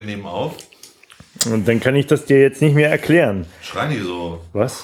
nehmen auf. Und dann kann ich das dir jetzt nicht mehr erklären. Schrei nicht so. Was?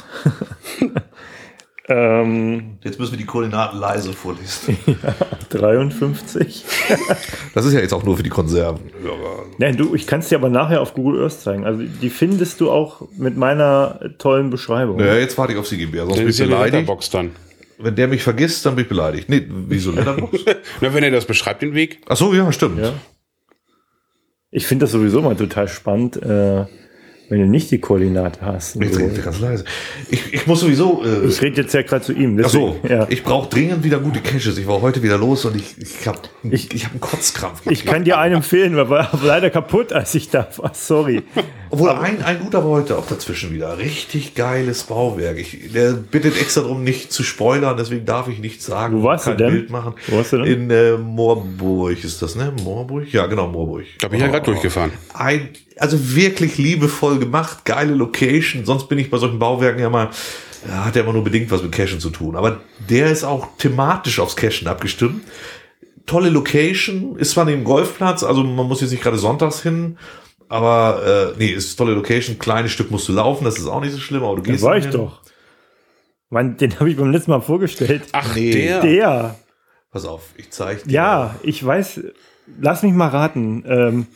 Jetzt müssen wir die Koordinaten leise vorlesen. Ja, 53. Das ist ja jetzt auch nur für die Konserven. Nein, ich kann es dir aber nachher auf Google Earth zeigen. Also die findest du auch mit meiner tollen Beschreibung. Ja, jetzt warte ich auf Sigi Bär, sonst bin ich ist ja eine beleidigt. Letterbox dann. Wenn der mich vergisst, dann bin ich beleidigt. Nee, wieso Letterbox? Na, wenn er das beschreibt, den Weg. Ach so, ja, stimmt. Ja. Ich finde das sowieso mal total spannend, wenn du nicht die Koordinate hast. Jetzt redet er ganz leise. Ich muss sowieso... ich rede jetzt ja gerade zu ihm. Ach so, ja. ich brauche dringend wieder gute Caches. Ich war heute wieder los und ich habe einen Kotzkrampf gekriegt. Ich kann dir einen empfehlen, weil war leider kaputt, als ich da war. Sorry. Obwohl, ein guter war heute auch dazwischen wieder. Richtig geiles Bauwerk. Der bittet extra darum, nicht zu spoilern, deswegen darf ich nichts sagen. Wo warst du denn? Bild machen. Wo warst du denn? In Moorburg ist das, ne? Moorburg? Ja, genau, Moorburg. Da bin ich ja gerade durchgefahren. Also wirklich liebevoll gemacht, geile Location. Sonst bin ich bei solchen Bauwerken ja mal, hat ja immer nur bedingt was mit Cachen zu tun. Aber der ist auch thematisch aufs Cachen abgestimmt. Tolle Location, ist zwar neben Golfplatz, also man muss jetzt nicht gerade sonntags hin, aber ist tolle Location, kleines Stück musst du laufen, das ist auch nicht so schlimm, aber du gehst Da war ich hin. doch. Mann, den habe ich beim letzten Mal vorgestellt. Ach, Nee. Der. Pass auf, ich zeige dir. Ja, ich weiß. Lass mich mal raten.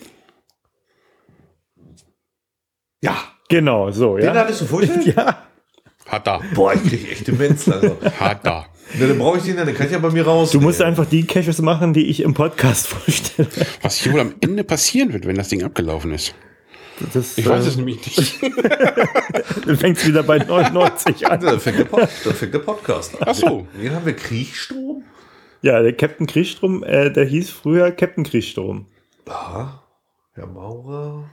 Ja, Genau, so, den ja. hattest du vorgestellt? Ja. Hat er. Boah, ich krieg echt Demenz langsam. Hat er. Na, dann brauche ich den, dann kann ich ja bei mir raus. Du musst einfach die Caches machen, die ich im Podcast vorstelle. Was hier wohl am Ende passieren wird, wenn das Ding abgelaufen ist. Das, Ich weiß es nämlich nicht. Dann fängt es wieder bei 99 an. Dann fängt der Podcast an. Ach so. Wen haben wir? Kriechstrom? Ja, der Captain Kriechstrom, der hieß früher Captain Kriechstrom. Ja, Herr Maurer.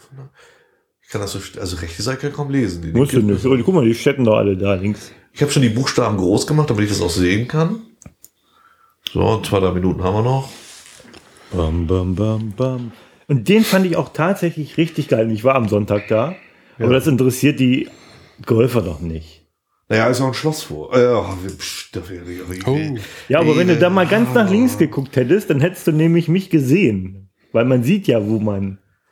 Ich kann das so, also rechte Seite kann ich kaum lesen. Die Musst du linke- nicht. Oh, guck mal, die stecken doch alle da links. Ich habe schon die Buchstaben groß gemacht, damit ich das auch sehen kann. So, 2-3 Minuten haben wir noch. Bam, bam, bam, bam. Und den fand ich auch tatsächlich richtig geil. Und ich war am Sonntag da. Aber das interessiert die Golfer doch nicht. Naja, ist auch ein Schloss vor. Da wäre Oh. Ja, aber wenn du da mal ganz nach links geguckt hättest, dann hättest du nämlich mich gesehen. Weil man sieht ja, wo man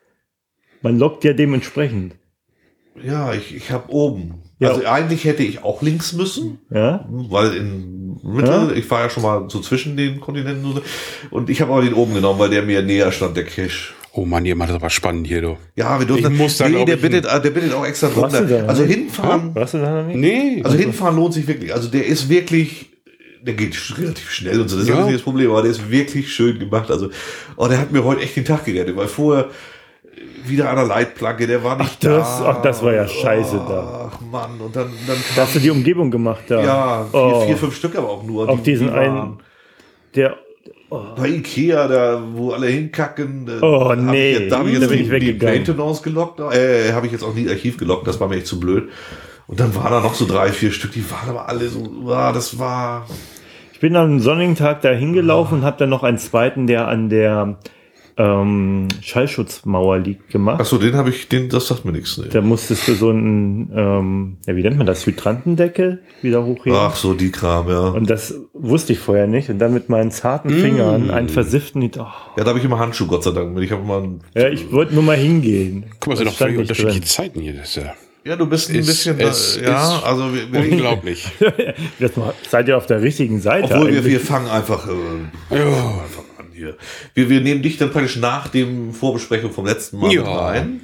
lockt ja dementsprechend. Ja, ich habe oben. Ja. Also eigentlich hätte ich auch links müssen, Ja? weil in Mitte, ich war ja schon mal so zwischen den Kontinenten und ich habe aber den oben genommen, weil der mir näher stand, der Cache. Oh Mann, ihr macht das aber spannend hier, du. Ja, wir dürfen. Ich muss da, glaub der ich, bittet auch extra Warst du drunter. da Also nicht? hinfahren. Warst du da noch nicht? Nee. Also hinfahren lohnt sich wirklich. Also der ist wirklich, der geht relativ schnell und so, das ist Ja. nicht das Problem, aber der ist wirklich schön gemacht. Also, der hat mir heute echt den Tag gerettet, weil vorher wieder an der Leitplanke, der war nicht das war ja scheiße da. Ach Mann, und dann Da hast du die Umgebung gemacht da. ja, vier, 5 Stück aber auch nur. Auf diesen waren einen, der, bei Ikea, da wo alle hinkacken. Oh, hab nee, ich jetzt, da habe ich da jetzt bin ich die weggegangen. Maintenance gelockt. Habe ich jetzt auch nie Archiv gelockt, das war mir echt zu blöd. Und dann waren da noch so 3, 4 Stück, die waren aber alle so, das war... ich bin am sonnigen Tag da hingelaufen und habe dann noch einen zweiten, der an der Schallschutzmauer liegt, gemacht. Achso, das sagt mir nichts. Nee. Da musstest du so einen, wie nennt man das, Hydrantendeckel wieder hochheben. Ach so, die Kram, ja. Und das wusste ich vorher nicht. Und dann mit meinen zarten Fingern einen versifften, Ja, da habe ich immer Handschuhe, Gott sei Dank. Ich habe immer ja, ich wollte nur mal hingehen. Guck mal, sind Das doch völlig stand nicht unterschiedliche drin. Zeiten hier. Das ist ja ja, du bist ein bisschen... es ja, ist also... unglaublich. Jetzt mal, seid ihr auf der richtigen Seite? Obwohl wir eigentlich? fangen einfach... Ja. einfach an hier. Wir nehmen dich dann praktisch nach dem Vorbesprechung vom letzten Mal Ja. mit rein.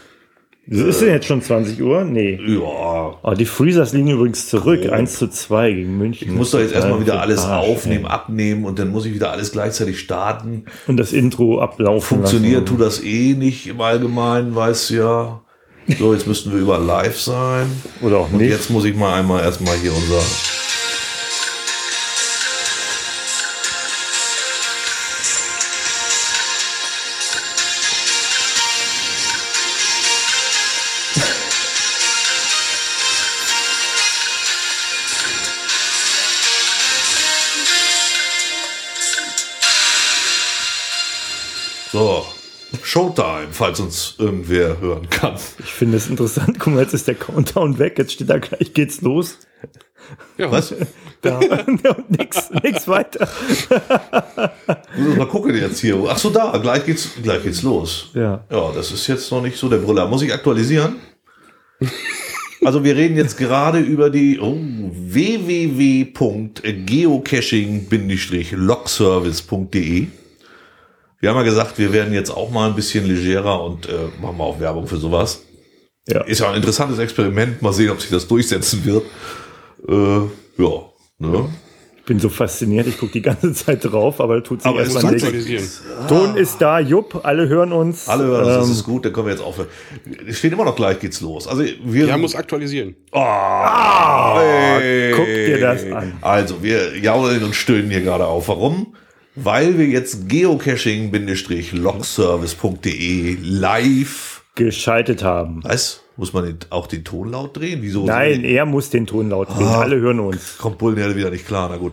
Ist denn jetzt schon 20 Uhr? Nee. Ja, Oh, die Freezers liegen übrigens zurück. 1:2 gegen München. ich muss doch jetzt erstmal wieder alles Arsch, aufnehmen, ey. abnehmen und dann muss ich wieder alles gleichzeitig starten. Und das Intro ablaufen Funktionieren lassen. tut das eh nicht im Allgemeinen, weißt du ja. So, jetzt müssten wir überall live sein. Oder auch Und nicht. jetzt muss ich mal erstmal hier unser... So, Showtime, falls uns irgendwer hören kann. Ich finde es interessant. Guck mal, jetzt ist der Countdown weg. Jetzt steht da gleich, geht's los. Ja, Was? Da. Und nix weiter. Mal gucken jetzt hier. Ach so, da, gleich geht's los. Ja. Ja, das ist jetzt noch nicht so der Brüller. Muss ich aktualisieren? Also wir reden jetzt gerade über die www.geocaching-logservice.de. Wir haben ja gesagt, wir werden jetzt auch mal ein bisschen legerer und machen mal auch Werbung für sowas. Ja. Ist ja ein interessantes Experiment. Mal sehen, ob sich das durchsetzen wird. Ja, ne? Ich bin so fasziniert, ich gucke die ganze Zeit drauf, aber tut sich Aber es erstmal ist nichts. aktualisieren. Ton ist da, Jupp, alle hören uns. Alle hören, das ist gut, dann können wir jetzt aufhören. Es steht immer noch gleich geht's los. Also Ja, muss aktualisieren. Hey. Guck dir das an. Also, wir jaulen und stöhnen hier gerade auf. Warum? Weil wir jetzt geocaching-logservice.de live. Geschaltet haben. Was? Muss man auch den Ton laut drehen? Wieso? Nein, er muss den Ton laut drehen. Alle hören uns. Kommt Bullen wieder nicht klar, na gut.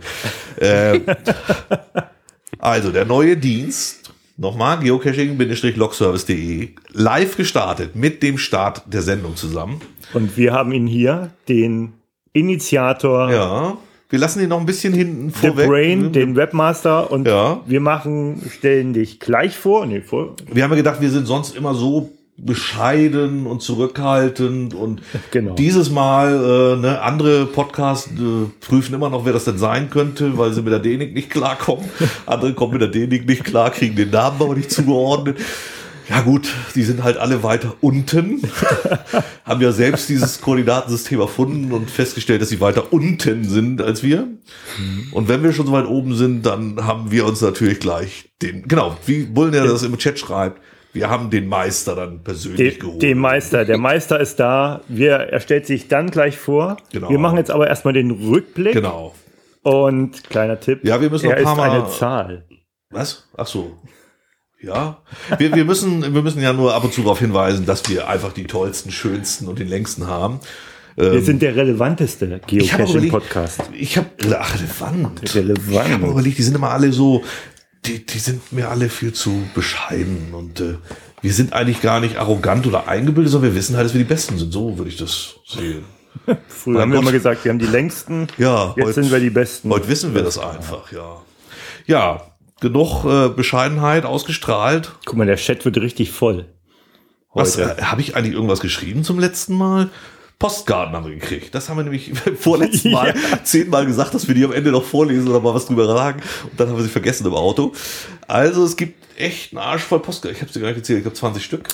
Also, der neue Dienst, nochmal, geocaching-logservice.de, live gestartet, mit dem Start der Sendung zusammen. Und wir haben ihn hier, den Initiator, Ja, wir lassen ihn noch ein bisschen hinten The vorweg. Brain, den Webmaster, und Ja. wir stellen dich gleich vor. Nee, vor. Wir haben ja gedacht, wir sind sonst immer so bescheiden und zurückhaltend und Genau. dieses Mal andere Podcasts prüfen immer noch, wer das denn sein könnte, weil sie mit der Denik nicht klarkommen. Andere kommen mit der Denik nicht klar, kriegen den Namen aber nicht zugeordnet. Ja gut, die sind halt alle weiter unten, haben ja selbst dieses Koordinatensystem erfunden und festgestellt, dass sie weiter unten sind als wir. Und wenn wir schon so weit oben sind, dann haben wir uns natürlich gleich wie Bullen ja das im Chat schreibt, wir haben den Meister dann persönlich geholt. Der Meister ist da. Er stellt sich dann gleich vor. Genau. Wir machen jetzt aber erstmal den Rückblick. Genau. Und kleiner Tipp, Ja, wir müssen noch er ein paar ist Mal- eine Zahl. Was? Ach so. Ja. Wir müssen ja nur ab und zu darauf hinweisen, dass wir einfach die tollsten, schönsten und den längsten haben. Wir sind der relevanteste Geocaching-Podcast. Ich habe relevant. Relevant. Ich habe überlegt, die sind immer alle so, die sind mir alle viel zu bescheiden und wir sind eigentlich gar nicht arrogant oder eingebildet, sondern wir wissen halt, dass wir die Besten sind. So würde ich das sehen. Früher haben wir immer gesagt, wir haben die längsten. Ja, Jetzt sind wir die Besten. Heute wissen wir das einfach, ja. Ja, genug Bescheidenheit ausgestrahlt. Guck mal, der Chat wird richtig voll. Was, Heute. habe ich eigentlich irgendwas geschrieben zum letzten Mal? Postkarten haben wir gekriegt. Das haben wir nämlich vorletzten Mal 10-mal gesagt, dass wir die am Ende noch vorlesen oder mal was drüber sagen. Und dann haben wir sie vergessen im Auto. Also es gibt echt einen Arsch voll Postkarten. Ich habe sie gar nicht gezählt. Ich glaube 20 Stück.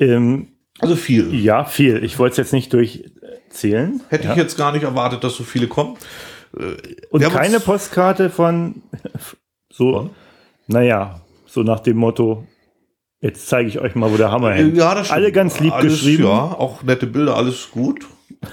Also viel. Ja, viel. Ich wollte es jetzt nicht durchzählen. Hätte ich jetzt gar nicht erwartet, dass so viele kommen. Und wir haben keine uns- Postkarte von so, naja, so nach dem Motto, jetzt zeige ich euch mal, wo der Hammer hängt. Ja, das stimmt. Alle ganz lieb alles, geschrieben. Ja, auch nette Bilder, alles gut.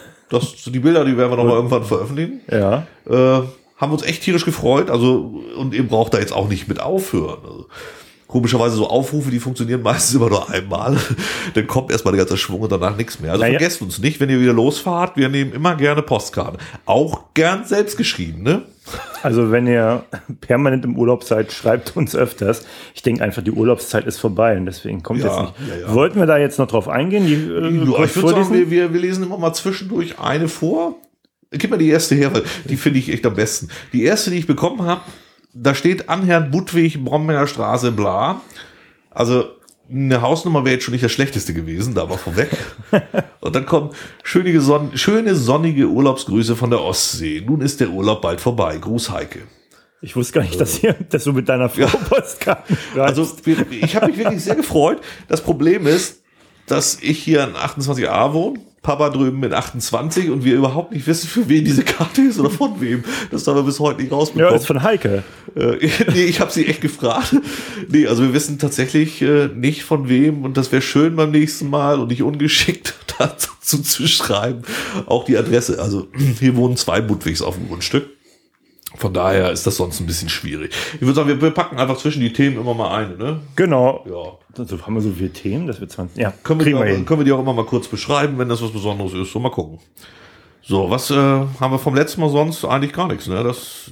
Die Bilder, die werden wir noch mal irgendwann veröffentlichen. Ja. Haben uns echt tierisch gefreut. Also, und ihr braucht da jetzt auch nicht mit aufhören. Also, komischerweise so Aufrufe, die funktionieren meistens immer nur einmal. Dann kommt erstmal der ganze Schwung und danach nichts mehr. Also Naja. vergesst uns nicht, wenn ihr wieder losfahrt. Wir nehmen immer gerne Postkarten. Auch gern selbst geschrieben, ne? Also wenn ihr permanent im Urlaub seid, schreibt uns öfters. Ich denke einfach, die Urlaubszeit ist vorbei und deswegen kommt Ja, jetzt nicht. ja. Wollten wir da jetzt noch drauf eingehen? Ja, kurz ich würde sagen, vorlesen? wir lesen immer mal zwischendurch eine vor. Gib mir die erste her, weil die finde ich echt am besten. Die erste, die ich bekommen habe, da steht an Herrn Budwig, Brombeer Straße, bla. Also eine Hausnummer wäre jetzt schon nicht das Schlechteste gewesen, da war vorweg. Und dann kommen schöne sonnige Urlaubsgrüße von der Ostsee. Nun ist der Urlaub bald vorbei. Gruß Heike. Ich wusste gar nicht, dass du mit deiner Frau Postkarten schreibst. Also ich habe mich wirklich sehr gefreut. Das Problem ist, dass ich hier in 28a wohne, Papa drüben mit 28 und wir überhaupt nicht wissen, für wen diese Karte ist oder von wem. Das haben wir bis heute nicht Ja, rausbekommen. ist von Heike. Nee, ich habe sie echt gefragt. Nee, also wir wissen tatsächlich nicht von wem und das wäre schön beim nächsten Mal und nicht ungeschickt dazu zu schreiben. Auch die Adresse. Also hier wohnen 2 Budwigs auf dem Grundstück. Von daher ist das sonst ein bisschen schwierig. Ich würde sagen, wir packen einfach zwischen die Themen immer mal eine, ne? Genau. Ja. Also haben wir so viele Themen, dass wir 20. Ja, Können kriegen wir wir hin. die auch immer mal kurz beschreiben, wenn das was Besonderes ist. So, mal gucken. So, was haben wir vom letzten Mal sonst? Eigentlich gar nichts, ne?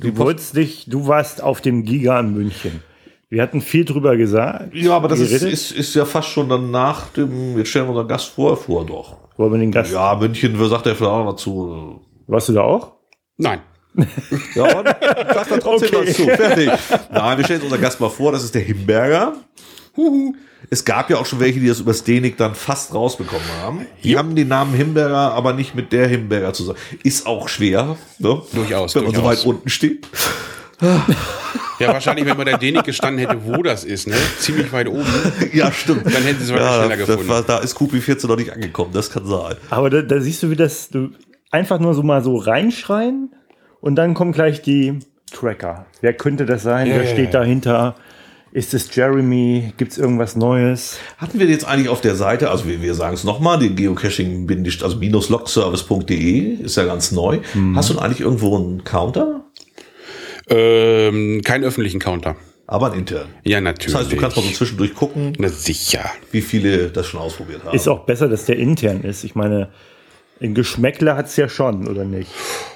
Du warst auf dem Giga in München. Wir hatten viel drüber gesagt. Ja, aber das geredet. ist ja fast schon dann nach dem, jetzt stellen wir unseren Gast vor doch. Wollen wir den Gast. Ja, München, wer sagt der vielleicht auch dazu? Warst du da auch? Nein. Ja, und sag dann trotzdem Okay. was zu. Fertig. Nein, wir stellen uns unseren Gast mal vor, das ist der Himberger. Es gab ja auch schon welche, die das übers Denik dann fast rausbekommen haben. Die haben den Namen Himberger, aber nicht mit der Himberger zusammen. Ist auch schwer, ne? Durchaus, wenn man so durchaus. weit unten steht. Ja, wahrscheinlich, wenn man der Denik gestanden hätte, wo das ist, ne? Ziemlich weit oben. Ja, stimmt. Dann hätten sie es wahrscheinlich schneller gefunden. Da ist Kupi 14 noch nicht angekommen, das kann sein. Aber da siehst du, wie das du einfach nur so mal so reinschreien und dann kommen gleich die Tracker. Wer könnte das sein? Wer steht dahinter? Ist es Jeremy? Gibt es irgendwas Neues? Hatten wir jetzt eigentlich auf der Seite, also wir sagen es nochmal, den Geocaching, also -logservice.de ist ja ganz neu. Hast du eigentlich irgendwo einen Counter? Keinen öffentlichen Counter. Aber einen internen. Ja, natürlich. Das heißt, du kannst mal so zwischendurch gucken, Na sicher. wie viele das schon ausprobiert haben. Ist auch besser, dass der intern ist. Ich meine, ein Geschmäckler hat es ja schon, oder nicht?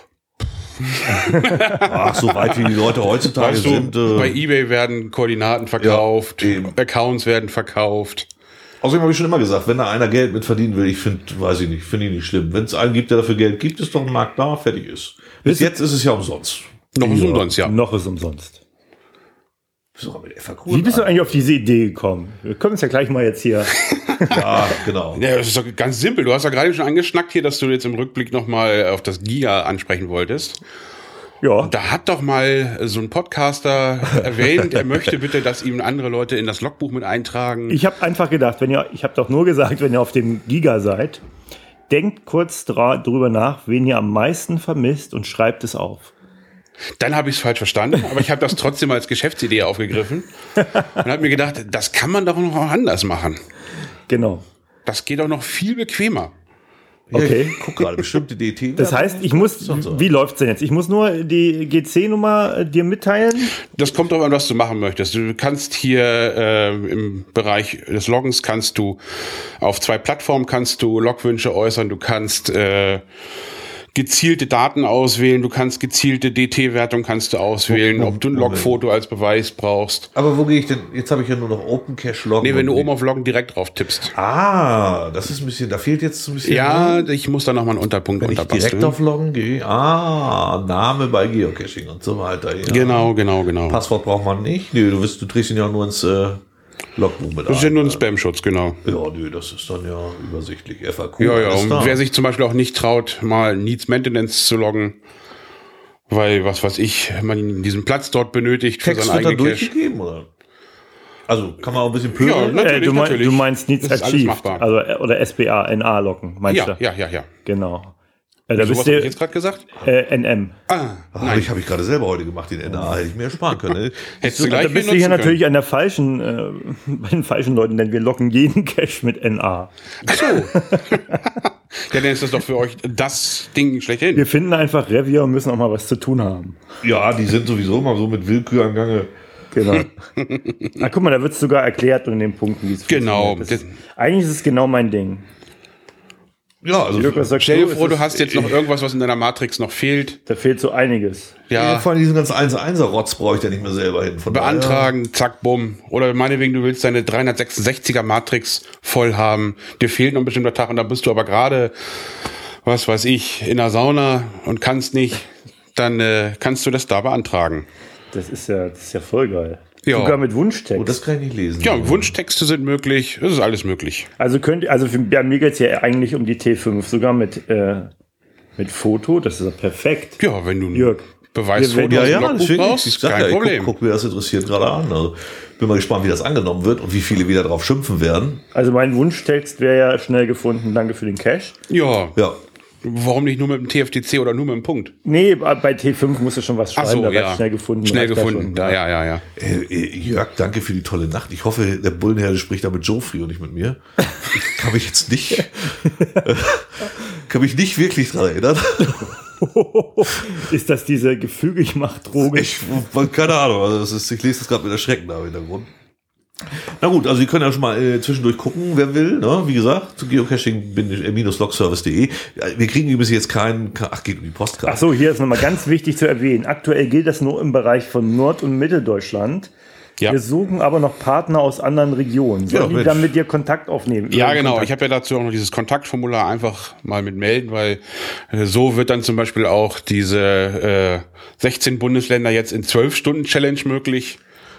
Ach, so weit wie die Leute heutzutage Weißt du, sind. bei eBay werden Koordinaten verkauft, Ja, eben. Accounts werden verkauft. Außerdem habe ich schon immer gesagt, wenn da einer Geld mit verdienen will, finde ich nicht schlimm. Wenn es einen gibt, der dafür Geld gibt, ist doch ein Markt da, fertig ist. Bis jetzt ist es ja umsonst. Noch ist umsonst, ja. Noch ist umsonst. Sogar mit FAQ. Wie bist du eigentlich auf diese Idee gekommen? Wir können es ja gleich mal jetzt hier. Ja, genau. Ja, das ist doch ganz simpel. Du hast ja gerade schon angeschnackt hier, dass du jetzt im Rückblick nochmal auf das Giga ansprechen wolltest. Ja, Da hat doch mal so ein Podcaster erwähnt, er möchte bitte, dass ihm andere Leute in das Logbuch mit eintragen. ich habe einfach gedacht, ich habe doch nur gesagt, wenn ihr auf dem Giga seid, denkt kurz drüber nach, wen ihr am meisten vermisst und schreibt es auf. Dann habe ich es falsch verstanden, aber ich habe das trotzdem als Geschäftsidee aufgegriffen und habe mir gedacht, das kann man doch noch anders machen. Genau. Das geht doch noch viel bequemer. Okay. Ich guck gerade, bestimmte DT. Das heißt, wie läuft's denn jetzt? Ich muss nur die GC-Nummer dir mitteilen? Das kommt darauf an, was du machen möchtest. Du kannst hier im Bereich des Loggens kannst du auf 2 Plattformen kannst du Logwünsche äußern. Du kannst gezielte Daten auswählen. Du kannst gezielte DT-Wertung kannst du auswählen. Ob du ein Logfoto als Beweis brauchst. Aber wo gehe ich denn? Jetzt habe ich ja nur noch Open Cache Loggen. Nee, wenn du oben auf Loggen direkt drauf tippst. Das ist ein bisschen, da fehlt jetzt ein bisschen. Ja, ich muss da nochmal einen Unterpunkt wenn ich unterbasteln. direkt auf Loggen gehe. Name bei Geocaching und so weiter. Ja. Genau. Passwort braucht man nicht. Nö, du drehst ihn ja nur ins Logbuch mit Das ist ja ein. nur ein Spam-Schutz, genau. Ja, nö, das ist dann ja übersichtlich. FAQ. Ja, alles und da. wer sich zum Beispiel auch nicht traut, mal Needs Maintenance zu loggen, weil, was weiß ich, man diesen Platz dort benötigt für Text seinen wird dann eigenen Cache. durchgegeben, oder? Also kann man auch ein bisschen Ja, pöbeln. natürlich, Du natürlich. meinst Needs Das ist alles Achieved, machbar. also, oder SBA, NA-Locken, meinst Ja. du? Genau. Da So was bist habe ich du jetzt gerade gesagt? NM. Habe ich gerade selber heute gemacht, den NA, hätte ich mir ersparen können. Hättest du Da gleich bist du hier benutzen natürlich an der falschen, bei den falschen Leuten, denn wir locken jeden Cache mit NA. Ach so. Ja, dann ist das doch für euch das Ding schlechthin. Wir finden einfach Revier und müssen auch mal was zu tun haben. Ja, die sind sowieso immer so mit Willkür am Gange. Genau. Guck mal, da wird es sogar erklärt in den Punkten, wie es Genau. funktioniert. Eigentlich ist es genau mein Ding. Ja, also Jörg, was sagst Stell dir vor, Ist du es- hast jetzt noch irgendwas, was in deiner Matrix noch fehlt. Da fehlt so einiges. ja. Ja, vor allem diesen ganzen 1-1er-Rotz brauche ich ja nicht mehr selber hin. Von beantragen, zack, bumm. Oder meinetwegen, du willst deine 366er Matrix voll haben. Dir fehlt noch ein bestimmter Tag und da bist du aber gerade, was weiß ich, in der Sauna und kannst nicht. Dann kannst du das da beantragen. Das ist ja voll geil. Ja. Sogar mit Wunschtext. Oh, das kann ich nicht lesen. Ja, Wunschtexte sind möglich. Das ist alles möglich. Also mir geht es ja eigentlich um die T5, sogar mit Foto, das ist ja perfekt. Ja, wenn du ein Jörg, Beweisfoto wir aus Ja, dem ja, Logbuch deswegen, brauchst, ich ist sag kein ja, Problem. guck mir das interessiert gerade an. Also, bin mal gespannt, wie das angenommen wird und wie viele wieder drauf schimpfen werden. Also mein Wunschtext wäre ja schnell gefunden, danke für den Cache. Ja, Ja, warum nicht nur mit dem TFTC oder nur mit dem Punkt? Nee, bei T5 musst du schon was Ach schreiben, so, da war ja. schnell gefunden. Schnell reicht ja gefunden, schon, ja. Jörg, danke für die tolle Nacht. Ich hoffe, der Bullenherde spricht da mit Geoffrey und nicht mit mir. Ich kann mich jetzt nicht, kann mich nicht wirklich dran erinnern. Ist das diese gefügig macht Droge? Keine Ahnung, also ich lese das gerade mit Erschrecken da im Hintergrund. Na gut, also Sie können ja schon mal zwischendurch gucken, wer will, ne? Wie gesagt, zu geocaching-logservice.de. Wir kriegen übrigens jetzt geht um die Postkarte. Ach so, hier ist nochmal ganz wichtig zu erwähnen. Aktuell gilt das nur im Bereich von Nord- und Mitteldeutschland. Ja. Wir suchen aber noch Partner aus anderen Regionen. Sollen die Mensch. dann mit dir Kontakt aufnehmen? Ja, genau. Ich habe ja dazu auch noch dieses Kontaktformular einfach mal mit melden, weil so wird dann zum Beispiel auch diese 16 Bundesländer jetzt in 12-Stunden-Challenge möglich.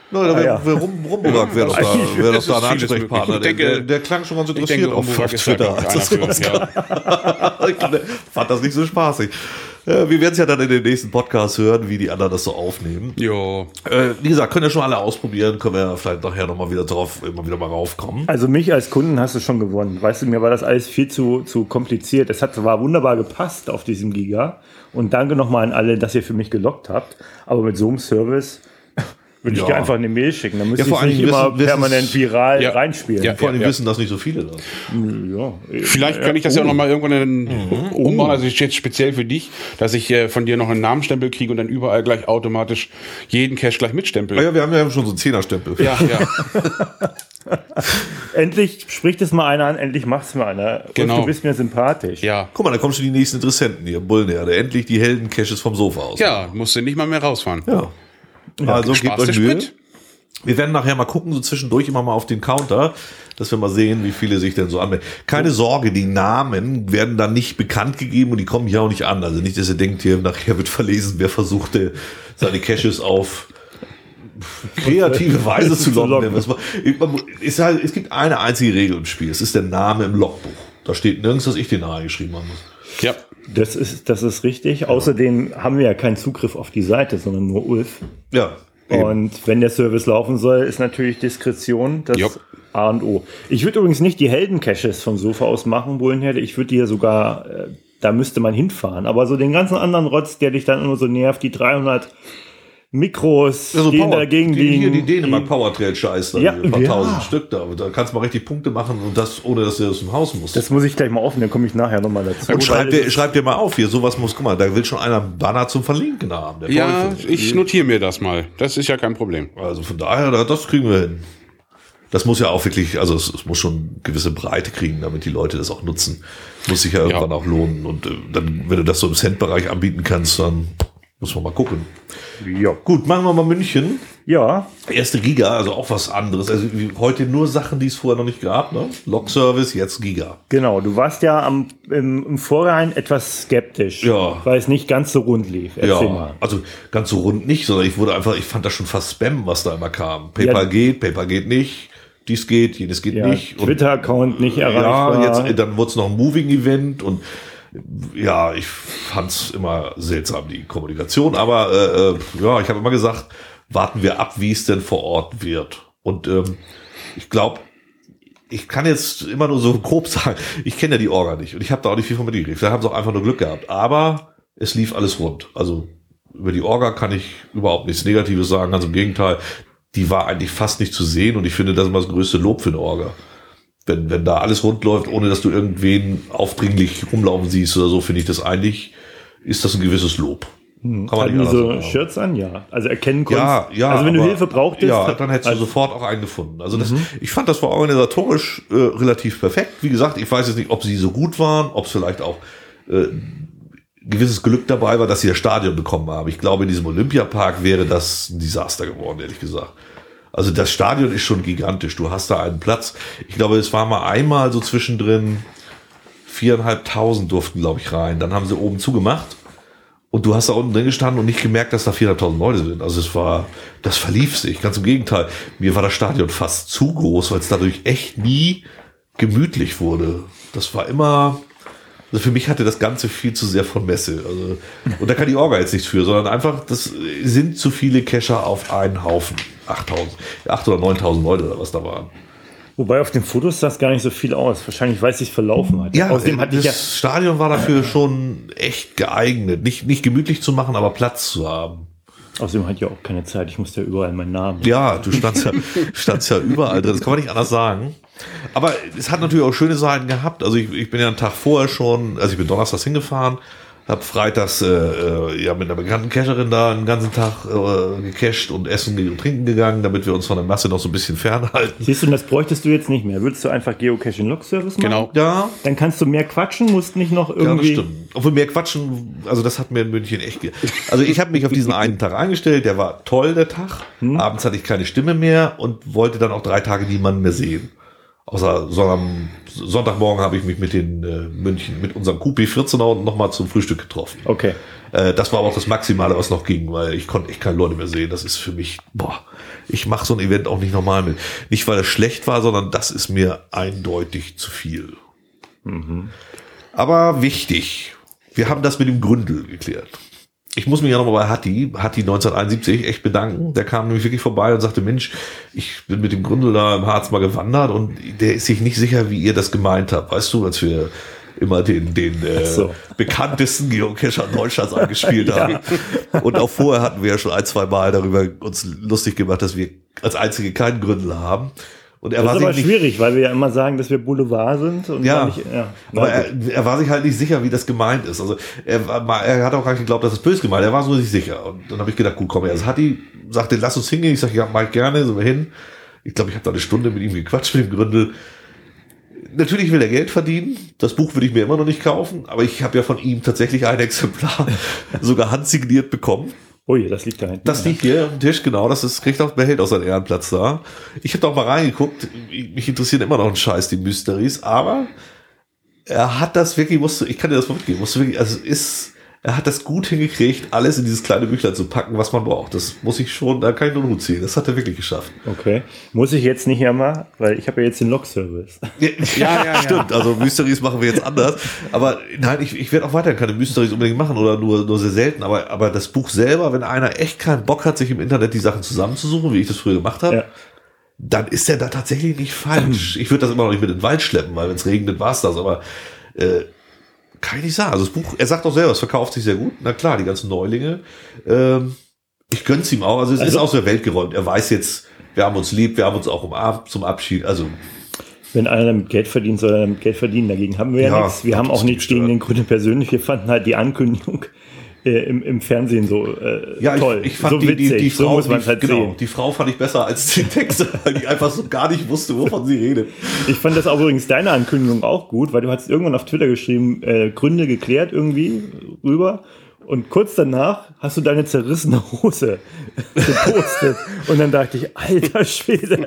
Rumburak wäre doch da, wär Das doch da ein ist vieles Ansprechpartner. möglich. Ich denke- Der klang schon ganz Ich interessiert denke, auf Rumburak ist Twitter. da einer für uns, ja. Ich fand das nicht so spaßig. Wir werden es ja dann in den nächsten Podcast hören, wie die anderen das so aufnehmen. Jo. Wie gesagt, können ja schon alle ausprobieren, können wir ja vielleicht nachher nochmal wieder drauf, immer wieder mal raufkommen. Also mich als Kunden hast du schon gewonnen. Weißt du, mir war das alles viel zu kompliziert. Es war wunderbar gepasst auf diesem Giga. Und danke nochmal an alle, dass ihr für mich gelockt habt. Aber mit so einem Service würde ich Ja. dir einfach eine Mail schicken. Dann müsste Ja, vor ich nicht allem immer wissen- permanent viral Ja. reinspielen. Ja. Vor allem wissen das nicht so viele. Das. Ja. Vielleicht kann ich das ja auch noch mal irgendwann umbauen, also jetzt speziell für dich, dass ich von dir noch einen Namensstempel kriege und dann überall gleich automatisch jeden Cache gleich mitstempel. Ja, wir haben ja schon so einen Zehnerstempel. Ja, ja. Endlich spricht es mal einer an, endlich macht es mal einer. Genau. Und du bist mir sympathisch. Ja. Guck mal, da kommen schon die nächsten Interessenten hier. Bullenherde. Endlich die Helden-Caches vom Sofa aus. Ja, musst du nicht mal mehr rausfahren. Ja. Also gebt Sparst euch du Mühe. Sprit? Wir werden nachher mal gucken, so zwischendurch immer mal auf den Counter, dass wir mal sehen, wie viele sich denn so anmelden. Keine Sorge, die Namen werden dann nicht bekannt gegeben und die kommen hier auch nicht an. Also nicht, dass ihr denkt, hier nachher wird verlesen, wer versuchte, seine Caches auf kreative Weise zu locken. Es gibt eine einzige Regel im Spiel. Es ist der Name im Logbuch. Da steht nirgends, dass ich den eingeschrieben haben muss. Ja. Das ist richtig. Außerdem haben wir ja keinen Zugriff auf die Seite, sondern nur Ulf. Ja. eben. Und wenn der Service laufen soll, ist natürlich Diskretion das Jupp. A und O. Ich würde übrigens nicht die Helden-Caches vom Sofa aus machen, Bullenherde. Ich würde die ja sogar, da müsste man hinfahren. Aber so den ganzen anderen Rotz, der dich dann immer so nervt, die 300 Mikros, Ja, so die Power, dagegen die, hier liegen. die Dänemark Powertrail Scheiß, Ja, ein paar ja. tausend Stück da. Da kannst du mal richtig Punkte machen und das, ohne dass du das im Haus musst. Das muss ich gleich mal aufnehmen, dann komme ich nachher nochmal dazu. Und schreib Weil dir mal auf hier, sowas muss, guck mal, da will schon einer einen Banner zum Verlinken haben. Der Ja, Teufel. ich notiere mir das mal. Das ist ja kein Problem. Also von daher, das kriegen wir hin. Das muss ja auch wirklich, also es muss schon gewisse Breite kriegen, damit die Leute das auch nutzen. Muss sich ja irgendwann auch lohnen. Und dann, wenn du das so im Cent-Bereich anbieten kannst, dann muss man mal gucken. Ja. Gut, machen wir mal München. Ja, Erste Giga, also auch was anderes. Also heute nur Sachen, die es vorher noch nicht gab. Ne? Log-Service, jetzt Giga. genau. Du warst ja im Vorhinein etwas skeptisch, Ja. weil es nicht ganz so rund lief. Erzähl Ja, mal. also ganz so rund nicht, sondern ich fand das schon fast Spam, was da immer kam. PayPal geht nicht, dies geht, jenes geht Ja, nicht. Und Twitter-Account nicht erreichbar. ja, jetzt, dann wurde es noch ein Moving-Event und ja, ich fand's immer seltsam, die Kommunikation, aber ja, ich habe immer gesagt, warten wir ab, wie es denn vor Ort wird. Und ich glaube, ich kann jetzt immer nur so grob sagen, ich kenne ja die Orga nicht und ich habe da auch nicht viel von mitgekriegt. Da haben sie auch einfach nur Glück gehabt. Aber es lief alles rund. Also über die Orga kann ich überhaupt nichts Negatives sagen. Also im Gegenteil, die war eigentlich fast nicht zu sehen und ich finde, das ist immer das größte Lob für eine Orga. Wenn da alles rund läuft, ohne dass du irgendwen aufdringlich rumlaufen siehst oder so, finde ich das eigentlich, ist das ein gewisses Lob. Kann man Hatten nicht die so anders sagen. Shirts an? Ja. Also erkennen konntest. Ja, also wenn du aber- Hilfe brauchtest. ja, dann hättest du also, sofort auch einen gefunden. Also das, ich fand, das war organisatorisch relativ perfekt. Wie gesagt, ich weiß jetzt nicht, ob sie so gut waren, ob es vielleicht auch gewisses Glück dabei war, dass sie das Stadion bekommen haben. Ich glaube, in diesem Olympiapark wäre das ein Desaster geworden, ehrlich gesagt. Also das Stadion ist schon gigantisch. Du hast da einen Platz. Ich glaube, es war mal einmal so zwischendrin 4.500 durften, glaube ich, rein. Dann haben sie oben zugemacht. Und du hast da unten drin gestanden und nicht gemerkt, dass da 400.000 Leute sind. Also das verlief sich. Ganz im Gegenteil. Mir war das Stadion fast zu groß, weil es dadurch echt nie gemütlich wurde. Das war immer, also für mich hatte das Ganze viel zu sehr von Messe. Also, und da kann die Orga jetzt nichts für, sondern einfach, das sind zu viele Cacher auf einen Haufen. 8.000 oder 9.000 Leute oder was da waren. wobei auf den Fotos sah es gar nicht so viel aus. Wahrscheinlich, weil es sich verlaufen hat. Ja, Außerdem hatte das ich ja. Stadion war dafür schon echt geeignet. Nicht gemütlich zu machen, aber Platz zu haben. Außerdem hatte ich ja auch keine Zeit. Ich musste ja überall meinen Namen. Ja, du standst ja überall drin. Das kann man nicht anders sagen. Aber es hat natürlich auch schöne Seiten gehabt. Also ich bin ja einen Tag vorher schon, also ich bin donnerstags hingefahren, Hab freitags mit einer bekannten Cacherin da den ganzen Tag gecached und essen und trinken gegangen, damit wir uns von der Masse noch so ein bisschen fernhalten. Siehst du, das bräuchtest du jetzt nicht mehr. Würdest du einfach Geocaching-Log-Service machen? Genau. Ja, Dann kannst du mehr quatschen, musst nicht noch ja, das irgendwie... stimmt. Obwohl mehr quatschen, also das hat mir in München echt... Also ich habe mich auf diesen einen Tag eingestellt, der war toll, der Tag. Abends hatte ich keine Stimme mehr und wollte dann auch 3 Tage niemanden mehr sehen. Außer so am Sonntagmorgen habe ich mich mit den München, mit unserem QP14er nochmal zum Frühstück getroffen. Okay. Das war aber auch das Maximale, was noch ging, weil ich konnte echt keine Leute mehr sehen. Das ist für mich, ich mache so ein Event auch nicht normal mit. Nicht, weil es schlecht war, sondern das ist mir eindeutig zu viel. Aber wichtig, wir haben das mit dem Gründel geklärt. Ich muss mich ja nochmal bei Hatti 1971 echt bedanken. Der kam nämlich wirklich vorbei und sagte, Mensch, ich bin mit dem Gründel da im Harz mal gewandert und der ist sich nicht sicher, wie ihr das gemeint habt. Weißt du, als wir immer den bekanntesten Geocacher Deutschlands angespielt haben. Und auch vorher hatten wir ja schon 1-2 Mal darüber uns lustig gemacht, dass wir als Einzige keinen Gründel haben. Und er Das war ist aber sich schwierig, weil wir ja immer sagen, dass wir Boulevard sind. Und Ja, nicht, aber er war sich halt nicht sicher, wie das gemeint ist. Also er hat auch gar nicht geglaubt, dass es böse gemeint ist. Er war so nicht sicher. Und dann habe ich gedacht, gut, komm her. Also Hatti sagte, lass uns hingehen. Ich sage, ja, mach ich gerne, sind wir hin. Ich glaube, ich habe da eine Stunde mit ihm gequatscht, mit dem Gründel. Natürlich will er Geld verdienen. Das Buch würde ich mir immer noch nicht kaufen. Aber ich habe ja von ihm tatsächlich ein Exemplar sogar handsigniert bekommen. Ui, das liegt da hinten. Das liegt hier auf dem Tisch, genau. Kriegt auch, behält auch seinen Ehrenplatz da. Ich habe da auch mal reingeguckt. Mich interessieren immer noch ein Scheiß, die Mysteries. Aber er hat das wirklich, ich kann dir das mal mitgeben, er hat das gut hingekriegt, alles in dieses kleine Büchlein zu packen, was man braucht. Das muss ich schon, da kann ich nur einen Hut ziehen. Das hat er wirklich geschafft. Okay. Muss ich jetzt nicht einmal, weil ich habe ja jetzt den Log-Service. Ja, stimmt. Also Mysteries machen wir jetzt anders. Aber nein, ich werde auch weiterhin keine Mysteries unbedingt machen oder nur sehr selten. Aber das Buch selber, wenn einer echt keinen Bock hat, sich im Internet die Sachen zusammenzusuchen, wie ich das früher gemacht habe, dann ist er da tatsächlich nicht falsch. Ich würde das immer noch nicht mit in den Wald schleppen, weil wenn es regnet, war es das. Aber kann ich nicht sagen. Also das Buch, er sagt auch selber, es verkauft sich sehr gut. Na klar, die ganzen Neulinge. Ich gönn's ihm auch. Also es ist aus der Welt geräumt. Er weiß jetzt, wir haben uns lieb, wir haben uns auch umarmt zum Abschied. Also wenn einer damit Geld verdient, soll er damit Geld verdienen. Dagegen haben wir ja nichts. Wir haben auch nichts gegen den Gründer persönlich. Wir fanden halt die Ankündigung im Fernsehen so toll. Ich fand so witzig. Die Frau, so muss man halt sehen. Die Frau fand ich besser als den Text, weil die einfach so gar nicht wusste, wovon sie redet. Ich fand das auch übrigens deine Ankündigung auch gut, weil du hast irgendwann auf Twitter geschrieben, Gründe geklärt irgendwie rüber. Und kurz danach hast du deine zerrissene Hose gepostet. Und dann dachte ich, alter Schwede.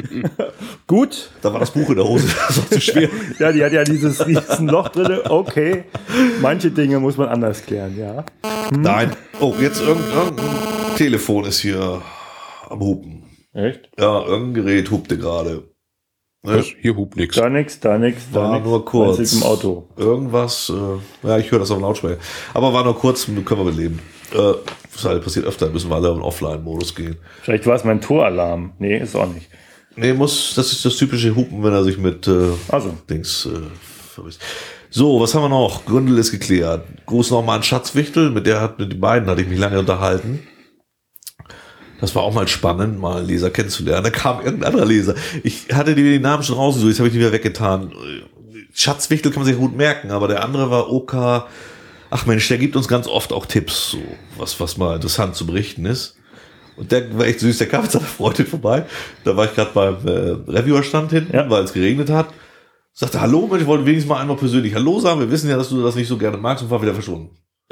Gut. Da war das Buch in der Hose, das war zu schwer. Ja, die hat ja dieses riesen Loch drin. Okay, manche Dinge muss man anders klären, ja. Nein. Oh, jetzt irgendein Telefon ist hier am Hupen. Echt? Ja, irgendein Gerät hupte gerade. Hier hupt nix. Da nix. War nur kurz. Im Auto. Irgendwas, ich höre das auf dem Lautsprecher. Aber war nur kurz, können wir mitleben. Das passiert öfter, müssen wir alle in Offline-Modus gehen. Vielleicht war es mein Toralarm. Nee, ist auch nicht. Nee, das ist das typische Hupen, wenn er sich mit Dings vermisst. So, was haben wir noch? Gründel ist geklärt. Gruß nochmal an Schatzwichtel, mit den beiden hatte ich mich lange unterhalten. Das war auch mal spannend, mal einen Leser kennenzulernen. Da kam irgendein anderer Leser. Ich hatte den Namen schon rausgesucht, jetzt habe ich die wieder weggetan. Schatzwichtel kann man sich gut merken, aber der andere war Oka. Ach Mensch, der gibt uns ganz oft auch Tipps, so was mal interessant zu berichten ist. Und der war echt süß, der kam mit seiner Freundin vorbei. Da war ich gerade beim Reviewerstand hinten, weil es geregnet hat. Sagte, hallo, Mensch, ich wollte wenigstens mal einmal persönlich Hallo sagen. Wir wissen ja, dass du das nicht so gerne magst und war wieder verschwunden.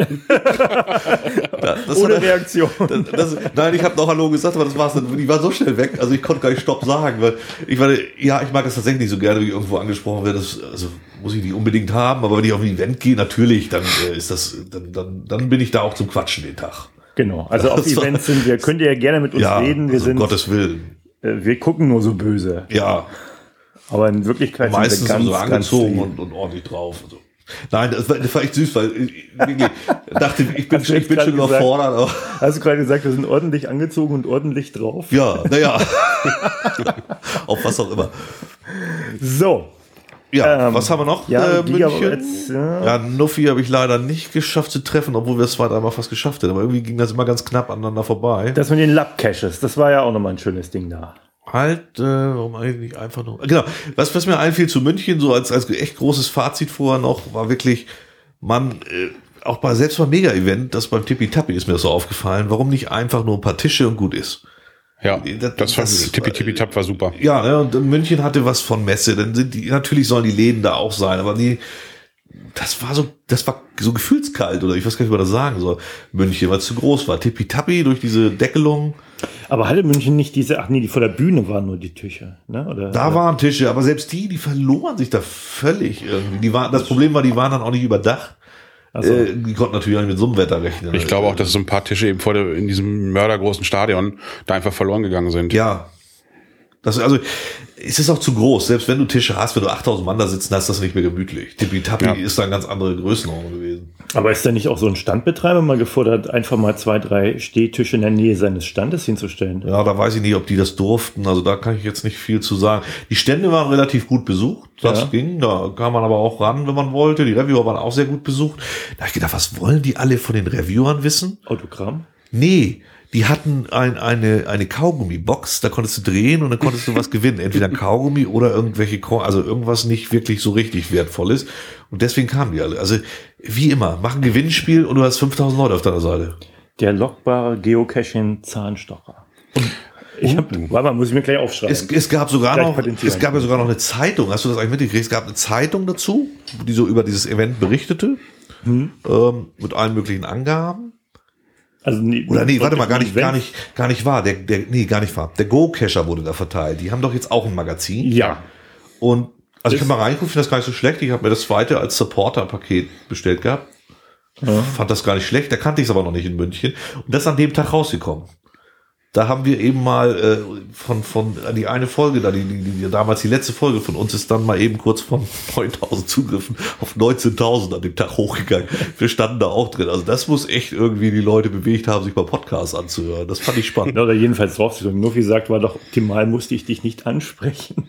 Ohne Reaktion. Nein, ich habe noch Hallo gesagt, aber das war's dann. Die war so schnell weg, also ich konnte gar nicht Stopp sagen, weil ich meine, ja, ich mag das tatsächlich nicht so gerne, wie irgendwo angesprochen wird. Also muss ich nicht unbedingt haben, aber wenn ich auf ein Event gehe, natürlich, dann ist das, dann bin ich da auch zum Quatschen den Tag. Genau, also auf Events sind wir, könnt ihr ja gerne mit uns reden. Wir also sind, um Gottes Willen. Wir gucken nur so böse. Ja. Aber in Wirklichkeit meistens sind wir so angezogen und ordentlich drauf. Also. Nein, das war echt süß, weil ich dachte, ich bin schon überfordert. Aber hast du gerade gesagt, wir sind ordentlich angezogen und ordentlich drauf? Ja, naja. Auf was auch immer. So. Ja, was haben wir noch? Ja, München. Ja, Nuffi habe ich leider nicht geschafft zu treffen, obwohl wir es 2-3 Mal fast geschafft hätten. Aber irgendwie ging das immer ganz knapp aneinander vorbei. Das mit den Lab-Caches, das war ja auch nochmal ein schönes Ding da. Warum eigentlich einfach nur. Genau, was mir einfiel zu München, so als echt großes Fazit vorher noch, war wirklich, auch selbst beim Mega-Event, das beim Tippitappi ist mir das so aufgefallen, warum nicht einfach nur ein paar Tische und gut ist. Ja, das Tippitappi war super. Ja, ne, und München hatte was von Messe, dann natürlich sollen die Läden da auch sein, aber das war so gefühlskalt, oder ich weiß gar nicht, was man da sagen soll. München, weil es zu groß war. Tippitappi durch diese Deckelung. Aber hatte München nicht die vor der Bühne waren nur die Tische, ne? Da waren Tische, aber selbst die verloren sich da völlig irgendwie. Das Problem war, die waren dann auch nicht überdacht. Also. Die konnten natürlich auch nicht mit so einem Wetter rechnen. Ich glaube auch, dass so ein paar Tische eben in diesem mördergroßen Stadion da einfach verloren gegangen sind. Ja. Es ist auch zu groß. Selbst wenn du Tische hast, wenn du 8000 Mann da sitzen hast, das nicht mehr gemütlich. Tippitappi ist da eine ganz andere Größenordnung gewesen. Aber ist da nicht auch so ein Standbetreiber mal gefordert, einfach mal 2, 3 Stehtische in der Nähe seines Standes hinzustellen? Ja, da weiß ich nicht, ob die das durften. Also da kann ich jetzt nicht viel zu sagen. Die Stände waren relativ gut besucht. Das ging. Da kam man aber auch ran, wenn man wollte. Die Reviewer waren auch sehr gut besucht. Da habe ich gedacht, was wollen die alle von den Reviewern wissen? Autogramm? Nee. Die hatten eine Kaugummi-Box, da konntest du drehen und dann konntest du was gewinnen. Entweder ein Kaugummi oder also irgendwas nicht wirklich so richtig Wertvolles. Und deswegen kamen die alle. Also, wie immer, mach ein Gewinnspiel und du hast 5000 Leute auf deiner Seite. Der lockbare Geocaching-Zahnstocher. Muss ich mir gleich aufschreiben. Es gab ja sogar noch eine Zeitung. Hast du das eigentlich mitgekriegt? Es gab eine Zeitung dazu, die so über dieses Event berichtete, mit allen möglichen Angaben. Also warte mal, gar nicht wahr. Der Go-Cacher wurde da verteilt. Die haben doch jetzt auch ein Magazin. Ja. Und ich kann mal reingucken, finde das gar nicht so schlecht. Ich habe mir das zweite als Supporter-Paket bestellt gehabt. Ja. Fand das gar nicht schlecht. Da kannte ich es aber noch nicht in München. Und das ist an dem Tag rausgekommen. Da haben wir eben mal von die eine Folge, die damals die letzte Folge von uns ist dann mal eben kurz von 9.000 Zugriffen auf 19.000 an dem Tag hochgegangen. Wir standen da auch drin. Also das muss echt irgendwie die Leute bewegt haben, sich mal Podcasts anzuhören. Das fand ich spannend. Oder jedenfalls drauf zu sagen. Nur wie gesagt, war doch optimal, musste ich dich nicht ansprechen.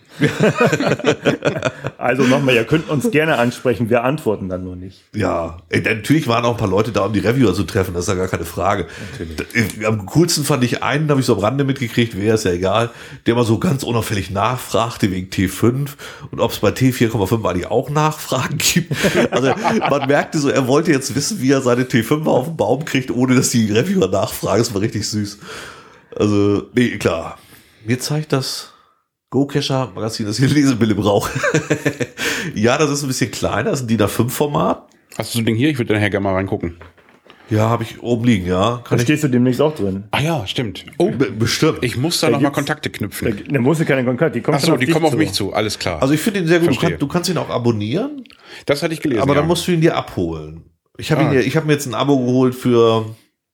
Also nochmal, ihr könnt uns gerne ansprechen, wir antworten dann nur nicht. Ja, natürlich waren auch ein paar Leute da, um die Reviewer zu treffen, das ist ja gar keine Frage. Am coolsten fand ich einen, habe ich so am Rande mitgekriegt, wäre es ja egal, der mal so ganz unauffällig nachfragte wegen T5 und ob es bei T4,5 eigentlich auch Nachfragen gibt. Also man merkte so, er wollte jetzt wissen, wie er seine T5 auf den Baum kriegt, ohne dass die Reviewer nachfragen. Das war richtig süß. Also, nee, klar. Mir zeigt das Go-Cacher-Magazin, das hier Lesebrille braucht. Ja, das ist ein bisschen kleiner, das ist ein DIN A5-Format. Hast du so ein Ding hier? Ich würde nachher gerne mal reingucken. Ja, habe ich oben liegen, ja. Da stehst du demnächst auch drin. Ah ja, stimmt. Oh, bestimmt. Ich muss da nochmal Kontakte knüpfen. Da musst du keine Kontakte, die kommen auf mich zu, alles klar. Also ich finde ihn sehr gut. Du kannst ihn auch abonnieren. Das hatte ich gelesen. Aber dann musst du ihn dir abholen. Ich habe mir jetzt ein Abo geholt für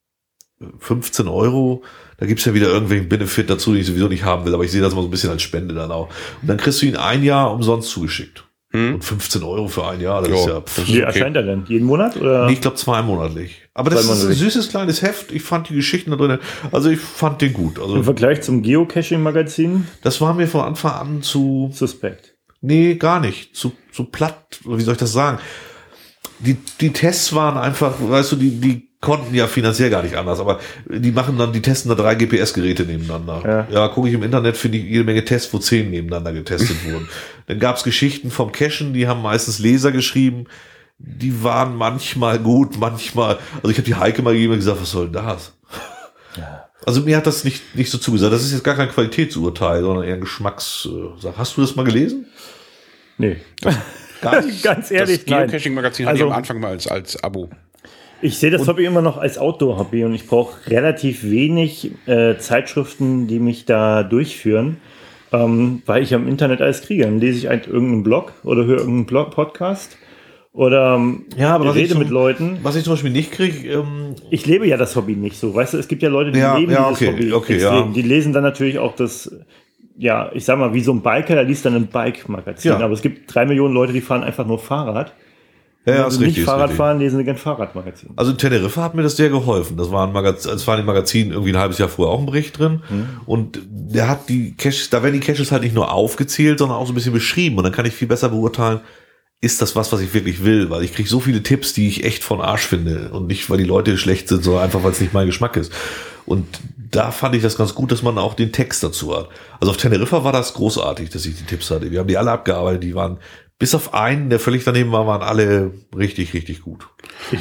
15 €. Da gibt's ja wieder irgendwelchen Benefit dazu, den ich sowieso nicht haben will, aber ich sehe das mal so ein bisschen als Spende dann auch. Und dann kriegst du ihn 1 Jahr umsonst zugeschickt. Und 15 € für 1 Jahr, das ist ja... Wie erscheint er denn? Jeden Monat? Oder? Nee, ich glaube 2 monatlich. Aber das ist ein süßes kleines Heft. Ich fand die Geschichten da drin, also ich fand den gut. Also, im Vergleich zum Geocaching-Magazin? Das war mir von Anfang an zu... Suspekt. Nee, gar nicht. Zu platt, wie soll ich das sagen? Die Tests waren einfach, weißt du, die konnten ja finanziell gar nicht anders, aber die testen da 3 GPS-Geräte nebeneinander. Ja, gucke ich im Internet, finde ich jede Menge Tests, wo 10 nebeneinander getestet wurden. Dann gab's Geschichten vom Cachen, die haben meistens Leser geschrieben, die waren manchmal gut, manchmal, also ich habe die Heike mal gegeben und gesagt, was soll denn das? Ja. Also mir hat das nicht so zugesagt. Das ist jetzt gar kein Qualitätsurteil, sondern eher ein Geschmackssache. Hast du das mal gelesen? Nee. Ganz ehrlich, das Geocaching-Magazin hatte ich am Anfang mal als Abo. Ich sehe das Hobby immer noch als Outdoor-Hobby und ich brauche relativ wenig Zeitschriften, die mich da durchführen, weil ich am Internet alles kriege. Dann lese ich irgendeinen Blog oder höre irgendeinen Podcast oder rede mit Leuten. Was ich zum Beispiel nicht kriege... ich lebe ja das Hobby nicht so. Weißt du, es gibt ja Leute, die leben dieses Hobby extrem. Ja. Die lesen dann natürlich auch das... Ja, ich sag mal, wie so ein Biker, der liest dann ein Bike-Magazin. Ja. Aber es gibt 3 Millionen Leute, die fahren einfach nur Fahrrad. Ja, wenn sie nicht Fahrrad fahren, lesen sie gern Fahrradmagazin. Also in Teneriffa hat mir das sehr geholfen. Das war im Magazin irgendwie ein halbes Jahr vorher auch ein Bericht drin. Und der hat die Caches, da werden die Caches halt nicht nur aufgezählt, sondern auch so ein bisschen beschrieben. Und dann kann ich viel besser beurteilen, ist das was ich wirklich will? Weil ich kriege so viele Tipps, die ich echt von Arsch finde. Und nicht, weil die Leute schlecht sind, sondern einfach, weil es nicht mein Geschmack ist. Und da fand ich das ganz gut, dass man auch den Text dazu hat. Also auf Teneriffa war das großartig, dass ich die Tipps hatte. Wir haben die alle abgearbeitet. Die waren, bis auf einen, der völlig daneben war, waren alle richtig, richtig gut.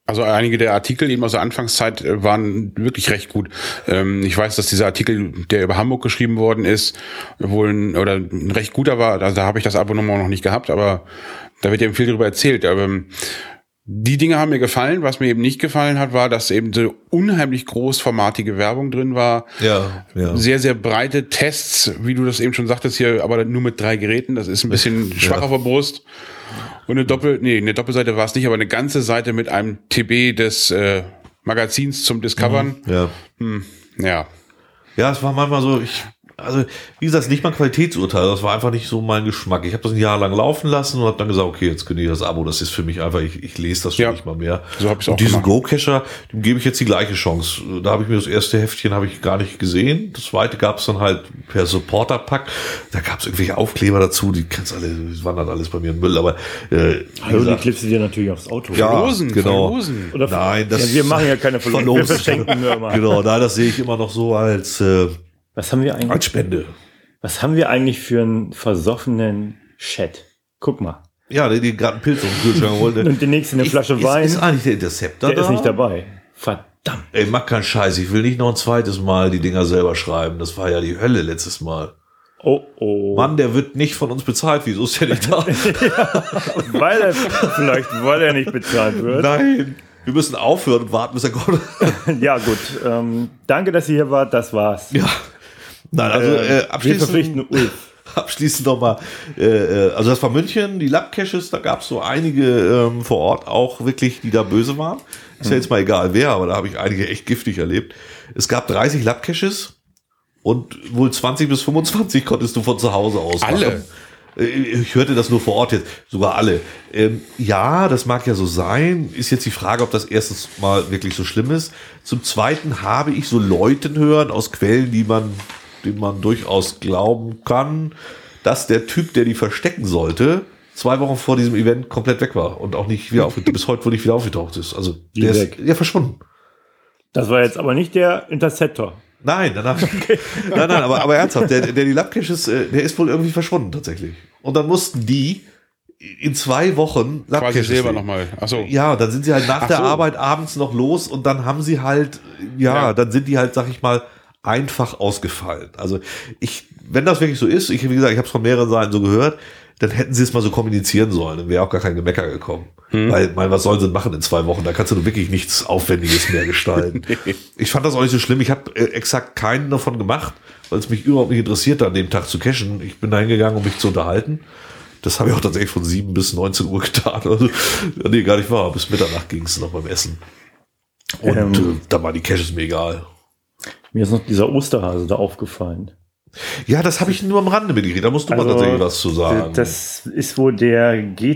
Also einige der Artikel eben aus der Anfangszeit waren wirklich recht gut. Ich weiß, dass dieser Artikel, der über Hamburg geschrieben worden ist, wohl ein recht guter war. Also da habe ich das Abonnement noch nicht gehabt, aber da wird eben viel darüber erzählt. Aber die Dinge haben mir gefallen. Was mir eben nicht gefallen hat, war, dass eben so unheimlich großformatige Werbung drin war. Ja. Sehr, sehr breite Tests, wie du das eben schon sagtest hier, aber nur mit 3 Geräten. Das ist ein bisschen schwach auf der Brust. Und eine Doppelseite war es nicht, aber eine ganze Seite mit einem TB des Magazins zum Discovern. Ja. Ja, es war manchmal so, also wie gesagt, nicht mal ein Qualitätsurteil, das war einfach nicht so mein Geschmack. Ich habe das ein Jahr lang laufen lassen und habe dann gesagt, okay, jetzt kündige ich das Abo, das ist für mich einfach, ich lese das schon nicht mal mehr. So habe ich es auch und diesen gemacht. Go-Cacher, dem gebe ich jetzt die gleiche Chance. Da habe ich mir das erste Heftchen habe ich gar nicht gesehen. Das zweite gab es dann halt per Supporter-Pack. Da gab es irgendwelche Aufkleber dazu, die kannst alle, das wandert alles bei mir in Müll, aber die klebst du dir natürlich aufs Auto. Ja, Verlosen, genau. verlosen. Oder Nein, das wir machen ja keine Verlosung, wir verschenken nur immer. Genau, nein, das sehe ich immer noch so als Was haben wir eigentlich? als Spende. Was haben wir eigentlich für einen versoffenen Chat? Guck mal. Ja, die gerade einen Pilz auf den Kühlschrank wollte. Und die nächste eine Flasche Wein. Ist eigentlich der Interceptor Der ist nicht dabei. Verdammt. Ey, mach keinen Scheiß. Ich will nicht noch ein zweites Mal die Dinger selber schreiben. Das war ja die Hölle letztes Mal. Oh. Mann, der wird nicht von uns bezahlt. Wieso ist der nicht da? weil er nicht bezahlt wird. Nein. Wir müssen aufhören und warten, bis er kommt. Ja, gut. Danke, dass ihr hier wart. Das war's. Ja. Nein, also wir verpflichten Ulf. Abschließend nochmal, also das war München, die Lab-Caches, da gab es so einige vor Ort auch wirklich, die da böse waren. Ist ja jetzt mal egal wer, aber da habe ich einige echt giftig erlebt. Es gab 30 Lab-Caches und wohl 20 bis 25 konntest du von zu Hause aus machen. Alle? Ich hörte das nur vor Ort jetzt, sogar alle. Ja, das mag ja so sein. Ist jetzt die Frage, ob das erstes Mal wirklich so schlimm ist. Zum Zweiten habe ich so Leuten hören aus Quellen, denen man durchaus glauben kann, dass der Typ, der die verstecken sollte, 2 Wochen vor diesem Event komplett weg war und auch nicht wieder bis heute wohl nicht wieder aufgetaucht ist. Also der ist verschwunden. Das war jetzt aber nicht der Interceptor. Nein, aber ernsthaft, der die Lab-Caches, der ist wohl irgendwie verschwunden tatsächlich. Und dann mussten die in 2 Wochen Lab-Caches selber nochmal. Achso. Ja, dann sind sie halt nach der Arbeit abends noch los und dann haben sie halt, dann sind die halt, sag ich mal, einfach ausgefallen. Also wenn das wirklich so ist, wie gesagt, ich habe es von mehreren Seiten so gehört, dann hätten sie es mal so kommunizieren sollen, dann wäre auch gar kein Gemecker gekommen. Weil, was sollen sie machen in 2 Wochen? Da kannst du wirklich nichts Aufwendiges mehr gestalten. Ich fand das auch nicht so schlimm. Ich habe exakt keinen davon gemacht, weil es mich überhaupt nicht interessierte, an dem Tag zu cachen. Ich bin da hingegangen, um mich zu unterhalten. Das habe ich auch tatsächlich von 7 bis 19 Uhr getan. Also, nee, gar nicht wahr. Bis Mitternacht ging es noch beim Essen. Und da waren die Caches mir egal. Mir ist noch dieser Osterhase da aufgefallen. Ja, das habe ich nur am Rande mitgekriegt. Da musst du mal tatsächlich was zu sagen. Das ist wohl der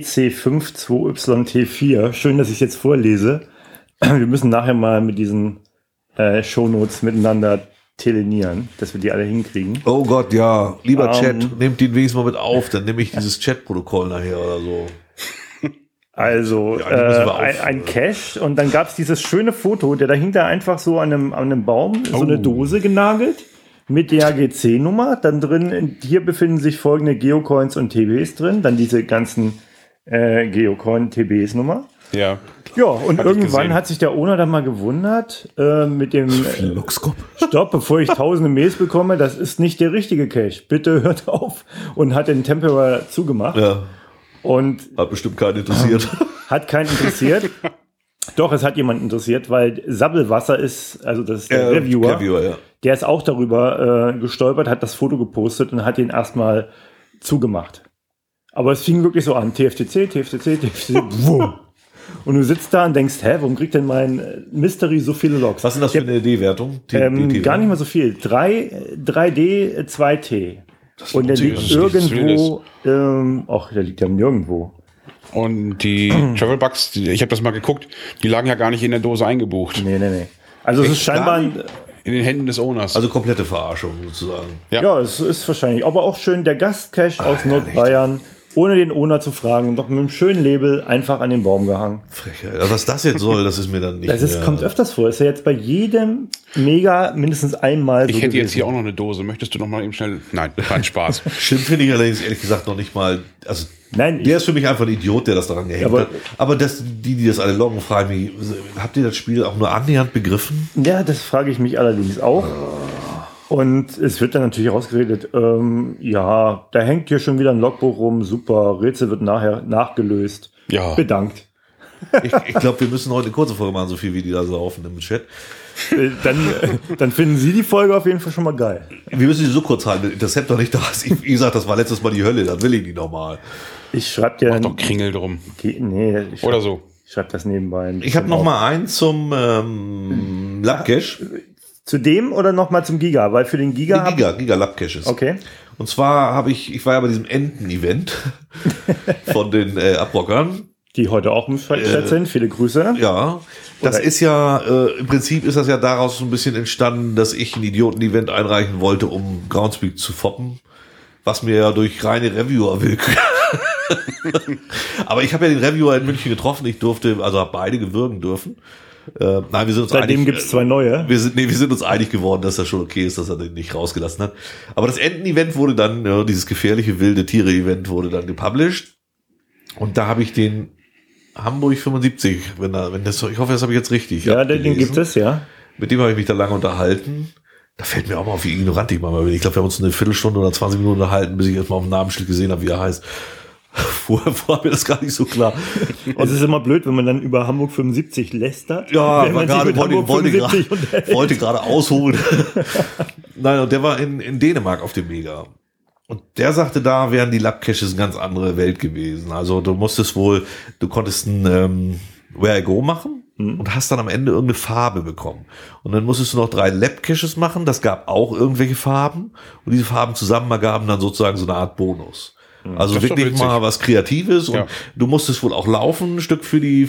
GC52YT4. Schön, dass ich es jetzt vorlese. Wir müssen nachher mal mit diesen Shownotes miteinander telenieren, dass wir die alle hinkriegen. Oh Gott, ja. Lieber Chat, nehmt den wenigstens mal mit auf. Dann nehme ich dieses Chat-Protokoll nachher oder so. Also ein Cache und dann gab es dieses schöne Foto, der dahinter einfach so an einem Baum so eine Dose genagelt mit der GC-Nummer. Dann drin, hier befinden sich folgende Geocoins und TBs drin, dann diese ganzen Geocoin-TBs-Nummer. Ja. Ja, und irgendwann hat sich der Owner dann mal gewundert mit dem Stopp, bevor ich tausende Mails bekomme, das ist nicht der richtige Cache. Bitte hört auf. Und hat den Temporär zugemacht. Ja. Und hat bestimmt keinen interessiert. Hat keinen interessiert. Doch, es hat jemanden interessiert, weil Sabbelwasser ist, also das ist der Reviewer, ja. Der ist auch darüber gestolpert, hat das Foto gepostet und hat ihn erstmal zugemacht. Aber es fing wirklich so an, TFTC, wumm. Und du sitzt da und denkst, warum kriegt denn mein Mystery so viele Logs? Was ist das für eine D-Wertung? Gar nicht mal so viel. 3D, 2T. Und der liegt irgendwo, der liegt ja nirgendwo. Und die Travelbugs, ich habe das mal geguckt, die lagen ja gar nicht in der Dose eingebucht. Nee. Also es ist scheinbar in den Händen des Owners. Also komplette Verarschung sozusagen. Ja, es ist wahrscheinlich. Aber auch schön der Gastcache aus Nordbayern, ohne den Owner zu fragen, doch mit einem schönen Label einfach an den Baum gehangen. Frechheit. Was das jetzt soll, das ist mir dann nicht kommt öfters vor. Ist ja jetzt bei jedem Mega mindestens einmal Ich so hätte jetzt gewesen. hier auch noch eine Dose. Möchtest du noch mal eben schnell? Nein, kein Spaß. Schlimm finde ich allerdings ehrlich gesagt noch nicht mal. Also, Nein, der ist für mich einfach ein Idiot, der das daran gehängt Aber- hat. Aber die das alle loggen, fragen mich, habt ihr das Spiel auch nur annähernd begriffen? Ja, das frage ich mich allerdings auch. Und es wird dann natürlich rausgeredet, ja, da hängt hier schon wieder ein Logbuch rum, super, Rätsel wird nachher nachgelöst. Ja. Bedankt. Ich glaube, wir müssen heute eine kurze Folge machen, so viel wie die da saufen im Chat. Dann finden Sie die Folge auf jeden Fall schon mal geil. Wir müssen die so kurz halten, wenn Interceptor nicht da ist. Wie gesagt, das war letztes Mal die Hölle, dann will ich die nochmal. Ich schreibe dir Doch Kringel drum. Nee, ich Oder so. schreib das nebenbei. Ich habe noch mal einen zum Labcache. Zu dem oder noch mal zum Giga? Weil für den Giga... Giga Labcaches. Okay. Und zwar ich war ja bei diesem Enten-Event von den Abrockern. Die heute auch im Chat sind. Viele Grüße. Ja, das Oder- ist ja, im Prinzip ist das ja daraus so ein bisschen entstanden, dass ich ein Idioten-Event einreichen wollte, um Groundspeak zu foppen, was mir ja durch reine Reviewer-Willkür. Aber ich habe ja den Reviewer in München getroffen, ich durfte, also habe beide gewürgen dürfen. Nein, wir sind uns Seitdem einig. gibt es 2 neue. Wir sind uns einig geworden, dass das schon okay ist, dass er den nicht rausgelassen hat. Aber das Enten-Event wurde dann, ja, dieses gefährliche wilde Tiere-Event wurde dann gepublished. Und da habe ich den Hamburg 75, ich hoffe, das habe ich jetzt richtig. Ja, den abgelesen. gibt es, ja. Mit dem habe ich mich da lange unterhalten. Da fällt mir auch mal auf, wie ignorant ich mal bin. Ich glaube, wir haben uns eine Viertelstunde oder 20 Minuten unterhalten, bis ich erstmal auf dem Namensschild gesehen habe, wie er heißt. Vorher war mir das gar nicht so klar. Und es ist immer blöd, wenn man dann über Hamburg 75 lästert. Ja, wenn war man sich gerade, mit Hamburg 75 unterhält. wollte gerade ausholen. Nein, und der war in Dänemark auf dem Mega. Und der sagte, da wären die Labcaches eine ganz andere Welt gewesen. Also du konntest ein Where I Go machen und hast dann am Ende irgendeine Farbe bekommen. Und dann musstest du noch 3 Labcaches machen, das gab auch irgendwelche Farben. Und diese Farben zusammen ergaben dann sozusagen so eine Art Bonus. Also Das ist doch wirklich witzig. mal was Kreatives und Ja. du musstest wohl auch laufen, ein Stück für die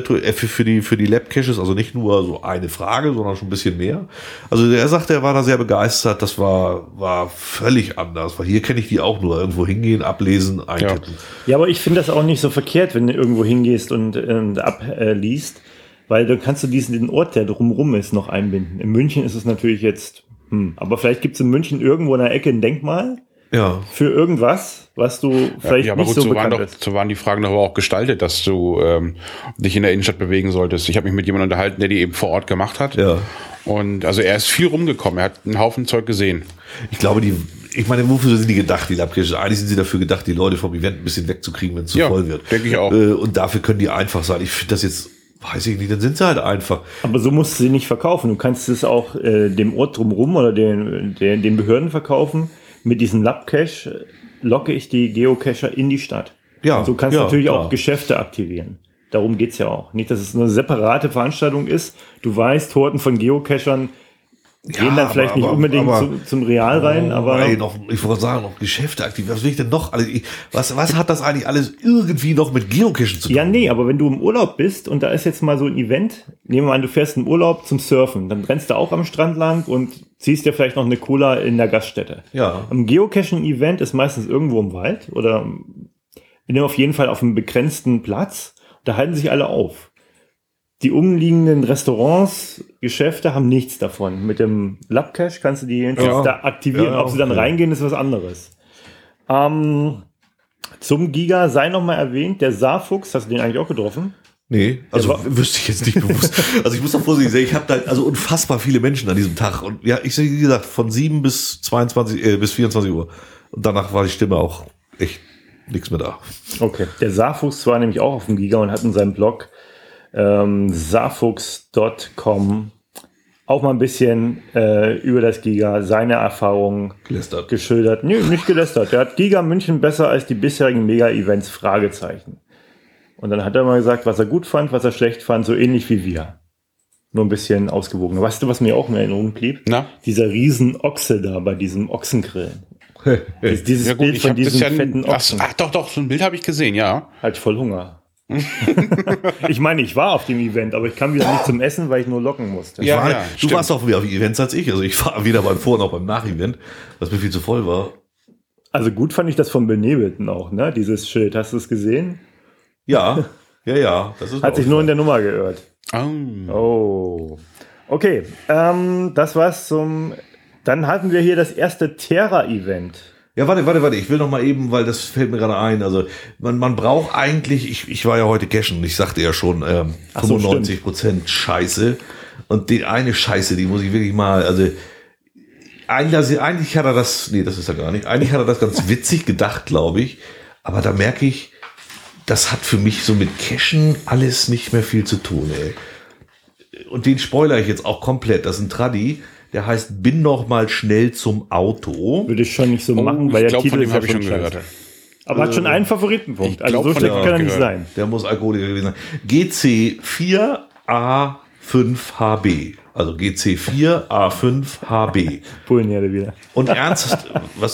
Labcaches, also nicht nur so eine Frage, sondern schon ein bisschen mehr. Also er sagte, er war da sehr begeistert, das war völlig anders, weil hier kenne ich die auch nur irgendwo hingehen, ablesen, eintippen. Ja, aber ich finde das auch nicht so verkehrt, wenn du irgendwo hingehst und abliest, weil dann kannst du den Ort, der drumrum ist, noch einbinden. In München ist es natürlich jetzt, aber vielleicht gibt es in München irgendwo in der Ecke ein Denkmal Ja. für irgendwas, was du vielleicht aber nicht gut, so bekannt bist. so waren die Fragen doch aber auch gestaltet, dass du dich in der Innenstadt bewegen solltest. Ich habe mich mit jemandem unterhalten, der die eben vor Ort gemacht hat. Ja. Und also er ist viel rumgekommen, er hat einen Haufen Zeug gesehen. Ich glaube, ich meine, wofür sind die gedacht, die Labcaches? Eigentlich sind sie dafür gedacht, die Leute vom Event ein bisschen wegzukriegen, wenn es zu Ja, voll wird. denke ich auch. Und dafür können die einfach sein. Ich finde das jetzt, weiß ich nicht, dann sind sie halt einfach. Aber so musst du sie nicht verkaufen. Du kannst es auch dem Ort drumherum oder den Behörden verkaufen. Mit diesem Labcache locke ich die Geocacher in die Stadt. Ja, Und so kannst du ja, natürlich klar. auch Geschäfte aktivieren. Darum geht's ja auch. Nicht, dass es eine separate Veranstaltung ist. Du weißt, Horten von Geocachern gehen dann vielleicht nicht unbedingt zum Real rein, aber ich wollte sagen, noch Geschäfte aktiv. Was will ich denn noch? Was hat das eigentlich alles irgendwie noch mit Geocachen zu tun? ja, nee, aber wenn du im Urlaub bist und da ist jetzt mal so ein Event, nehmen wir an, du fährst in Urlaub zum Surfen, dann rennst du auch am Strand lang und ziehst dir vielleicht noch eine Cola in der Gaststätte. Ja. Am Geocaching-Event ist meistens irgendwo im Wald oder auf jeden Fall auf einem begrenzten Platz. Da halten sich alle auf. Die umliegenden Restaurants, Geschäfte haben nichts davon. Mit dem Labcache kannst du die da aktivieren. Ja, Ob sie dann okay. reingehen, ist was anderes. Zum Giga sei noch mal erwähnt, der Saarfuchs, hast du den eigentlich auch getroffen? Nee, also wüsste ich jetzt nicht bewusst. Also ich muss doch vorsichtig sagen, ich habe da also unfassbar viele Menschen an diesem Tag. Und ja, wie gesagt, von 7 bis 24 Uhr. Und danach war die Stimme auch echt nichts mehr da. Okay. Der Saarfuchs war nämlich auch auf dem Giga und hat in seinem Blog saarfuchs.com auch mal ein bisschen über das Giga, seine Erfahrungen Gelästert. geschildert. Nee, nicht gelästert. Der hat Giga München besser als die bisherigen Mega-Events, Fragezeichen. Und dann hat er mal gesagt, was er gut fand, was er schlecht fand, so ähnlich wie wir. Nur ein bisschen ausgewogener. Weißt du, was mir auch in Erinnerung blieb? Na? Dieser riesen Ochse da bei diesem Ochsengrillen. Dieses Ja gut, Bild ich von habe das diesem ja fetten Ochsen. ach doch, so ein Bild habe ich gesehen, ja. Halt voll Hunger. Ich meine, ich war auf dem Event, aber ich kam wieder nicht zum Essen, weil ich nur locken musste. Ja, Du stimmt. warst auch mehr auf Events als ich. Also ich war weder beim Vor- noch beim Nach-Event, was mir viel zu voll war. Also gut fand ich das von Benebelten auch, ne? Dieses Schild. Hast du es gesehen? Ja. Das ist Hat sich nur in der Nummer geirrt. Oh. Oh. Okay, das war's Dann hatten wir hier das erste Terra-Event. Ja, warte. Ich will noch mal eben, weil das fällt mir gerade ein. Also man braucht eigentlich, ich war ja heute cashen, ich sagte ja schon, 95% Scheiße. Und die eine Scheiße, die muss ich wirklich mal, also eigentlich hat er das, nee, das ist er gar nicht. Eigentlich hat er das ganz witzig gedacht, glaube ich. Aber da merke ich, das hat für mich so mit Cashen alles nicht mehr viel zu tun, ey. Und den spoilere ich jetzt auch komplett. Das ist ein Traddy, der heißt Bin noch mal schnell zum Auto. Würde ich schon nicht so machen, weil der Titel ist ja schon gehört. Aber hat schon einen Favoritenpunkt. Also so schlecht kann er nicht sein. Der muss Alkoholiker gewesen sein. GC4A5HB. Also GC4A5HB. Bullenherde wieder. Und ernsthaft,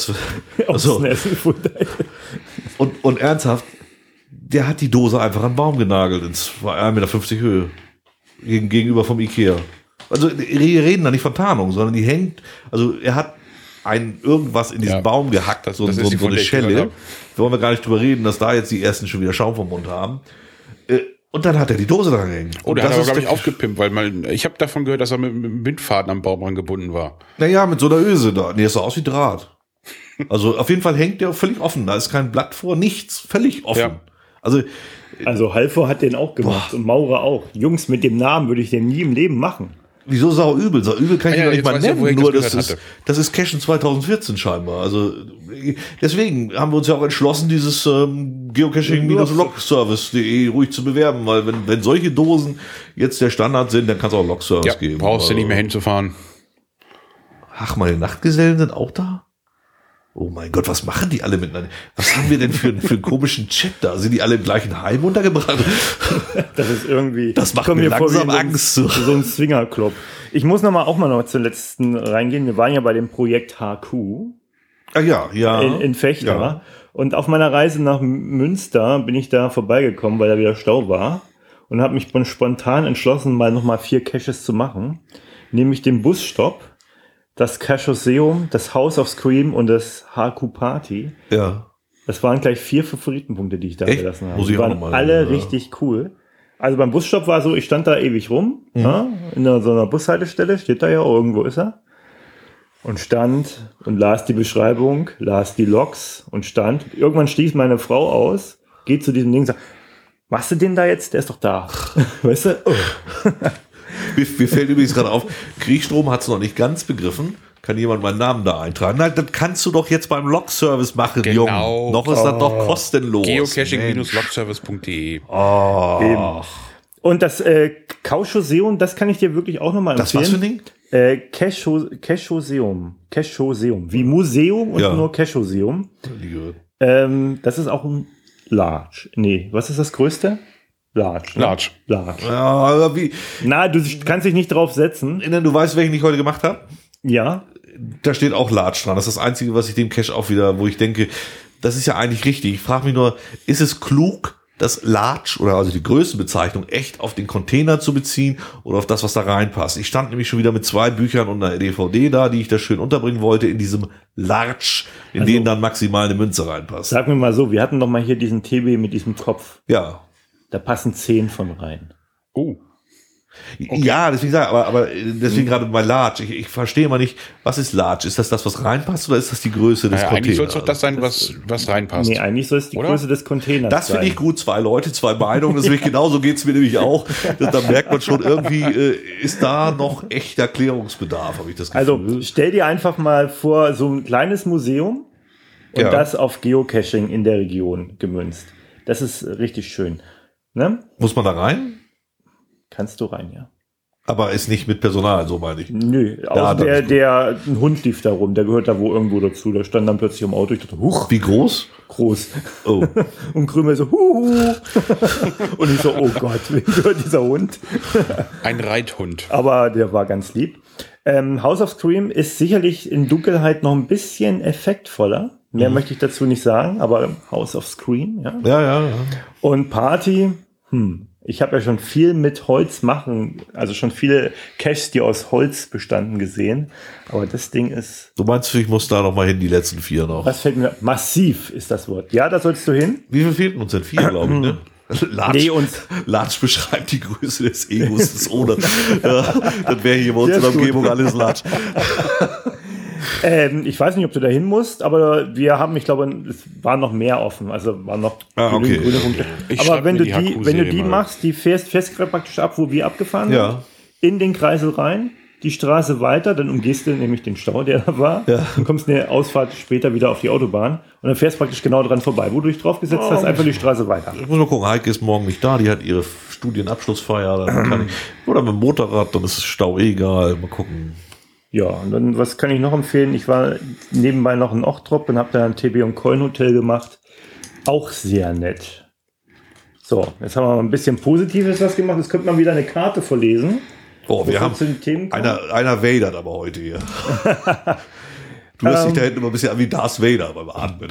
und ernsthaft, der hat die Dose einfach an den Baum genagelt. Es war 1,50 Meter Höhe. Gegenüber vom Ikea. Also wir reden da nicht von Tarnung, sondern die hängt, also er hat irgendwas in diesen Baum gehackt, so eine Schelle. Wollen wir gar nicht drüber reden, dass da jetzt die ersten schon wieder Schaum vom Mund haben. Und dann hat er die Dose dran gehängt. Oh, der hat aber, glaube ich, aufgepimpt, weil ich habe davon gehört, dass er mit einem Windfaden am Baum angebunden war. Naja, mit so einer Öse da. Nee, das sah aus wie Draht. Also auf jeden Fall hängt der völlig offen. Da ist kein Blatt vor, nichts. Völlig offen. Ja. Also Halvor hat den auch gemacht und Maurer auch. Jungs, mit dem Namen würde ich den nie im Leben machen. Wieso sauübel? Sauübel kann ich ja nicht mal nennen, nur das ist Cashen 2014 scheinbar. Also deswegen haben wir uns ja auch entschlossen, dieses geocaching-logservice.de ruhig zu bewerben, weil wenn solche Dosen jetzt der Standard sind, dann kann es auch Logservice geben. Brauchst du nicht mehr hinzufahren. Ach, meine Nachtgesellen sind auch da? Oh mein Gott, was machen die alle miteinander? Was haben wir denn für einen komischen Chat da? Sind die alle im gleichen Heim untergebracht? Das ist irgendwie... Das macht mir langsam Angst. So ein Swingerclub. Ich muss auch mal noch zur letzten reingehen. Wir waren ja bei dem Projekt HQ. Ah ja. In Fechter. Ja. Und auf meiner Reise nach Münster bin ich da vorbeigekommen, weil da wieder Stau war. Und habe mich spontan entschlossen, mal nochmal 4 Caches zu machen. Nämlich den Busstopp, das Cachoseum, das House of Scream und das HQ Party. Ja. Das waren gleich 4 Favoritenpunkte, die ich da gelassen habe. Die waren alle richtig cool. Also beim Busstopp war so, ich stand da ewig rum, in so einer Bushaltestelle, steht da ja, irgendwo ist er. Und stand und las die Beschreibung, las die Logs und stand. Irgendwann stieß meine Frau aus, geht zu diesem Ding und sagt, machst du den da jetzt? Der ist doch da. Weißt du? Oh. Mir fällt übrigens gerade auf, Kriegstrom hat es noch nicht ganz begriffen. Kann jemand meinen Namen da eintragen? Nein, das kannst du doch jetzt beim Log-Service machen, genau. Junge. Noch ist das doch kostenlos. Geocaching-logservice.de. Eben. Und das Cachoseum, das kann ich dir wirklich auch nochmal empfehlen. Das was für ein Ding? Cachoseum. Wie Museum und nur Cachoseum. Das ist auch ein Large. Nee, was ist das größte? Large. Ja, aber wie? Na, du kannst dich nicht drauf setzen. Du weißt, welchen ich heute gemacht habe? Ja. Da steht auch Large dran. Das ist das Einzige, was ich dem Cache auch wieder, wo ich denke, das ist ja eigentlich richtig. Ich frage mich nur, ist es klug, das Large oder also die Größenbezeichnung echt auf den Container zu beziehen oder auf das, was da reinpasst? Ich stand nämlich schon wieder mit 2 Büchern und einer DVD da, die ich da schön unterbringen wollte, in diesem Large, in den dann maximal eine Münze reinpasst. Sag mir mal so, wir hatten doch mal hier diesen TB mit diesem Kopf. Ja. Da passen 10 von rein. Oh. Okay. Ja, deswegen sage ich, aber deswegen gerade bei Large. Ich verstehe mal nicht, was ist Large? Ist das, was reinpasst oder ist das die Größe des Containers? Eigentlich soll es doch das sein, was reinpasst. Nee, eigentlich soll es die Größe des Containers sein. Das finde ich gut. 2 Leute, 2 Meinungen. Deswegen genauso geht es mir nämlich auch. Da merkt man schon, irgendwie ist da noch echt Erklärungsbedarf, habe ich das Gefühl. Also stell dir einfach mal vor, so ein kleines Museum und das auf Geocaching in der Region gemünzt. Das ist richtig schön. Ne? Muss man da rein? Kannst du rein, ja. Aber ist nicht mit Personal, so meine ich. Nö, außer ein Hund lief da rum, der gehört da wo irgendwo dazu. Der stand dann plötzlich am Auto, ich dachte, huch. Wie groß? Groß. Oh. Und Krümel so, huhu. Und ich so, oh Gott, wem gehört dieser Hund? Ein Reithund. Aber der war ganz lieb. House of Scream ist sicherlich in Dunkelheit noch ein bisschen effektvoller. Mehr möchte ich dazu nicht sagen, aber House of Scream, ja. Ja. Und Party, ich habe ja schon viel mit Holz machen, also schon viele Caches, die aus Holz bestanden, gesehen. Aber das Ding ist... Du meinst, ich muss da noch mal hin, die letzten 4 noch? Was fällt mir... Massiv ist das Wort. Ja, da sollst du hin. Wie viel fehlten uns denn? 4, glaube ich, ne? Latsch beschreibt die Größe des Egos des Owners. Dann wäre hier bei uns in der Umgebung alles Latsch. Ich weiß nicht, ob du da hin musst, aber wir haben, ich glaube, es waren noch mehr offen. Also waren noch grüne Punkte. Aber wenn du die machst, die fährst praktisch ab, wo wir abgefahren sind, in den Kreisel rein, die Straße weiter, dann umgehst du nämlich den Stau, der da war, und kommst eine Ausfahrt später wieder auf die Autobahn und dann fährst praktisch genau dran vorbei. Wo du dich drauf gesetzt hast, einfach die Straße weiter. Ich muss mal gucken, Heike ist morgen nicht da, die hat ihre Studienabschlussfeier, dann kann ich, oder mit dem Motorrad, dann ist es Stau egal, mal gucken. Ja, und dann, was kann ich noch empfehlen? Ich war nebenbei noch in Ochtrop und habe da ein TB und Köln Hotel gemacht. Auch sehr nett. So, jetzt haben wir mal ein bisschen Positives was gemacht. Jetzt könnte man wieder eine Karte vorlesen. Oh, wir haben einer wadert aber heute hier. Du hörst dich da hinten immer ein bisschen an wie Darth Vader beim Atmen.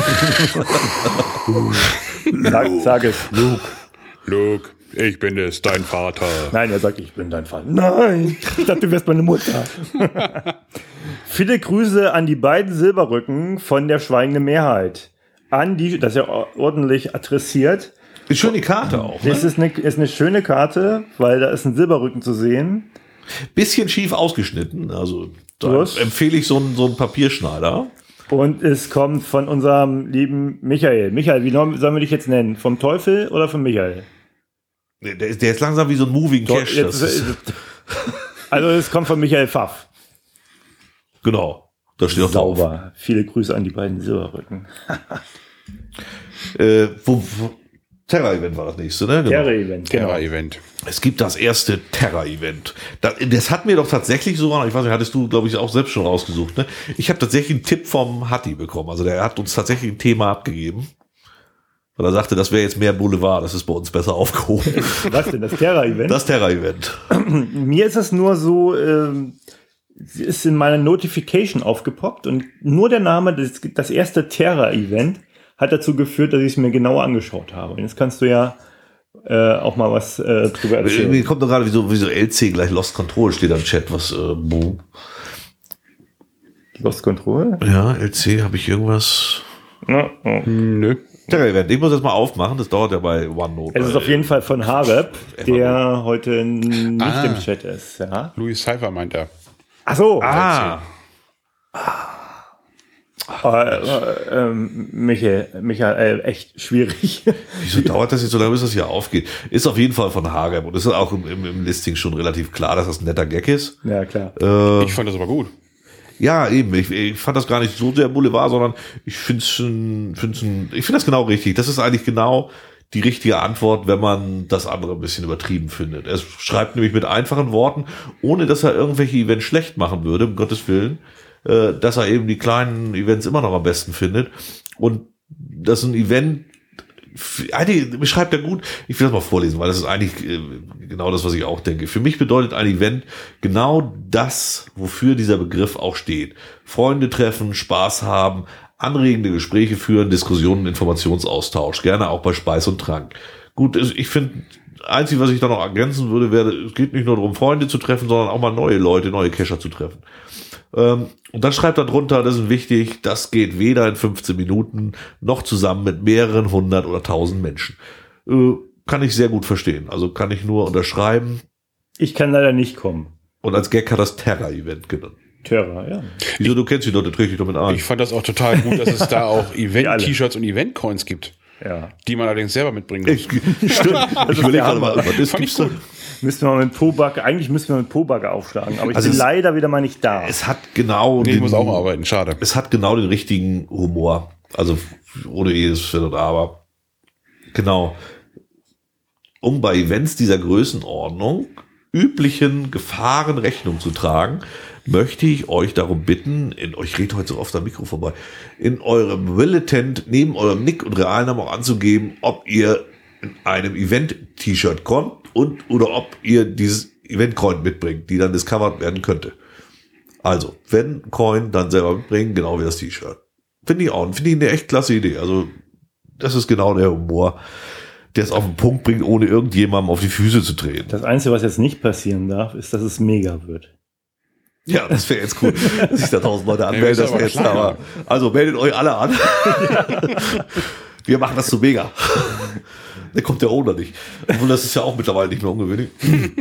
Sag es, Luke. Luke, ich bin es, dein Vater. Nein, er sagt, ich bin dein Vater. Nein, ich dachte, du wärst meine Mutter. Viele Grüße an die beiden Silberrücken von der Schweigende Mehrheit. Das ist ja ordentlich adressiert. Ist schön die Karte auch. Ne? Das ist eine schöne Karte, weil da ist ein Silberrücken zu sehen. Bisschen schief ausgeschnitten. Also da empfehle ich so einen Papierschneider. Und es kommt von unserem lieben Michael. Michael, wie sollen wir dich jetzt nennen? Vom Teufel oder von Michael? Der ist langsam wie so ein Moving Cash. Also es kommt von Michael Pfaff. Genau. Da steht auch sauber. Drauf. Viele Grüße an die beiden Silberrücken. Terra-Event war das nächste, ne? Genau. Terra-Event. Es gibt das erste Terra-Event. Das hatten wir doch tatsächlich sogar, ich weiß nicht, hattest du, glaube ich, auch selbst schon rausgesucht, ne? Ich habe tatsächlich einen Tipp vom Hatti bekommen. Also der hat uns tatsächlich ein Thema abgegeben. Weil er sagte, das wäre jetzt mehr Boulevard, das ist bei uns besser aufgehoben. Was denn, das Terra-Event? Das Terra-Event. Mir ist es nur so, sie ist in meiner Notification aufgepoppt und nur der Name, das erste Terra-Event, hat dazu geführt, dass ich es mir genauer angeschaut habe. Und jetzt kannst du ja auch mal was drüber erzählen. Mir kommt doch gerade wie so LC gleich Lost Control steht am Chat, was Lost Control? Ja, LC, habe ich irgendwas? Nö. Terra-Event, ich muss das mal aufmachen, das dauert ja bei OneNote. Es ist auf jeden Fall von Harep, der heute nicht im Chat ist. Ja? Louis Cypher meint er. Ach so. Michael, echt schwierig. Wieso dauert das jetzt so lange, bis das hier aufgeht? Ist auf jeden Fall von Harep und ist auch im Listing schon relativ klar, dass das ein netter Gag ist. Ja, klar. Ich fand das aber gut. Ja, eben. Ich fand das gar nicht so sehr Boulevard, sondern ich finde das genau richtig. Das ist eigentlich genau die richtige Antwort, wenn man das andere ein bisschen übertrieben findet. Er schreibt nämlich mit einfachen Worten, ohne dass er irgendwelche Events schlecht machen würde, um Gottes Willen, dass er eben die kleinen Events immer noch am besten findet. Und das ist ein Event, eigentlich beschreibt er gut, ich will das mal vorlesen, weil das ist eigentlich genau das, was ich auch denke. Für mich bedeutet ein Event genau das, wofür dieser Begriff auch steht. Freunde treffen, Spaß haben, anregende Gespräche führen, Diskussionen, Informationsaustausch, gerne auch bei Speis und Trank. Gut, ich finde, einzig, was ich da noch ergänzen würde, wäre, es geht nicht nur darum, Freunde zu treffen, sondern auch mal neue Leute, neue Cacher zu treffen. Und dann schreibt er drunter, das ist wichtig, das geht weder in 15 Minuten noch zusammen mit mehreren 100 oder 1000 Menschen. Kann ich sehr gut verstehen. Also kann ich nur unterschreiben. Ich kann leider nicht kommen. Und als Gag hat das Terra-Event genannt. Terra, ja. Wieso, du kennst die Leute, trägst dich damit an. Ich fand das auch total gut, dass es da auch Event-T-Shirts und Event-Coins gibt. Ja. Die man allerdings selber mitbringen muss. Stimmt. Ich überlege gerade mal, was Fand ich gut. Müssten wir mit Pobacke aufschlagen, aber ich bin leider wieder mal nicht da. Es hat genau ich muss auch arbeiten, schade. Es hat genau den richtigen Humor. Also ohne jedes Wenn und Aber. Genau. Um bei Events dieser Größenordnung üblichen Gefahren Rechnung zu tragen, möchte ich euch darum bitten, ich rede heute so oft am Mikro vorbei, in eurem Bulletin neben eurem Nick und Realnamen auch anzugeben, ob ihr in einem Event-T-Shirt kommt oder ob ihr dieses Event-Coin mitbringt, die dann discovered werden könnte. Also, wenn Coin, dann selber mitbringen, genau wie das T-Shirt. Finde ich eine echt klasse Idee. Also, das ist genau der Humor, der es auf den Punkt bringt, ohne irgendjemandem auf die Füße zu treten. Das Einzige, was jetzt nicht passieren darf, ist, dass es mega wird. Ja, das wäre jetzt cool, dass sich da 1000 Leute anmelden. Das wäre jetzt da. Also meldet euch alle an. Wir machen das zu mega. Da kommt der Owner nicht. Obwohl, das ist ja auch mittlerweile nicht mehr ungewöhnlich.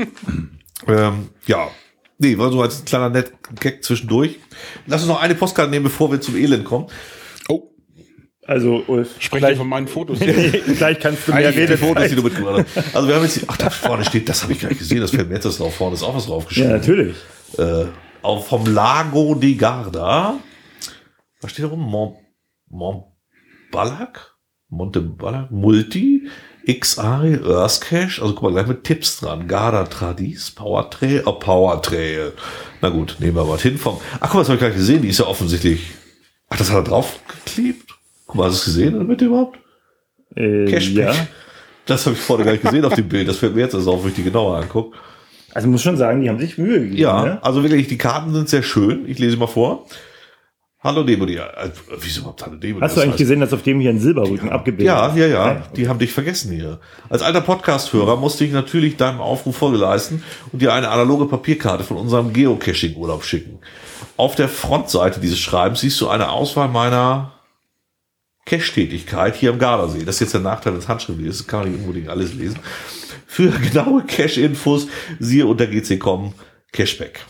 Ja. Nee, war so als kleiner Gag zwischendurch. Lass uns noch eine Postkarte nehmen, bevor wir zum Elend kommen. Oh, Also, Ulf, spreche von meinen Fotos. gleich kannst du mehr Die reden. Fotos, die du mitgebracht hast. Also wir haben jetzt, da vorne steht, das habe ich gar nicht gesehen, das fällt mir jetzt erst drauf, vorne ist auch was draufgeschrieben. Ja, natürlich. Auch vom Lago di Garda. Was steht da rum? Montballac? Multi? X-Ari, Earth Cache, also guck mal, gleich mit Tipps dran. Garda Tradis, Power Trail. Na gut, nehmen wir mal hin vom. Ach guck mal, das habe ich gar nicht gesehen, die ist ja offensichtlich. Ach, das hat er draufgeklebt? Guck mal, hast du es gesehen damit überhaupt? Cashback. Ja. Das habe ich vorher gar nicht gesehen auf dem Bild. Das fällt mir jetzt erst auf, wenn ich die genauer angucke. Also muss schon sagen, die haben sich Mühe gegeben. Ja, Ne? also wirklich, die Karten sind sehr schön. Ich lese mal vor. Hallo Demodi. Wieso überhaupt Hallo Demodi? Hast du eigentlich gesehen, dass auf dem hier ein Silberrücken abgebildet Ja, ist? ja, ja. Die haben dich vergessen hier. Als alter Podcast-Hörer musste ich natürlich deinem Aufruf Folge leisten und dir eine analoge Papierkarte von unserem Geocaching-Urlaub schicken. Auf der Frontseite dieses Schreibens siehst du eine Auswahl meiner Cache-Tätigkeit hier am Gardasee. Das ist jetzt der Nachteil, wenn es handschriftlich ist. Das kann man nicht unbedingt alles lesen. Für genaue Cache-Infos siehe unter gc.com Cashback.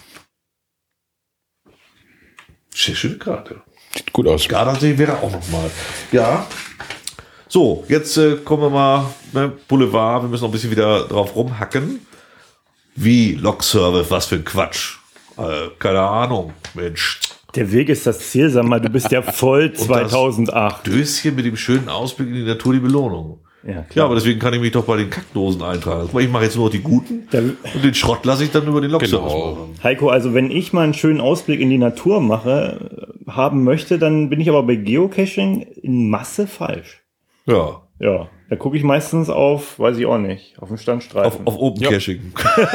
Schöne Karte. Sieht gut aus. Gardasee wäre auch noch mal. Ja. So, jetzt kommen wir mal, ne, Boulevard. Wir müssen noch ein bisschen wieder drauf rumhacken. Wie Log-Service, was für ein Quatsch. Keine Ahnung, Mensch. Der Weg ist das Ziel, sag mal, du bist ja voll 2008. Döschen mit dem schönen Ausblick in die Natur, die Belohnung. Ja, Ja, klar. aber deswegen kann ich mich doch bei den Kackdosen eintragen. Guck mal, ich mache jetzt nur noch die guten und den Schrott lasse ich dann über den Log-Service Genau. machen. Heiko, also wenn ich mal einen schönen Ausblick in die Natur haben möchte, dann bin ich aber bei Geocaching in Masse falsch. Ja, Ja, da gucke ich meistens auf, weiß ich auch nicht, auf dem Standstreifen. auf Open Caching.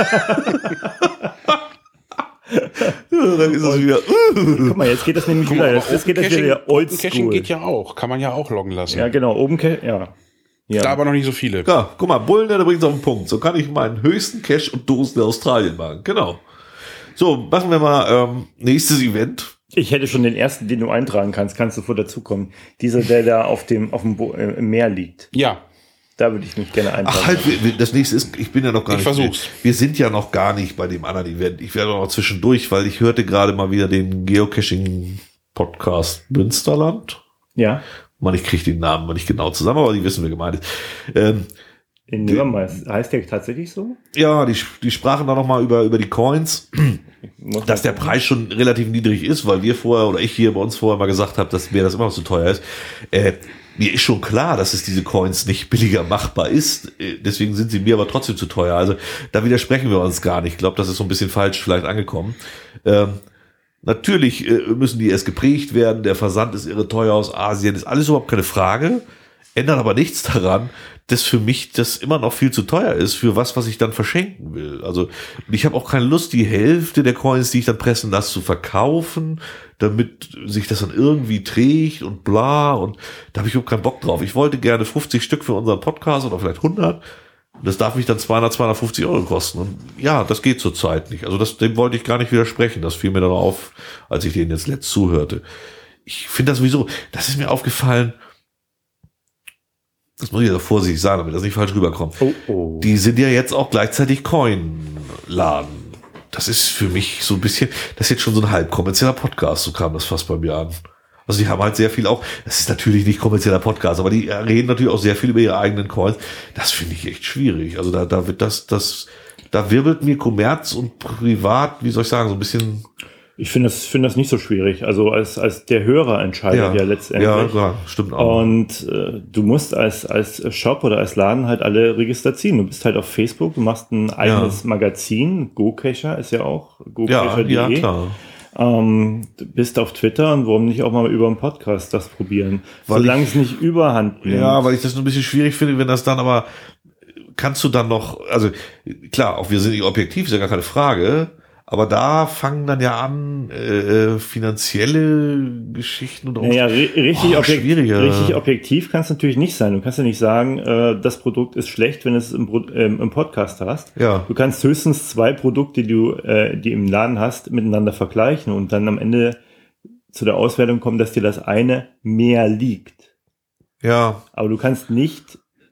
Ja, dann ist es wieder. Guck mal, jetzt geht das nämlich Guck mal, wieder, aber jetzt geht das wieder Open Caching oldschool. geht ja auch. Kann man ja auch loggen lassen. Ja, genau, oben, ja. Da Ja. aber noch nicht so viele. Ja, guck mal, Bullen, der bringt es auf den Punkt. So kann ich meinen höchsten Cache und Dosen in Australien machen. Genau. So, machen wir mal nächstes Event. Ich hätte schon den ersten, den du eintragen kannst sofort dazukommen. Dieser, der da im Meer liegt. Ja, Da würde ich mich gerne eintragen. Ach halt, das nächste ist, ich bin ja noch gar Ich nicht. versuch's. Wir sind ja noch gar nicht bei dem anderen Event. Ich werde noch zwischendurch, weil ich hörte gerade mal wieder den Geocaching-Podcast Münsterland. Ja, Man, ich kriege den Namen mal nicht genau zusammen, aber die wissen, wer gemeint ist. in Nürnberg. Heißt der tatsächlich so? Ja, die sprachen da noch mal über die Coins, dass der Preis schon relativ niedrig ist, weil wir vorher oder ich hier bei uns vorher mal gesagt habe, dass mir das immer noch zu teuer ist. Mir ist schon klar, dass es diese Coins nicht billiger machbar ist. Deswegen sind sie mir aber trotzdem zu teuer. Also da widersprechen wir uns gar nicht. Ich glaube, das ist so ein bisschen falsch vielleicht angekommen. Natürlich müssen die erst geprägt werden. Der Versand ist irre teuer aus Asien. Ist alles überhaupt keine Frage. Ändert aber nichts daran, dass für mich das immer noch viel zu teuer ist für was ich dann verschenken will. Also ich habe auch keine Lust, die Hälfte der Coins, die ich dann pressen lasse, zu verkaufen, damit sich das dann irgendwie trägt und bla. Und da habe ich überhaupt keinen Bock drauf. Ich wollte gerne 50 Stück für unseren Podcast oder vielleicht 100. Das darf mich dann 250 Euro kosten. Und ja, das geht zurzeit nicht. Also dem wollte ich gar nicht widersprechen. Das fiel mir dann auf, als ich denen jetzt letzt zuhörte. Ich finde das sowieso, das ist mir aufgefallen, das muss ich ja vorsichtig sagen, damit das nicht falsch rüberkommt. Oh. Die sind ja jetzt auch gleichzeitig Coin-Laden. Das ist für mich so ein bisschen, das ist jetzt schon so ein halb kommerzieller Podcast, so kam das fast bei mir an. Also die haben halt sehr viel auch, das ist natürlich nicht kommerzieller Podcast, aber die reden natürlich auch sehr viel über ihre eigenen Coins. Das finde ich echt schwierig. Also da wird da wirbelt mir Kommerz und Privat, wie soll ich sagen, so ein bisschen. Ich finde das nicht so schwierig. Also als der Hörer entscheidet ja letztendlich. Ja, stimmt auch. Und du musst als Shop oder als Laden halt alle Register ziehen. Du bist halt auf Facebook, du machst ein eigenes Magazin. GoCacher ist ja auch GoCacher.de. Ja, klar. Du bist auf Twitter und warum nicht auch mal über einen Podcast das probieren? Weil Solange es nicht überhand nimmt. Ja, weil ich das ein bisschen schwierig finde, wenn das dann aber, kannst du dann noch, also klar, auch wir sind nicht objektiv, ist ja gar keine Frage, aber da fangen dann ja an, finanzielle Geschichten und auch Naja, richtig schwieriger. objektiv kann es natürlich nicht sein. Du kannst ja nicht sagen, das Produkt ist schlecht, wenn du es im Podcast hast. Ja. Du kannst höchstens zwei Produkte, die im Laden hast, miteinander vergleichen und dann am Ende zu der Auswertung kommen, dass dir das eine mehr liegt. Ja, Aber du kannst nicht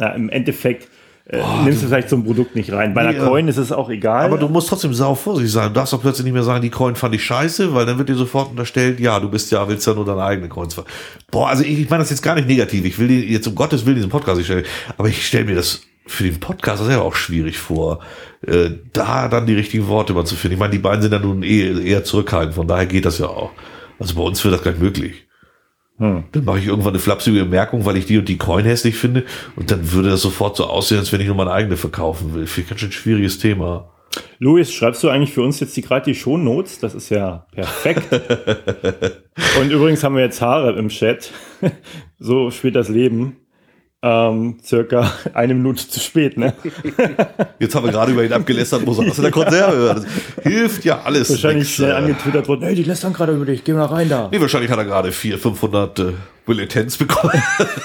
im Endeffekt nimmst du vielleicht so ein Produkt nicht rein. Bei einer Coin ist es auch egal. Aber du musst trotzdem sau vorsichtig sein. Du darfst doch plötzlich nicht mehr sagen, die Coin fand ich scheiße, weil dann wird dir sofort unterstellt, ja, willst ja nur deine eigene Coins ver. Also ich meine das jetzt gar nicht negativ. Ich will dir jetzt um Gottes Willen diesen Podcast nicht stellen. Aber ich stelle mir das für den Podcast selber auch schwierig vor, da dann die richtigen Worte immer zu finden. Ich meine, die beiden sind ja nun eher zurückhaltend. Von daher geht das ja auch. Also bei uns wird das gar nicht möglich. Dann mache ich irgendwann eine flapsige Bemerkung, weil ich die und die Coin hässlich finde und dann würde das sofort so aussehen, als wenn ich nur meine eigene verkaufen will. Finde ich ganz schön schwieriges Thema. Luis, schreibst du eigentlich für uns jetzt gerade die Shownotes? Das ist ja perfekt. Und übrigens haben wir jetzt Haare im Chat. So spielt das Leben. Circa 1 Minute zu spät, ne? Jetzt haben wir gerade über ihn abgelästert, muss er aus der Konserve hören. Das hilft ja alles. Wahrscheinlich schnell angetwittert worden, hey, die lästern gerade über dich, geh mal rein da. Nee, wahrscheinlich hat er gerade 400-500 Bulletins bekommen.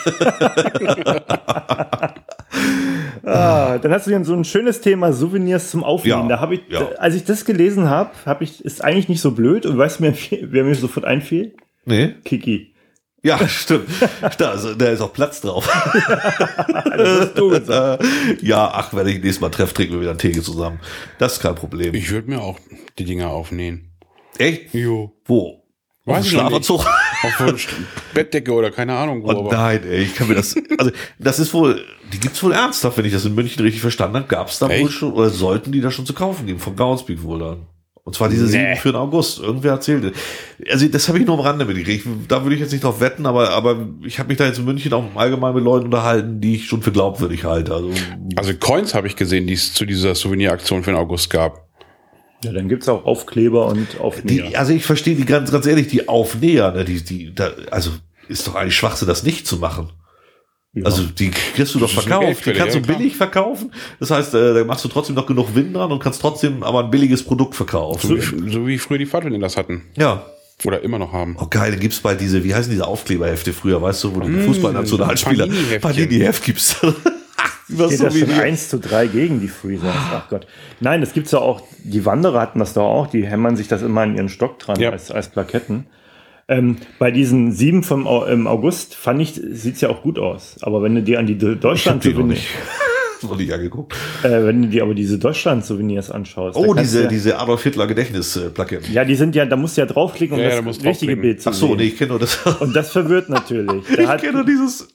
Dann hast du hier so ein schönes Thema, Souvenirs zum Aufnehmen. Ja, Da habe ich, als ich das gelesen habe, ist eigentlich nicht so blöd. Und weißt du, wer mir sofort einfiel? Nee. Kiki. Ja, stimmt. Da ist auch Platz drauf. Das hast du gesagt. Ja, ach, wenn ich nächstes Mal treffe, trinken wir wieder einen Tee zusammen. Das ist kein Problem. Ich würde mir auch die Dinger aufnähen. Echt? Jo. Wo? Weiß Auf dem ich noch nicht. Schlafanzug? Auf eine Bettdecke oder keine Ahnung wo. Oh nein, ey, ich kann mir das, also das ist wohl, die gibt's wohl ernsthaft, wenn ich das in München richtig verstanden habe, gab's da wohl schon, oder sollten die da schon zu kaufen geben, von Groundspeak wohl dann. Und zwar diese 7 für den August. Irgendwer erzählte. Also das habe ich nur am Rande mitgekriegt. Da würde ich jetzt nicht drauf wetten, aber ich habe mich da jetzt in München auch allgemein mit Leuten unterhalten, die ich schon für glaubwürdig halte. Also Coins habe ich gesehen, die es zu dieser Souveniraktion für den August gab. Ja, dann gibt's auch Aufkleber und Aufnäher. Also ich verstehe die ganz ehrlich, die Aufnäher, ne, also ist doch eigentlich Schwachsinn, das nicht zu machen. Ja. Also die kriegst du doch verkauft, die kannst du billig verkaufen. Das heißt, da machst du trotzdem noch genug Gewinn dran und kannst trotzdem aber ein billiges Produkt verkaufen. So wie früher die Pfadfinder das hatten. Ja. Oder immer noch haben. Oh geil, dann gibt's bald wie heißen diese Aufkleberhefte früher, weißt du, wo die Fußballnationalspieler Panini-Heft gibt's. Steht das schon 1:3 gegen die Freezers? Ach Gott. Nein, das gibt's ja auch, die Wanderer hatten das doch auch, die hämmern sich das immer in ihren Stock dran als Plaketten. Bei diesen 7 im August sieht's ja auch gut aus. Aber wenn du dir an die Deutschland-Souvenirs noch nicht angeguckt. Wenn du dir aber diese Deutschland-Souvenirs anschaust. Oh, diese Adolf Hitler Gedächtnisplaketten. Ja, die sind ja, da musst du ja draufklicken, um das richtige Bild zu sehen. Ach so, nee, ich kenne nur das. Und das verwirrt natürlich. Ich kenne nur dieses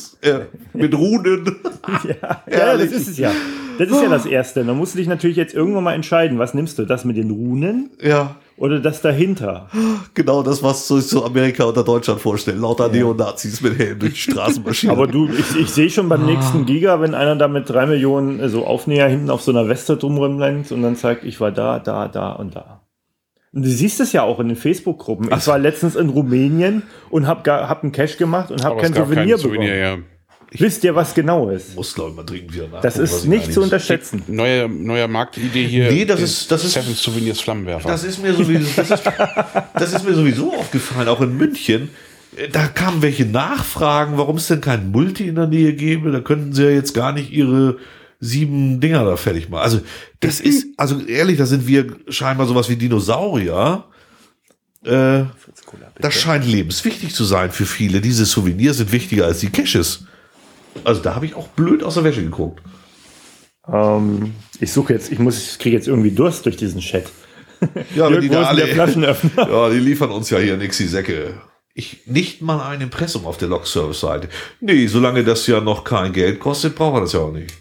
mit Runen. Ja, das ist es ja. Das ist ja das Erste. Da musst du dich natürlich jetzt irgendwann mal entscheiden, was nimmst du? Das mit den Runen? Ja. Oder das dahinter? Genau das, was sich so Amerika unter Deutschland vorstellen. Lauter Neonazis mit Helm durch die Straßen marschieren. Aber ich sehe schon beim nächsten Giga, wenn einer da mit 3 Millionen so Aufnäher hinten auf so einer Weste drumherum lenkt und dann zeigt, ich war da und da. Und du siehst es ja auch in den Facebook-Gruppen. Ich war letztens in Rumänien und hab einen Cash gemacht und habe kein Souvenir bekommen. Ja. Wisst ihr, was genau ist? Muss, glaube ich, mal dringend wieder nachgucken. Das ist nicht zu unterschätzen. Neuer Marktidee hier. Nee, das ist Seven Souvenirs Flammenwerfer. Das ist mir sowieso aufgefallen, auch in München. Da kamen welche Nachfragen, warum es denn kein Multi in der Nähe gäbe. Da könnten sie ja jetzt gar nicht ihre 7 Dinger da fertig machen. Also, das ist, also ehrlich, da sind wir scheinbar sowas wie Dinosaurier. Das scheint lebenswichtig zu sein für viele. Diese Souvenirs sind wichtiger als die Caches. Also da habe ich auch blöd aus der Wäsche geguckt. Ich kriege jetzt irgendwie Durst durch diesen Chat. Ja, wenn die da alle Flaschenöffner. Ja, die liefern uns ja hier nix die Säcke. Nicht mal ein Impressum auf der Log-Service-Seite. Nee, solange das ja noch kein Geld kostet, brauchen wir das ja auch nicht.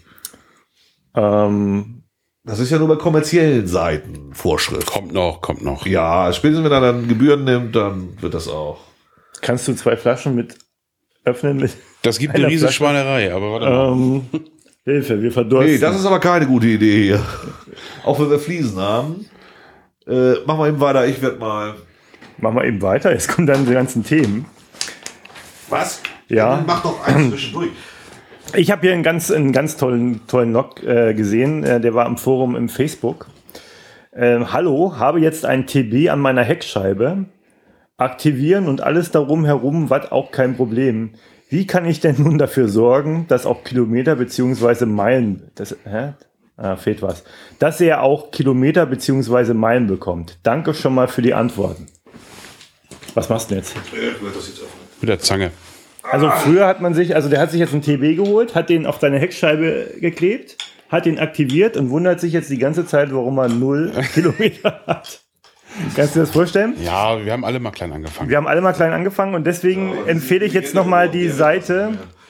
Das ist ja nur bei kommerziellen Seiten Vorschrift. Kommt noch. Ja, spätestens wenn er dann Gebühren nimmt, dann wird das auch. Kannst du 2 Flaschen mit öffnen? Das gibt eine riesige Schweinerei, aber warte mal. Hilfe, wir verdursten. Nee, das ist aber keine gute Idee hier. Auch wenn wir Fliesen haben. Machen wir eben weiter, ich werde mal... Machen wir eben weiter, jetzt kommen dann die ganzen Themen. Was? Ja. Mach doch eins zwischendurch. Ich habe hier einen ganz tollen Log gesehen, der war im Forum im Facebook. Hallo, habe jetzt ein TB an meiner Heckscheibe. Aktivieren und alles darum herum, was auch kein Problem. Wie kann ich denn nun dafür sorgen, dass auch Kilometer bzw. Meilen, fehlt was, dass er auch Kilometer bzw. Meilen bekommt? Danke schon mal für die Antworten. Was machst du denn jetzt? Ich will das jetzt öffnen. Mit der Zange. Also früher hat man sich, also der hat sich jetzt einen TB geholt, hat den auf seine Heckscheibe geklebt, hat den aktiviert und wundert sich jetzt die ganze Zeit, warum er 0 Kilometer hat. Kannst du dir das vorstellen? Ja, wir haben alle mal klein angefangen. Wir haben alle mal klein angefangen und deswegen empfehle ich jetzt nochmal die Seite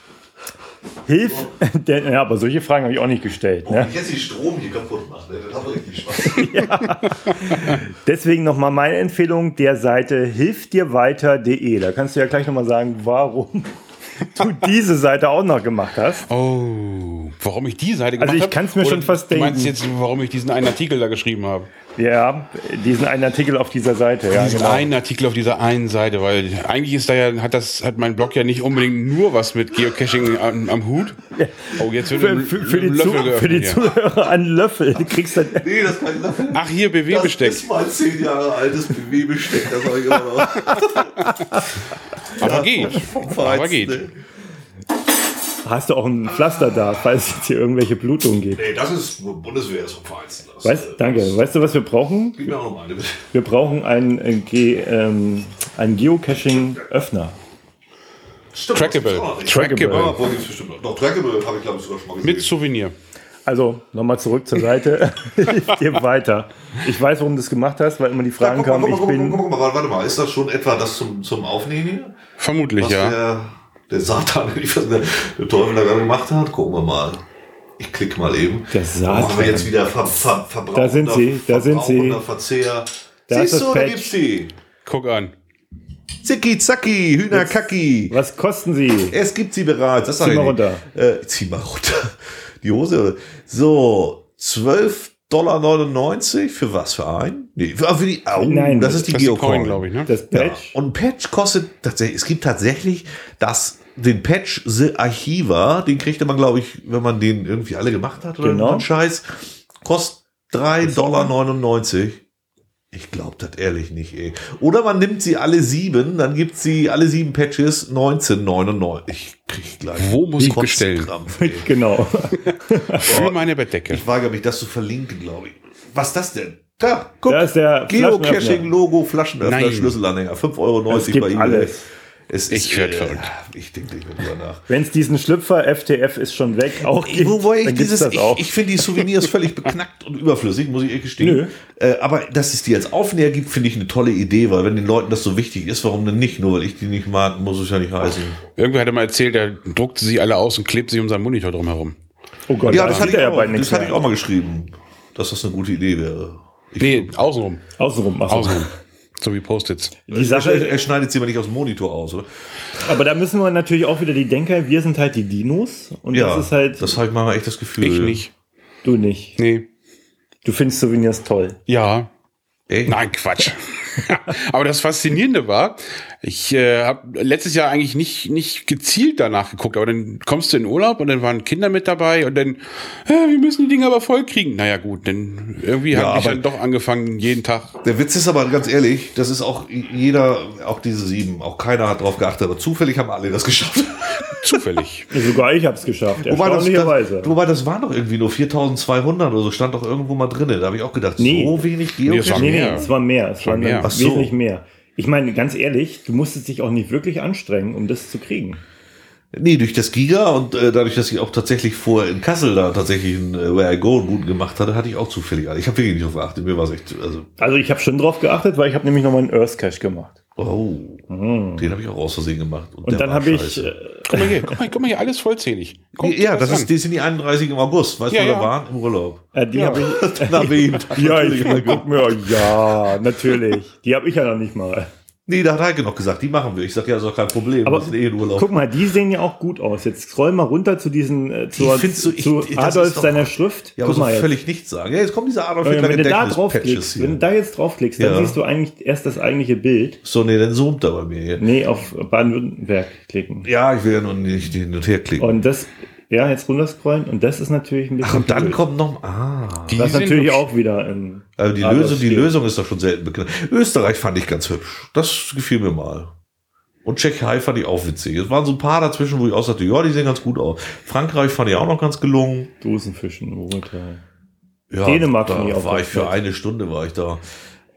ja, aber solche Fragen habe ich auch nicht gestellt. Ne? Ich jetzt den Strom hier kaputt machen, das hat richtig Spaß. Deswegen nochmal meine Empfehlung der Seite hilfdirweiter.de. Da kannst du ja gleich nochmal sagen, warum du diese Seite auch noch gemacht hast. Oh, warum ich die Seite gemacht habe? Also ich kann es mir schon fast denken. Du meinst jetzt, warum ich diesen einen Artikel da geschrieben habe? Ja, diesen einen Artikel auf dieser Seite. Ja, Diesen einen Artikel auf dieser einen Seite, weil eigentlich ist da ja, hat mein Blog ja nicht unbedingt nur was mit Geocaching am Hut. Oh, jetzt wird für die Zuhörer ein Löffel. Du kriegst dann Nee, das ist kein Löffel. Ach, hier, BW-Besteck. Das ist mein 10 Jahre altes BW-Besteck, das habe ich immer noch. Aber geht. Aber geht. Ne? hast du auch ein Pflaster da, falls jetzt hier irgendwelche Blutungen geht. Nee, das ist Bundeswehr, ist vom Feinsten. Danke. Weißt du, was wir brauchen? Gib mir auch noch mal eine, bitte. Wir brauchen einen Geocaching-Öffner. Stimmt, Trackable. Trackable. Ja, wo gibt's bestimmt noch. Doch, Trackable habe ich, glaube ich, sogar schon mal gesehen. Mit Souvenir. Also, nochmal zurück zur Seite. Ich gehe weiter. Ich weiß, warum du das gemacht hast, weil immer die Fragen kamen. Guck mal, warte mal, ist das schon etwa das zum Aufnehmen hier? Vermutlich, Was ja. der Satan, der Teufel da gerade gemacht hat? Gucken wir mal. Ich klicke mal eben. Der Satan. Machen wir jetzt wieder Verbrauch. Da sind sie, da sind sie. Verzehr. Da ist Siehst das du, da Patch. gibt's die. Guck an. Zicki, zacki, Hühnerkacki. Was kosten sie? Es gibt sie bereits. Das Zieh mal runter. Zieh mal runter. Die Hose. So, $12,99 für was? Für einen? Nee, für die. Nein, das ist die Das ist die Geocoin, Coin, glaube ich, ne? Das Ja. Patch? Und ein Patch kostet tatsächlich, es gibt tatsächlich den Patch The Archiva, den kriegte man, glaube ich, wenn man den irgendwie alle gemacht hat oder Genau. einen Scheiß, kostet $3,99. Ich glaube das ehrlich nicht, ey. Oder man nimmt sie alle 7, dann gibt sie alle 7 Patches $19,99. Ich krieg gleich. Wo muss ich bestellen? Kotzkrampf, ey. Genau. Für meine Bettdecke. Ich weigere mich, das zu verlinken, glaube ich. Was ist das denn? Da, guck. Da ist der Geocaching-Logo, Flaschenöffner, Nein. Schlüsselanhänger. €5,90 Es gibt bei eBay. alles. Es Ich werd verrückt. Ich denke nicht mehr drüber nach. Wenn es diesen Schlüpfer FTF ist schon weg auch gibt, Wobei ich dann gibt's das auch. ich finde die Souvenirs völlig beknackt und überflüssig, muss ich ehrlich gestehen. Aber dass es die als Aufnäher gibt, finde ich eine tolle Idee, weil wenn den Leuten das so wichtig ist, warum denn nicht? Nur weil ich die nicht mag, muss es ja nicht heißen. Irgendwer hatte mal erzählt, er druckte sie alle aus und klebt sie um seinen Monitor drumherum. Oh Gott, Ja, da das hatte sieht ich er ja auch. bald nichts Das hatte ich mehr. auch mal geschrieben, dass das eine gute Idee wäre. Nee, außenrum. Außenrum. Ach so. Außenrum. So wie Post-its. Die Sache, Er schneidet sie aber nicht aus dem Monitor aus, oder? aber da müssen wir natürlich auch wieder die Denker, wir sind halt die Dinos und Ja, das ist halt, das habe ich manchmal echt das Gefühl. Ich nicht. du nicht. Nee. Du findest Souvenirs toll. Ja. Echt? Nein, Quatsch. Aber das Faszinierende war, ich habe letztes Jahr eigentlich nicht gezielt danach geguckt, aber dann kommst du in Urlaub und dann waren Kinder mit dabei und dann, wir müssen die Dinger aber voll kriegen. Naja gut, dann irgendwie Ja, habe ich aber- dann doch angefangen, jeden Tag. Der Witz ist aber ganz ehrlich, das ist auch jeder, auch diese 7, auch keiner hat drauf geachtet, aber zufällig haben alle das geschafft. Zufällig. Sogar ich habe es geschafft, erstaunlicherweise. Wobei das waren doch irgendwie nur 4.200 oder so, stand doch irgendwo mal drin. Da habe ich auch gedacht, Nee. so wenig es war Geocaching. mehr. Es war mehr. Es war mehr. Ach so. wesentlich mehr. Ich meine, ganz ehrlich, du musstest dich auch nicht wirklich anstrengen, um das zu kriegen. Nee, durch das Giga und dadurch, dass ich auch tatsächlich vorher in Kassel da tatsächlich ein Where I Go einen guten gemacht hatte, hatte ich auch zufällig. Ich habe wirklich nicht drauf geachtet. Mir war es echt, Also ich habe schon drauf geachtet, weil ich habe nämlich nochmal einen Earth Cache gemacht. den habe ich auch aus Versehen gemacht. Und der dann war habe ich, scheiße. Guck mal hier, alles vollzählig. Guck dir Ja, das an. ist, die sind die 31 im August. Weißt du, Ja, wo wir ja. waren? Im Urlaub. die habe ich, Dann haben wir ihn. ja, guck mir, ja, natürlich. Die habe ich ja noch nicht mal. Nee, da hat Heike noch gesagt, die machen wir. Ich sag ja, ist doch kein Problem. Aber wir sind eh in Urlaub. guck mal, die sehen ja auch gut aus. Jetzt scroll mal runter zu diesen, zu findest du- zu das Adolf ist doch- seiner Schrift. Ja, aber Guck mal so jetzt. völlig nichts sagen. Ja, jetzt kommt dieser Adolf Wenn Hitler du da Gedächtnis-Patches draufklickst, hier. wenn du da jetzt draufklickst, dann Ja. siehst du eigentlich erst das eigentliche Bild. So, nee, dann zoomt er bei mir hier. Nee, auf Baden-Württemberg klicken. Ja, ich will ja nur nicht hin und her klicken. Und das, ja, jetzt runterscrollen und das ist natürlich ein bisschen. Ach, und dann blöd. kommt noch, Die Das ist sind natürlich hübsch. auch wieder im also die Adolf Lösung, Stil. Lösung ist doch schon selten bekannt. Österreich fand ich ganz hübsch. Das gefiel mir mal. Und Tschechei fand ich auch witzig. Es waren so ein paar dazwischen, wo ich auch sagte, ja, die sehen ganz gut aus. Frankreich fand ich auch noch ganz gelungen. Dosenfischen, Urteil. Ja, Dänemark da fand ich auch war ganz ich für nett. eine Stunde war ich da.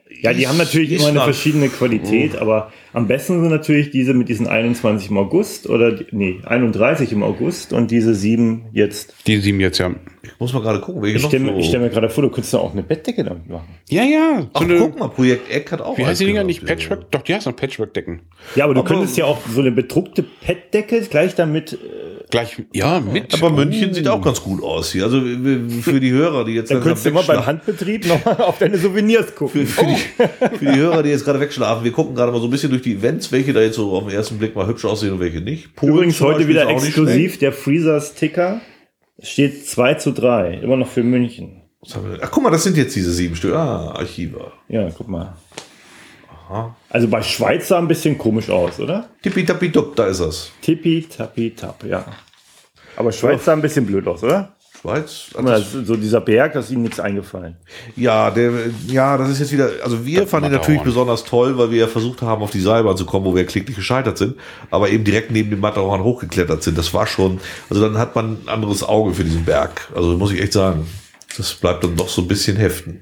Ja, die haben natürlich immer eine verschiedene Qualität, aber am besten sind natürlich diese mit diesen 21 im August oder 31 im August und diese 7 jetzt. Die 7 jetzt, ja. Ich muss mal gerade gucken, welche Ich stell mir gerade vor, du könntest da auch eine Bettdecke damit machen. Ja. Ach, guck mal, Projekt Eck hat auch. Wie heißt die Dinger nicht? gehabt, Patchwork? Doch, die heißt noch Patchwork-Decken. Ja, aber du könntest ja auch so eine bedruckte Bettdecke gleich damit. Gleich, ja, mit. Aber München sieht auch ganz gut aus hier. Also für die Hörer, die jetzt Dann könntest du immer beim Handbetrieb nochmal auf deine Souvenirs gucken. Für die Hörer, die jetzt gerade wegschlafen, wir gucken gerade mal so ein bisschen durch die Events, welche da jetzt so auf den ersten Blick mal hübsch aussehen und welche nicht. Polen Übrigens zum heute Beispiel wieder ist auch nicht exklusiv schlecht. der Freezer-Sticker. Steht 2:3, immer noch für München. Was haben wir denn? Ach, guck mal, das sind jetzt diese 7 Stück. Archive. Ja, guck mal. Also bei Schweiz sah ein bisschen komisch aus, oder? Tippitappi-tupp, da ist das. Tippi-tappi-tapp, ja. Aber Schweiz sah ein bisschen blöd aus, oder? Schweiz. Guck mal, so dieser Berg, da ist ihnen nichts eingefallen. Ja, das ist jetzt wieder, also wir fanden ihn natürlich besonders toll, weil wir ja versucht haben, auf die Seilbahn zu kommen, wo wir kläglich gescheitert sind, aber eben direkt neben dem Matterhorn hochgeklettert sind. Das war schon, also dann hat man ein anderes Auge für diesen Berg. Also muss ich echt sagen, das bleibt dann doch so ein bisschen heften.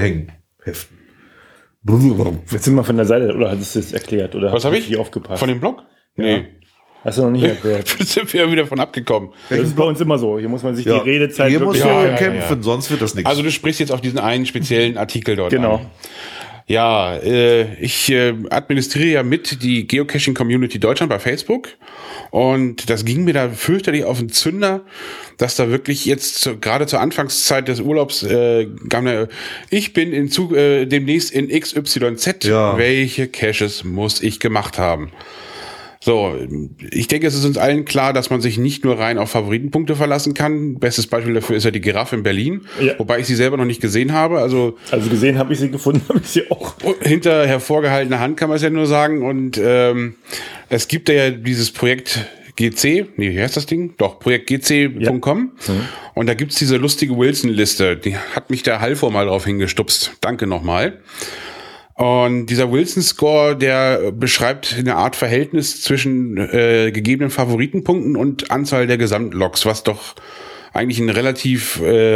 Jetzt sind wir von der Seite, oder hattest du es erklärt? Oder Was habe ich? Hier aufgepasst? Von dem Blog? Nee. Hast du noch nicht erklärt? Sind wir wieder von abgekommen. Das ist bei uns immer so. Hier muss man sich die Redezeit hier musst du Ja. kämpfen, sonst wird das nichts. Also du sprichst jetzt auf diesen einen speziellen Artikel dort Genau. an. Ja, ich administriere ja mit die Geocaching Community Deutschland bei Facebook und das ging mir da fürchterlich auf den Zünder, dass da wirklich jetzt gerade zur Anfangszeit des Urlaubs ich bin demnächst in XYZ, welche Caches muss ich gemacht haben? So, ich denke, es ist uns allen klar, dass man sich nicht nur rein auf Favoritenpunkte verlassen kann. Bestes Beispiel dafür ist ja die Giraffe in Berlin, wobei ich sie selber noch nicht gesehen habe. Also gesehen habe ich sie, gefunden habe ich sie auch. Hinter hervorgehaltener Hand kann man es ja nur sagen. Und es gibt ja dieses Projekt wie heißt das Ding? Doch, projektgc.com. Ja. Und da gibt's diese lustige Wilson-Liste. Die hat mich der Halvor mal drauf hingestupst. Danke nochmal. Und dieser Wilson-Score, der beschreibt eine Art Verhältnis zwischen gegebenen Favoritenpunkten und Anzahl der Gesamtlogs, was doch eigentlich ein relativ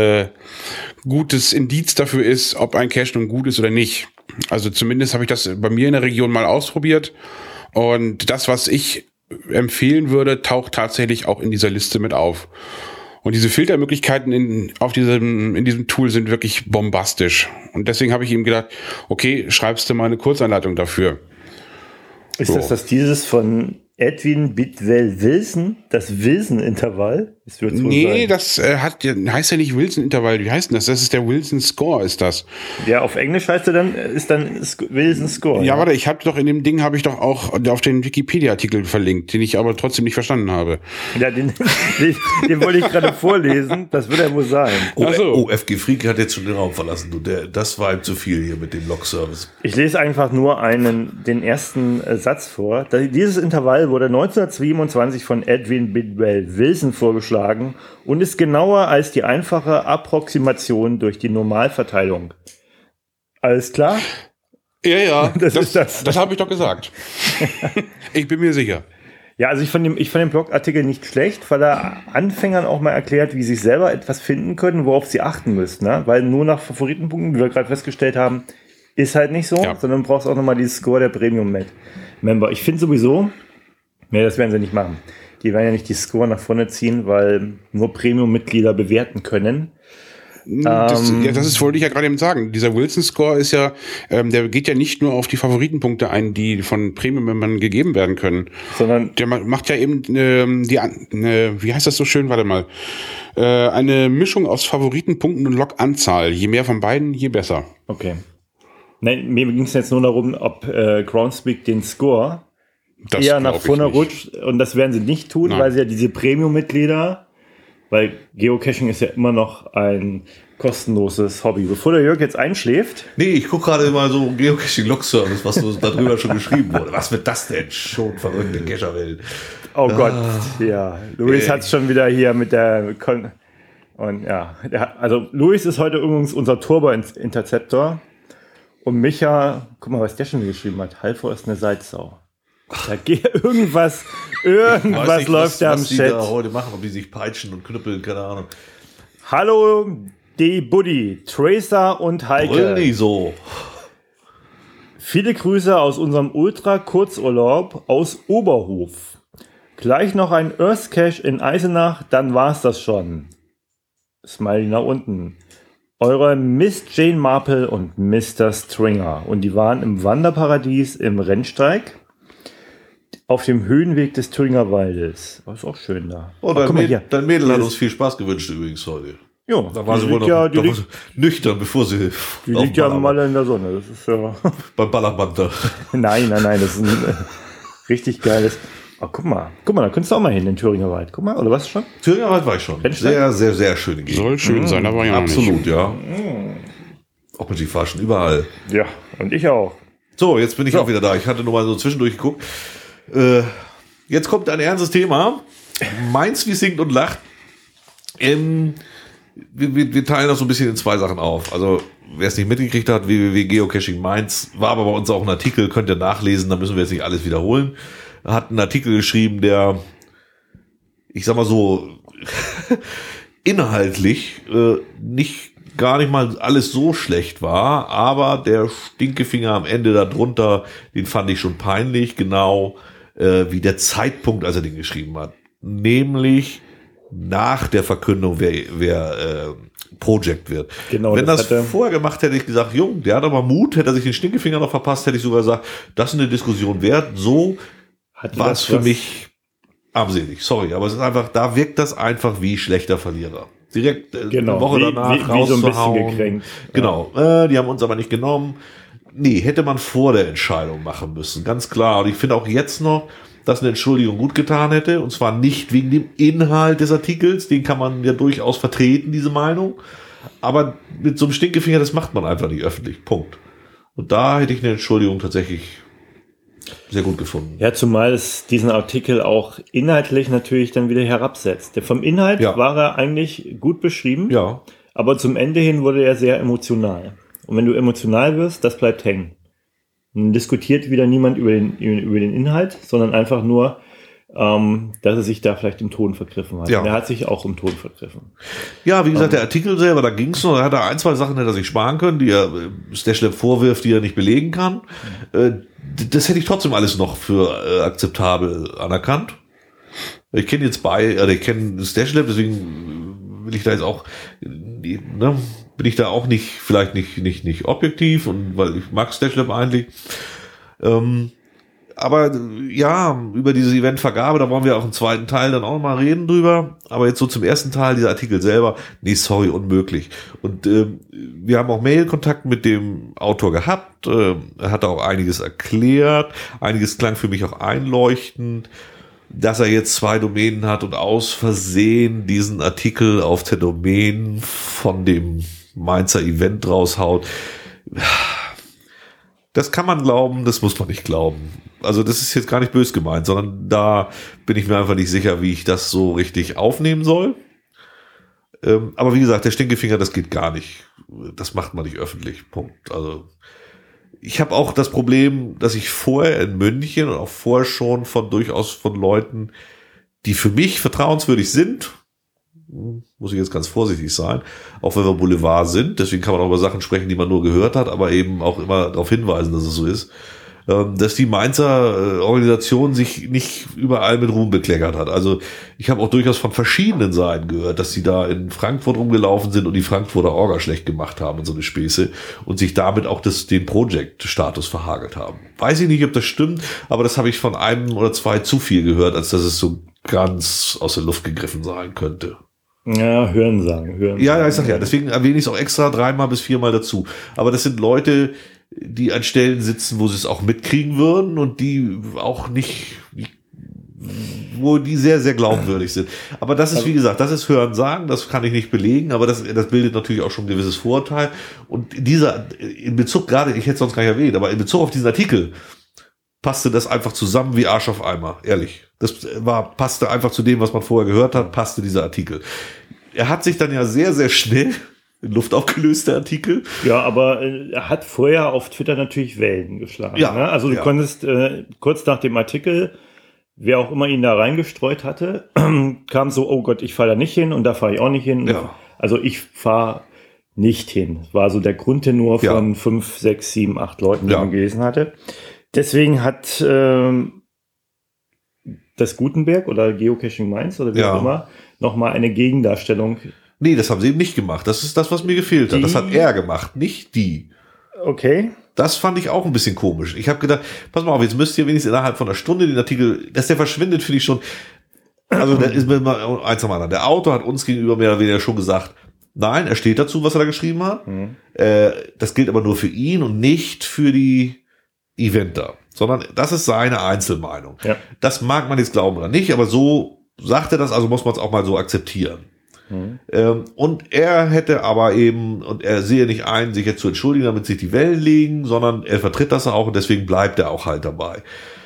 gutes Indiz dafür ist, ob ein Cache nun gut ist oder nicht. Also zumindest habe ich das bei mir in der Region mal ausprobiert. Und das, was ich empfehlen würde, taucht tatsächlich auch in dieser Liste mit auf. Und diese Filtermöglichkeiten in diesem Tool sind wirklich bombastisch. Und deswegen habe ich ihm gedacht, okay, schreibst du mal eine Kurzanleitung dafür. Ist das dieses von Edwin Bidwell Wilson, das Wilson-Intervall? Nee, das heißt ja nicht Wilson-Intervall. Wie heißt denn das? Das ist der Wilson-Score, ist das. Ja, auf Englisch heißt ist dann Wilson-Score. Ja, warte, ich habe doch in dem Ding auch auf den Wikipedia-Artikel verlinkt, den ich aber trotzdem nicht verstanden habe. Ja, den wollte ich gerade vorlesen. Das wird ja wohl sein. FG Freak hat jetzt schon den Raum verlassen. Das war ihm zu viel hier mit dem Log-Service. Ich lese einfach nur den ersten Satz vor. Dieses Intervall wurde 1927 von Edwin Bidwell Wilson vorgeschlagen und ist genauer als die einfache Approximation durch die Normalverteilung. Alles klar? Ja, das habe ich doch gesagt. Ich bin mir sicher. Ja, also ich fand den Blogartikel nicht schlecht, weil er Anfängern auch mal erklärt, wie sie sich selber etwas finden können, worauf sie achten müssen. Ne? Weil nur nach Favoritenpunkten, wie wir gerade festgestellt haben, ist halt nicht so, sondern du brauchst auch nochmal dieses Score der Premium-Member. Ich finde sowieso, das werden sie nicht machen. Die werden ja nicht die Score nach vorne ziehen, weil nur Premium-Mitglieder bewerten können. Das wollte ich ja gerade eben sagen. Dieser Wilson-Score ist ja, der geht ja nicht nur auf die Favoritenpunkte ein, die von Premium-Membern gegeben werden können. Sondern der macht ja eben wie heißt das so schön? Warte mal. Eine Mischung aus Favoritenpunkten und Log-Anzahl. Je mehr von beiden, je besser. Okay. Nein, mir ging es jetzt nur darum, ob Groundspeak den Score eher nach vorne rutscht. Und das werden sie nicht tun, weil sie ja diese Premium-Mitglieder, weil Geocaching ist ja immer noch ein kostenloses Hobby. Bevor der Jörg jetzt einschläft. Nee, ich gucke gerade mal so Geocaching-Log-Service, was so darüber schon geschrieben wurde. Was wird das denn? Schon verrückte Cacherwelt. Oh Gott, ja. Luis hat es schon wieder hier mit der... Und ja, also Luis ist heute übrigens unser Turbo-Interceptor. Und Micha, guck mal, was der schon geschrieben hat. Halvor ist eine Salzsau. Da geht irgendwas nicht, läuft da am Chat. Was die da heute machen, ob die sich peitschen und knüppeln, keine Ahnung. Hallo, die Buddy, Tracer und Heike. Brüll nicht so. Viele Grüße aus unserem Ultra-Kurzurlaub aus Oberhof. Gleich noch ein Earth Cache in Eisenach, dann war's das schon. Smiley nach unten. Eure Miss Jane Marple und Mr. Stringer. Und die waren im Wanderparadies im Rennsteig auf dem Höhenweg des Thüringer Waldes. Das ist auch schön da. Oh, dein Mädel hat uns viel Spaß gewünscht übrigens heute. Ja, Da war sie wohl noch nüchtern, bevor sie die liegt ja mal in der Sonne. Das ist ja beim Ballerband da. Nein, das ist ein richtig geiles. Oh, guck mal, da könntest du auch mal hin, in den Thüringer Wald. Guck mal, oder was schon? Thüringer Wald war ich schon. Sehr, sehr, sehr schöne Gegend. Soll schön sein, aber ja Absolut, nicht. ja. Auch mit die schon überall. Ja, und ich auch. So, jetzt bin ich auch wieder da. Ich hatte nur mal so zwischendurch geguckt. Jetzt kommt ein ernstes Thema. Mainz wie singt und lacht. Wir teilen das so ein bisschen in zwei Sachen auf. Also, wer es nicht mitgekriegt hat, www.geocaching Mainz, war aber bei uns auch ein Artikel, könnt ihr nachlesen, da müssen wir jetzt nicht alles wiederholen. Hat einen Artikel geschrieben, der, ich sag mal so, inhaltlich gar nicht mal alles so schlecht war, aber der Stinkefinger am Ende darunter, den fand ich schon peinlich, genau wie der Zeitpunkt, als er den geschrieben hat. Nämlich nach der Verkündung, wer Project wird. Genau, wenn das vorher gemacht hätte, ich gesagt, Jung, der hat aber Mut, hätte er sich den Stinkefinger noch verpasst, hätte ich sogar gesagt, das ist eine Diskussion wert. So war es für mich armselig. Sorry, aber es ist einfach, da wirkt das einfach wie schlechter Verlierer. Direkt eine Woche danach wie so ein bisschen gekränkt. Genau, die haben uns aber nicht genommen. Nee, hätte man vor der Entscheidung machen müssen, ganz klar. Und ich finde auch jetzt noch, dass eine Entschuldigung gut getan hätte. Und zwar nicht wegen dem Inhalt des Artikels, den kann man ja durchaus vertreten, diese Meinung. Aber mit so einem Stinkefinger, das macht man einfach nicht öffentlich. Punkt. Und da hätte ich eine Entschuldigung tatsächlich sehr gut gefunden. Ja, zumal es diesen Artikel auch inhaltlich natürlich dann wieder herabsetzt. Vom Inhalt war er eigentlich gut beschrieben, aber zum Ende hin wurde er sehr emotional. Und wenn du emotional wirst, das bleibt hängen. Dann diskutiert wieder niemand über den Inhalt, sondern einfach nur, dass er sich da vielleicht im Ton vergriffen hat. Ja. Und er hat sich auch im Ton vergriffen. Ja, wie gesagt, der Artikel selber, da ging es noch, da hat er ein, zwei Sachen, hätte er sich sparen können, die er Stashlev vorwirft, die er nicht belegen kann. Das hätte ich trotzdem alles noch für akzeptabel anerkannt. Ich kenne jetzt ich kenne Stashlev, deswegen will ich da jetzt auch, bin ich da auch vielleicht nicht objektiv, und weil ich mag Stashlev eigentlich. Aber ja, über diese Eventvergabe, da wollen wir auch im zweiten Teil dann auch noch mal reden drüber. Aber jetzt so zum ersten Teil, dieser Artikel selber, nee, sorry, unmöglich. Und wir haben auch Mail-Kontakt mit dem Autor gehabt. Er hat auch einiges erklärt. Einiges klang für mich auch einleuchtend. Dass er jetzt 2 Domänen hat und aus Versehen diesen Artikel auf der Domain von dem Mainzer Event raushaut. Das kann man glauben, das muss man nicht glauben. Also das ist jetzt gar nicht böse gemeint, sondern da bin ich mir einfach nicht sicher, wie ich das so richtig aufnehmen soll. Aber wie gesagt, der Stinkefinger, das geht gar nicht. Das macht man nicht öffentlich. Punkt. Also ich habe auch das Problem, dass ich vorher in München und auch vorher schon durchaus von Leuten, die für mich vertrauenswürdig sind, muss ich jetzt ganz vorsichtig sein, auch wenn wir Boulevard sind, deswegen kann man auch über Sachen sprechen, die man nur gehört hat, aber eben auch immer darauf hinweisen, dass es so ist, dass die Mainzer Organisation sich nicht überall mit Ruhm bekleckert hat. Also ich habe auch durchaus von verschiedenen Seiten gehört, dass sie da in Frankfurt rumgelaufen sind und die Frankfurter Orga schlecht gemacht haben und so eine Späße und sich damit auch den Project-Status verhagelt haben. Weiß ich nicht, ob das stimmt, aber das habe ich von einem oder zwei zu viel gehört, als dass es so ganz aus der Luft gegriffen sein könnte. Ja, hören sagen. Ja, ich sag ja, deswegen erwähne ich es auch extra 3 bis 4 Mal dazu. Aber das sind Leute, die an Stellen sitzen, wo sie es auch mitkriegen würden und die auch nicht, wo die sehr, sehr glaubwürdig sind. Aber das ist, wie gesagt, das ist Hören sagen, das kann ich nicht belegen, aber das bildet natürlich auch schon ein gewisses Vorurteil. Und in Bezug, gerade, ich hätte es sonst gar nicht erwähnt, aber in Bezug auf diesen Artikel passte das einfach zusammen wie Arsch auf Eimer, ehrlich. Das passte einfach zu dem, was man vorher gehört hat, passte dieser Artikel. Er hat sich dann ja sehr, sehr schnell in Luft aufgelöst, der Artikel. Ja, aber er hat vorher auf Twitter natürlich Wellen geschlagen. Ja, ne? Also du konntest kurz nach dem Artikel, wer auch immer ihn da reingestreut hatte, kam so, oh Gott, ich fahre da nicht hin und da fahre ich auch nicht hin. Ja. Also ich fahre nicht hin. War so der Grundtenor Ja. von 5, 6, 7, 8 Leuten, die Ja. man gelesen hatte. Deswegen hat das Gutenberg oder Geocaching Mainz oder wie Ja. auch immer nochmal eine Gegendarstellung. Nee, das haben sie eben nicht gemacht. Das ist das, was mir gefehlt hat. Die- Das hat er gemacht, nicht die. Okay. Das fand ich auch ein bisschen komisch. Ich habe gedacht, pass mal auf, jetzt müsst ihr wenigstens innerhalb von einer Stunde den Artikel, dass der verschwindet, finde ich schon. Also, da ist mir mal eins am anderen. Der Autor hat uns gegenüber mehr oder weniger schon gesagt, nein, er steht dazu, was er da geschrieben hat. Das gilt aber nur für ihn und nicht für die Eventer, sondern das ist seine Einzelmeinung. Ja. Das mag man jetzt glauben oder nicht, aber so sagt er das, also muss man es auch mal so akzeptieren. Und er hätte aber eben, und er sehe nicht ein, sich jetzt zu entschuldigen, damit sich die Wellen legen, sondern er vertritt das auch und deswegen bleibt er auch halt dabei.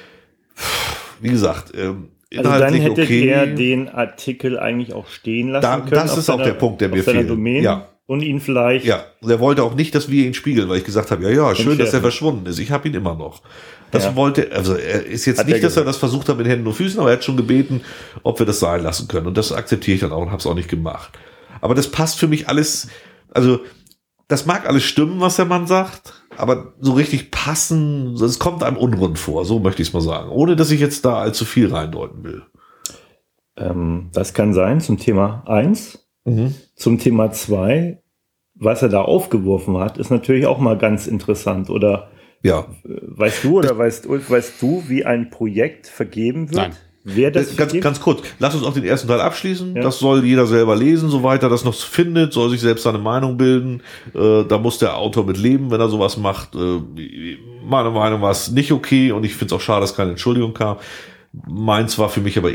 Wie gesagt, Also dann inhaltlich hätte okay. er den Artikel eigentlich auch stehen lassen Da- können. das auf ist auch der Punkt, der mir auf seiner fehlt. Domain Ja. und ihn vielleicht. Ja, und er wollte auch nicht, dass wir ihn spiegeln, weil ich gesagt habe, ja, schön, dass er Entschärfen. verschwunden ist. Ich habe ihn immer noch. Das Ja. wollte, also er ist jetzt Hat nicht, er dass er gesagt. das versucht hat mit Händen und Füßen, aber er hat schon gebeten, ob wir das sein lassen können. Und das akzeptiere ich dann auch und habe es auch nicht gemacht. Aber das passt für mich alles, also das mag alles stimmen, was der Mann sagt, aber so richtig passen, es kommt einem unrund vor, so möchte ich es mal sagen. Ohne, dass ich jetzt da allzu viel reindeuten will. Das kann sein zum Thema 1. Zum Thema 2, was er da aufgeworfen hat, ist natürlich auch mal ganz interessant. Oder Ja. weißt du oder weißt du, wie ein Projekt vergeben wird? Nein. Wer das Ganz, vergibt? ganz kurz, lass uns auch den ersten Teil abschließen. Ja. Das soll jeder selber lesen, soweit er das noch findet, soll sich selbst seine Meinung bilden. Da muss der Autor mit leben, wenn er sowas macht. Meiner Meinung war es nicht okay und ich finde es auch schade, dass keine Entschuldigung kam. Meins war für mich aber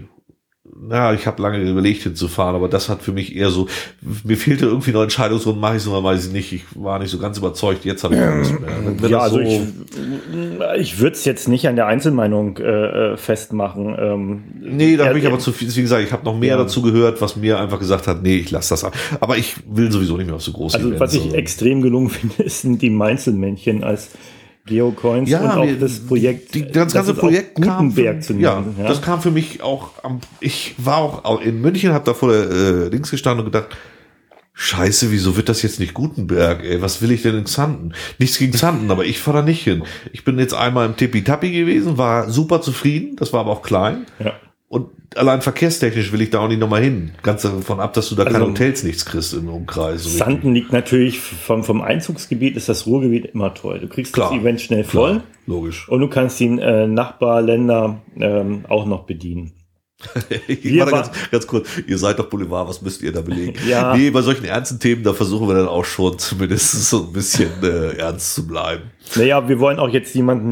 ich habe lange überlegt hinzufahren, aber das hat für mich eher so, mir fehlte irgendwie noch Entscheidungsrunden, mache ich es oder weiß ich nicht. Ich war nicht so ganz überzeugt, jetzt habe ich keine Lust mehr. Wenn Ja, das also so, ich würde es jetzt nicht an der Einzelmeinung festmachen. nee, da er- bin ich aber zu viel, wie gesagt, ich habe noch mehr dazu gehört, was mir einfach gesagt hat, nee, ich lasse das ab. Aber ich will sowieso nicht mehr auf so große Also Events, was ich extrem gelungen finde, sind die Mainzelmännchen als Geocoins Ja, und auch wir- das Projekt. das ganze ist auch Projekt kam Gutenberg für, zu ja, nennen. das kam für mich auch ich war auch in München, habe da vor der Dings gestanden und gedacht, Scheiße, wieso wird das jetzt nicht Gutenberg, ey? Was will ich denn in Xanten? Nichts gegen Xanten, aber ich fahre da nicht hin. Ich bin jetzt einmal im Tippitappi gewesen, war super zufrieden, das war aber auch klein. Ja. Und allein verkehrstechnisch will ich da auch nicht nochmal hin. Ganz davon ab, dass du da keine Also, Hotels nichts kriegst im Umkreis. So richtig. Xanten liegt natürlich vom Einzugsgebiet, ist das Ruhrgebiet immer toll. Du kriegst Klar. das Event schnell voll Klar, logisch. und du kannst die Nachbarländer auch noch bedienen. Ich war da ganz kurz, ihr seid doch Boulevard, was müsst ihr da belegen? Ja. Nee, bei solchen ernsten Themen, da versuchen wir dann auch schon zumindest so ein bisschen ernst zu bleiben. Naja, wir wollen auch jetzt jemanden,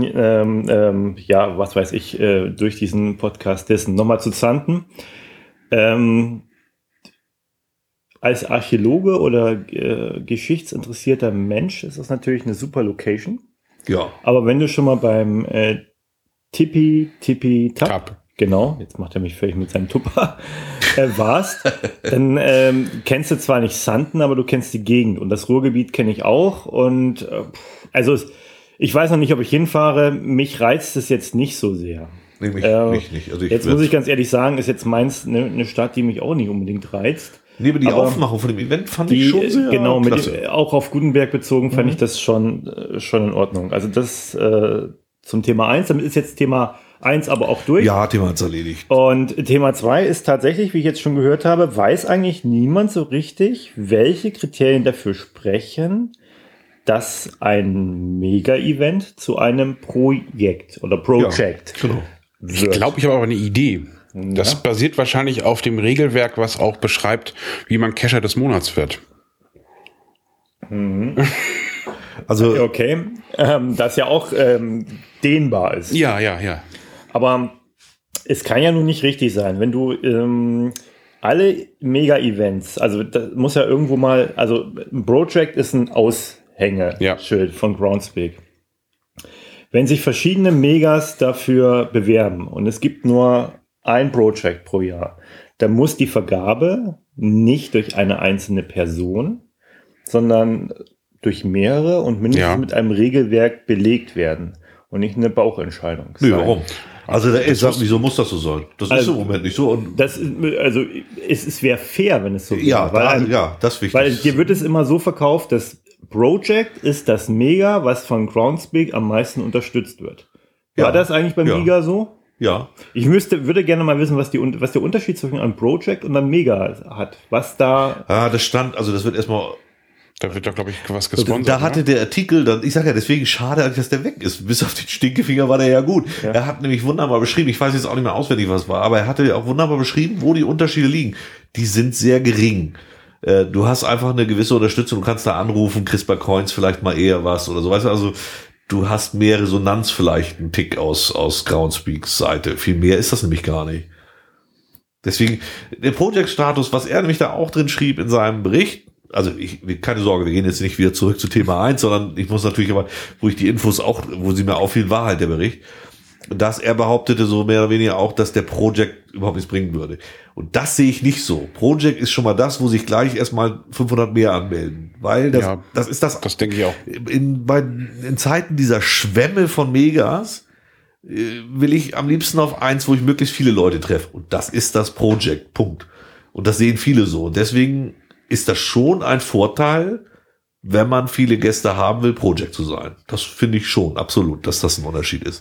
was weiß ich, durch diesen Podcast dessen. Nochmal zu Xanten. Als Archäologe oder geschichtsinteressierter Mensch ist das natürlich eine super Location. Ja. Aber wenn du schon mal beim Tippitap, Tap. genau, jetzt macht er mich völlig mit seinem Tupper, warst, dann kennst du zwar nicht Xanten, aber du kennst die Gegend. Und das Ruhrgebiet kenne ich auch. Und ich weiß noch nicht, ob ich hinfahre. Mich reizt es jetzt nicht so sehr. Nee, mich nicht. Also Jetzt muss ich ganz ehrlich sagen, ist jetzt Mainz eine Stadt, die mich auch nicht unbedingt reizt. Nee, aber die aber Aufmachung von dem Event fand ich schon sehr genau, klasse. auch auf Gutenberg bezogen fand ich das schon in Ordnung. Also das zum Thema 1, damit ist jetzt Thema 1 aber auch durch. Ja, Thema hat's erledigt. Und Thema 2 ist tatsächlich, wie ich jetzt schon gehört habe, weiß eigentlich niemand so richtig, welche Kriterien dafür sprechen, dass ein Mega-Event zu einem Projekt oder Project Genau. Ich glaube, ich habe aber eine Idee. Das basiert wahrscheinlich auf dem Regelwerk, was auch beschreibt, wie man Cacher des Monats wird. Also, Okay, das ja auch dehnbar ist. Ja. Aber es kann ja nun nicht richtig sein, wenn du alle Mega-Events, also das muss ja irgendwo mal, also ein Project ist ein Aushängeschild von Groundspeak. Wenn sich verschiedene Megas dafür bewerben und es gibt nur ein Project pro Jahr, dann muss die Vergabe nicht durch eine einzelne Person, sondern durch mehrere und mindestens mit einem Regelwerk belegt werden. und nicht eine Bauchentscheidung Nö, sein. warum? Also wieso muss das so sein? Das ist im Moment nicht so. Und Es wäre fair, wenn es so wäre. Ja, das ist wichtig. Weil dir wird es immer so verkauft, dass Project ist das Mega, was von Groundspeak am meisten unterstützt wird. War das eigentlich beim Giga so? Ja. Ich würde gerne mal wissen, was der Unterschied zwischen einem Project und einem Mega hat. Was da... Das wird erstmal... Da wird da, glaube ich, was gesponsert. Da hatte der Artikel dann, ich sage ja, deswegen schade eigentlich, dass der weg ist. Bis auf den Stinkefinger war der ja gut. Ja. Er hat nämlich wunderbar beschrieben, ich weiß jetzt auch nicht mehr auswendig, was war, aber er hatte auch wunderbar beschrieben, wo die Unterschiede liegen. Die sind sehr gering. Du hast einfach eine gewisse Unterstützung, du kannst da anrufen, kriegst bei Coins vielleicht mal eher was oder so. Weißt du, also du hast mehr Resonanz vielleicht, einen Tick aus Groundspeaks Seite. Viel mehr ist das nämlich gar nicht. Deswegen, der Project-Status, was er nämlich da auch drin schrieb in seinem Bericht, also keine Sorge, wir gehen jetzt nicht wieder zurück zu Thema 1, sondern ich muss natürlich aber, wo ich die Infos auch, wo sie mir auffielen, war halt der Bericht, dass er behauptete so mehr oder weniger auch, dass der Project überhaupt nichts bringen würde. Und das sehe ich nicht so. Project ist schon mal das, wo sich gleich erstmal 500 mehr anmelden, weil das ist das. Das denke ich auch. In Zeiten dieser Schwämme von Megas will ich am liebsten auf eins, wo ich möglichst viele Leute treffe. Und das ist das Project. Punkt. Und das sehen viele so. Und deswegen ist das schon ein Vorteil, wenn man viele Gäste haben will, Project zu sein. Das finde ich schon, absolut, dass das ein Unterschied ist.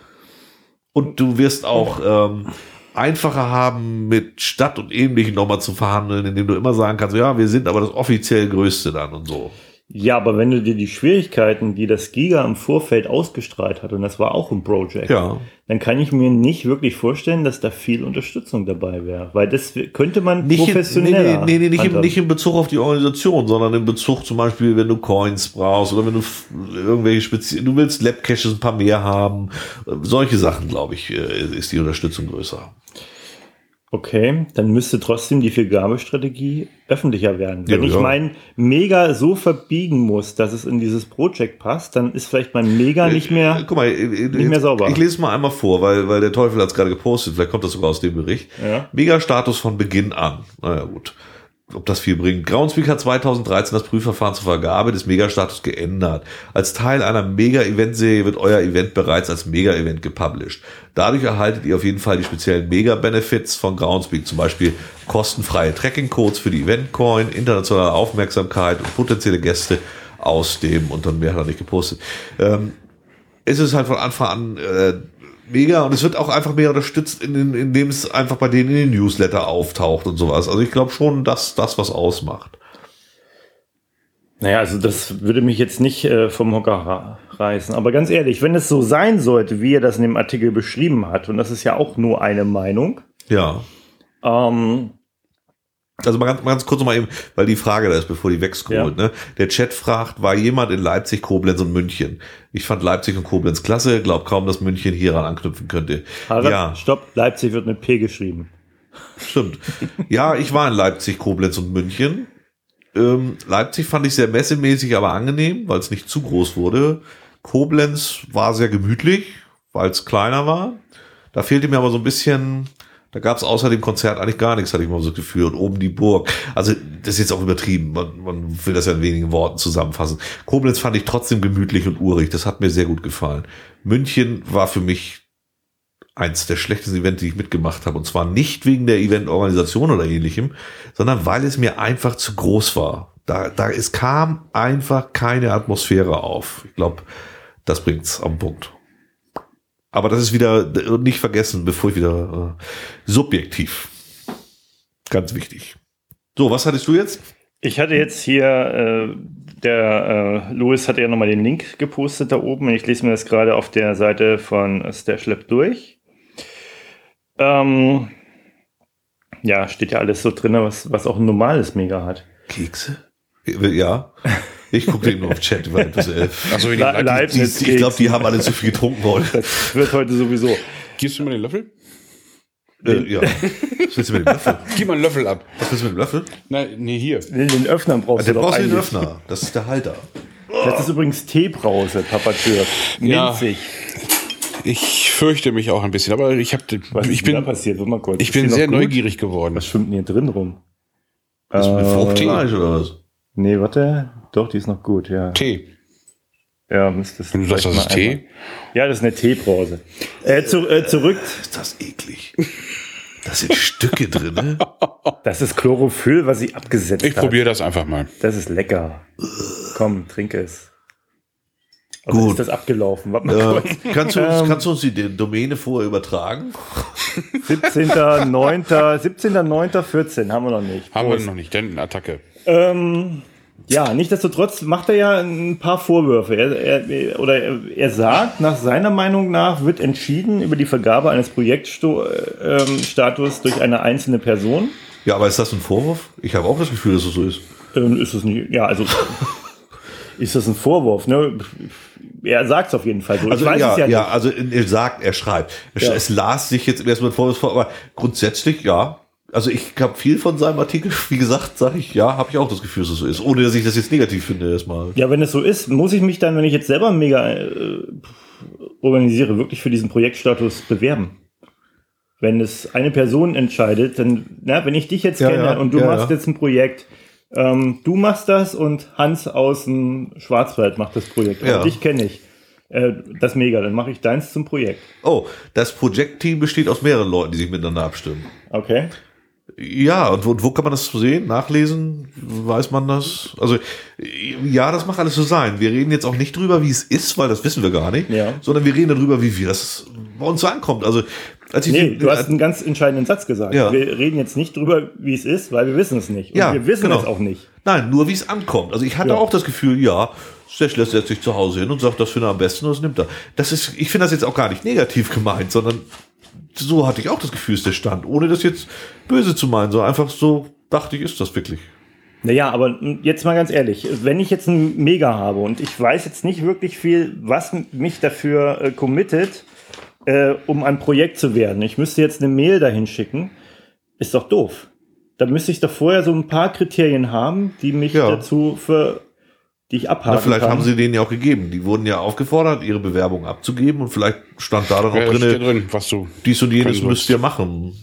Und du wirst auch einfacher haben, mit Stadt und Ähnlichem nochmal zu verhandeln, indem du immer sagen kannst, ja, wir sind aber das offiziell Größte dann und so. Ja, aber wenn du dir die Schwierigkeiten, die das Giga im Vorfeld ausgestrahlt hat, und das war auch ein Project, dann kann ich mir nicht wirklich vorstellen, dass da viel Unterstützung dabei wäre. Weil das könnte man nicht professioneller nicht in Bezug auf die Organisation, sondern in Bezug zum Beispiel, wenn du Coins brauchst oder wenn du irgendwelche du willst Lab-Caches ein paar mehr haben. Solche Sachen, glaube ich, ist die Unterstützung größer. Okay, dann müsste trotzdem die Vergabestrategie öffentlicher werden. Wenn ich mein Mega so verbiegen muss, dass es in dieses Project passt, dann ist vielleicht mein Mega nicht mehr, guck mal, nicht mehr sauber. Ich lese es mal einmal vor, weil der Teufel hat es gerade gepostet, vielleicht kommt das sogar aus dem Bericht. Ja. Mega-Status von Beginn an. Naja, gut. Ob das viel bringt. Groundspeak hat 2013 das Prüfverfahren zur Vergabe des Mega-Status geändert. Als Teil einer Mega-Event-Serie wird euer Event bereits als Mega-Event gepublished. Dadurch erhaltet ihr auf jeden Fall die speziellen Mega-Benefits von Groundspeak, zum Beispiel kostenfreie Tracking-Codes für die Event-Coin, internationale Aufmerksamkeit und potenzielle Gäste aus dem, und dann mehr hat er nicht gepostet. Es ist halt von Anfang an mega, und es wird auch einfach mehr unterstützt, indem es einfach bei denen in den Newsletter auftaucht und sowas. Also ich glaube schon, dass das was ausmacht. Naja, also das würde mich jetzt nicht vom Hocker reißen. Aber ganz ehrlich, wenn es so sein sollte, wie er das in dem Artikel beschrieben hat, und das ist ja auch nur eine Meinung. Ja. Also mal ganz kurz noch mal eben, weil die Frage da ist, bevor die wegscrollt. Ja. Ne? Der Chat fragt, war jemand in Leipzig, Koblenz und München? Ich fand Leipzig und Koblenz klasse, glaub kaum, dass München hieran anknüpfen könnte. Harald, stopp, Leipzig wird mit P geschrieben. Stimmt. Ja, ich war in Leipzig, Koblenz und München. Leipzig fand ich sehr messemäßig, aber angenehm, weil es nicht zu groß wurde. Koblenz war sehr gemütlich, weil es kleiner war. Da fehlte mir aber so ein bisschen... Da gab es außer dem Konzert eigentlich gar nichts, hatte ich mal so das Gefühl. Und oben die Burg. Also das ist jetzt auch übertrieben. Man will das ja in wenigen Worten zusammenfassen. Koblenz fand ich trotzdem gemütlich und urig. Das hat mir sehr gut gefallen. München war für mich eins der schlechtesten Events, die ich mitgemacht habe. Und zwar nicht wegen der Eventorganisation oder ähnlichem, sondern weil es mir einfach zu groß war. Es kam einfach keine Atmosphäre auf. Ich glaube, das bringt's am Punkt. Aber das ist wieder nicht vergessen, bevor ich wieder subjektiv. Ganz wichtig. So, was hattest du jetzt? Ich hatte jetzt hier, der Louis hatte ja nochmal den Link gepostet da oben. Und ich lese mir das gerade auf der Seite von Stashlab durch. Ja, steht ja alles so drin, was auch ein normales Mega hat. Kekse? Ja. Ich gucke eben nur auf Chat. Also ich glaube, die haben alle zu viel getrunken heute. Das wird heute sowieso. Gibst du mir den Löffel? Ja. Was willst du mit dem Löffel? Gib mal einen Löffel ab. Was willst du mit dem Löffel? Nein, nee, hier. Den Öffner brauchst du doch eigentlich. Den Öffner. Das ist der Halter. Das ist übrigens Teebrause, Papa Türk. Minzig. Ich fürchte mich auch ein bisschen, aber ich bin sehr neugierig geworden. Was schwimmt denn hier drin rum? Ist mit Fruchtfleisch oder was? Nee, warte. Doch, die ist noch gut, ja. Tee. Ja, müsste es. Und du sagst, das ist Tee? Einmal. Ja, das ist eine Teebrause. Zurück. Ist das eklig? Da sind Stücke drin, ne? Das ist Chlorophyll, was sie abgesetzt hat. Ich probiere das einfach mal. Das ist lecker. Komm, trinke es. Also Gut. ist das abgelaufen? Warte mal kurz. Kannst du uns die Domäne vorher übertragen? 17.09.14 haben wir noch nicht. Haben wir noch nicht, denn Attacke. Ja, nichtsdestotrotz macht er ja ein paar Vorwürfe. Er sagt, nach seiner Meinung nach wird entschieden über die Vergabe eines Projektstatus durch eine einzelne Person. Ja, aber ist das ein Vorwurf? Ich habe auch das Gefühl, dass es so ist. Ist es nicht, ja, also ist das ein Vorwurf, ne? Er sagt es auf jeden Fall so. Also, ich weiß es ja nicht. also er schreibt. Es las sich jetzt erstmal ein Vorwurf vor, aber grundsätzlich, ja. Also ich habe viel von seinem Artikel, wie gesagt, sage ich, ja, habe ich auch das Gefühl, dass es so ist. Ohne, dass ich das jetzt negativ finde erstmal. Ja, wenn es so ist, muss ich mich dann, wenn ich jetzt selber mega organisiere, wirklich für diesen Projektstatus bewerben. Wenn es eine Person entscheidet, dann, wenn ich dich jetzt kenne und du machst jetzt ein Projekt, du machst das und Hans aus dem Schwarzwald macht das Projekt. Und dich kenne ich. Das ist mega, dann mache ich deins zum Projekt. Oh, das Projektteam besteht aus mehreren Leuten, die sich miteinander abstimmen. Okay. Ja, und wo kann man das sehen? Nachlesen? Weiß man das? Also, ja, das mag alles so sein. Wir reden jetzt auch nicht drüber, wie es ist, weil das wissen wir gar nicht. Ja. Sondern wir reden darüber, wie das bei uns so ankommt. Also, du hast einen ganz entscheidenden Satz gesagt. Ja. Wir reden jetzt nicht drüber, wie es ist, weil wir wissen es nicht. Und wir wissen es auch nicht. Nein, nur wie es ankommt. Also ich hatte auch das Gefühl, Stechler setzt sich zu Hause hin und sagt, das finde er am besten, und das nimmt er. Ich finde das jetzt auch gar nicht negativ gemeint, sondern so hatte ich auch das Gefühl, ist der Stand. Ohne das jetzt böse zu meinen, so einfach so dachte ich, ist das wirklich. Naja, aber jetzt mal ganz ehrlich, wenn ich jetzt einen Mega habe und ich weiß jetzt nicht wirklich viel, was mich dafür committet, um ein Projekt zu werden. Ich müsste jetzt eine Mail dahin schicken, ist doch doof. Da müsste ich doch vorher so ein paar Kriterien haben, die mich dazu die ich abhaken vielleicht kann. haben sie denen ja auch gegeben. Die wurden ja aufgefordert, ihre Bewerbung abzugeben, und vielleicht stand da dann auch drin, was du dies und jenes müsst ihr machen.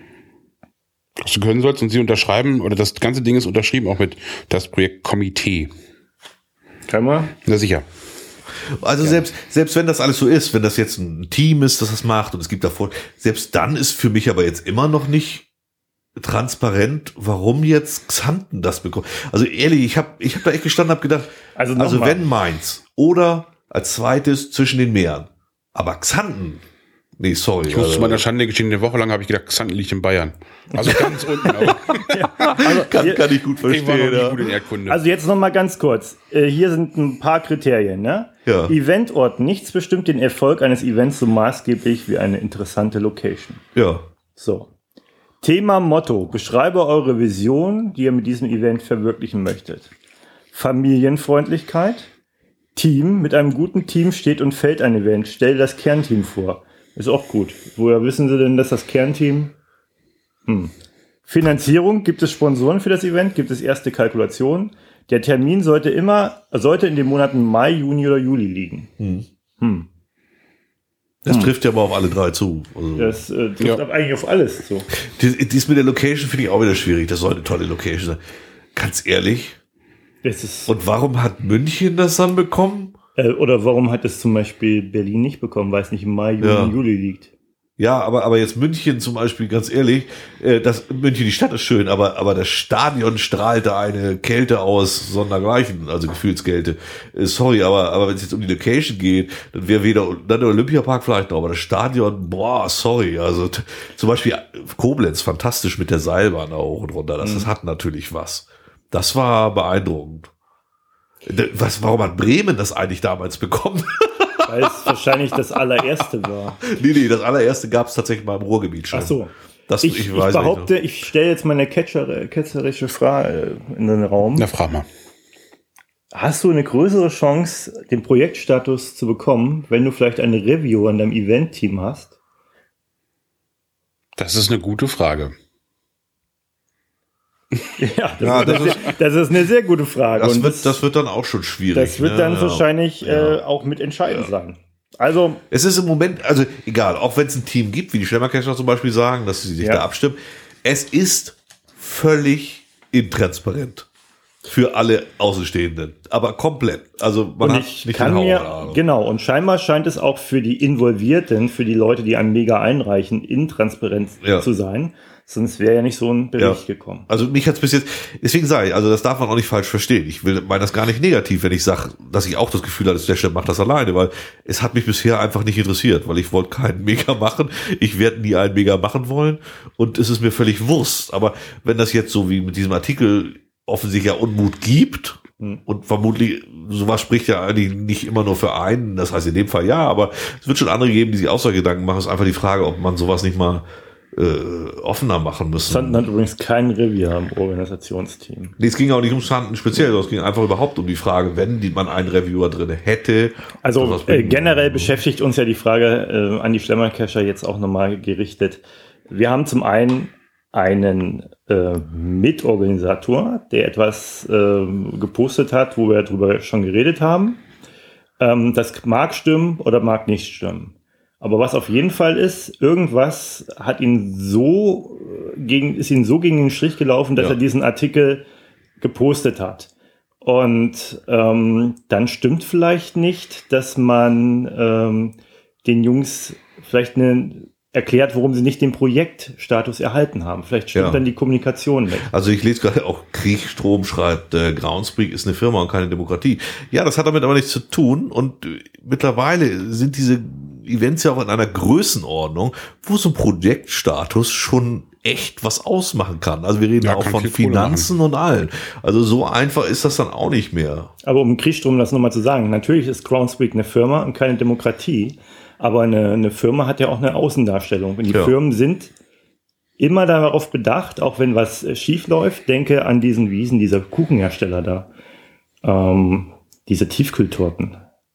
Was du können sollst, und sie unterschreiben, oder das ganze Ding ist unterschrieben, auch mit das Projekt Komitee. Kann man? Na sicher. Also selbst wenn das alles so ist, wenn das jetzt ein Team ist, das das macht, und es gibt davor, selbst dann ist für mich aber jetzt immer noch nicht transparent, warum jetzt Xanten das bekommt. Also ehrlich, ich hab da echt gestanden, hab gedacht, also wenn Mainz oder als zweites zwischen den Meeren, aber Xanten, nee, sorry. Ich muss zu meiner Schande gestehen, eine Woche lang habe ich gedacht, Xanten liegt in Bayern. Also ganz unten. Aber kann ich gut verstehen. Ich war noch nie gut in Erdkunde. Also jetzt noch mal ganz kurz. Hier sind ein paar Kriterien, ne? Ja. Eventort. Nichts bestimmt den Erfolg eines Events so maßgeblich wie eine interessante Location. Ja. So. Thema, Motto. Beschreibe eure Vision, die ihr mit diesem Event verwirklichen möchtet. Familienfreundlichkeit. Team. Mit einem guten Team steht und fällt ein Event. Stell das Kernteam vor. Ist auch gut. Woher wissen Sie denn, dass das Kernteam... Finanzierung. Gibt es Sponsoren für das Event? Gibt es erste Kalkulationen? Der Termin sollte in den Monaten Mai, Juni oder Juli liegen. Das trifft ja aber auf alle drei zu. Also Das trifft eigentlich auf alles zu. dies mit der Location finde ich auch wieder schwierig. Das soll eine tolle Location sein. Ganz ehrlich. Und warum hat München das dann bekommen? Oder warum hat es zum Beispiel Berlin nicht bekommen, weil es nicht im Mai, Juni, Juli liegt? Ja, aber jetzt München zum Beispiel, ganz ehrlich, München, die Stadt ist schön, aber das Stadion strahlt da eine Kälte aus, sondergleichen, also Gefühlskälte. Sorry, aber wenn es jetzt um die Location geht, dann wäre dann der Olympiapark vielleicht noch, aber das Stadion, sorry, also zum Beispiel Koblenz, fantastisch mit der Seilbahn da hoch und runter, das hat natürlich was. Das war beeindruckend. Warum hat Bremen das eigentlich damals bekommen? Weil es wahrscheinlich das allererste war. Nee, das allererste gab es tatsächlich mal im Ruhrgebiet schon. Ach so. Ich behaupte, ich stelle jetzt mal eine ketzerische Frage in den Raum. Na, frag mal. Hast du eine größere Chance, den Projektstatus zu bekommen, wenn du vielleicht eine Review an deinem Event-Team hast? Das ist eine gute Frage. Ja, das ist eine sehr gute Frage. Das wird dann auch schon schwierig. Das wird dann wahrscheinlich auch mit entscheidend sein. Also es ist im Moment, also egal, auch wenn es ein Team gibt, wie die Schlemmercacher zum Beispiel sagen, dass sie sich da abstimmen, es ist völlig intransparent. Für alle Außenstehenden. Aber komplett. Also man Und hat ich nicht kann den mir, Hauch. genau, und scheinbar scheint es auch für die Involvierten, für die Leute, die ein Mega einreichen, intransparent zu sein. Sonst wäre ja nicht so ein Bericht gekommen. Also mich hat's bis jetzt, deswegen sage ich, also das darf man auch nicht falsch verstehen. Ich meine das gar nicht negativ, wenn ich sage, dass ich auch das Gefühl hatte, der Chef macht das alleine, weil es hat mich bisher einfach nicht interessiert, weil ich wollte keinen Mega machen. Ich werde nie einen Mega machen wollen und es ist mir völlig Wurst. Aber wenn das jetzt so wie mit diesem Artikel offensichtlich ja Unmut gibt und vermutlich sowas spricht ja eigentlich nicht immer nur für einen, das heißt in dem Fall ja, aber es wird schon andere geben, die sich auch solche Gedanken machen. Es ist einfach die Frage, ob man sowas nicht mal offener machen müssen. Sanden hat übrigens kein Revier im Organisationsteam. Nee, es ging auch nicht um Sanden speziell, sondern es ging einfach überhaupt um die Frage, wenn man einen Reviewer drin hätte. Also generell beschäftigt uns ja die Frage an die Schlemmercacher jetzt auch nochmal gerichtet. Wir haben zum einen Mitorganisator, der etwas gepostet hat, wo wir darüber schon geredet haben. Das mag stimmen oder mag nicht stimmen. Aber was auf jeden Fall ist, irgendwas hat ist ihm so gegen den Strich gelaufen, dass er diesen Artikel gepostet hat. Und dann stimmt vielleicht nicht, dass man den Jungs vielleicht erklärt, warum sie nicht den Projektstatus erhalten haben. Vielleicht stimmt dann die Kommunikation nicht. Also ich lese gerade auch, Kriegstrom schreibt, Groundspeak ist eine Firma und keine Demokratie. Ja, das hat damit aber nichts zu tun. Und mittlerweile sind diese Events ja auch in einer Größenordnung, wo so ein Projektstatus schon echt was ausmachen kann. Also wir reden auch von Finanzen und allen. Also so einfach ist das dann auch nicht mehr. Aber um Kriegstrom das nochmal zu sagen, natürlich ist Groundspeak eine Firma und keine Demokratie, aber eine Firma hat ja auch eine Außendarstellung. Und die Firmen sind immer darauf bedacht, auch wenn was schief läuft, denke an diesen Wiesen, dieser Kuchenhersteller da, diese Tiefkühltorten.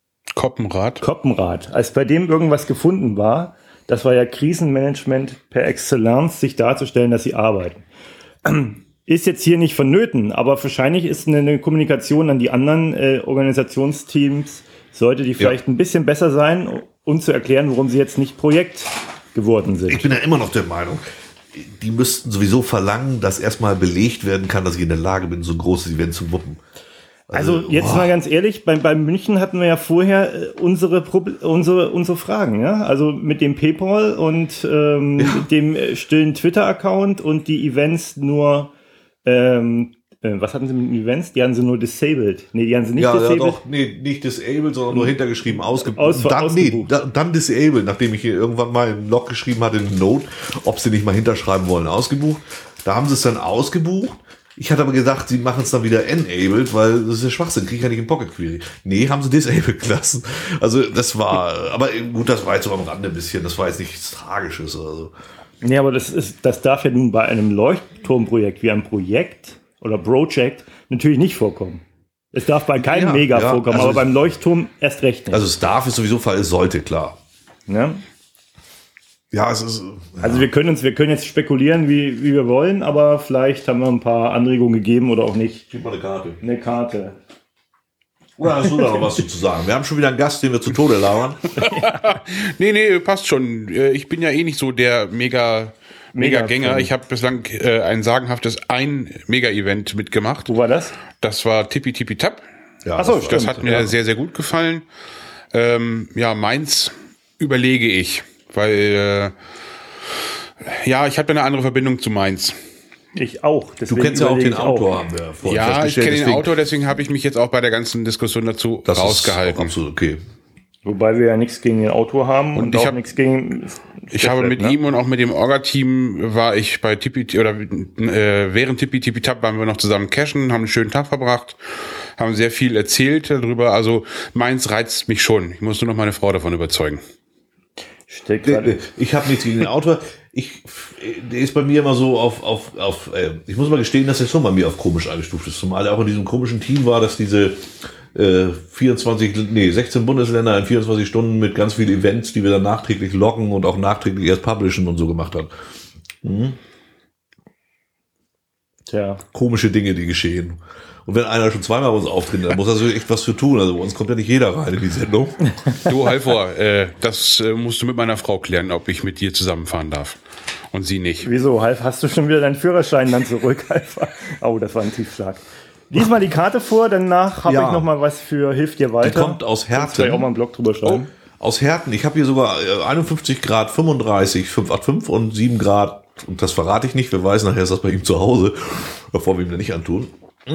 Koppenrad. Als bei dem irgendwas gefunden war, das war ja Krisenmanagement per Excellence, sich darzustellen, dass sie arbeiten. Ist jetzt hier nicht vonnöten, aber wahrscheinlich ist eine Kommunikation an die anderen Organisationsteams, sollte die vielleicht ein bisschen besser sein, um zu erklären, warum sie jetzt nicht Projekt geworden sind. Ich bin ja immer noch der Meinung, die müssten sowieso verlangen, dass erstmal belegt werden kann, dass ich in der Lage bin, so ein großes Event zu wuppen. Also jetzt mal ganz ehrlich, bei München hatten wir ja vorher unsere Fragen, ja? Also mit dem PayPal und dem stillen Twitter-Account und die Events nur, was hatten sie mit den Events? Die haben sie nur disabled. Nee, die haben sie nicht disabled. Ja, doch, nicht disabled, sondern nur hintergeschrieben, ausgebucht. Dann disabled, nachdem ich hier irgendwann mal im Log geschrieben hatte, in Note, ob sie nicht mal hinterschreiben wollen, ausgebucht. Da haben sie es dann ausgebucht. Ich hatte aber gedacht, sie machen es dann wieder enabled, weil das ist ja Schwachsinn, kriege ich ja nicht im Pocket Query. Nee, haben sie disabled gelassen. Also das war, aber gut, das war jetzt so am Rande ein bisschen, das war jetzt nichts Tragisches. Also. Nee, aber das darf ja nun bei einem Leuchtturmprojekt wie einem Projekt oder Project natürlich nicht vorkommen. Es darf bei keinem Mega vorkommen, also aber beim Leuchtturm erst recht nicht. Also es darf, ist sowieso Fall, es sollte, klar. Ja. Ja, es ist. Ja. Also wir können jetzt spekulieren, wie wir wollen, aber vielleicht haben wir ein paar Anregungen gegeben oder auch nicht. Gib mal eine Karte. Eine Karte. Oder hast du da noch was zu sagen? Wir haben schon wieder einen Gast, den wir zu Tode labern. Nee, passt schon. Ich bin ja eh nicht so der Mega-Gänger. Ich habe bislang ein sagenhaftes Mega-Event mitgemacht. Wo war das? Das war Tippi Tippi Tap. Ja, achso, stimmt. Das hat mir sehr, sehr gut gefallen. Meins überlege ich. Weil, ich habe eine andere Verbindung zu Mainz. Ich auch. Du kennst ja auch den Autor, haben wir vorhin festgestellt. Ja, ich kenne den Autor, deswegen habe ich mich jetzt auch bei der ganzen Diskussion dazu rausgehalten. Ist auch absolut okay. Wobei wir ja nichts gegen den Autor haben und auch nichts gegen... Ich habe mit ihm und auch mit dem Orga-Team war ich bei während Tippi Tippi Tap waren wir noch zusammen cashen, haben einen schönen Tag verbracht, haben sehr viel erzählt darüber. Also Mainz reizt mich schon. Ich muss nur noch meine Frau davon überzeugen. Ich habe nichts gegen den Autor. Der ist bei mir immer so ich muss mal gestehen, dass er schon bei mir auf komisch eingestuft ist. Zumal er auch in diesem komischen Team war, dass diese 16 Bundesländer in 24 Stunden mit ganz vielen Events, die wir dann nachträglich loggen und auch nachträglich erst publishen und so gemacht hat. Tja. Komische Dinge, die geschehen. Und wenn einer schon zweimal bei uns auftritt, dann muss er so echt was für tun. Also bei uns kommt ja nicht jeder rein in die Sendung. Du, Halvor, das musst du mit meiner Frau klären, ob ich mit dir zusammenfahren darf. Und sie nicht. Wieso, Half? Hast du schon wieder deinen Führerschein dann zurück, Halvor? Oh, das war ein Tiefschlag. Lies mal die Karte vor, danach habe Ja. ich noch mal was für Hilft dir weiter. Die kommt aus Kannst du vielleicht auch mal Herten. einen Blog drüber schreiben. Aus Herten. Ich habe hier sogar 51 Grad, 35, 585 und 7 Grad. Und das verrate ich nicht. Wer weiß, nachher ist das bei ihm zu Hause. Bevor wir ihm das nicht antun.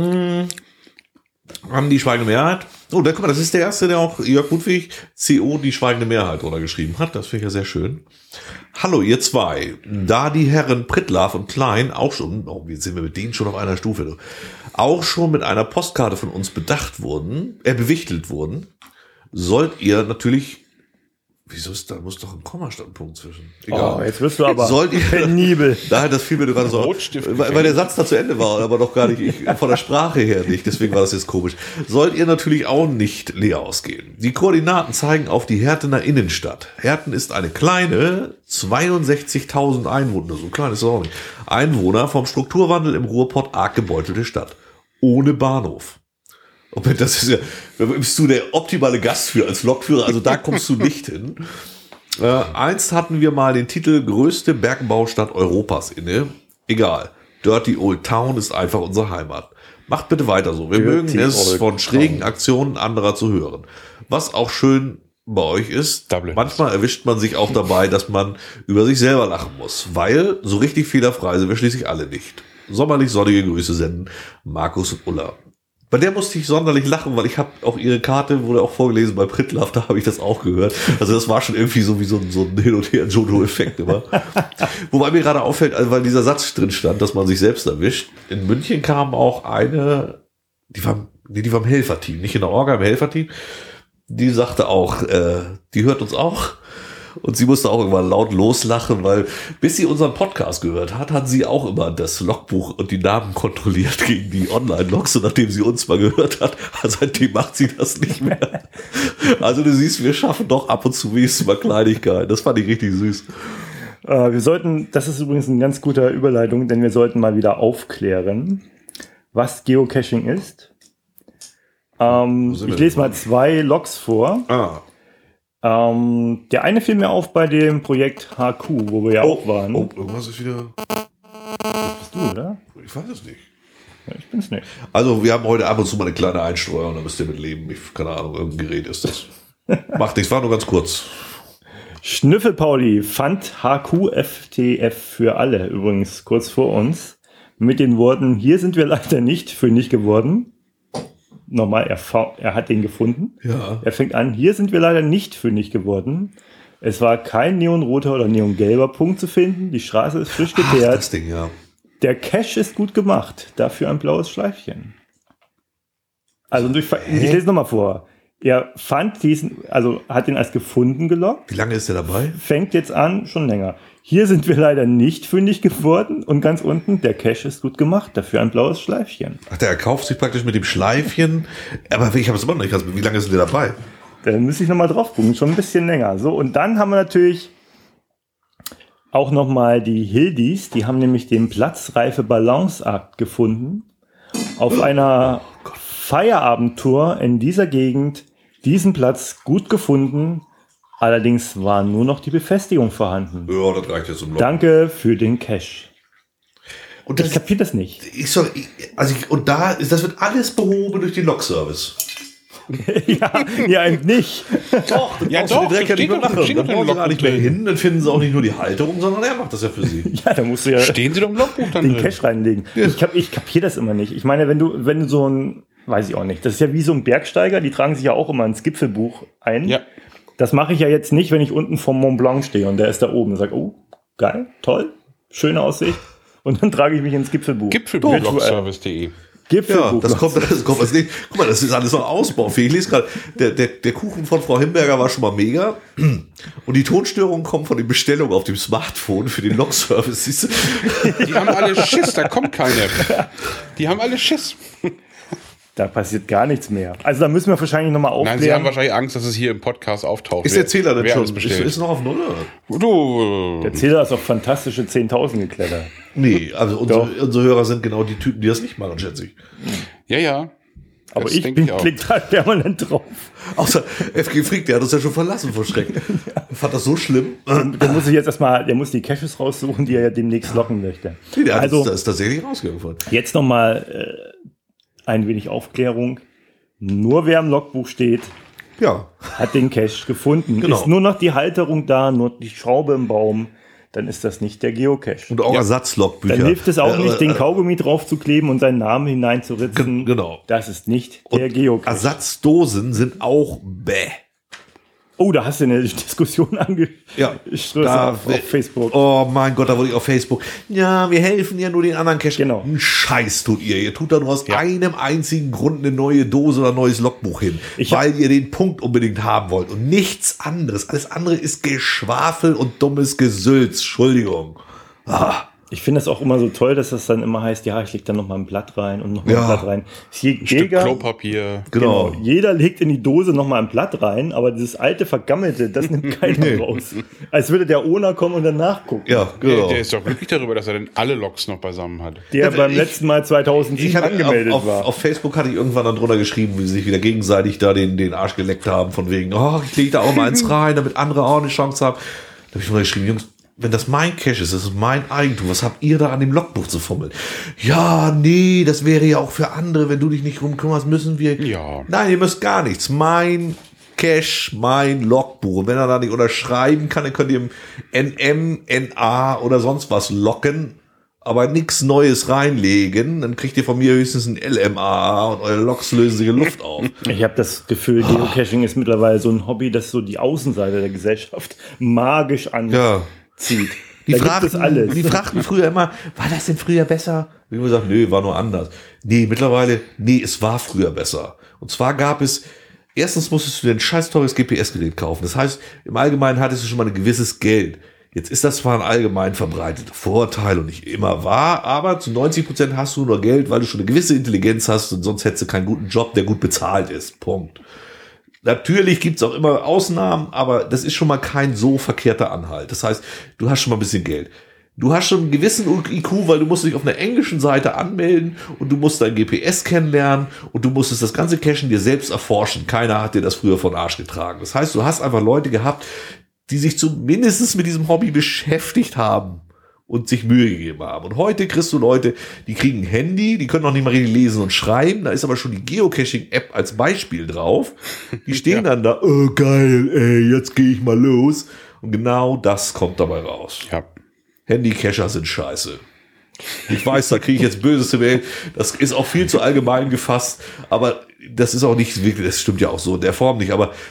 Haben die schweigende Mehrheit. Oh, da guck mal, das ist der erste, der auch Jörg Ludwig CO die schweigende Mehrheit drunter geschrieben hat. Das finde ich ja sehr schön. Hallo, ihr zwei. Da die Herren Prittlaff und Klein auch schon, jetzt sind wir mit denen schon auf einer Stufe, auch schon mit einer Postkarte von uns bewichtelt wurden, sollt ihr natürlich, wieso ist da, muss doch ein Kommastandpunkt zwischen. Egal. Oh, jetzt wirst du aber Sollt ihr, penibel. Nein, das fiel mir gerade so, Rotstift weil der Satz da zu Ende war, aber doch gar nicht, von der Sprache her nicht, deswegen war das jetzt komisch. Sollt ihr natürlich auch nicht leer ausgehen. Die Koordinaten zeigen auf die Hertener Innenstadt. Herten ist eine kleine, 62.000 Einwohner, so klein ist es auch nicht, Einwohner vom Strukturwandel im Ruhrpott arg gebeutelte Stadt. Ohne Bahnhof. Das ist ja, da bist du der optimale Gast für als Lokführer, also da kommst du nicht hin. Einst hatten wir mal den Titel größte Bergbaustadt Europas inne. Egal. Dirty Old Town ist einfach unsere Heimat. Macht bitte weiter so. Wir mögen es, von schrägen Aktionen anderer zu hören. Was auch schön bei euch ist, Dublin. manchmal erwischt man sich auch dabei, dass man über sich selber lachen muss. Weil so richtig fehlerfrei sind wir schließlich alle nicht. Sommerlich sonnige Grüße senden, Markus und Ulla. Bei der musste ich sonderlich lachen, weil ich habe auch ihre Karte, wurde auch vorgelesen bei Prittlaff, da habe ich das auch gehört. Also das war schon irgendwie so wie so ein Hin- und Her-Jojo-Effekt immer. Wobei mir gerade auffällt, also weil dieser Satz drin stand, dass man sich selbst erwischt. In München kam auch eine, die war im Helferteam, nicht in der Orga, im Helferteam. Die sagte auch, die hört uns auch. Und sie musste auch irgendwann laut loslachen, weil bis sie unseren Podcast gehört hat, hat sie auch immer das Logbuch und die Namen kontrolliert gegen die Online-Logs. Und nachdem sie uns mal gehört hat, seitdem macht sie das nicht mehr. Also du siehst, wir schaffen doch ab und zu wenigstens mal Kleinigkeiten. Das fand ich richtig süß. Wir sollten, das ist übrigens eine ganz gute Überleitung, denn wir sollten mal wieder aufklären, was Geocaching ist. Ich lese mal 2 Logs vor. Der eine fiel mir auf bei dem Projekt HQ, wo wir ja auch waren. Oh, irgendwas ist wieder. Das bist du, oder? Ich weiß es nicht. Ja, ich bin's nicht. Also wir haben heute ab und zu mal eine kleine Einstreuung, da müsst ihr mit leben. Keine Ahnung, irgendein Gerät ist das. Macht nichts, war nur ganz kurz. Schnüffel-Pauli fand HQ-FTF für alle, übrigens kurz vor uns, mit den Worten, hier sind wir leider nicht fündig geworden. Nochmal, er hat den gefunden. Ja. Er fängt an, hier sind wir leider nicht fündig geworden. Es war kein neonroter oder neongelber Punkt zu finden. Die Straße ist frisch geteert. Das Ding, ja. Der Cache ist gut gemacht. Dafür ein blaues Schleifchen. Also ich lese nochmal vor. Er fand diesen, also hat ihn als gefunden gelockt. Wie lange ist der dabei? Fängt jetzt an, schon länger. Hier sind wir leider nicht fündig geworden. Und ganz unten, der Cache ist gut gemacht. Dafür ein blaues Schleifchen. Ach, der kauft sich praktisch mit dem Schleifchen. Aber ich habe es immer noch nicht. Also, wie lange ist der dabei? Da müsste ich nochmal drauf gucken. Schon ein bisschen länger. So, und dann haben wir natürlich auch nochmal die Hildis. Die haben nämlich den Platzreife Balanceakt gefunden. Auf einer Feierabendtour in dieser Gegend. Diesen Platz gut gefunden. Allerdings war nur noch die Befestigung vorhanden. Ja, das reicht jetzt zum Log. Danke für den Cache. Und Ich kapiere das nicht. Das wird alles behoben durch den Log-Service. ja, eben nicht. Doch, dann Ja, brauchst du doch, den Dreck ja das nicht mehr steht doch- machen. steht Dann doch im brauchen sie gar nicht mehr Logbuch hin. Dann finden sie auch nicht nur die Halterung, sondern er macht das ja für sie. Ja, da musst du ja Stehen sie doch im Logbuch dann den drin? Cache reinlegen. Ich kapiere das immer nicht. Ich meine, wenn du so ein, weiß ich auch nicht, das ist ja wie so ein Bergsteiger, die tragen sich ja auch immer ins Gipfelbuch ein. Ja. Das mache ich ja jetzt nicht, wenn ich unten vom Mont Blanc stehe und der ist da oben und sage, oh, geil, toll, schöne Aussicht. Und dann trage ich mich ins Gipfelbuch. Gipfelbuch-Logservice.de. Ja, Gipfelbuch. das kommt als nächstes. Guck mal, das ist alles noch ausbaufähig. Ich lese gerade, der Kuchen von Frau Himberger war schon mal mega. Und die Tonstörungen kommen von den Bestellungen auf dem Smartphone für den Log-Service. Siehst du? Die haben alle Schiss, da kommt keine. Die haben alle Schiss. Da passiert gar nichts mehr. Also da müssen wir wahrscheinlich nochmal aufklären. Nein, sie haben wahrscheinlich Angst, dass es hier im Podcast auftaucht. Ist der Zähler denn wer schon? alles bestellt. Ist noch auf Null? Oder? Du, Der Zähler ist auf fantastische 10.000 geklettert. Nee, also unsere Hörer sind genau die Typen, die das nicht machen, schätze ich. ja. Aber Das ich denke ich auch. klick da permanent drauf. Außer FG Freak, der hat uns ja schon verlassen vor Schreck. Fand das so schlimm. Der muss sich jetzt erstmal, der muss die Caches raussuchen, die er ja demnächst locken möchte. Nee, der Also ist tatsächlich rausgegangen. jetzt nochmal ein wenig Aufklärung. Nur wer im Logbuch steht, Ja. hat den Cache gefunden. Genau. Ist nur noch die Halterung da, nur die Schraube im Baum, dann ist das nicht der Geocache. Und auch Ersatzlogbücher. Dann hilft es auch nicht, den Kaugummi drauf zu kleben und seinen Namen hineinzuritzen. Genau. Das ist nicht der Geocache. Ersatzdosen sind auch bäh. Oh, da hast du eine Diskussion angestoßen auf Facebook. Oh mein Gott, da wurde ich auf Facebook. Ja, wir helfen ja nur den anderen Cache. Genau. Einen Scheiß tut ihr. Ihr tut da nur aus einem einzigen Grund eine neue Dose oder ein neues Logbuch hin. Weil ihr den Punkt unbedingt haben wollt. Und nichts anderes. Alles andere ist Geschwafel und dummes Gesülz. Entschuldigung. Ich finde es auch immer so toll, dass das dann immer heißt, ja, ich leg da noch mal ein Blatt rein und noch mal ein Blatt rein. Stück Klopapier. Genau. Jeder legt in die Dose noch mal ein Blatt rein, aber dieses alte Vergammelte, das nimmt keiner raus. Als würde der Owner kommen und dann nachgucken. Ja, genau. Der ist doch glücklich darüber, dass er denn alle Logs noch beisammen hat. Der beim letzten Mal 2007 angemeldet war. Auf Facebook hatte ich irgendwann dann drunter geschrieben, wie sie sich wieder gegenseitig da den Arsch geleckt haben, von wegen, oh, ich lege da auch mal eins rein, damit andere auch eine Chance haben. Da habe ich drunter geschrieben, Jungs, wenn das mein Cache ist, das ist mein Eigentum, was habt ihr da an dem Logbuch zu fummeln? Ja, nee, das wäre ja auch für andere, wenn du dich nicht drum kümmerst, müssen wir... Ja. Nein, ihr müsst gar nichts. Mein Cache, mein Logbuch. Und wenn er da nicht unterschreiben kann, dann könnt ihr NM, NA oder sonst was locken, aber nichts Neues reinlegen. Dann kriegt ihr von mir höchstens ein LMA und eure Logs lösen sich in Luft auf. Ich habe das Gefühl, Geocaching ist mittlerweile so ein Hobby, das so die Außenseite der Gesellschaft magisch anzieht. Die Da gibt es alles. fragten früher immer, war das denn früher besser? Ich habe gesagt, nö, war nur anders. Nee, mittlerweile, es war früher besser. Und zwar gab es, erstens musstest du dir ein scheiß teures GPS-Gerät kaufen. Das heißt, im Allgemeinen hattest du schon mal ein gewisses Geld. Jetzt ist das zwar ein allgemein verbreiteter Vorteil und nicht immer wahr, aber zu 90% hast du nur Geld, weil du schon eine gewisse Intelligenz hast und sonst hättest du keinen guten Job, der gut bezahlt ist. Punkt. Natürlich gibt's auch immer Ausnahmen, aber das ist schon mal kein so verkehrter Anhalt. Das heißt, du hast schon mal ein bisschen Geld. Du hast schon einen gewissen IQ, weil du musst dich auf einer englischen Seite anmelden und du musst dein GPS kennenlernen und du musstest das ganze Cachen dir selbst erforschen. Keiner hat dir das früher von Arsch getragen. Das heißt, du hast einfach Leute gehabt, die sich zumindest mit diesem Hobby beschäftigt haben und sich Mühe gegeben haben. Und heute kriegst du Leute, die kriegen ein Handy, die können noch nicht mal richtig lesen und schreiben, da ist aber schon die Geocaching-App als Beispiel drauf. Die stehen dann da, oh geil, ey, jetzt gehe ich mal los. Und genau das kommt dabei raus. Ja. Handy-Cacher sind scheiße. Ich weiß, da kriege ich jetzt böseste Mail. Das ist auch viel zu allgemein gefasst, aber das ist auch nicht wirklich, das stimmt ja auch so in der Form nicht, aber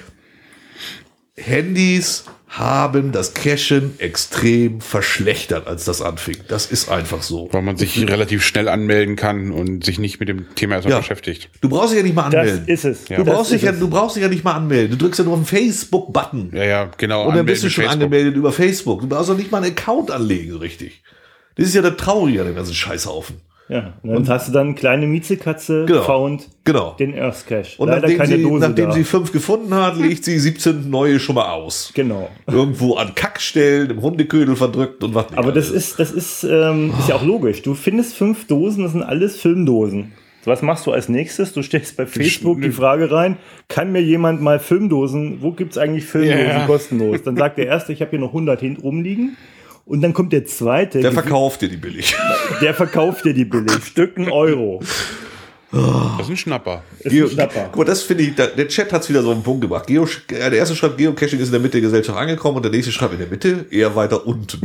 Handys haben das Cachen extrem verschlechtert, als das anfing. Das ist einfach so. Weil man sich relativ schnell anmelden kann und sich nicht mit dem Thema erstmal beschäftigt. Du brauchst dich ja nicht mal anmelden. Das ist es. Du brauchst dich ja nicht mal anmelden. Du drückst ja nur auf den Facebook-Button. Ja, genau. Und dann bist du schon angemeldet über Facebook. Du brauchst doch nicht mal einen Account anlegen, so richtig. Das ist ja der Traurige an dem ganzen Scheißhaufen. Ja, und dann hast du dann eine kleine Miezekatze found, den Earth Cache. Und nachdem sie 5 gefunden hat, legt sie 17 neue schon mal aus. Genau. Irgendwo an Kackstellen, im Hundeködel verdrückt und was nicht. Aber das ist ja auch logisch. Du findest 5 Dosen, das sind alles Filmdosen. So, was machst du als nächstes? Du stellst bei Facebook die Frage rein, kann mir jemand mal Filmdosen, wo gibt's eigentlich Filmdosen kostenlos? Dann sagt der Erste, ich habe hier noch 100 hinten rumliegen. Und dann kommt der Zweite. Der verkauft dir die billig. Der verkauft dir die billig. Stück 1 Euro. Das ist ein Schnapper. Guck mal, das finde ich, der Chat hat es wieder so einen Punkt gebracht. Der erste schreibt, Geocaching ist in der Mitte der Gesellschaft angekommen und der nächste schreibt in der Mitte, eher weiter unten.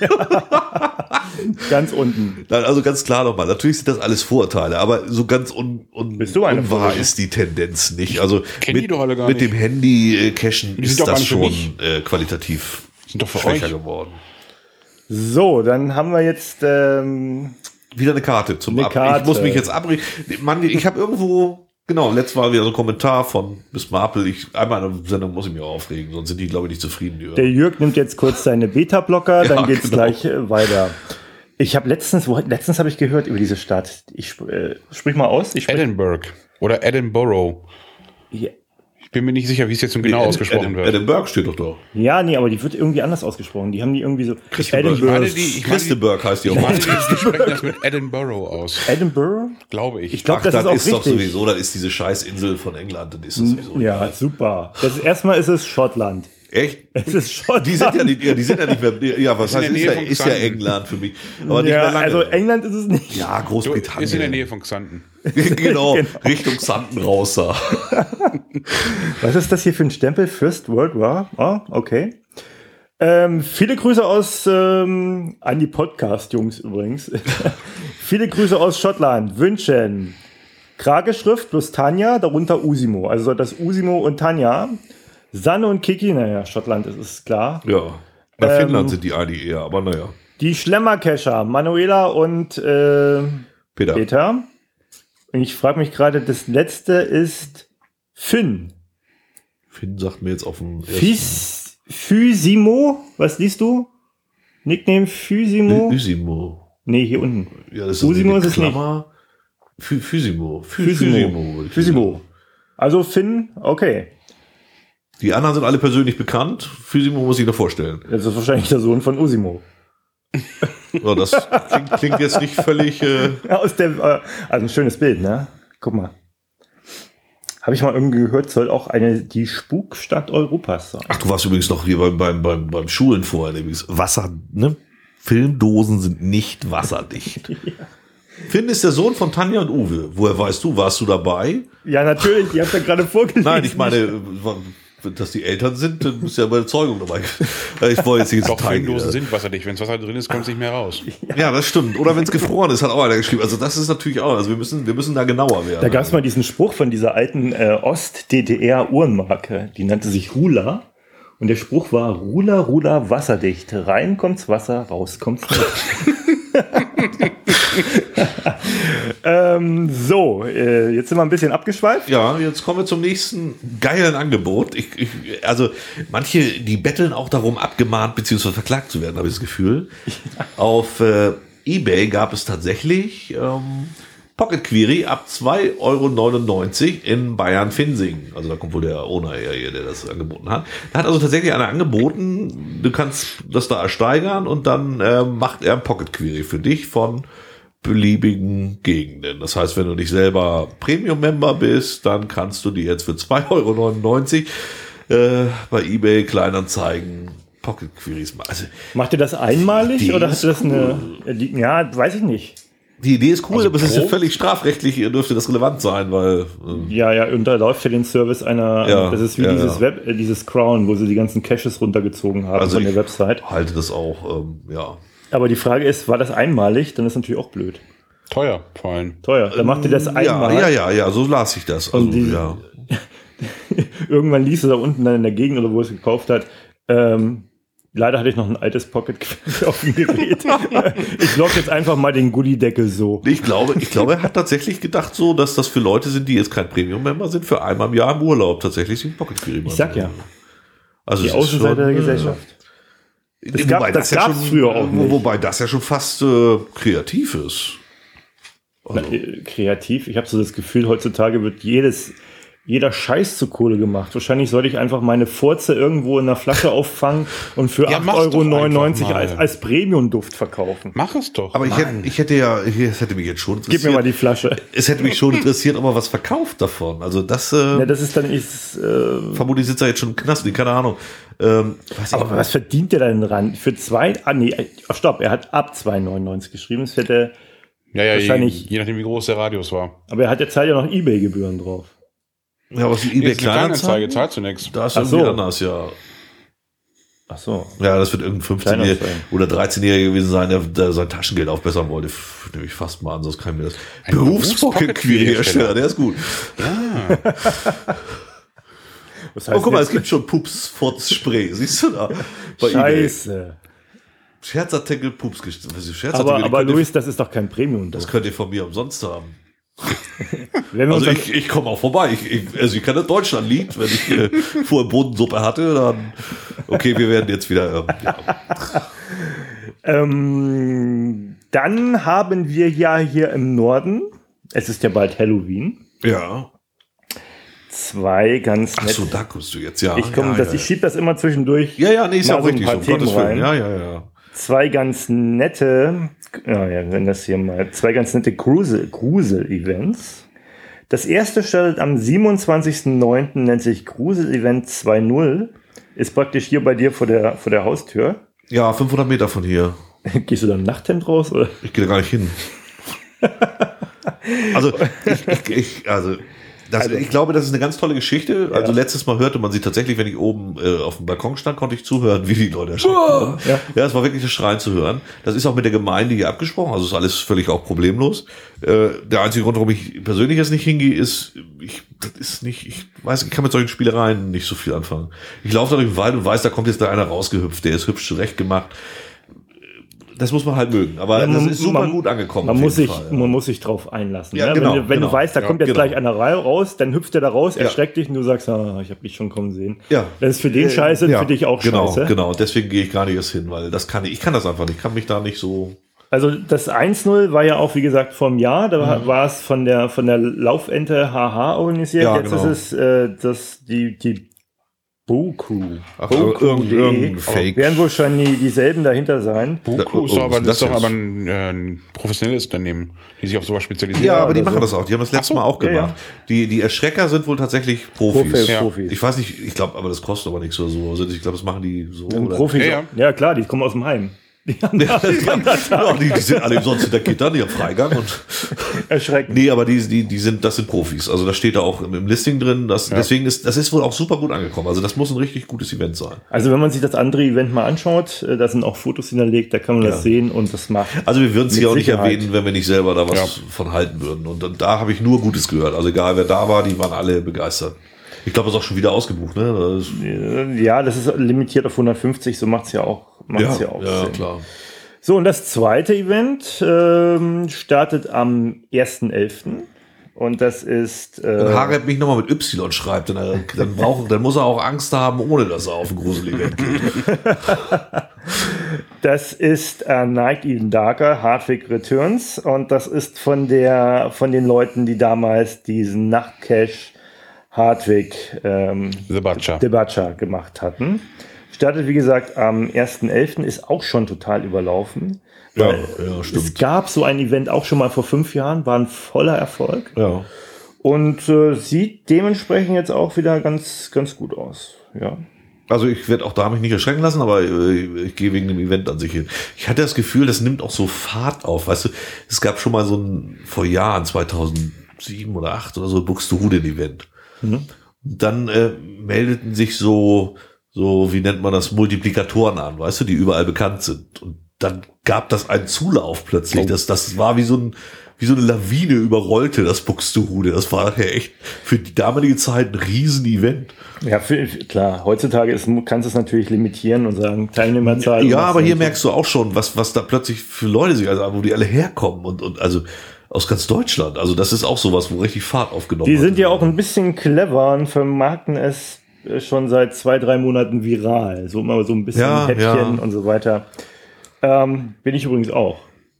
Ganz unten. Also ganz klar nochmal, natürlich sind das alles Vorurteile, aber so ganz unwahr ist die Tendenz nicht. Also mit dem Handy-Cachen ist das schon qualitativ schwächer geworden. So, dann haben wir jetzt wieder eine Karte zum Abbrechen. Ich muss mich jetzt abbrechen. Mann, ich habe irgendwo, letztes Mal wieder so ein Kommentar von Miss Marple. Einmal in der Sendung muss ich mich auch aufregen, sonst sind die, glaube ich, nicht zufrieden. Der Jörg nimmt jetzt kurz seine Beta-Blocker, dann geht's gleich weiter. Ich habe letztens habe ich gehört über diese Stadt. Ich sprich mal aus. Edinburgh oder Edinburgh. Ja. Ich bin mir nicht sicher, wie es jetzt genau ausgesprochen wird. Edinburgh steht doch da. Ja, nee, aber die wird irgendwie anders ausgesprochen. Die haben die irgendwie so... Christenberg heißt die auch. Die sprechen das mit Edinburgh aus. Edinburgh? Glaube ich. Ich glaube, das ist auch richtig. Doch sowieso, das ist diese Scheißinsel von England. Das ist sowieso ja, super. Erstmal ist es Schottland. Echt? Es ist Schottland. Die sind ja nicht mehr, ja, was heißt, ist ja England für mich. Aber nicht mehr lange. Also England ist es nicht. Ja, Großbritannien. Ist in der Nähe von Xanten. Genau, Richtung Xanten raus da. Was ist das hier für ein Stempel? First World War? Oh, okay. Viele Grüße an die Podcast-Jungs übrigens. Viele Grüße aus Schottland wünschen Krageschrift plus Tanja, darunter Usimo. Also das Usimo und Tanja. Sanne und Kiki, naja, Schottland ist klar. Ja, nach Finnland sind die eigentlich eher, aber naja. Die Schlemmerkescher, Manuela und Peter. Und ich frage mich gerade, das letzte ist Finn. Finn sagt mir jetzt auf dem Physimo, was liest du? Nickname Physimo? Physimo. Nee, hier unten. Ja, das ist Physimo ist es nicht. Physimo. Physimo. Also Finn, okay. Die anderen sind alle persönlich bekannt. Physimo muss ich noch vorstellen. Das ist wahrscheinlich der Sohn von Usimo. So, das klingt jetzt nicht völlig... also ein schönes Bild, ne? Guck mal. Habe ich mal irgendwie gehört, soll auch die Spukstadt Europas sein. Ach, du warst übrigens noch hier beim Schulen vorher. Übrigens. Wasser, ne? Filmdosen sind nicht wasserdicht. Ja. Finn ist der Sohn von Tanja und Uwe. Woher weißt du? Warst du dabei? Ja, natürlich. Die habt ja gerade vorgelesen. Nein, ich meine... Dass die Eltern sind, dann ist ja meine Zeugung dabei. Ich wollte jetzt nicht Doch, Filmdosen sind wasserdicht. Wenn es Wasser drin ist, kommt es nicht mehr raus. Ja, das stimmt. Oder wenn es gefroren ist, hat auch einer geschrieben. Also das ist natürlich auch, also wir müssen da genauer werden. Da gab es mal diesen Spruch von dieser alten Ost-DDR-Uhrenmarke. Die nannte sich Rula. Und der Spruch war, Rula, Rula, wasserdicht. Rein kommt's Wasser, raus kommt's nicht. Jetzt sind wir ein bisschen abgeschweift. Ja, jetzt kommen wir zum nächsten geilen Angebot. Also manche, die betteln auch darum, abgemahnt bzw. verklagt zu werden, habe ich das Gefühl. Ja. Auf eBay gab es tatsächlich Pocket Query ab 2,99 € in Bayern-Finsing. Also da kommt wohl der Owner her, der das angeboten hat. Da hat also tatsächlich einer angeboten, du kannst das da ersteigern und dann macht er ein Pocket Query für dich von beliebigen Gegenden. Das heißt, wenn du nicht selber Premium-Member bist, dann kannst du die jetzt für 2,99 € bei eBay Kleinanzeigen Pocket Queries machen. Also, macht ihr das einmalig oder hast du das cool. Ja, weiß ich nicht. Die Idee ist cool, also aber es ist ja völlig strafrechtlich, dürfte das relevant sein, weil... Ja, unterläuft ja den Service einer... das ist wie dieses Crown, wo sie die ganzen Caches runtergezogen haben von der Website. Halte das auch, ja. Aber die Frage ist, war das einmalig? Dann ist natürlich auch blöd. Teuer, vor allem. Teuer. Dann macht ihr das einmal. Ja, so las ich das. Also, ja. Irgendwann liest du da unten dann in der Gegend oder wo es gekauft hat, leider hatte ich noch ein altes Pocket auf dem Gerät. Ich logge jetzt einfach mal den Goodie-Deckel so. Ich glaube, er hat tatsächlich gedacht so, dass das für Leute sind, die jetzt kein Premium-Member sind, für einmal im Jahr im Urlaub tatsächlich den Pocket Query machen. Ich sag ja. Also die Außenseite der Gesellschaft. Das gab es früher auch nicht. Wobei das ja schon fast kreativ ist. Also. Kreativ? Ich habe so das Gefühl, heutzutage wird jeder Scheiß zu Kohle gemacht. Wahrscheinlich sollte ich einfach meine Furze irgendwo in einer Flasche auffangen und für 8,99 € als Premium-Duft verkaufen. Mach es doch. Aber es hätte mich jetzt schon interessiert. Gib mir mal die Flasche. Es hätte mich schon interessiert, ob er was verkauft davon. Also das... das ist dann... vermutlich sitzt er jetzt schon im Knast, keine Ahnung. Aber was verdient der denn dran? Für stopp, er hat ab 2,99 € geschrieben. Es hätte wahrscheinlich... Je nachdem, wie groß der Radius war. Aber er hat jetzt halt ja noch eBay-Gebühren drauf. Ja, aber die eBay Kleinanzeige zahlt zunächst. Da ist irgendwie anders, ja. Ach so. Ja, das wird irgendein 15- oder 13-Jähriger gewesen sein, der sein Taschengeld aufbessern wollte. Nehme ich fast mal an, sonst kann ich mir das. Berufspocket-Query-Hersteller, der ist gut. Ja. Guck mal, es gibt schon Pups-Furz-Spray. Siehst du da? Bei Scheiße. eBay. Scherzartikel, Pups. Aber Luis, das ist doch kein Premium. Das könnt ihr von mir umsonst haben. Also ich komme auch vorbei. Ich kann das Deutschland-Lied, wenn ich vorher Bodensuppe hatte, dann okay, wir werden jetzt wieder dann haben wir ja hier im Norden, es ist ja bald Halloween. Ja. Zwei ganz nette. Ach so, da kommst du jetzt, ja. Ich schiebe das immer zwischendurch. Ja, nee, ist ja auch richtig. So ein paar Themen rein. Ja. Zwei ganz nette Grusel-Events. Das erste startet am 27.09., nennt sich Grusel-Event 2.0. ist praktisch hier bei dir vor der Haustür. Ja, 500 Meter von hier. Gehst du dann im Nachthemd raus? Oder? Ich gehe da gar nicht hin. Also, ich glaube, das ist eine ganz tolle Geschichte. Also letztes Mal hörte man sie tatsächlich, wenn ich oben auf dem Balkon stand, konnte ich zuhören, wie die Leute erschreckt waren. Ja, es war wirklich das Schreien zu hören. Das ist auch mit der Gemeinde hier abgesprochen, also ist alles völlig auch problemlos. Der einzige Grund, warum ich persönlich jetzt nicht hingehe, ist, ich kann mit solchen Spielereien nicht so viel anfangen. Ich laufe da durch den Wald und weiß, da kommt jetzt da einer rausgehüpft, der ist hübsch zurecht gemacht. Das muss man halt mögen, aber das ist super gut angekommen. Man muss sich drauf einlassen. Ja, ne? genau, wenn du weißt, da kommt jetzt gleich einer raus, dann hüpft der da raus, erschreckt dich und du sagst, ich habe dich schon kommen sehen. Ja. Das ist für den scheiße, für dich auch scheiße. Genau, deswegen gehe ich gar nicht erst hin, weil ich kann das einfach nicht, ich kann mich da nicht so... Also das 1-0 war ja auch, wie gesagt, vom Jahr, da war es von der Laufente HH organisiert. Ja, jetzt genau. ist es die Boku. Irgendein Fake. Werden wohl schon dieselben dahinter sein. Boku ist doch aber ein professionelles Unternehmen, die sich auf sowas spezialisieren. Ja, aber die machen das auch. Die haben das letzte Mal auch gemacht. Ja. Die Erschrecker sind wohl tatsächlich Profis. Profis. Ich weiß nicht, ich glaube, aber das kostet aber nichts oder so. Also ich glaube, das machen die so. Profis. Ja, klar, die kommen aus dem Heim. Die sind alle sonst hinter Gittern, die haben Freigang und erschreckend. Nee, aber das sind Profis. Also das steht da auch im Listing drin. Deswegen das ist wohl auch super gut angekommen. Also das muss ein richtig gutes Event sein. Also wenn man sich das andere Event mal anschaut, da sind auch Fotos hinterlegt, da kann man das sehen und das macht. Also wir würden es hier auch nicht erwähnen, wenn wir nicht selber da was von halten würden. Und da habe ich nur Gutes gehört. Also egal wer da war, die waren alle begeistert. Ich glaube, das ist auch schon wieder ausgebucht, ne? Das ist limitiert auf 150, so macht's ja auch. Ja, Sinn. Klar. So, und das zweite Event startet am 1.11. Und das ist... Wenn Harep mich nochmal mit Y schreibt, dann muss er auch Angst haben, ohne dass er auf ein Grusel-Event geht. Das ist Night Even Darker, Hardwick Returns. Und das ist von den Leuten, die damals diesen Nachtcache Hardwick The Butcher gemacht hatten. Startet, wie gesagt, am 1.11. ist auch schon total überlaufen. Ja, stimmt. Es gab so ein Event auch schon mal vor 5 Jahren, war ein voller Erfolg. Ja. Und sieht dementsprechend jetzt auch wieder ganz, ganz gut aus. Ja. Also ich werde auch da mich nicht erschrecken lassen, aber ich gehe wegen dem Event an sich hin. Ich hatte das Gefühl, das nimmt auch so Fahrt auf. Weißt du, es gab schon mal vor Jahren, 2007 oder 2008 oder so, Buxtehude-Event. Und dann meldeten sich so, wie nennt man das, Multiplikatoren an, weißt du, die überall bekannt sind. Und dann gab das einen Zulauf plötzlich. Das war wie so eine Lawine überrollte das Buxtehude. Das war nachher echt für die damalige Zeit ein Riesen-Event. Ja, klar. Heutzutage kannst du es natürlich limitieren und sagen, Teilnehmerzahl. Ja, aber hier merkst du auch schon, was da plötzlich für Leute sich, also wo die alle herkommen und also aus ganz Deutschland. Also das ist auch sowas, wo richtig Fahrt aufgenommen wird. Die sind ja auch ein bisschen clever und vermarkten es schon seit 2-3 Monaten viral. So immer so ein bisschen Häppchen und so weiter. Bin ich übrigens auch.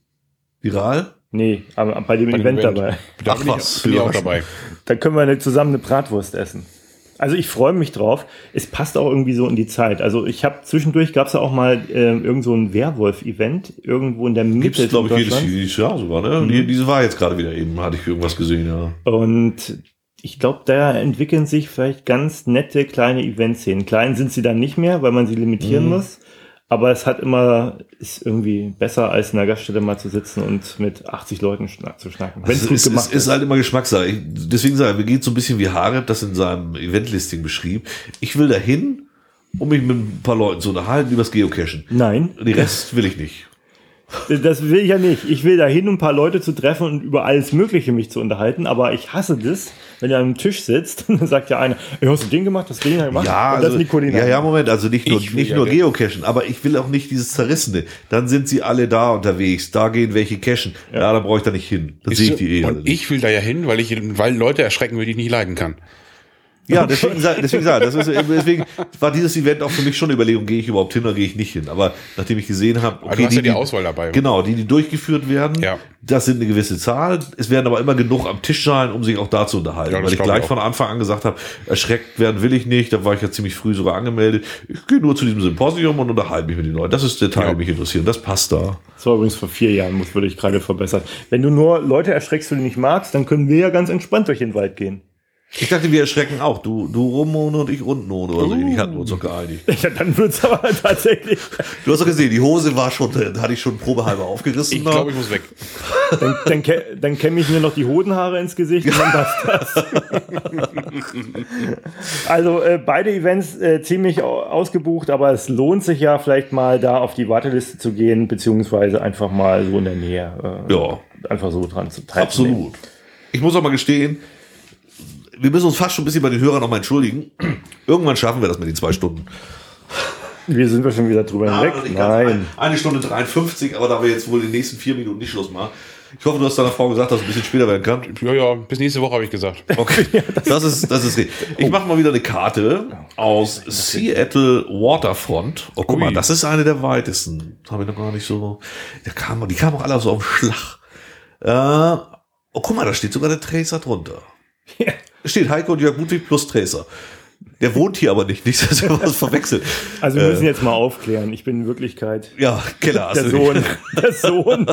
Viral? Nee, aber bei dem Event dabei. Da bin ich auch dabei. Da können wir zusammen eine Bratwurst essen. Also ich freue mich drauf. Es passt auch irgendwie so in die Zeit. Also ich habe zwischendurch, gab es ja auch mal irgend so ein Werwolf-Event irgendwo in der Mitte. Gibt es, glaube ich, jedes Jahr sogar. Ne? Diese war jetzt gerade wieder eben, hatte ich irgendwas gesehen. Ja. Und ich glaube, da entwickeln sich vielleicht ganz nette kleine Eventszenen. Klein sind sie dann nicht mehr, weil man sie limitieren muss. Aber es ist irgendwie besser, als in der Gaststätte mal zu sitzen und mit 80 Leuten zu schnacken. Wenn es gut gemacht ist halt immer Geschmackssache. Deswegen sage ich, mir geht so ein bisschen wie Harep das in seinem Eventlisting beschrieb. Ich will dahin, um mich mit ein paar Leuten zu unterhalten übers Geocachen. Nein. Den Rest will ich nicht. Das will ich ja nicht. Ich will dahin, um ein paar Leute zu treffen und über alles Mögliche mich zu unterhalten. Aber ich hasse das, wenn ihr an einem Tisch sitzt und dann sagt ja einer, hast du den gemacht, hast du den gemacht? Ja, und das sind die Koordinaten. Ja, Moment, also nicht nur Geocachen, aber ich will auch nicht dieses Zerrissene. Dann sind sie alle da unterwegs, da gehen welche cachen. Ja, da brauche ich da nicht hin. Dann sehe ich die alle nicht. Ich will da ja hin, weil Leute erschrecken will, die ich nicht leiden kann. Ja, deswegen war dieses Event auch für mich schon eine Überlegung, gehe ich überhaupt hin oder gehe ich nicht hin. Aber nachdem ich gesehen habe, okay, du hast ja die Auswahl dabei. Genau, die durchgeführt werden, das sind eine gewisse Zahl. Es werden aber immer genug am Tisch sein, um sich auch da zu unterhalten. Weil ich gleich von Anfang an gesagt habe, erschreckt werden will ich nicht. Da war ich ja ziemlich früh sogar angemeldet. Ich gehe nur zu diesem Symposium und unterhalte mich mit den Leuten. Das ist der Teil, der mich interessiert. Das passt da. Das war übrigens vor 4 Jahren, wurde ich gerade verbessert. Wenn du nur Leute erschreckst, die du nicht magst, dann können wir ja ganz entspannt durch den Wald gehen. Ich dachte, wir erschrecken auch. Du rum ohne und ich unten ohne. Oder so. Ich hatten uns doch geeinigt. Ja, dann wird es aber tatsächlich. Du hast doch gesehen, die Hose war schon, da hatte ich schon probehalber aufgerissen. Ich glaube, ich muss weg. Dann kämme ich mir noch die Hodenhaare ins Gesicht und dann passt das. Also beide Events ziemlich ausgebucht, aber es lohnt sich ja vielleicht mal da auf die Warteliste zu gehen, beziehungsweise einfach mal so in der Nähe einfach so dran zu teilnehmen. Absolut. Ich muss auch mal gestehen, wir müssen uns fast schon ein bisschen bei den Hörern nochmal entschuldigen. Irgendwann schaffen wir das mit den 2 Stunden. Sind wir schon wieder drüber hinweg? Nein. 1 Stunde 53, aber da wir jetzt wohl in den nächsten 4 Minuten nicht Schluss machen. Ich hoffe, du hast deiner Frau gesagt, dass es ein bisschen später werden kann. Ja, bis nächste Woche habe ich gesagt. Okay, das ist richtig. Ich mache mal wieder eine Karte aus Seattle Waterfront. Oh, guck mal, das ist eine der weitesten. Habe ich noch gar nicht so. Die kamen auch alle so auf den Schlag. Oh, guck mal, da steht sogar der Tracer drunter. Ja. Steht Heiko und Jörg Ludwig plus Tracer. Der wohnt hier aber nicht, dass wir was verwechseln. Also wir müssen jetzt mal aufklären. Ich bin in Wirklichkeit Keller. der Sohn. Der Sohn.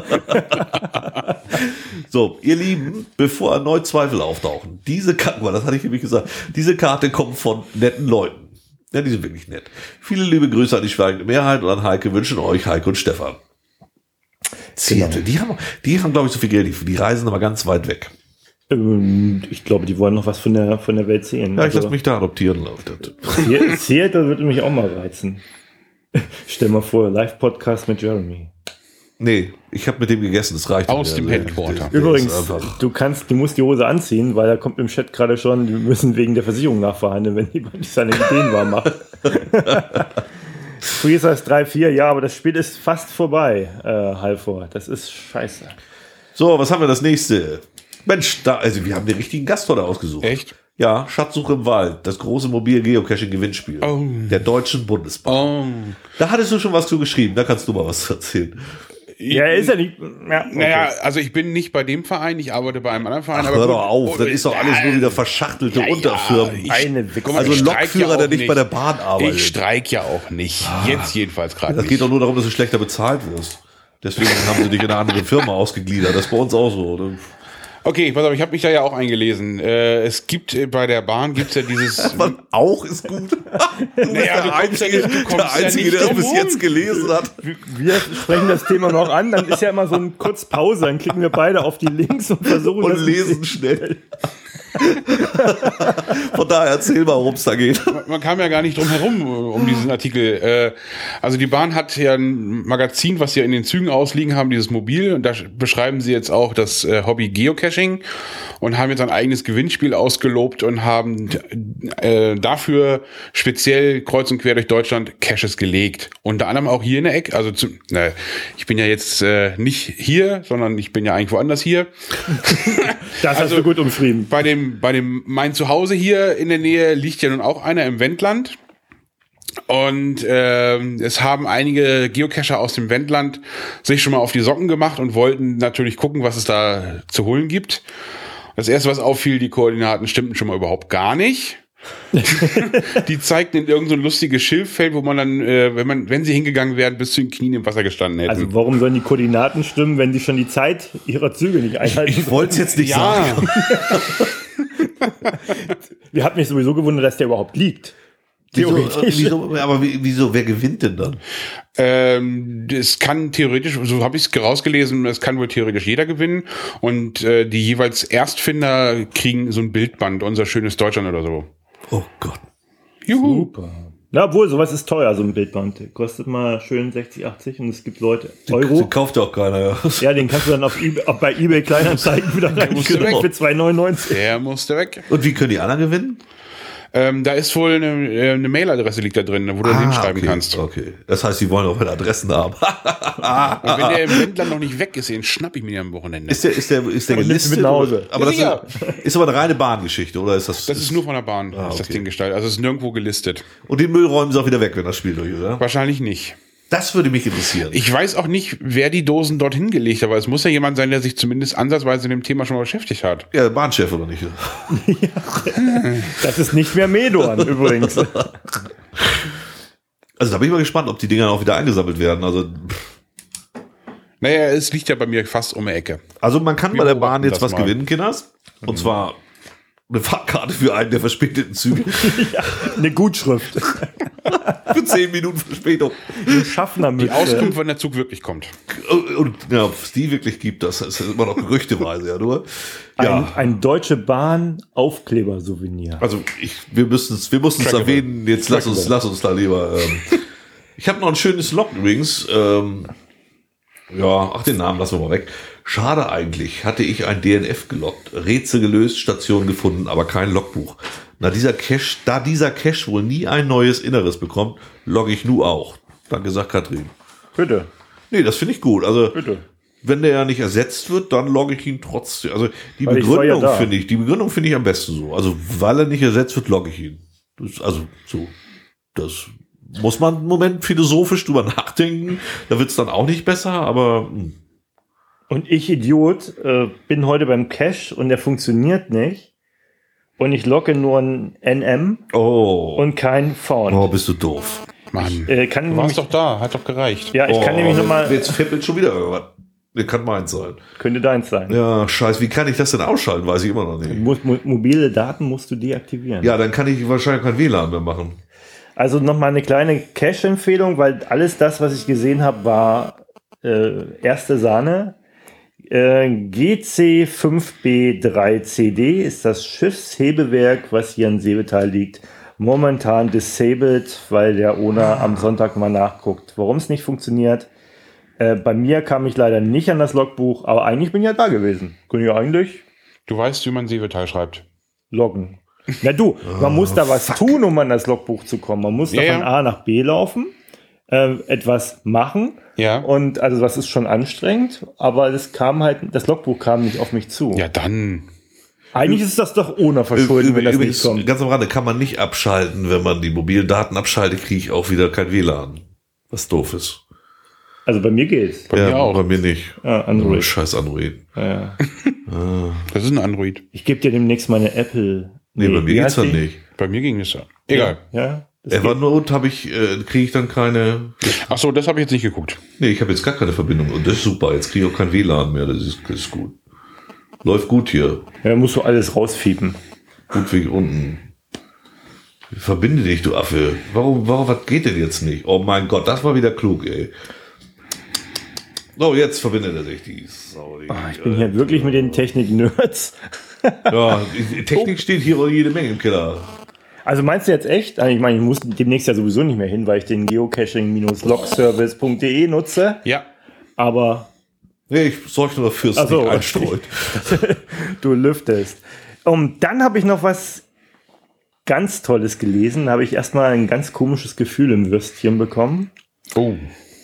So, ihr Lieben, bevor erneut Zweifel auftauchen, diese Karte, das hatte ich nämlich gesagt, diese Karte kommt von netten Leuten. Ja, die sind wirklich nett. Viele liebe Grüße an die schweigende Mehrheit und an Heike wünschen euch Heike und Stefan. Seattle, die haben glaube ich so viel Geld, die reisen aber ganz weit weg. Ich glaube, die wollen noch was von der Welt sehen. Ja, ich lasse mich da adoptieren, läuft das. Seattle würde mich auch mal reizen. Stell mal vor, Live-Podcast mit Jeremy. Nee, ich habe mit dem gegessen, das reicht. Aus dem Headquarter. Übrigens, du musst die Hose anziehen, weil da kommt im Chat gerade schon, wir müssen wegen der Versicherung nachverhandeln, wenn jemand nicht seine Ideen wahr macht. Freezers 3-4, ja, aber das Spiel ist fast vorbei, Halvor. Das ist scheiße. So, was haben wir das nächste? Mensch, wir haben den richtigen Gast heute ausgesucht. Echt? Ja, Schatzsuche im Wald, das große Mobil-Geocaching-Gewinnspiel der Deutschen Bundesbahn. Da hattest du schon was zu geschrieben, da kannst du mal was erzählen. Ja, ist ja nicht. Ja, okay. Naja, also ich bin nicht bei dem Verein, ich arbeite bei einem anderen Verein. Ach, hör doch auf, das ist doch alles nur wieder verschachtelte Unterfirmen. Also Lokführer, der nicht bei der Bahn arbeitet. Ich streik ja auch nicht. Jetzt jedenfalls gerade Das nicht. geht doch nur darum, dass du schlechter bezahlt wirst. Deswegen haben sie dich in eine andere Firma ausgegliedert. Das ist bei uns auch so. Oder? Okay, pass auf, ich habe mich da ja auch eingelesen. Es gibt bei der Bahn gibt's ja dieses. Auch ist gut. Naja, der Einzige, der das bis jetzt gelesen hat. Wir sprechen das Thema noch an, dann ist ja immer so eine kurze Pause, dann klicken wir beide auf die Links und versuchen und lesen schnell. Von daher erzähl mal, worum es da geht. Man kam ja gar nicht drum herum um diesen Artikel. Also die Bahn hat ja ein Magazin, was sie ja in den Zügen ausliegen haben, dieses Mobil. Und da beschreiben sie jetzt auch das Hobby Geocaching und haben jetzt ein eigenes Gewinnspiel ausgelobt und haben dafür speziell kreuz und quer durch Deutschland Caches gelegt. Unter anderem auch hier in der Ecke. Also ich bin ja jetzt nicht hier, sondern ich bin ja eigentlich woanders hier. Das hast du gut umschrieben. Bei dem mein Zuhause hier in der Nähe liegt ja nun auch einer im Wendland. Und es haben einige Geocacher aus dem Wendland sich schon mal auf die Socken gemacht und wollten natürlich gucken, was es da zu holen gibt. Das erste, was auffiel, die Koordinaten stimmten schon mal überhaupt gar nicht. Die zeigten in irgendein so lustiges Schilffeld, wo man dann, wenn sie hingegangen wären, bis zu den Knien im Wasser gestanden hätten. Also warum sollen die Koordinaten stimmen, wenn die schon die Zeit ihrer Züge nicht einhalten? Ich wollte es jetzt nicht sagen. Wir hatten mich sowieso gewundert, dass der überhaupt liegt. Wieso, wer gewinnt denn dann? Es kann theoretisch, so habe ich es rausgelesen, es kann wohl theoretisch jeder gewinnen und die jeweils Erstfinder kriegen so ein Bildband, unser schönes Deutschland oder so. Oh Gott. Juhu. Super. Na, obwohl, sowas ist teuer, so ein Bildband. Kostet mal schön 60, 80 und es gibt Leute. Euro. Den kauft ja auch keiner, ja. Ja, den kannst du dann bei eBay Kleinanzeigen wieder reinschicken für 2,99. Der musste weg. Und wie können die anderen gewinnen? Da ist wohl eine Mailadresse liegt da drin, wo du hinschreiben kannst. Okay. Das heißt, sie wollen auch meine Adressen haben. Und wenn der im Wendland noch nicht weg ist, den schnapp ich mir am Wochenende. Ist der gelistet? Mit nach Hause. Aber das ist aber eine reine Bahngeschichte, oder ist das? Das ist nur von der Bahn, ist das Ding gestaltet. Also es ist nirgendwo gelistet. Und den Müll räumen sie auch wieder weg, wenn das Spiel durch ist, oder? Wahrscheinlich nicht. Das würde mich interessieren. Ich weiß auch nicht, wer die Dosen dorthin gelegt hat, aber es muss ja jemand sein, der sich zumindest ansatzweise mit dem Thema schon mal beschäftigt hat. Ja, Bahnchef oder nicht? Das ist nicht mehr Medorn übrigens. Also da bin ich mal gespannt, ob die Dinger auch wieder eingesammelt werden. Also naja, es liegt ja bei mir fast um die Ecke. Also man kann bei der Bahn jetzt was gewinnen, Kinders. Und zwar eine Fahrkarte für einen der verspäteten Züge. Ja, eine Gutschrift. Für 10 Minuten Verspätung. Eine Schaffnermütze. Die Auskunft, wann der Zug wirklich kommt. Und ja, ob es die wirklich gibt, das ist immer noch gerüchteweise, ja, nur. Ja. Ein Deutsche Bahn Aufkleber-Souvenir. Also wir müssen es erwähnen, jetzt lass uns da lieber. Ich habe noch ein schönes Log übrigens. Den Namen lassen wir mal weg. Schade eigentlich, hatte ich ein DNF geloggt, Rätsel gelöst, Station gefunden, aber kein Logbuch. Da dieser Cache wohl nie ein neues Inneres bekommt, logge ich nu auch. Danke, sagt Katrin. Bitte. Nee, das finde ich gut. Also, Bitte. wenn der ja nicht ersetzt wird, dann logge ich ihn trotzdem. Also, die Weil Begründung finde ich am besten so. Also, weil er nicht ersetzt wird, logge ich ihn. Das muss man einen Moment philosophisch drüber nachdenken. Da wird es dann auch nicht besser, aber. Und ich, Idiot, bin heute beim Cache und der funktioniert nicht. Und ich logge nur ein NM und kein Found. Oh, bist du doof. Mann, du warst doch da, hat doch gereicht. Ja, ich kann nämlich nochmal. Jetzt fällt schon wieder irgendwas. Das kann meins sein. Könnte deins sein. Ja, scheiße, wie kann ich das denn ausschalten? Weiß ich immer noch nicht. Mobile Daten musst du deaktivieren. Ja, dann kann ich wahrscheinlich kein WLAN mehr machen. Also nochmal eine kleine Cache-Empfehlung, weil alles das, was ich gesehen habe, war erste Sahne. GC5B3CD ist das Schiffshebewerk, was hier in Seevetal liegt. Momentan disabled, weil der Owner am Sonntag mal nachguckt, warum es nicht funktioniert. Bei mir kam ich leider nicht an das Logbuch, aber eigentlich bin ich ja da gewesen. Könnte ich eigentlich Du weißt, wie man Seevetal schreibt. loggen. Na du, man muss da was tun, um an das Logbuch zu kommen. Man muss da von A nach B laufen, etwas machen. Ja. Und also das ist schon anstrengend, aber das Logbuch kam nicht auf mich zu. Ja, dann. Eigentlich ist das doch ohne Verschulden, wenn das nicht kommt. Ganz am Rande kann man nicht abschalten. Wenn man die mobilen Daten abschaltet, kriege ich auch wieder kein WLAN. Was doof ist. Also bei mir geht's. Bei mir auch. Bei mir nicht. Android. Oh, scheiß Android. Ja. Das ist ein Android. Ich gebe dir demnächst meine Apple. Nee, bei mir geht's dann nicht. Bei mir ging es ja. Egal. Ja. Evernote kriege ich dann keine. Ach so, das habe ich jetzt nicht geguckt. Nee, ich habe jetzt gar keine Verbindung. Und das ist super. Jetzt kriege ich auch kein WLAN mehr. Das ist gut. Läuft gut hier. Ja, musst du alles rausfiepen. Gut wie unten. Verbinde dich, du Affe. Warum, was geht denn jetzt nicht? Oh mein Gott, das war wieder klug, ey. So, jetzt verbindet er sich die. Ich bin hier wirklich mit den Technik-Nerds. Ja, die Technik steht hier jede Menge im Keller. Also meinst du jetzt echt? Ich meine, ich muss demnächst ja sowieso nicht mehr hin, weil ich den geocaching-logservice.de nutze. Ja. Aber Nee, ich sorge nur dafür, dass es nicht einstreut. Du lüftest. Dann habe ich noch was ganz Tolles gelesen. Da habe ich erstmal ein ganz komisches Gefühl im Würstchen bekommen. Oh.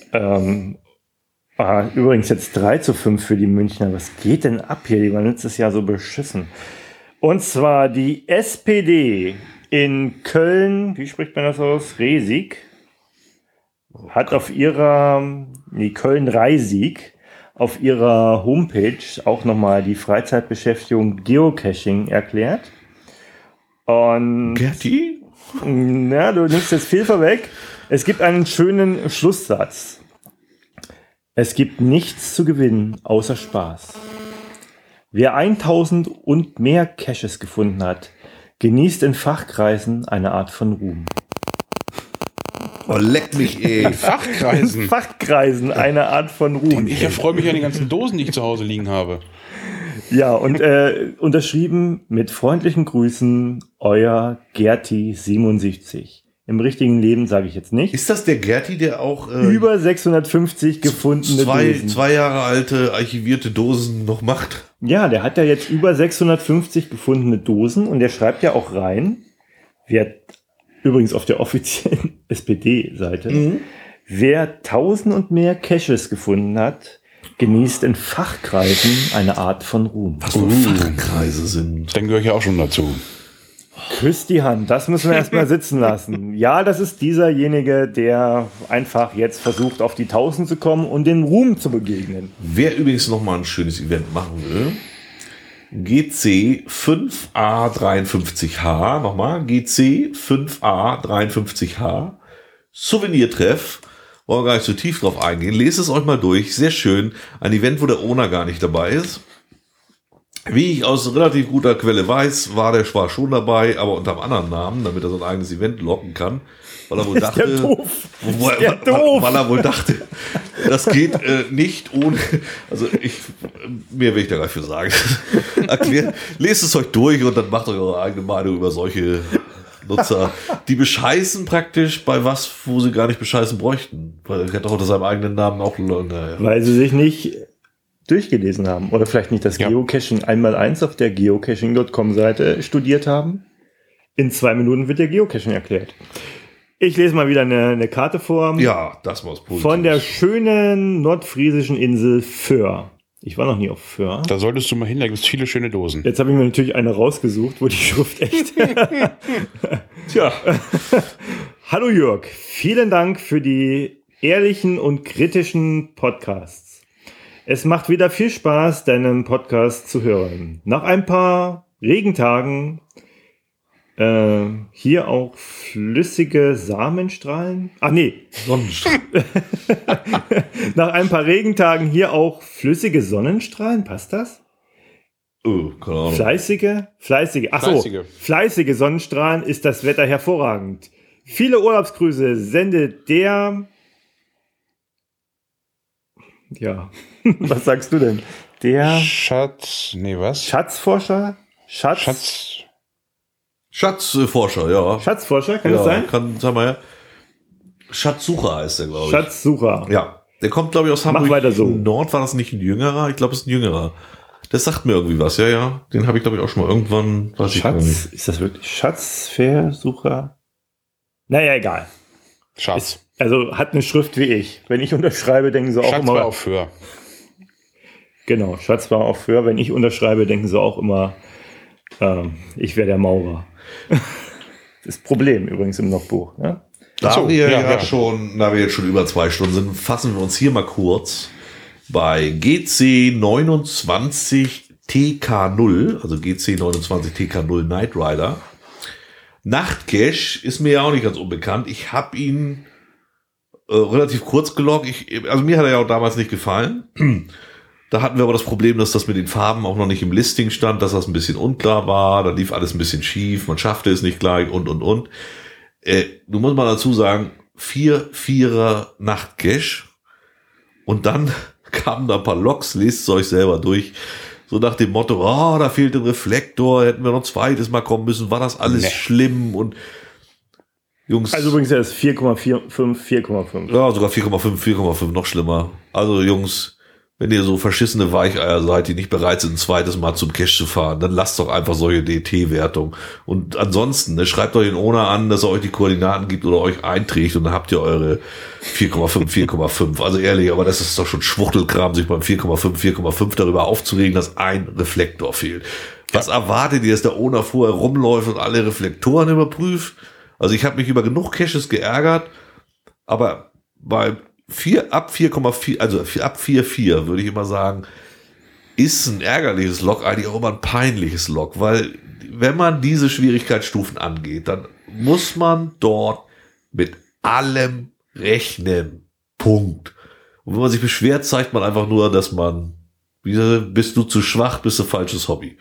Übrigens jetzt 3:5 für die Münchner. Was geht denn ab hier? Die waren letztes Jahr so beschissen. Und zwar die SPD in Köln, wie spricht man das aus? Reisig, hat auf ihrer, Köln-Reisig, auf ihrer Homepage auch nochmal die Freizeitbeschäftigung Geocaching erklärt. Und Gerti? na, du nimmst jetzt viel vorweg. Es gibt einen schönen Schlusssatz. Es gibt nichts zu gewinnen, außer Spaß. Wer 1000 und mehr Caches gefunden hat, genießt in Fachkreisen eine Art von Ruhm. Oh, leck mich, ey. In Fachkreisen. In Fachkreisen eine Art von Ruhm. Und ich erfreue mich an die ganzen Dosen, die ich zu Hause liegen habe. Ja, und unterschrieben mit freundlichen Grüßen, euer Gerti77. Im richtigen Leben sage ich jetzt nicht. Ist das der Gerti, der auch Über 650 gefundene Dosen. 2 Jahre alte archivierte Dosen noch macht? Ja, der hat ja jetzt über 650 gefundene Dosen und der schreibt ja auch rein, übrigens auf der offiziellen SPD-Seite, wer 1000 und mehr Caches gefunden hat, genießt in Fachkreisen eine Art von Ruhm. Was für Fachkreise sind. Dann gehöre ich auch schon dazu. Küsst die Hand, das müssen wir erstmal sitzen lassen. Ja, das ist dieserjenige, der einfach jetzt versucht, auf die 1000 zu kommen und den Ruhm zu begegnen. Wer übrigens noch mal ein schönes Event machen will, GC5A53H, nochmal, GC5A53H, Souvenirtreff, wollen wir gar nicht so tief drauf eingehen, lest es euch mal durch, sehr schön, ein Event, wo der Owner gar nicht dabei ist. Wie ich aus relativ guter Quelle weiß, war der zwar schon dabei, aber unter einem anderen Namen, damit er so ein eigenes Event locken kann. Weil er wohl dachte, weil er wohl dachte, das geht nicht ohne, also mehr will ich da gar nicht für sagen. Lest es euch durch und dann macht euch eure eigene Meinung über solche Nutzer. Die bescheißen praktisch bei was, wo sie gar nicht bescheißen bräuchten. Weil er hätte auch unter seinem eigenen Namen auch, naja. Weil sie sich nicht durchgelesen haben oder vielleicht nicht das Geocaching 1x1 auf der geocaching.com-Seite studiert haben. In 2 Minuten wird der Geocaching erklärt. Ich lese mal wieder eine Karte vor. Ja, das war's positiv. Von der schönen nordfriesischen Insel Föhr. Ich war noch nie auf Föhr. Da solltest du mal hin, da gibt es viele schöne Dosen. Jetzt habe ich mir natürlich eine rausgesucht, wo die Schrift echt... Tja. Hallo Jörg, vielen Dank für die ehrlichen und kritischen Podcasts. Es macht wieder viel Spaß, deinen Podcast zu hören. Nach ein paar Regentagen hier auch flüssige Samenstrahlen. Ach nee. Sonnenstrahlen. Nach ein paar Regentagen hier auch flüssige Sonnenstrahlen. Passt das? Keine Ahnung. Fleißige. Ach so. Fleißige Sonnenstrahlen ist das Wetter hervorragend. Viele Urlaubsgrüße sendet der... Ja. Was sagst du denn? Der... Schatzforscher? Schatzforscher, ja. Schatzforscher, kann das sein? Sag mal, Schatzsucher heißt der, glaube ich. Schatzsucher. Ja, der kommt, glaube ich, aus Hamburg. Mach weiter so. Nord, war das nicht ein Jüngerer? Ich glaube, es ist ein Jüngerer. Das sagt mir irgendwie was, ja. Den habe ich, glaube ich, auch schon mal irgendwann... Ist das wirklich Schatzversucher? Naja, egal. Schatz. Also hat eine Schrift wie ich. Wenn ich unterschreibe, denken sie auch Schatz immer... war auf Föhr. Genau, Schatz war auf Föhr. Wenn ich unterschreibe, denken sie auch immer, ich wäre der Maurer. Das Problem übrigens im Logbuch. Ne? Da wir jetzt schon über 2 Stunden sind, fassen wir uns hier mal kurz bei GC29 TK0, also GC29 TK0 Knight Rider. Nachtcache ist mir ja auch nicht ganz unbekannt. Ich habe ihn relativ kurz geloggt. Also mir hat er ja auch damals nicht gefallen. Da hatten wir aber das Problem, dass das mit den Farben auch noch nicht im Listing stand, dass das ein bisschen unklar war, da lief alles ein bisschen schief, man schaffte es nicht gleich und. Du musst mal dazu sagen, 4-4er Nachtcache und dann kamen da ein paar Logs, lest es euch selber durch, so nach dem Motto, da fehlt ein Reflektor, hätten wir noch ein zweites Mal kommen müssen, war das alles schlimm und Jungs. Also übrigens er ist 4,45, 4,5. Ja, sogar 4,5, noch schlimmer. Also Jungs, wenn ihr so verschissene Weicheier seid, die nicht bereit sind, ein zweites Mal zum Cache zu fahren, dann lasst doch einfach solche DT-Wertung. Und ansonsten, schreibt euch den Owner an, dass er euch die Koordinaten gibt oder euch einträgt und dann habt ihr eure 4,5. Also ehrlich, aber das ist doch schon Schwuchtelkram, sich beim 4,5 darüber aufzuregen, dass ein Reflektor fehlt. Was erwartet ihr, dass der Owner vorher rumläuft und alle Reflektoren überprüft? Also ich habe mich über genug Caches geärgert, aber bei ab 4,4, also ab 4,4 würde ich immer sagen, ist ein ärgerliches Log eigentlich auch immer ein peinliches Log, weil wenn man diese Schwierigkeitsstufen angeht, dann muss man dort mit allem rechnen. Punkt. Und wenn man sich beschwert, zeigt man einfach nur, dass man, bist du zu schwach, bist du falsches Hobby.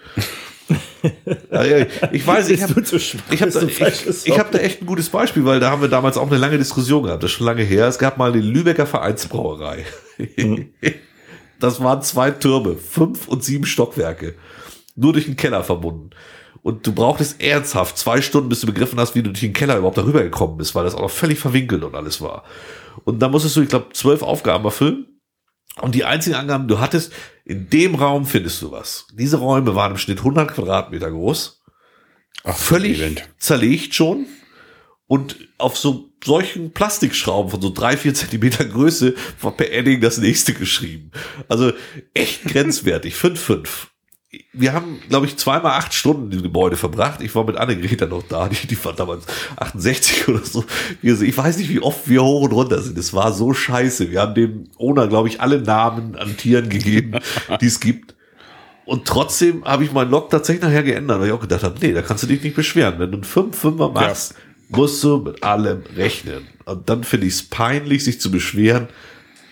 Ich weiß, ich habe da echt ein gutes Beispiel, weil da haben wir damals auch eine lange Diskussion gehabt, das ist schon lange her. Es gab mal die Lübecker Vereinsbrauerei. Das waren 2 Türme, 5 und 7 Stockwerke, nur durch den Keller verbunden. Und du brauchtest ernsthaft 2 Stunden, bis du begriffen hast, wie du durch den Keller überhaupt darüber gekommen bist, weil das auch noch völlig verwinkelt und alles war. Und dann musstest du, ich glaube, 12 Aufgaben erfüllen. Und die einzigen Angaben, du hattest, in dem Raum findest du was. Diese Räume waren im Schnitt 100 Quadratmeter groß. Völlig zerlegt schon. Und auf solchen Plastikschrauben von so 3-4 Zentimeter Größe war per Edding das nächste geschrieben. Also echt grenzwertig. 5,5. Wir haben, glaube ich, 2x8 Stunden im Gebäude verbracht. Ich war mit Annegret dann noch da, die war damals 68 oder so. Ich weiß nicht, wie oft wir hoch und runter sind. Es war so scheiße. Wir haben dem Owner, glaube ich, alle Namen an Tieren gegeben, die es gibt. Und trotzdem habe ich meinen Log tatsächlich nachher geändert, weil ich auch gedacht habe, nee, da kannst du dich nicht beschweren. Wenn du einen 5-5er machst, musst du mit allem rechnen. Und dann finde ich es peinlich, sich zu beschweren,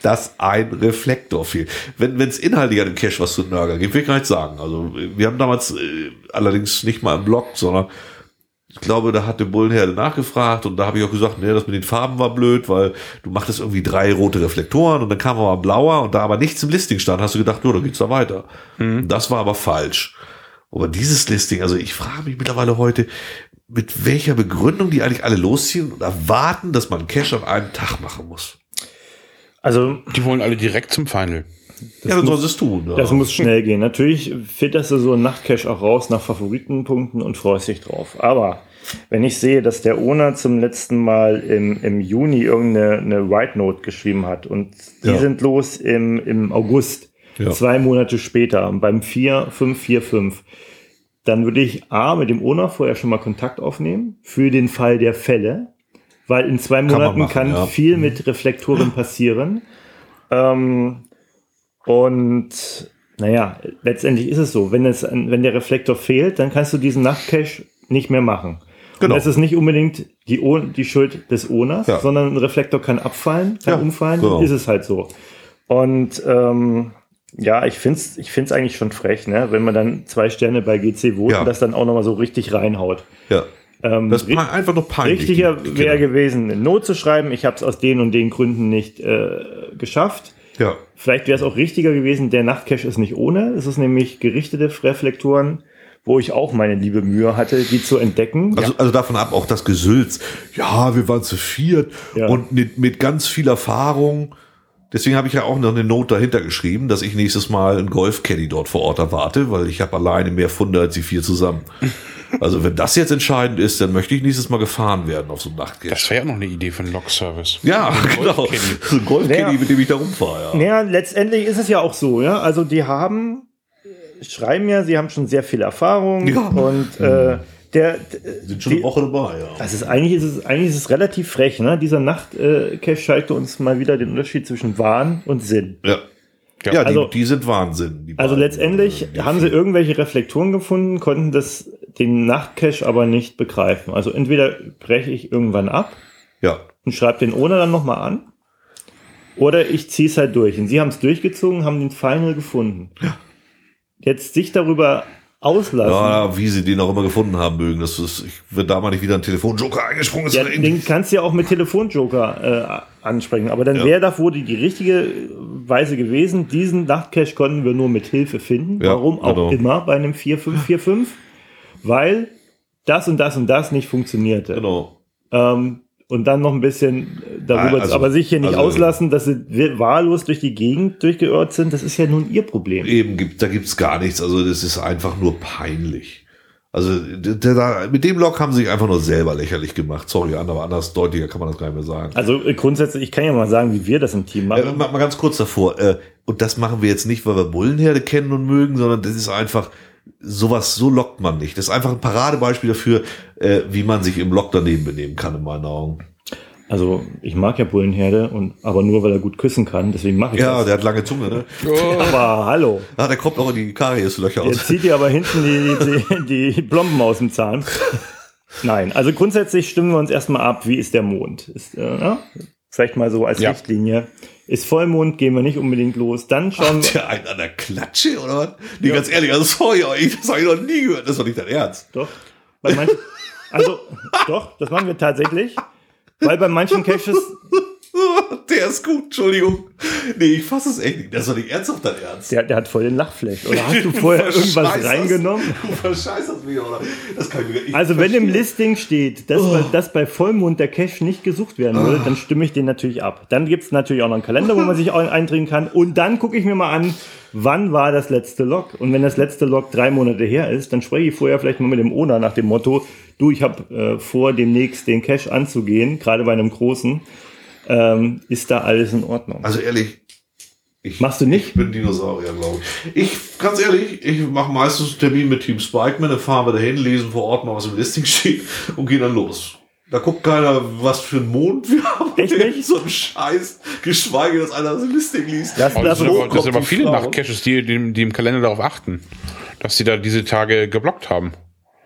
dass ein Reflektor fehlt. Wenn es inhaltlich an dem Cache was zu nörgeln gibt, will ich gar nicht sagen. Also wir haben damals allerdings nicht mal im Blog, sondern ich glaube, da hatte Bullenherde nachgefragt und da habe ich auch gesagt, nee, das mit den Farben war blöd, weil du machtest irgendwie 3 rote Reflektoren und dann kam aber ein blauer und da aber nichts im Listing stand, hast du gedacht, da geht's da weiter. Das war aber falsch. Aber dieses Listing, also ich frage mich mittlerweile heute, mit welcher Begründung die eigentlich alle losziehen und erwarten, dass man einen Cache an einem Tag machen muss. Also Die wollen alle direkt zum Final. Ja, dann soll es tun. Ja. das muss schnell gehen. Natürlich filterst du so einen Nachtcache auch raus nach Favoritenpunkten und freust dich drauf. Aber wenn ich sehe, dass der Owner zum letzten Mal im Juni irgendeine White Note geschrieben hat und die sind los im August, 2 Monate später, beim 4545, dann würde ich mit dem Owner vorher schon mal Kontakt aufnehmen für den Fall der Fälle, weil in 2 Monaten kann viel mit Reflektoren passieren. Und naja, letztendlich ist es so, wenn der Reflektor fehlt, dann kannst du diesen Nachtcache nicht mehr machen. Genau. Und es ist nicht unbedingt die Schuld des Owners, sondern ein Reflektor kann abfallen, kann umfallen, ist es halt so. Und ich find's eigentlich schon frech, ne, wenn man dann 2 Sterne bei GC voten, das dann auch nochmal so richtig reinhaut. Ja. Das war einfach nur peinlich. Richtiger wäre gewesen, eine Note zu schreiben, ich habe es aus den und den Gründen nicht geschafft. Ja. Vielleicht wäre es auch richtiger gewesen, der Nachtcache ist nicht ohne. Es ist nämlich gerichtete Reflektoren, wo ich auch meine liebe Mühe hatte, die zu entdecken. Also davon ab auch das Gesülz. Ja, wir waren zu 4 und mit ganz viel Erfahrung. Deswegen habe ich ja auch noch eine Note dahinter geschrieben, dass ich nächstes Mal einen Golf-Caddy dort vor Ort erwarte, weil ich habe alleine mehr Funde als die 4 zusammen. Also wenn das jetzt entscheidend ist, dann möchte ich nächstes Mal gefahren werden auf so einem Nachtcache. Das wäre ja noch eine Idee für einen Log-Service. Ja, genau. So ein Golf-Caddy, mit dem ich da rumfahre. Ja, letztendlich ist es ja auch so, ja. Also die schreiben ja, sie haben schon sehr viel Erfahrung und sind schon eine Woche dabei, ja. Das ist eigentlich ist es relativ frech, ne? Dieser Nachtcache zeigte uns mal wieder den Unterschied zwischen Wahn und Sinn. Ja, also, die sind Wahnsinn. Also letztendlich haben sie irgendwelche Reflektoren gefunden, konnten den Nachtcache aber nicht begreifen. Also entweder breche ich irgendwann ab und schreibe den Owner dann nochmal an, oder ich ziehe es halt durch. Und sie haben es durchgezogen, haben den Final gefunden. Ja. Jetzt sich darüber auslassen. Ja, wie sie den auch immer gefunden haben mögen. Wenn da mal nicht wieder ein Telefonjoker eingesprungen ist. Ja, den kannst du ja auch mit Telefonjoker ansprechen. Aber dann wäre das wohl die richtige Weise gewesen. Diesen Nachtcache konnten wir nur mit Hilfe finden. Ja, warum auch immer bei einem 4545? Weil das und das und das nicht funktionierte. Genau. Und dann noch ein bisschen darüber, aber sich hier nicht auslassen, dass sie wahllos durch die Gegend durchgeirrt sind, das ist ja nun ihr Problem. Da gibt's gar nichts, also das ist einfach nur peinlich. Also mit dem Log haben sie sich einfach nur selber lächerlich gemacht. Sorry, aber anders deutlicher kann man das gar nicht mehr sagen. Also grundsätzlich, ich kann ja mal sagen, wie wir das im Team machen. Mal ganz kurz davor, und das machen wir jetzt nicht, weil wir Bullenherde kennen und mögen, sondern das ist einfach, sowas, so lockt man nicht. Das ist einfach ein Paradebeispiel dafür, wie man sich im Log daneben benehmen kann, in meinen Augen. Also, ich mag ja Bullenherde, aber nur, weil er gut küssen kann, deswegen mache ich das. Ja, der hat lange Zunge, ne? Aber hallo. Ah, der kommt auch in die Karieslöcher aus. Jetzt zieht ihr aber hinten die Plomben aus dem Zahn. Nein, also grundsätzlich stimmen wir uns erstmal ab, wie ist der Mond? Vielleicht mal so als Richtlinie. Ist Vollmond, gehen wir nicht unbedingt los. Dann schauen wir. Der einen an der Klatsche, oder was? Nee, ganz ehrlich, also sorry, das habe ich noch nie gehört. Das ist doch nicht dein Ernst. Doch. Doch, das machen wir tatsächlich. Weil bei manchen Caches. Der ist gut, Entschuldigung. Nee, ich fasse es echt nicht. Das ist doch nicht ernsthaft dein Ernst. Der hat voll den Lachflash. Oder hast du vorher irgendwas reingenommen? Du verscheißerst mich, oder? Das kann ich nicht Also, wenn im Listing steht, dass bei Vollmond der Cache nicht gesucht werden würde, dann stimme ich den natürlich ab. Dann gibt es natürlich auch noch einen Kalender, wo man sich eintragen kann. Und dann gucke ich mir mal an, wann war das letzte Log? Und wenn das letzte Log 3 Monate her ist, dann spreche ich vorher vielleicht mal mit dem Owner nach dem Motto, du, ich habe vor, demnächst den Cache anzugehen, gerade bei einem großen. Ist da alles in Ordnung? Also ehrlich, machst du nicht? Ich bin Dinosaurier, glaube ich. Ganz ehrlich, ich mache meistens einen Termin mit Team Spikeman, dann fahren wir dahin, lesen vor Ort mal, was im Listing steht und gehen dann los. Da guckt keiner, was für ein Mond wir haben. Echt nicht? So ein Scheiß, geschweige, dass einer das Listing liest. Das sind aber viele Nachtcaches, die im Kalender darauf achten, dass sie da diese Tage geblockt haben.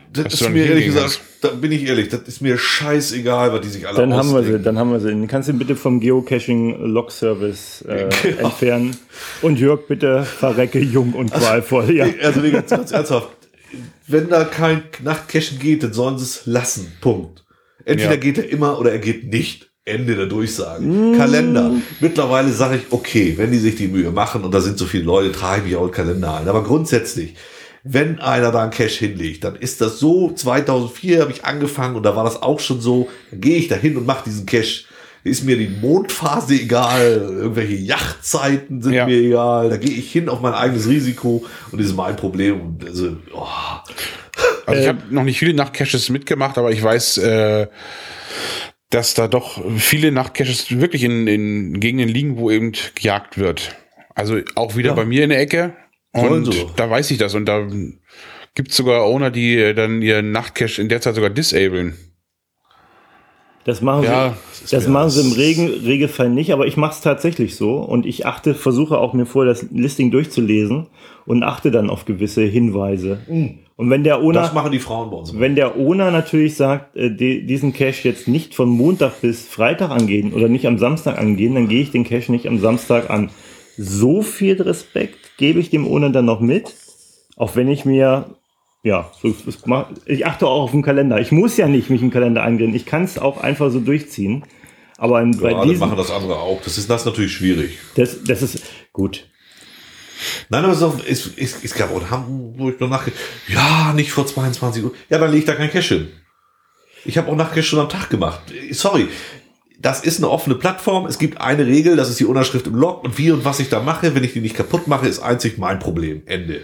Das ist mir ehrlich gesagt, da bin ich ehrlich, das ist mir scheißegal, was die sich alle ausdenken. Dann haben wir sie. Dann kannst du bitte vom Geocaching-Log-Service entfernen. Und Jörg, bitte verrecke jung und qualvoll. Ja. Also ganz ernsthaft, wenn da kein Nachtcachen geht, dann sollen sie es lassen. Punkt. Entweder geht er immer oder er geht nicht. Ende der Durchsagen. Kalender. Mittlerweile sage ich, okay, wenn die sich die Mühe machen und da sind so viele Leute, trage ich mich auch einen Kalender ein. Aber grundsätzlich, wenn einer da einen Cache hinlegt, dann ist das so, 2004 habe ich angefangen und da war das auch schon so, dann gehe ich da hin und mache diesen Cache. Ist mir die Mondphase egal, irgendwelche Yachtzeiten sind mir egal, da gehe ich hin auf mein eigenes Risiko und das ist mein Problem. Also ich habe noch nicht viele Nachtcaches mitgemacht, aber ich weiß, dass da doch viele Nachtcaches wirklich in Gegenden liegen, wo eben gejagt wird. Also auch wieder bei mir in der Ecke. Und da weiß ich das. Und da gibt es sogar Owner, die dann ihren Nachtcache in der Zeit sogar disablen. Das machen sie im Regelfall nicht, aber ich mache es tatsächlich so. Und ich versuche auch mir vorher das Listing durchzulesen und achte dann auf gewisse Hinweise. Und wenn der Owner, das machen die Frauen bei uns. Wenn der Owner natürlich sagt, diesen Cache jetzt nicht von Montag bis Freitag angehen oder nicht am Samstag angehen, dann gehe ich den Cache nicht am Samstag an. So viel Respekt gebe ich dem Owner dann noch mit, auch wenn ich mir, ich achte auch auf den Kalender. Ich muss ja nicht mich im Kalender eingehen, ich kann es auch einfach so durchziehen. Aber bei diesen machen das andere auch. Das ist natürlich schwierig. Das ist gut. Nein, aber es gab auch in Hamburg, wo ich noch nachgedacht, nicht vor 22 Uhr. Ja, dann lege ich da kein Cache hin. Ich habe auch Nachtcache schon am Tag gemacht. Sorry. Das ist eine offene Plattform. Es gibt eine Regel, das ist die Unterschrift im Log. Und wie und was ich da mache, wenn ich die nicht kaputt mache, ist einzig mein Problem. Ende.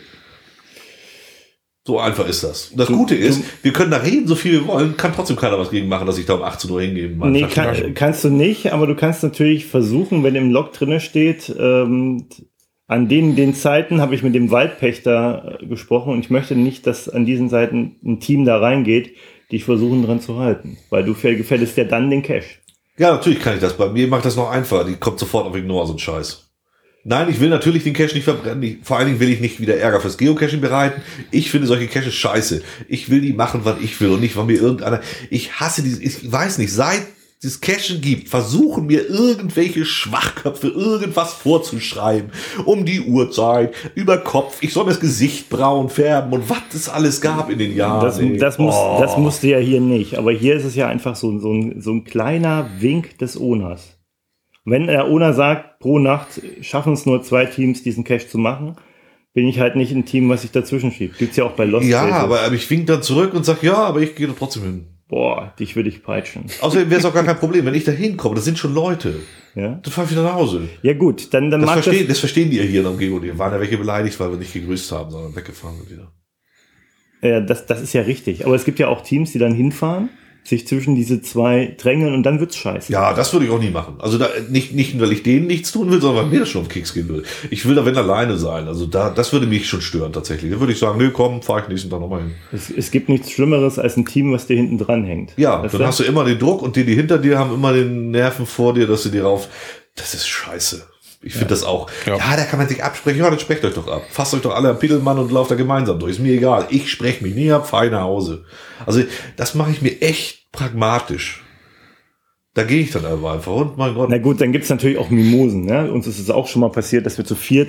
So einfach ist das. Und das Gute ist, wir können da reden, so viel wir wollen, kann trotzdem keiner was gegen machen, dass ich da um 18 Uhr hingehe. Nee, kannst du nicht, aber du kannst natürlich versuchen, wenn im Log drinne steht, an den Zeiten habe ich mit dem Waldpächter gesprochen und ich möchte nicht, dass an diesen Seiten ein Team da reingeht, die versuchen dran zu halten. Weil du gefährdest ja dann den Cache. Ja, natürlich kann ich das. Bei mir macht das noch einfacher. Die kommt sofort auf Ignore, so ein Scheiß. Nein, ich will natürlich den Cache nicht verbrennen. Vor allen Dingen will ich nicht wieder Ärger fürs Geocaching bereiten. Ich finde solche Caches scheiße. Ich will die machen, was ich will und nicht, weil mir irgendeiner... Ich hasse diese... Ich weiß nicht, seit es Cachen gibt, versuchen mir irgendwelche Schwachköpfe irgendwas vorzuschreiben. Um die Uhrzeit, über Kopf. Ich soll mir das Gesicht braun färben und was es alles gab in den Jahren. Das musste ja hier nicht. Aber hier ist es ja einfach so ein kleiner Wink des Owners. Wenn der Owner sagt, pro Nacht schaffen es nur 2 Teams, diesen Cache zu machen, bin ich halt nicht ein Team, was sich dazwischen schiebt. Gibt's ja auch bei Lost Places. Aber ich wink dann zurück und sag, aber ich gehe da trotzdem hin. Boah, dich würde ich peitschen. Außerdem wäre es auch gar kein Problem, wenn ich da hinkomme. Das sind schon Leute. Ja? Dann fahr ich wieder nach Hause. Ja gut, dann das verstehen die ja hier in der Umgebung. Die waren ja welche beleidigt, weil wir nicht gegrüßt haben, sondern weggefahren sind wieder. Ja, das ist ja richtig. Aber es gibt ja auch Teams, die dann hinfahren, sich zwischen diese 2 drängeln und dann wird's scheiße. Ja, das würde ich auch nie machen. Also da nicht, weil ich denen nichts tun will, sondern weil mir das schon auf den Keks gehen würde. Ich will da, wenn alleine sein. Also das würde mich schon stören tatsächlich. Da würde ich sagen, komm, fahr ich nächsten Tag nochmal hin. Es gibt nichts Schlimmeres als ein Team, was dir hinten dran hängt. Ja, dann hast du immer den Druck und die hinter dir haben immer den Nerven vor dir, dass sie dir rauf... Das ist scheiße. Ich finde das auch. Ja, da kann man sich absprechen. Ja, dann sprecht euch doch ab. Fasst euch doch alle am Pickelmann und lauft da gemeinsam durch. Ist mir egal. Ich spreche mich nie ab, fahre nach Hause. Also das mache ich mir echt pragmatisch. Da gehe ich dann aber einfach. Und mein Gott. Na gut, dann gibt's natürlich auch Mimosen. Ne? Uns ist es auch schon mal passiert, dass wir zu viert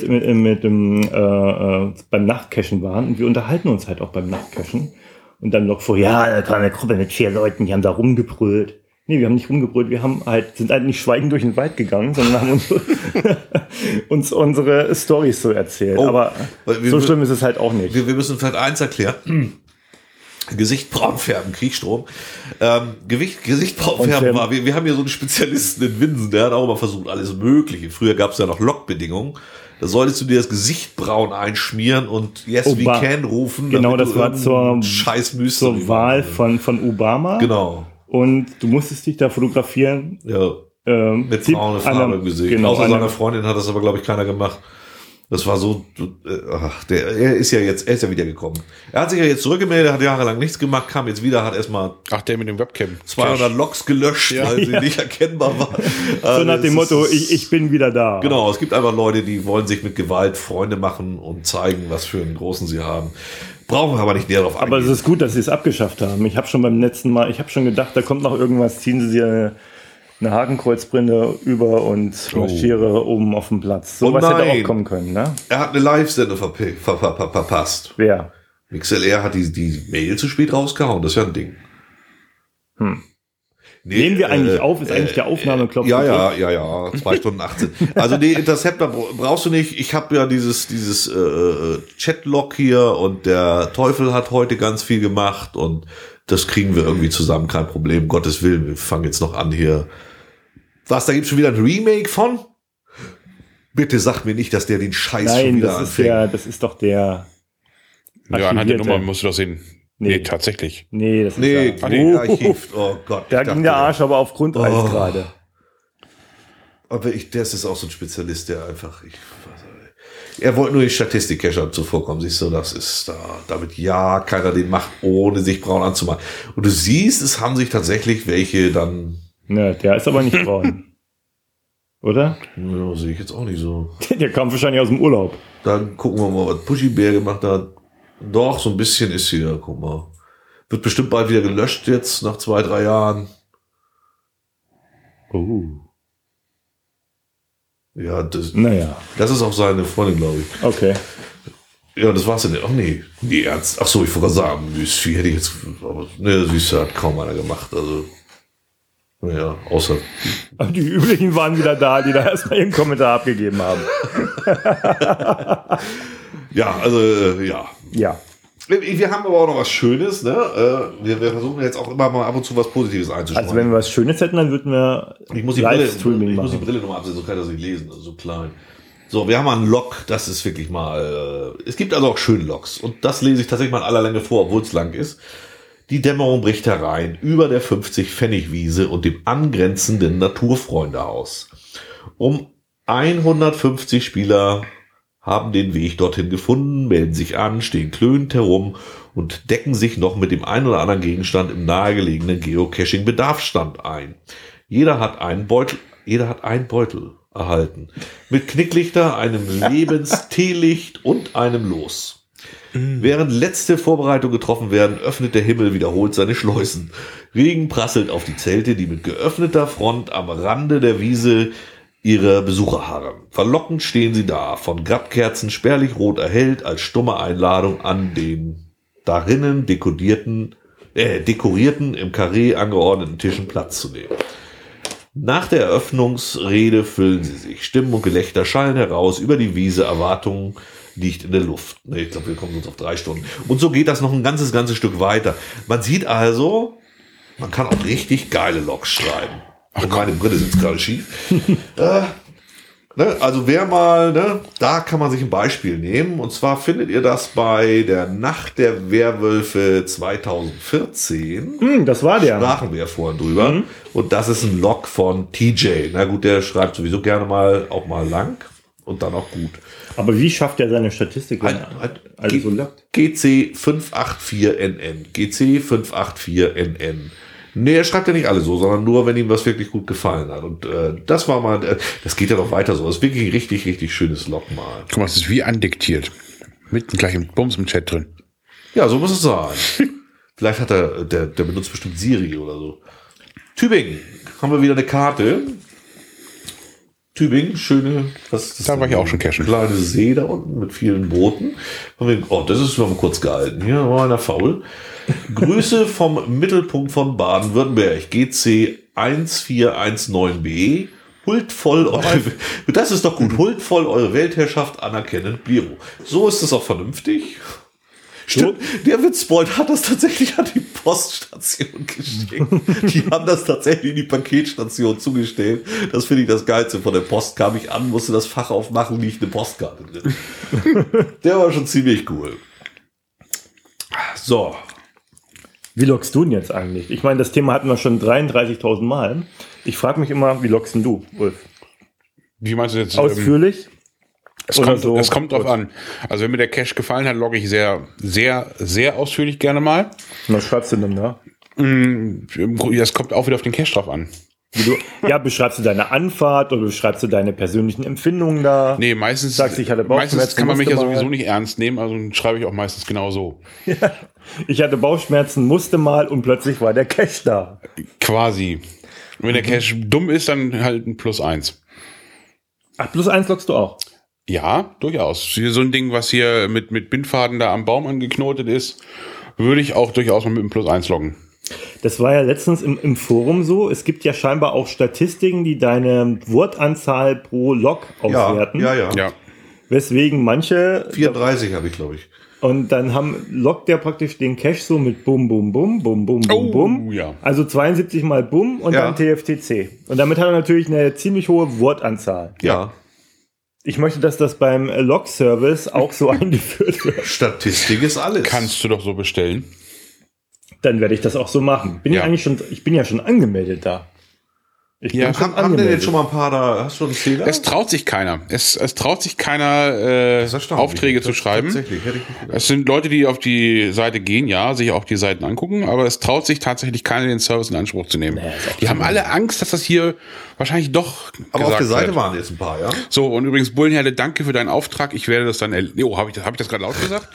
beim Nachtcachen waren. Und wir unterhalten uns halt auch beim Nachtcachen. Und dann noch da war eine Gruppe mit 4 Leuten, die haben da rumgebrüllt. Nee, wir haben nicht rumgebrüllt, sind halt nicht schweigend durch den Wald gegangen, sondern haben uns unsere Storys so erzählt. Aber so schlimm ist es halt auch nicht. Wir müssen vielleicht eins erklären. Gesicht braun färben, Kriegstrom. Gesicht braun färben war, wir haben hier so einen Spezialisten in Winsen, der hat auch mal versucht, alles Mögliche. Früher gab es ja noch Lockbedingungen. Da solltest du dir das Gesicht braun einschmieren und Yes we can rufen. Genau, das war zur Wahl von Obama. Genau. Und du musstest dich da fotografieren. Ja. Mit braune Farbe im Gesicht. Genau, außer seiner Freundin hat das aber, glaube ich, keiner gemacht. Das war so, er ist ja wieder gekommen. Er hat sich ja jetzt zurückgemeldet, hat jahrelang nichts gemacht, kam jetzt wieder, hat erstmal der mit dem Webcam 200 Logs gelöscht, weil sie nicht erkennbar waren. So nach dem Motto, ich bin wieder da. Genau, es gibt einfach Leute, die wollen sich mit Gewalt Freunde machen und zeigen, was für einen großen sie haben. Brauchen wir aber nicht näher drauf eingehen. Aber es ist gut, dass sie es abgeschafft haben. Ich habe schon beim letzten Mal, gedacht, da kommt noch irgendwas, ziehen sie eine Hakenkreuzbrille über und marschiere oben auf dem Platz. So was hätte auch kommen können, ne? Er hat eine Live-Sendung verpasst. Wer? MixLR hat die Mail zu spät rausgehauen. Das ist ja ein Ding. Nee, nehmen wir eigentlich auf? Ist eigentlich der Aufnahmeknopf? Ja. 2 Stunden 18. Also nee, Interceptor brauchst du nicht. Ich habe ja dieses Chatlog hier und der Teufel hat heute ganz viel gemacht und das kriegen wir irgendwie zusammen, kein Problem. Gottes Willen, wir fangen jetzt noch an hier. Was, da gibt's schon wieder ein Remake von? Bitte sag mir nicht, dass der den Scheiß schon wieder anfängt. Nein, das ist doch der... Ja, anhand der Nummer musst du das sehen. Nee, tatsächlich. Nee, das ist Archiv. Oh Gott. Da ging der Arsch aber auf Grundeis gerade. Aber das ist auch so ein Spezialist, der einfach... Er wollte nur die Statistik-Cacher zuvorkommen, siehst du, das ist da, damit keiner den macht, ohne sich braun anzumachen. Und du siehst, es haben sich tatsächlich welche dann... Ne, der ist aber nicht braun. Oder? Ja, sehe ich jetzt auch nicht so. Der kam wahrscheinlich aus dem Urlaub. Dann gucken wir mal, was Pushy Bär gemacht hat. Doch, so ein bisschen ist hier, guck mal. Wird bestimmt bald wieder gelöscht jetzt, nach 2-3 Jahren. Ja, das ist auch seine Freundin, glaube ich. Okay. Ja, das war's ja nicht. Ach nee, ernst. Ach so, ich wollte gerade sagen, Müsli hätte ich jetzt, aber ne, Süße hat kaum einer gemacht, also. Ja, außer. Aber die üblichen waren wieder da, die da erstmal ihren Kommentar abgegeben haben. Ja, also, ja. Ja. Wir haben aber auch noch was Schönes, ne? Wir versuchen jetzt auch immer mal ab und zu was Positives einzustreuen. Also wenn wir was Schönes hätten, dann würden wir ich muss die Brille nochmal absetzen, so kann ich das nicht lesen, also so klein. So, wir haben mal einen Log, das ist wirklich mal, es gibt also auch schöne Logs und das lese ich tatsächlich mal in aller Länge vor, obwohl es lang ist. Die Dämmerung bricht herein über der 50-Pfennig-Wiese und dem angrenzenden Naturfreundehaus. 150 Spieler haben den Weg dorthin gefunden, melden sich an, stehen klönend herum und decken sich noch mit dem einen oder anderen Gegenstand im nahegelegenen Geocaching-Bedarfsstand ein. Jeder hat einen Beutel erhalten. Mit Knicklichter, einem Lebensteelicht und einem Los. Während letzte Vorbereitungen getroffen werden, öffnet der Himmel wiederholt seine Schleusen. Regen prasselt auf die Zelte, die mit geöffneter Front am Rande der Wiese ihre Besucher harren. Verlockend stehen sie da, von Grabkerzen spärlich rot erhellt, als stumme Einladung an den darinnen dekorierten, im Karree angeordneten Tischen Platz zu nehmen. Nach der Eröffnungsrede füllen sie sich. Stimmen und Gelächter schallen heraus über die Wiese. Erwartungen liegt in der Luft. Ich glaube, wir kommen uns auf 3 Stunden. Und so geht das noch ein ganzes Stück weiter. Man sieht also, man kann auch richtig geile Logs schreiben. Und meine Brille sitzt gerade schief. Also wer mal, da kann man sich ein Beispiel nehmen. Und zwar findet ihr das bei der Nacht der Werwölfe 2014. Das war der. Sprachen wir ja vorhin drüber. Und das ist ein Log von TJ. Na gut, der schreibt sowieso gerne mal, auch mal lang. Und dann auch gut. Aber wie schafft er seine Statistik? So lockt? GC584NN. GC584NN. Nee, er schreibt ja nicht alle so, sondern nur, wenn ihm was wirklich gut gefallen hat. Und das war mal, das geht ja noch weiter so. Das ist wirklich ein richtig, richtig schönes Log mal. Guck mal, es ist wie andiktiert. Mitten gleich im Bums im Chat drin. Ja, so muss es sein. Vielleicht hat der benutzt bestimmt Siri oder so. Tübingen. Haben wir wieder eine Karte. Tübingen, schöne, was ist das? Da war ich auch schon cashen. Kleine See da unten mit vielen Booten. Oh, das ist mal kurz gehalten. Hier war einer faul. Grüße vom Mittelpunkt von Baden-Württemberg. GC 1419b. Huldvoll eure, das ist doch gut. Huldvoll eure Weltherrschaft anerkennend, Biro. So ist es auch vernünftig. Stimmt, der Witzbold hat das tatsächlich an die Poststation geschickt. Die haben das tatsächlich in die Paketstation zugestellt. Das finde ich das Geilste. Von der Post kam ich an, musste das Fach aufmachen, liegt eine Postkarte drin. Der war schon ziemlich cool. So. Wie loggst du denn jetzt eigentlich? Ich meine, das Thema hatten wir schon 33.000 Mal. Ich frage mich immer, wie loggst denn du, Ulf? Wie meinst du jetzt? Ausführlich? Es kommt drauf an. Also wenn mir der Cache gefallen hat, logge ich sehr, sehr, sehr ausführlich gerne mal. Was schreibst du denn da? Das kommt auch wieder auf den Cache drauf an. Beschreibst du deine Anfahrt oder beschreibst du deine persönlichen Empfindungen da? Nee, meistens kann man mich ja sowieso nicht ernst nehmen, also schreibe ich auch meistens genau so. Ich hatte Bauchschmerzen, musste mal und plötzlich war der Cache da. Quasi. Wenn der Cache dumm ist, dann halt ein +1. Ach, +1 loggst du auch? Ja, durchaus. So ein Ding, was hier mit Bindfaden da am Baum angeknotet ist, würde ich auch durchaus mal mit einem +1 loggen. Das war ja letztens im Forum so. Es gibt ja scheinbar auch Statistiken, die deine Wortanzahl pro Log auswerten. Ja. Weswegen manche... 34 habe ich, glaube ich. Und dann loggt der praktisch den Cache so mit Bum, Bum, Bum, Bum, Bum, Bum, Bum. Ja. Also 72 mal Bum und dann TFTC. Und damit hat er natürlich eine ziemlich hohe Wortanzahl. Ja. Ich möchte, dass das beim Log-Service auch so eingeführt wird. Statistik ist alles. Kannst du doch so bestellen. Dann werde ich das auch so machen. Ich bin ja schon angemeldet da. Haben denn jetzt schon mal ein paar da? Hast du einen Fehler? Es traut sich keiner. Es traut sich keiner, Aufträge zu schreiben. Tatsächlich, hätte ich nicht gedacht. Es sind Leute, die auf die Seite gehen, sich auch die Seiten angucken, aber es traut sich tatsächlich keiner, den Service in Anspruch zu nehmen. Die haben alle Angst, dass das hier wahrscheinlich doch Aber auf der Seite wird. waren jetzt ein paar, ja? So, und übrigens, Bullenherde, danke für deinen Auftrag. Ich werde das dann... habe ich das gerade laut gesagt?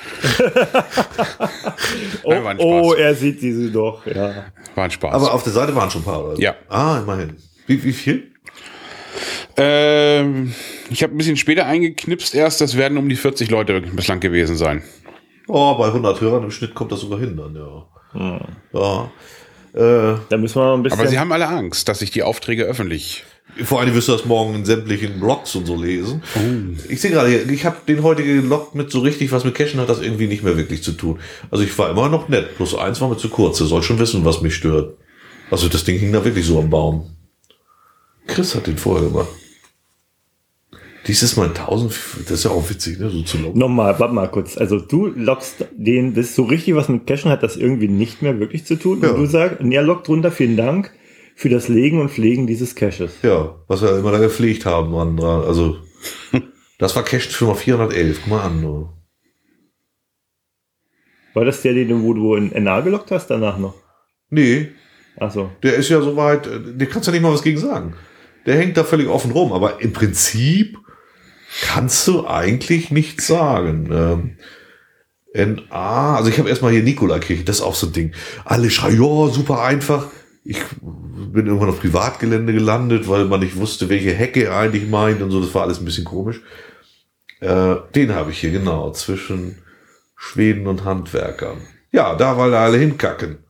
Nein, war ein Spaß. Er sieht diese doch, ja. War ein Spaß. Aber auf der Seite waren schon ein paar, oder? Ja. Immerhin. Wie viel? Ich habe ein bisschen später eingeknipst erst, das werden um die 40 Leute bislang gewesen sein. Oh, bei 100 Hörern im Schnitt kommt das sogar hin dann, ja. Ja. Da müssen wir mal ein bisschen... Aber sie haben alle Angst, dass sich die Aufträge öffentlich... Vor allem wirst du das morgen in sämtlichen Blogs und so lesen. Ich sehe gerade, ich habe den heute gelockt mit so richtig, was mit Cachen hat das irgendwie nicht mehr wirklich zu tun. Also ich war immer noch nett, +1 war mir zu kurz. Der soll schon wissen, was mich stört. Also das Ding hing da wirklich so am Baum. Chris hat den vorher gemacht. Dieses Mal 1000, das ist ja auch witzig, ne, so zu loggen. Nochmal, warte mal kurz. Also du loggst den, das ist so richtig, was mit Cachen hat das irgendwie nicht mehr wirklich zu tun. Ja. Und du sagst, und er loggt drunter, vielen Dank für das Legen und Pflegen dieses Caches. Ja, was wir immer da gepflegt haben dran. Also, das war Cache für 411. Guck mal an. Nur. War das der, den wo du in NA geloggt hast, danach noch? Nee, Ach so. der ist ja soweit, der kannst ja nicht mal was gegen sagen. Der hängt da völlig offen rum, aber im Prinzip kannst du eigentlich nichts sagen. NA, also ich habe erstmal hier Nikolaikirche, das ist auch so ein Ding. Alle schreien, ja, super einfach. Ich bin irgendwann auf Privatgelände gelandet, weil man nicht wusste, welche Hecke er eigentlich meint und so, das war alles ein bisschen komisch. Den habe ich hier, genau, zwischen Schweden und Handwerkern. Ja, da, weil da alle hinkacken.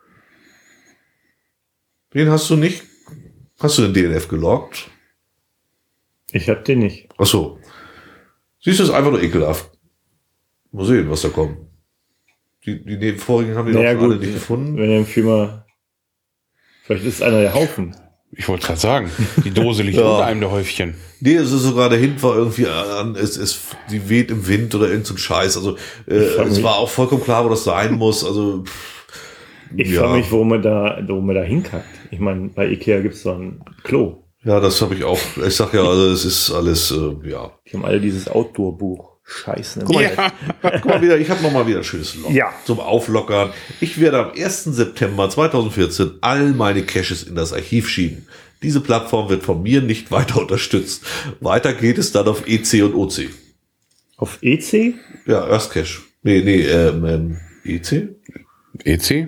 Den hast du nicht? Hast du den DNF geloggt? Ich hab den nicht. Ach so. Siehst du, ist einfach nur ekelhaft. Mal sehen, was da kommt. Die vorigen haben die Naja, auch alle gut, nicht gefunden. wenn er viel vielleicht ist es einer der Haufen. Ich wollte gerade sagen, die Dose liegt unter einem der Häufchen. Nee, es ist sogar dahinter war irgendwie an, die weht im Wind oder irgend so ein Scheiß. Also es war auch vollkommen klar, wo das sein muss. Also Ich frage mich, warum er da hinkackt. Ich meine, bei Ikea gibt es so ein Klo. Ja, das habe ich auch. Ich sag ja, also es ist alles, ja. Die haben alle dieses Outdoor-Buch. Scheiße. Guck mal wieder, ich habe noch mal wieder ein schönes Log Ja. zum Auflockern. Ich werde am 1. September 2014 all meine Caches in das Archiv schieben. Diese Plattform wird von mir nicht weiter unterstützt. Weiter geht es dann auf EC und OC. Auf EC? Ja, Earthcache. EC? EC?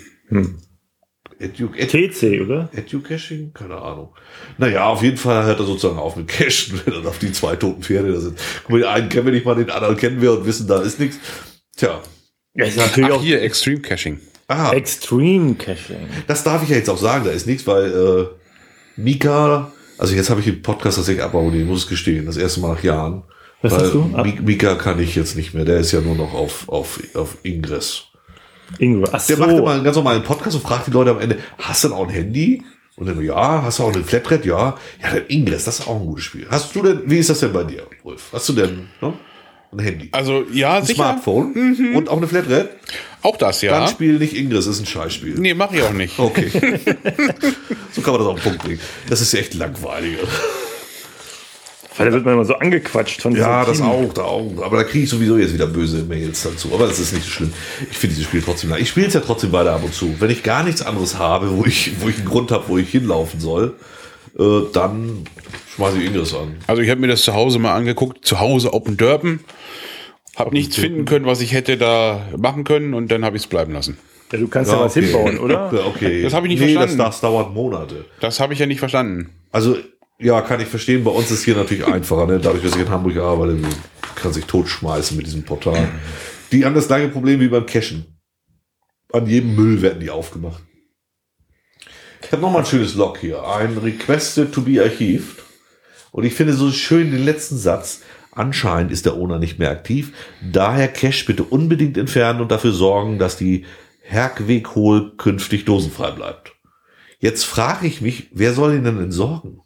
TC, oder? Educaching? Keine Ahnung. Naja, auf jeden Fall hört er sozusagen auf mit Cachen, wenn dann auf die 2 toten Pferde da sind. Guck mal, den einen kennen wir nicht mal, den anderen kennen wir und wissen, da ist nichts. Tja. Ja, ist natürlich auch Hier, Extreme Caching. Aha, Extreme Caching. das darf ich ja jetzt auch sagen, da ist nichts, weil Mika, also jetzt habe ich den Podcast tatsächlich abonniert, muss ich gestehen, das erste Mal nach Jahren. Was weil hast du? Mika kann ich jetzt nicht mehr, der ist ja nur noch auf Ingress. Ingo. Ach so. Der macht immer einen ganz normalen Podcast und fragt die Leute am Ende, hast du denn auch ein Handy? Und dann, ja, hast du auch eine Flatrate? Ja. Ja, dann Ingress, das ist auch ein gutes Spiel. Hast du denn, wie ist das denn bei dir, Wolf? Hast du denn ein Handy? Also, ja, Ein sicher. Smartphone und auch eine Flatrate? Auch das, ja. Dann spiel nicht Ingress, ist ein Scheißspiel. Nee, mach ich auch nicht. Okay. So kann man das auf den Punkt bringen. Das ist echt langweilig. Weil da wird man immer so angequatscht von Ja, diesem das Team. auch, da auch. Aber da kriege ich sowieso jetzt wieder böse Mails dazu. Aber das ist nicht so schlimm. Ich finde dieses Spiel trotzdem Ich spiele es ja trotzdem weiter ab und zu. Wenn ich gar nichts anderes habe, wo ich einen Grund habe, wo ich hinlaufen soll, dann schmeiße ich Ingress an. Also ich habe mir das zu Hause mal angeguckt, zu Hause Open Derpen. Habe nichts finden können, was ich hätte da machen können und dann habe ich es bleiben lassen. Ja, du kannst ja was hinbauen, oder? Ja, okay. Das habe ich nicht verstanden. Das dauert Monate. Das habe ich ja nicht verstanden. Also, ja, kann ich verstehen. Bei uns ist hier natürlich einfacher. Ne? Dadurch, dass ich in Hamburg arbeite, kann sich totschmeißen mit diesem Portal. Die haben das gleiche Problem wie beim Cachen. An jedem Müll werden die aufgemacht. Ich habe nochmal ein schönes Log hier. Ein Requested to be archived. Und ich finde so schön den letzten Satz. Anscheinend ist der Owner nicht mehr aktiv. Daher Cache bitte unbedingt entfernen und dafür sorgen, dass die Herkweg-Hol künftig dosenfrei bleibt. Jetzt frage ich mich, wer soll ihn denn entsorgen?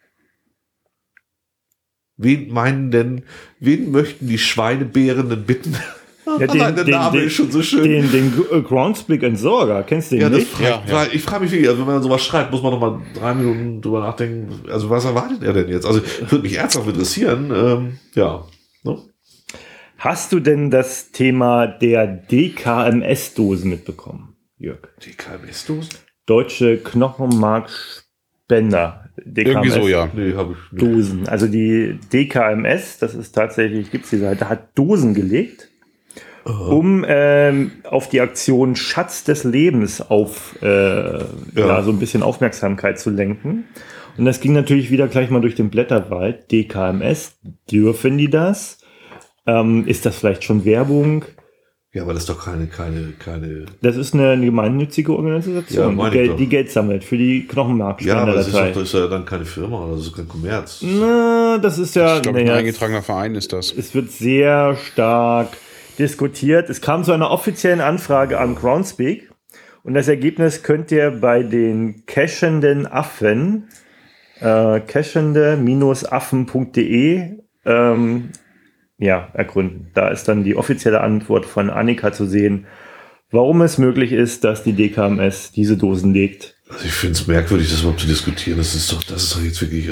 Wen möchten die Schweinebärenden bitten? Ja, Der Name ist schon so schön. Den Groundspeak-Entsorger, kennst du den Ja, nicht? ich frage mich wirklich, also wenn man sowas schreibt, muss man noch mal 3 Minuten drüber nachdenken. Also was erwartet er denn jetzt? Also würde mich ernsthaft interessieren. Ja. Ne? Hast du denn das Thema der DKMS-Dosen mitbekommen, Jörg? DKMS-Dosen? Deutsche Knochenmarkspender. Irgendwie so, ja. Nee, habe ich nicht. Dosen. Also die DKMS, das ist tatsächlich, gibt's die Seite, hat Dosen gelegt, um auf die Aktion Schatz des Lebens so ein bisschen Aufmerksamkeit zu lenken. Und das ging natürlich wieder gleich mal durch den Blätterwald. DKMS, dürfen die das? Ist das vielleicht schon Werbung? Ja, aber das ist doch keine. Das ist eine gemeinnützige Organisation, Ja, die Geld sammelt für die Ja, Knochenmarkspender. aber das ist ja dann keine Firma oder das ist kein Kommerz. Na, das ist ja. Ich glaube, ein eingetragener Verein ist das. Es wird sehr stark diskutiert. Es kam zu einer offiziellen Anfrage an Groundspeak und das Ergebnis könnt ihr bei den cachenden Affen, cachende-affen.de ergründen. Da ist dann die offizielle Antwort von Annika zu sehen, warum es möglich ist, dass die DKMS diese Dosen legt. Also ich finde es merkwürdig, das überhaupt zu diskutieren. Das ist doch jetzt wirklich,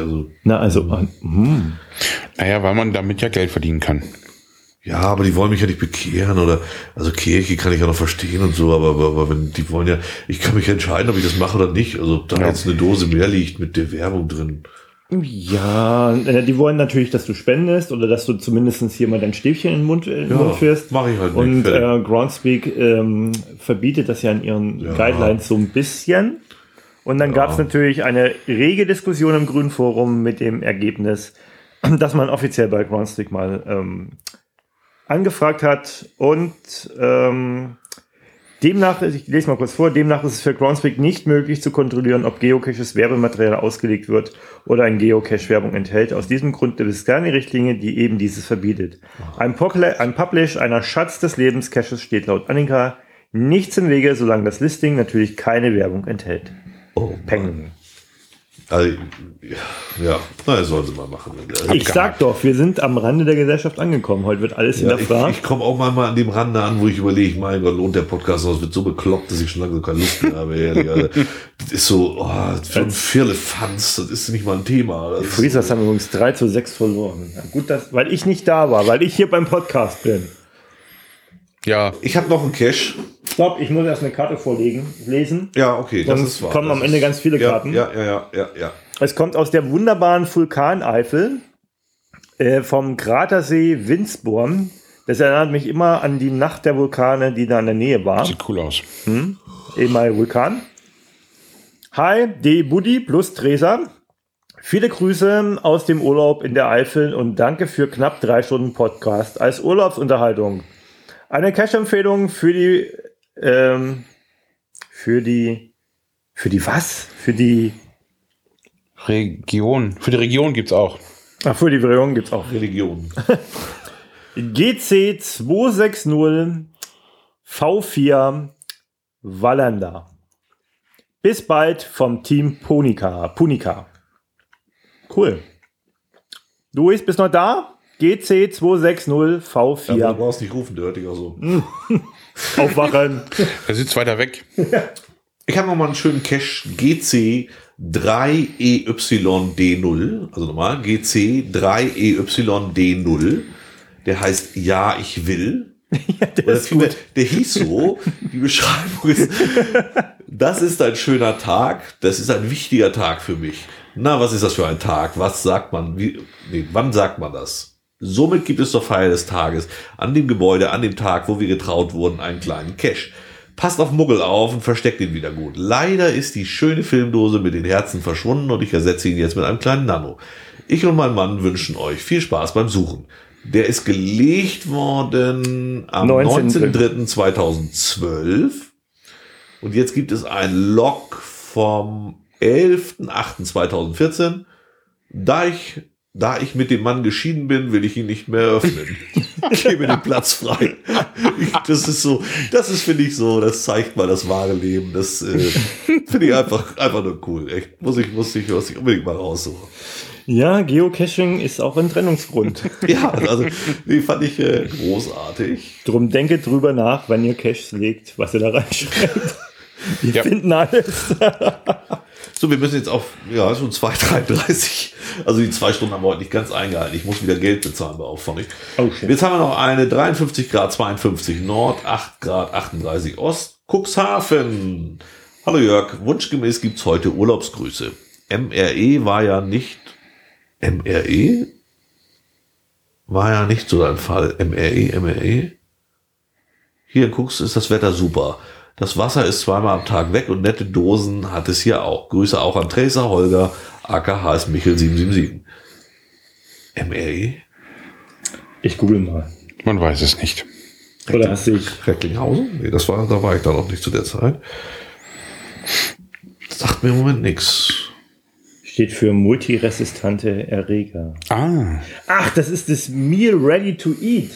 Naja, weil man damit ja Geld verdienen kann. Ja, aber die wollen mich ja nicht bekehren oder, also Kirche kann ich ja noch verstehen und so, aber wenn die wollen ja, ich kann mich entscheiden, ob ich das mache oder nicht. Also ob da jetzt eine Dose mehr liegt mit der Werbung drin. Ja, die wollen natürlich, dass du spendest oder dass du zumindest hier mal dein Stäbchen in den Mund führst. Mach ich halt nicht. Und Groundspeak verbietet das ja in ihren Guidelines so ein bisschen. Und dann gab es natürlich eine rege Diskussion im Grünen Forum mit dem Ergebnis, dass man offiziell bei Groundspeak mal angefragt hat und demnach, ich lese mal kurz vor, demnach ist es für Groundspeak nicht möglich zu kontrollieren, ob Geocaches Werbematerial ausgelegt wird oder ein Geocache Werbung enthält. Aus diesem Grund gibt es keine Richtlinie, die eben dieses verbietet. Ein Publish einer Schatz des Lebens Caches steht laut Annika nichts im Wege, solange das Listing natürlich keine Werbung enthält. Oh, Peng. Also, sollen sie mal machen. Ich sag doch, wir sind am Rande der Gesellschaft angekommen. Heute wird alles hinterfragt. Ich komme auch mal an dem Rande an, wo ich überlege, mein Gott, lohnt der Podcast noch? Es wird so bekloppt, dass ich schon langsam keine Lust mehr habe. Ehrlich, Alter. Das ist so, für Firlefanz, das ist nicht mal ein Thema. Freezers haben übrigens 3:6 verloren. Ja, gut, weil ich nicht da war, weil ich hier beim Podcast bin. Ja. Ich habe noch einen Cache. Stopp, ich muss erst eine Karte lesen. Ja, okay, das ist wahr. Kommen am Ende ganz viele Karten. Ja. Es kommt aus der wunderbaren Vulkaneifel vom Kratersee Windsborn. Das erinnert mich immer an die Nacht der Vulkane, die da in der Nähe war. Sieht cool aus. Ehemaliger Vulkan. Hi, D. Buddy plus Tresa. Viele Grüße aus dem Urlaub in der Eifel und danke für knapp 3 Stunden Podcast als Urlaubsunterhaltung. Eine Cache-Empfehlung für die Region. Für die Region gibt's auch. Ach, für die Region gibt's auch. Religion. GC 260 V4 Wallander. Bis bald vom Team Punica. Cool. Luis, bist du noch da? GC 260 V4. Ja, du brauchst nicht rufen, der hört dich auch so. Aufwachen. Er sitzt weiter weg. Ich habe noch mal einen schönen Cache GC 3EYD0, also nochmal, GC 3EYD0, der heißt Ja, ich will. Ja, der hieß so, die Beschreibung ist, das ist ein schöner Tag, das ist ein wichtiger Tag für mich. Na, was ist das für ein Tag? Was sagt man? Wann sagt man das? Somit gibt es zur Feier des Tages an dem Gebäude, an dem Tag, wo wir getraut wurden, einen kleinen Cache. Passt auf Muggel auf und versteckt ihn wieder gut. Leider ist die schöne Filmdose mit den Herzen verschwunden und ich ersetze ihn jetzt mit einem kleinen Nano. Ich und mein Mann wünschen euch viel Spaß beim Suchen. Der ist gelegt worden am 19.03.2012 und jetzt gibt es ein Log vom 11.08.2014. Da ich mit dem Mann geschieden bin, will ich ihn nicht mehr öffnen. Gebe den Platz frei. Das ist, finde ich so, das zeigt mal das wahre Leben. Das finde ich einfach nur cool. Echt, muss ich unbedingt mal raussuchen. Ja, Geocaching ist auch ein Trennungsgrund. Ja, also die fand ich großartig. Drum denke drüber nach, wenn ihr Caches legt, was ihr da reinschreibt. Wir finden alles. So, wir müssen jetzt auf, schon 2:33. Also die 2 Stunden haben wir heute nicht ganz eingehalten. Ich muss wieder Geld bezahlen bei Auffang. Oh, shit. Jetzt haben wir noch eine 53 Grad 52 Nord, 8 Grad 38 Ost, Cuxhaven. Hallo Jörg, wunschgemäß gibt's heute Urlaubsgrüße. MRE war ja nicht so ein Fall. MRE. Hier in Cux ist das Wetter super. Das Wasser ist zweimal am Tag weg und nette Dosen hat es hier auch. Grüße auch an Tracer Holger, aka HS Michel 777. MRE? Ich google mal. Man weiß es nicht. Oder hast du Recklinghausen? Nee, da war ich da noch nicht zu der Zeit. Das sagt mir im Moment nichts. Steht für multiresistente Erreger. Ach, das ist das Meal Ready to Eat.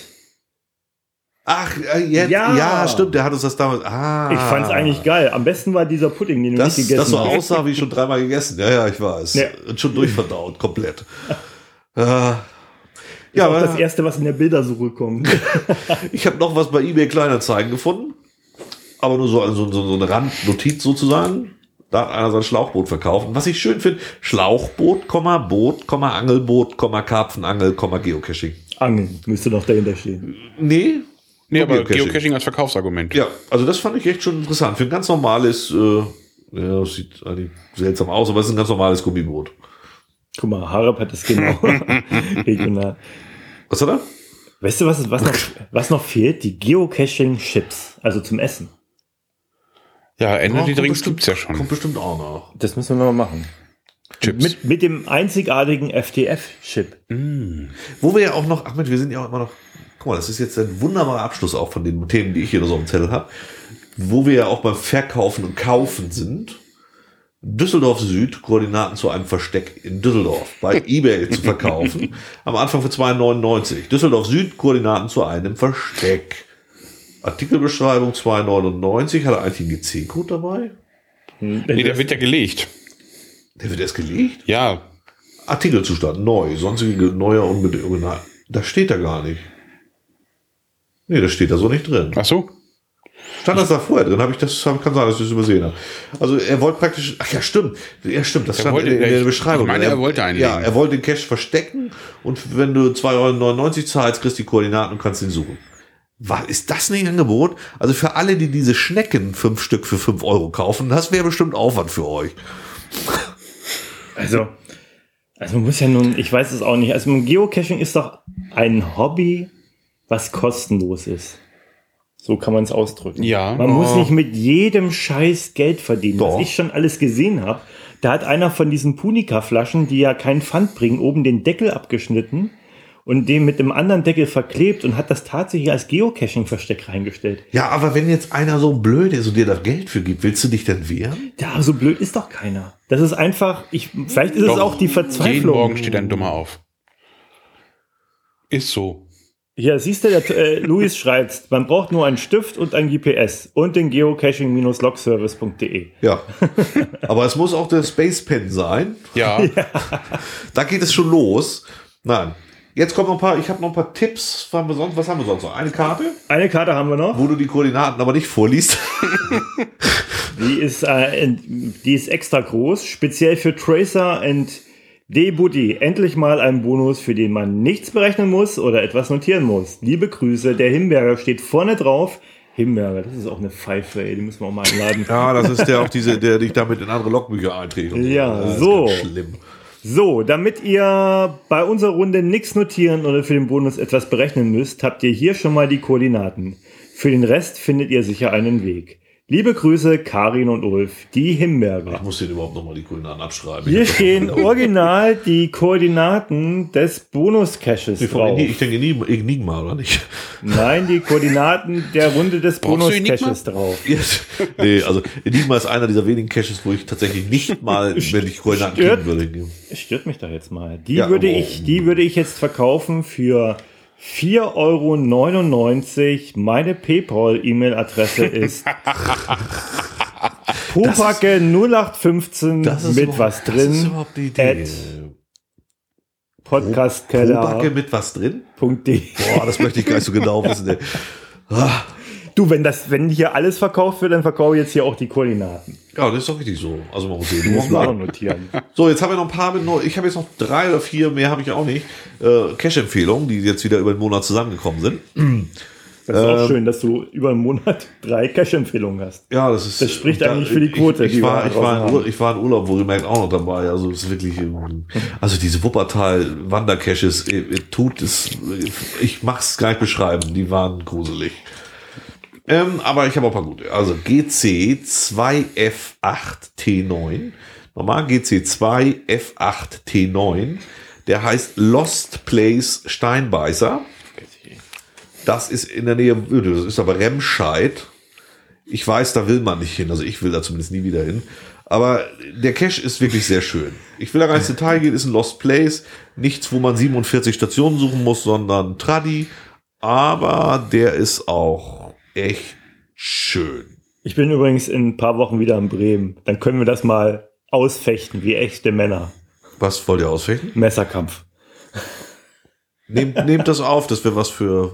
Ach, jetzt, ja, stimmt, der hat uns das damals. Ich fand's eigentlich geil. Am besten war dieser Pudding, den du nicht gegessen hast. Das so aussah, wie schon 3-mal gegessen. Ja, ich weiß. Ja. Und schon durchverdaut, komplett. Ja, auch das Erste, was in der Bildersuche kommt. Ich habe noch was bei eBay Kleinanzeigen gefunden. Aber nur so eine Randnotiz sozusagen. Da hat einer sein Schlauchboot verkauft. Und was ich schön finde, Schlauchboot, Boot, Angelboot, Karpfenangel, Geocaching. Angeln müsste noch dahinter stehen. Nee, aber Geocaching als Verkaufsargument. Ja, also das fand ich echt schon interessant. Für ein ganz normales, das sieht eigentlich seltsam aus, aber es ist ein ganz normales Gummiboot. Guck mal, Harab hat das genau. Regional. Was hat er? Weißt du, was noch fehlt? Die Geocaching-Chips, also zum Essen. Ja, Energy Drinks gibt's ja schon. Kommt bestimmt auch noch. Das müssen wir noch mal machen. Chips. Mit dem einzigartigen FTF-Chip. Wo wir ja auch noch, Ahmed, wir sind ja auch immer noch, guck mal, das ist jetzt ein wunderbarer Abschluss auch von den Themen, die ich hier so am Zettel habe, wo wir ja auch beim Verkaufen und Kaufen sind. Düsseldorf Süd, Koordinaten zu einem Versteck in Düsseldorf, bei eBay zu verkaufen, am Anfang für 2,99. Düsseldorf Süd, Koordinaten zu einem Versteck. Artikelbeschreibung 2,99. Hat er eigentlich einen GC-Code dabei? Nee, der wird ja gelegt. Der wird erst gelegt? Ja. Artikelzustand, neu, sonstige neuer unbedingt. Da steht er gar nicht. Nee, das steht da so nicht drin. Ach so? Stand das da vorher drin? Kann sein, dass ich das übersehen habe. Also er wollte praktisch, ach ja, stimmt. Ja, stimmt, das stand in der Beschreibung. Ich meine, er wollte einlegen. Ja, er wollte den Cache verstecken und wenn du 2,99 € zahlst, kriegst du die Koordinaten und kannst ihn suchen. Ist das nicht ein Angebot? Also für alle, die diese Schnecken 5 Stück für 5 € kaufen, das wäre bestimmt Aufwand für euch. Also man muss ja nun, ich weiß es auch nicht. Also Geocaching ist doch ein Hobby, was kostenlos ist. So kann man es ausdrücken. Ja. Man muss nicht mit jedem Scheiß Geld verdienen. Doch. Was ich schon alles gesehen habe, da hat einer von diesen Punika-Flaschen, die ja keinen Pfand bringen, oben den Deckel abgeschnitten und den mit dem anderen Deckel verklebt und hat das tatsächlich als Geocaching-Versteck reingestellt. Ja, aber wenn jetzt einer so blöd ist und dir da Geld für gibt, willst du dich denn wehren? Ja, so blöd ist doch keiner. Das ist einfach, vielleicht ist es auch die Verzweiflung. Jeden Morgen steht ein Dummer auf. Ist so. Ja, siehst du, Luis schreibt, man braucht nur einen Stift und ein GPS und den geocaching-logservice.de. Ja, aber es muss auch der Space Pen sein. Ja. Da geht es schon los. Nein. Jetzt kommen ich habe noch ein paar Tipps. Was haben wir sonst noch? Eine Karte? Eine Karte haben wir noch. Wo du die Koordinaten aber nicht vorliest. Die ist extra groß, speziell für Tracer und D-Buddy. Endlich mal ein Bonus, für den man nichts berechnen muss oder etwas notieren muss. Liebe Grüße, der Himbeerger steht vorne drauf. Himbeerger, das ist auch eine Pfeife, ey, die müssen wir auch mal einladen. Ja, das ist der dich damit in andere Logbücher einträgt. Und ja, das so. ist ganz schlimm. So, damit ihr bei unserer Runde nichts notieren oder für den Bonus etwas berechnen müsst, habt ihr hier schon mal die Koordinaten. Für den Rest findet ihr sicher einen Weg. Liebe Grüße, Karin und Ulf, die Himbeerger. Ich muss hier überhaupt nochmal die Koordinaten abschreiben. Hier stehen original die Koordinaten des Bonus-Caches drauf. Ich denke Enigma, oder nicht? Nein, die Koordinaten der Runde des Bonus-Caches drauf. Yes. Nee, also Enigma ist einer dieser wenigen Caches, wo ich tatsächlich nicht mal, wenn ich Koordinaten kriegen würde. Stört mich doch jetzt mal. Die würde ich jetzt verkaufen für 4,99 €. Meine PayPal-E-Mail-Adresse ist Popacke 0815 mit was drin. Das ist überhaupt die Idee. Podcastkeller. Popacke mit was drin? .de. Boah, das möchte ich gar nicht so genau wissen. Du, wenn hier alles verkauft wird, dann verkaufe ich jetzt hier auch die Koordinaten. Ja, das ist doch richtig so. Also man muss hier Muss man auch notieren. So, jetzt haben wir noch ein paar ich habe jetzt noch 3 oder 4, mehr habe ich auch nicht. Cache-Empfehlungen, die jetzt wieder über den Monat zusammengekommen sind. Das ist auch schön, dass du über einen Monat 3 Cache-Empfehlungen hast. Ja, das spricht eigentlich für die Quote. Ich war in Urlaub, wohlgemerkt auch noch dabei. Also es ist wirklich, also diese Wuppertal-Wandercaches, ich mach's gar nicht beschreiben, die waren gruselig. Aber ich habe auch ein paar gute. Also GC2F8T9. Normal GC2F8T9. Der heißt Lost Place Steinbeißer. Das ist in der Nähe, das ist aber Remscheid. Ich weiß, da will man nicht hin. Also ich will da zumindest nie wieder hin. Aber der Cache ist wirklich sehr schön. Ich will da gar nicht ins Detail gehen, ist ein Lost Place. Nichts, wo man 47 Stationen suchen muss, sondern Tradi. Aber der ist auch echt schön. Ich bin übrigens in ein paar Wochen wieder in Bremen. Dann können wir das mal ausfechten, wie echte Männer. Was wollt ihr ausfechten? Messerkampf. Nehmt das auf, das wäre was für...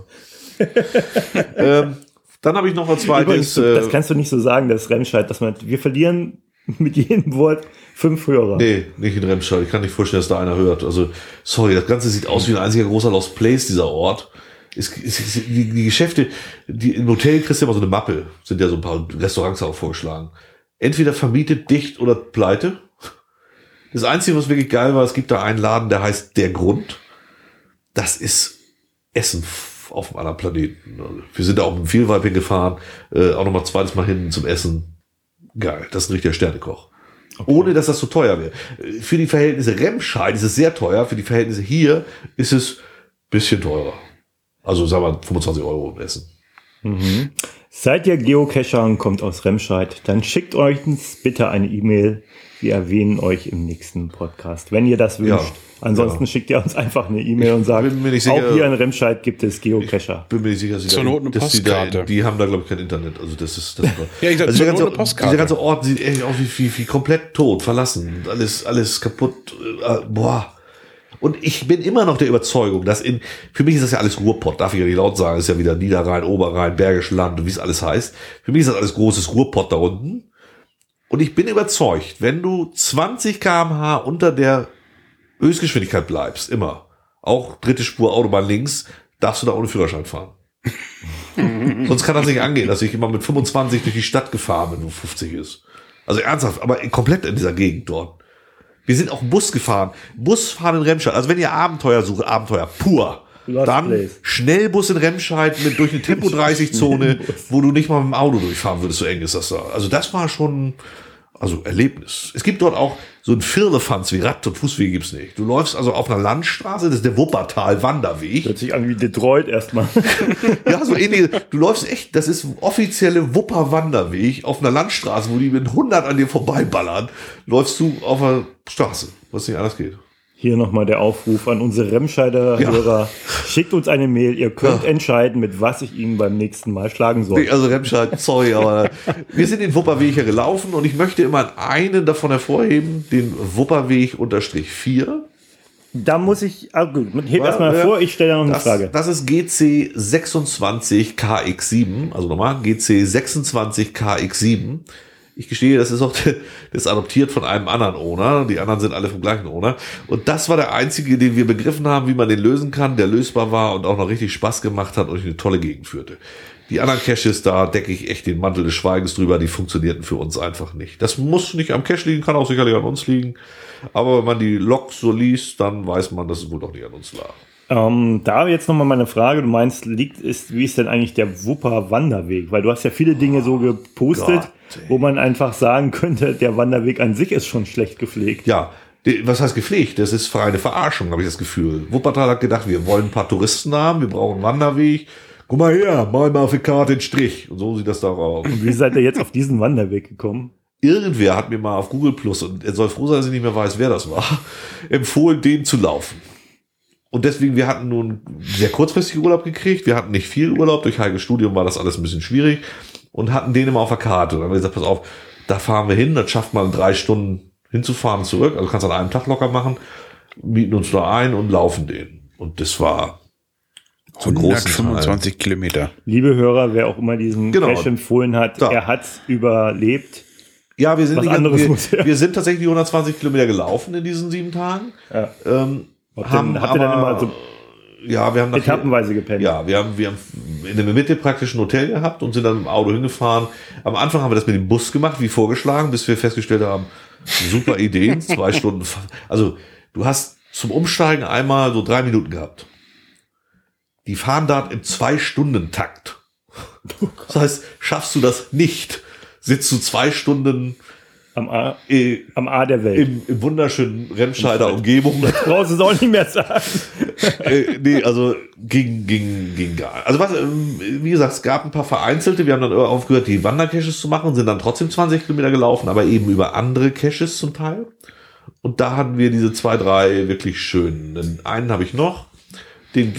dann habe ich noch ein zweites... Übrigens, das kannst du nicht so sagen, das Remscheid, wir verlieren mit jedem Wort 5 Hörer. Nee, nicht in Remscheid. Ich kann nicht vorstellen, dass da einer hört. Also, sorry, das Ganze sieht aus wie ein einziger großer Lost Place, dieser Ort. Die Geschäfte, im Hotel kriegst du immer so eine Mappe, sind ja so ein paar Restaurants auch vorgeschlagen. Entweder vermietet, dicht oder pleite. Das Einzige, was wirklich geil war, es gibt da einen Laden, der heißt Der Grund. Das ist Essen auf einem anderen Planeten. Wir sind da auch mit dem Vielweib gefahren, auch nochmal zweites Mal hin zum Essen. Geil, das ist ein richtiger Sternekoch. Okay. Ohne, dass das so teuer wäre. Für die Verhältnisse Remscheid ist es sehr teuer, für die Verhältnisse hier ist es ein bisschen teurer. Also sagen wir 25 € im Essen. Mhm. Seid ihr Geocacher und kommt aus Remscheid, dann schickt uns bitte eine E-Mail. Wir erwähnen euch im nächsten Podcast, wenn ihr das wünscht. Ja, ansonsten schickt ihr uns einfach eine E-Mail und sagt, auch hier in Remscheid gibt es Geocacher. Ich bin mir nicht sicher, zur Not eine Postkarte. Die haben da, glaube ich, kein Internet. Also das ist ja, ich sag, also eine Postkarte. Dieser ganze Ort sieht echt aus wie komplett tot, verlassen. Alles kaputt. Boah. Und ich bin immer noch der Überzeugung, dass für mich ist das ja alles Ruhrpott, darf ich ja nicht laut sagen, ist ja wieder Niederrhein, Oberrhein, Bergisches Land und wie es alles heißt. Für mich ist das alles großes Ruhrpott da unten. Und ich bin überzeugt, wenn du 20 km/h unter der Höchstgeschwindigkeit bleibst, immer, auch dritte Spur Autobahn links, darfst du da ohne Führerschein fahren. Sonst kann das nicht angehen, dass ich immer mit 25 durch die Stadt gefahren bin, wo 50 ist. Also ernsthaft, aber komplett in dieser Gegend dort. Wir sind auch Bus gefahren. Busfahren in Remscheid. Also wenn ihr Abenteuer sucht, Abenteuer pur. Dann Schnellbus in Remscheid durch eine Tempo-30-Zone, wo du nicht mal mit dem Auto durchfahren würdest, so eng ist das da. Also das war schon, Erlebnis. Es gibt dort auch so ein Firlefanz wie Rad- und Fußwege gibt's nicht. Du läufst also auf einer Landstraße, das ist der Wuppertal-Wanderweg. Hört sich an wie Detroit erstmal. Ja, so ähnlich. Du läufst echt, das ist ein offizieller Wupper-Wanderweg auf einer Landstraße, wo die mit 100 an dir vorbeiballern. Läufst du auf einer Straße, was nicht anders geht. Hier nochmal der Aufruf an unsere Remscheider Hörer. Schickt uns eine Mail. Ihr könnt entscheiden, mit was ich Ihnen beim nächsten Mal schlagen soll. Nee, also Remscheid, sorry, aber wir sind den Wupperweg hier gelaufen und ich möchte immer einen davon hervorheben, den Wupperweg-4. Da muss ich, gut, heb erstmal vor, ich stelle da noch eine Frage. Das ist GC26KX7, also nochmal, GC26KX7. Ich gestehe, das ist adoptiert von einem anderen Owner. Die anderen sind alle vom gleichen Owner. Und das war der einzige, den wir begriffen haben, wie man den lösen kann, der lösbar war und auch noch richtig Spaß gemacht hat und in eine tolle Gegend führte. Die anderen Caches, da decke ich echt den Mantel des Schweigens drüber, die funktionierten für uns einfach nicht. Das muss nicht am Cache liegen, kann auch sicherlich an uns liegen. Aber wenn man die Logs so liest, dann weiß man, dass es wohl doch nicht an uns lag. Da jetzt nochmal meine Frage, du meinst, wie ist denn eigentlich der Wupper-Wanderweg? Weil du hast ja viele Dinge so gepostet, wo man einfach sagen könnte, der Wanderweg an sich ist schon schlecht gepflegt. Ja, was heißt gepflegt? Das ist eine Verarschung, habe ich das Gefühl. Wuppertal hat gedacht, wir wollen ein paar Touristen haben, wir brauchen einen Wanderweg. Guck mal her, mal auf die Karte den Strich. Und so sieht das da auch aus. Und wie seid ihr jetzt auf diesen Wanderweg gekommen? Irgendwer hat mir mal auf Google Plus, und er soll froh sein, dass ich nicht mehr weiß, wer das war, empfohlen, den zu laufen. Und deswegen, wir hatten nun sehr kurzfristig Urlaub gekriegt. Wir hatten nicht viel Urlaub. Durch Heikes Studium war das alles ein bisschen schwierig und hatten den immer auf der Karte. Und dann haben wir gesagt, pass auf, da fahren wir hin. Das schafft man in 3 Stunden hinzufahren und zurück. Also kannst du an einem Tag locker machen, mieten uns da ein und laufen den. Und das war 125 Kilometer. Liebe Hörer, wer auch immer diesen Cache empfohlen hat, da. Er hat's überlebt. Ja, wir sind sind tatsächlich die 120 Kilometer gelaufen in diesen 7 Tagen. Ja. Habt ihr dann immer so wir haben etappenweise gepennt? Ja, wir haben in der Mitte praktisch ein Hotel gehabt und sind dann im Auto hingefahren. Am Anfang haben wir das mit dem Bus gemacht, wie vorgeschlagen, bis wir festgestellt haben, super Ideen, 2 Stunden. Also du hast zum Umsteigen einmal so 3 Minuten gehabt. Die fahren da im 2-Stunden-Takt. Das heißt, schaffst du das nicht, sitzt du 2 Stunden am A der Welt. Im wunderschönen Remscheider Umgebung. Das brauchst du es auch nicht mehr sagen. Nee, also ging gar nicht. Also wie gesagt, es gab ein paar vereinzelte. Wir haben dann aufgehört, die Wandercaches zu machen und sind dann trotzdem 20 Kilometer gelaufen, aber eben über andere Caches zum Teil. Und da hatten wir diese 2, 3 wirklich schönen. Einen habe ich noch, den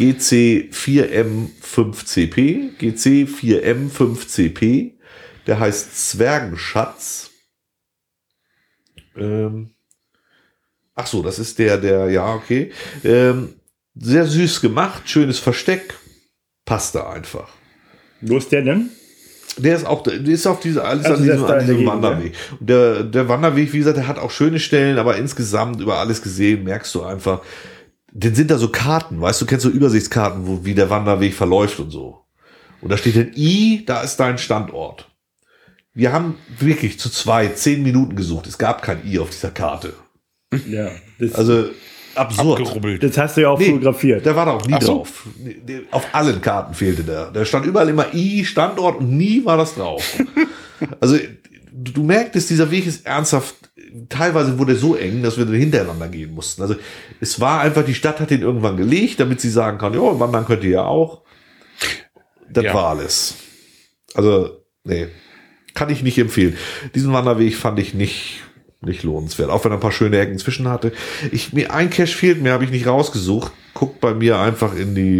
GC4M5CP. GC4M5CP. Der heißt Zwergenschatz. Ach so, das ist ja, okay. Sehr süß gemacht, schönes Versteck. Passt da einfach. Wo ist der denn? Der ist auf diesem Wanderweg. Und der Wanderweg, wie gesagt, der hat auch schöne Stellen, aber insgesamt über alles gesehen merkst du einfach, denn sind da so Karten, weißt du, kennst du Übersichtskarten, wie der Wanderweg verläuft und so. Und da steht ein I, da ist dein Standort. Wir haben wirklich zu 10 Minuten gesucht. Es gab kein I auf dieser Karte. Ja. Also absurd. Abgerubbelt. Das hast du ja auch fotografiert. Der war da auch nie drauf. Auf allen Karten fehlte der. Da stand überall immer I, Standort und nie war das drauf. Also du merktest, dieser Weg ist ernsthaft. Teilweise wurde er so eng, dass wir dann hintereinander gehen mussten. Also es war einfach, die Stadt hat den irgendwann gelegt, damit sie sagen kann, ja, wandern könnt ihr ja auch. Das war alles. Also, nee. Kann ich nicht empfehlen. Diesen Wanderweg fand ich nicht lohnenswert. Auch wenn er ein paar schöne Ecken zwischen hatte. Ein Cache fehlt mir, habe ich nicht rausgesucht. Guckt bei mir einfach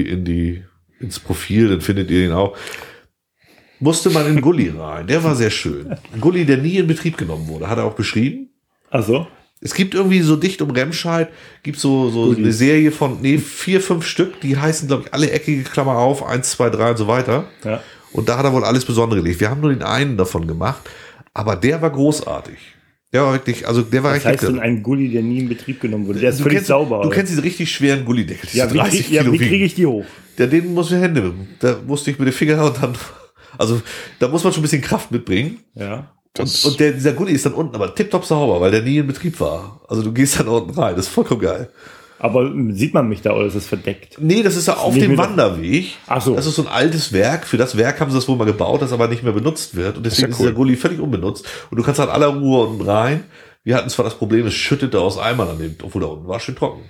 ins Profil, dann findet ihr ihn auch. Musste man in Gully rein. Der war sehr schön. Ein Gully, der nie in Betrieb genommen wurde. Hat er auch beschrieben. Ach so. Es gibt irgendwie so dicht um Remscheid, gibt so eine Serie von 4, 5 Stück, die heißen, glaube ich, alle eckige Klammer auf, 1, 2, 3 und so weiter. Ja. Und da hat er wohl alles Besondere gelegt. Wir haben nur den einen davon gemacht, aber der war großartig. Der war wirklich, also der war richtig. Was heißt denn ein Gully, der nie in Betrieb genommen wurde? Der ist völlig sauber. Du kennst diese richtig schweren Gullydeckel. Ja, wie kriege ich die hoch? Den muss ich Hände. Da musste ich mit den Fingern und dann, also da muss man schon ein bisschen Kraft mitbringen. Ja. Und dieser Gully ist dann unten aber tipptopp sauber, weil der nie in Betrieb war. Also du gehst dann unten rein. Das ist vollkommen geil. Aber sieht man mich da oder ist das verdeckt? Nee, das ist ja auf dem Wanderweg. Ach so. Das ist so ein altes Werk. Für das Werk haben sie das wohl mal gebaut, das aber nicht mehr benutzt wird. Und deswegen ist dieser Gully völlig unbenutzt. Und du kannst halt aller Ruhe unten rein. Wir hatten zwar das Problem, es schüttete aus Eimern an dem, obwohl da unten war schön trocken.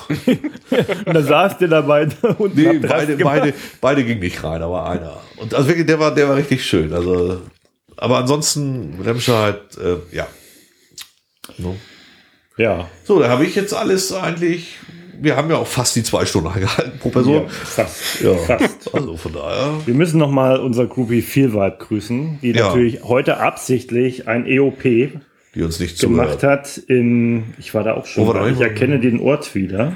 Und da saß der dabei und nee, beide gingen nicht rein, aber einer. Und also wirklich, der war richtig schön. Also, aber ansonsten, Remscheid, ja. No. Ja. So, da habe ich jetzt alles eigentlich. Wir haben ja auch fast die 2 Stunden gehalten pro Person. Ja, fast. Also von daher. Wir müssen nochmal unser Groupie Vielvibe grüßen, die natürlich heute absichtlich ein EOP die uns nicht gemacht hat. Ich war da auch schon. Ich erkenne den Ort wieder.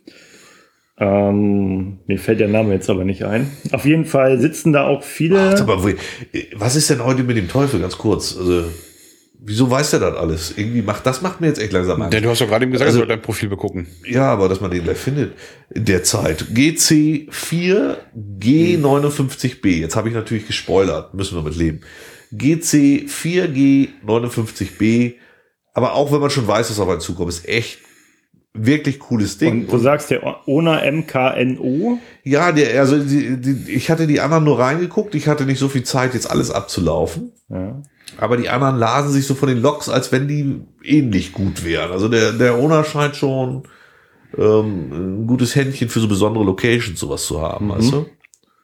Mir fällt der Name jetzt aber nicht ein. Auf jeden Fall sitzen da auch viele. Aber was ist denn heute mit dem Teufel? Ganz kurz. Also Wieso weiß der das alles? Irgendwie macht mir jetzt echt langsam Angst. Denn du hast doch gerade eben gesagt, er soll dein Profil begucken. Ja, aber dass man den gleich findet. Derzeit GC4 G59B. Jetzt habe ich natürlich gespoilert. Müssen wir mit leben. GC4 G59B. Aber auch wenn man schon weiß, was auf einen zukommt, ist echt wirklich cooles Ding. Und du sagst der Ona MKNO? Ja, ich hatte die anderen nur reingeguckt. Ich hatte nicht so viel Zeit, jetzt alles abzulaufen. Ja. Aber die anderen lasen sich so von den Logs, als wenn die ähnlich gut wären. Also der Ona scheint schon ein gutes Händchen für so besondere Locations sowas zu haben, weißt du?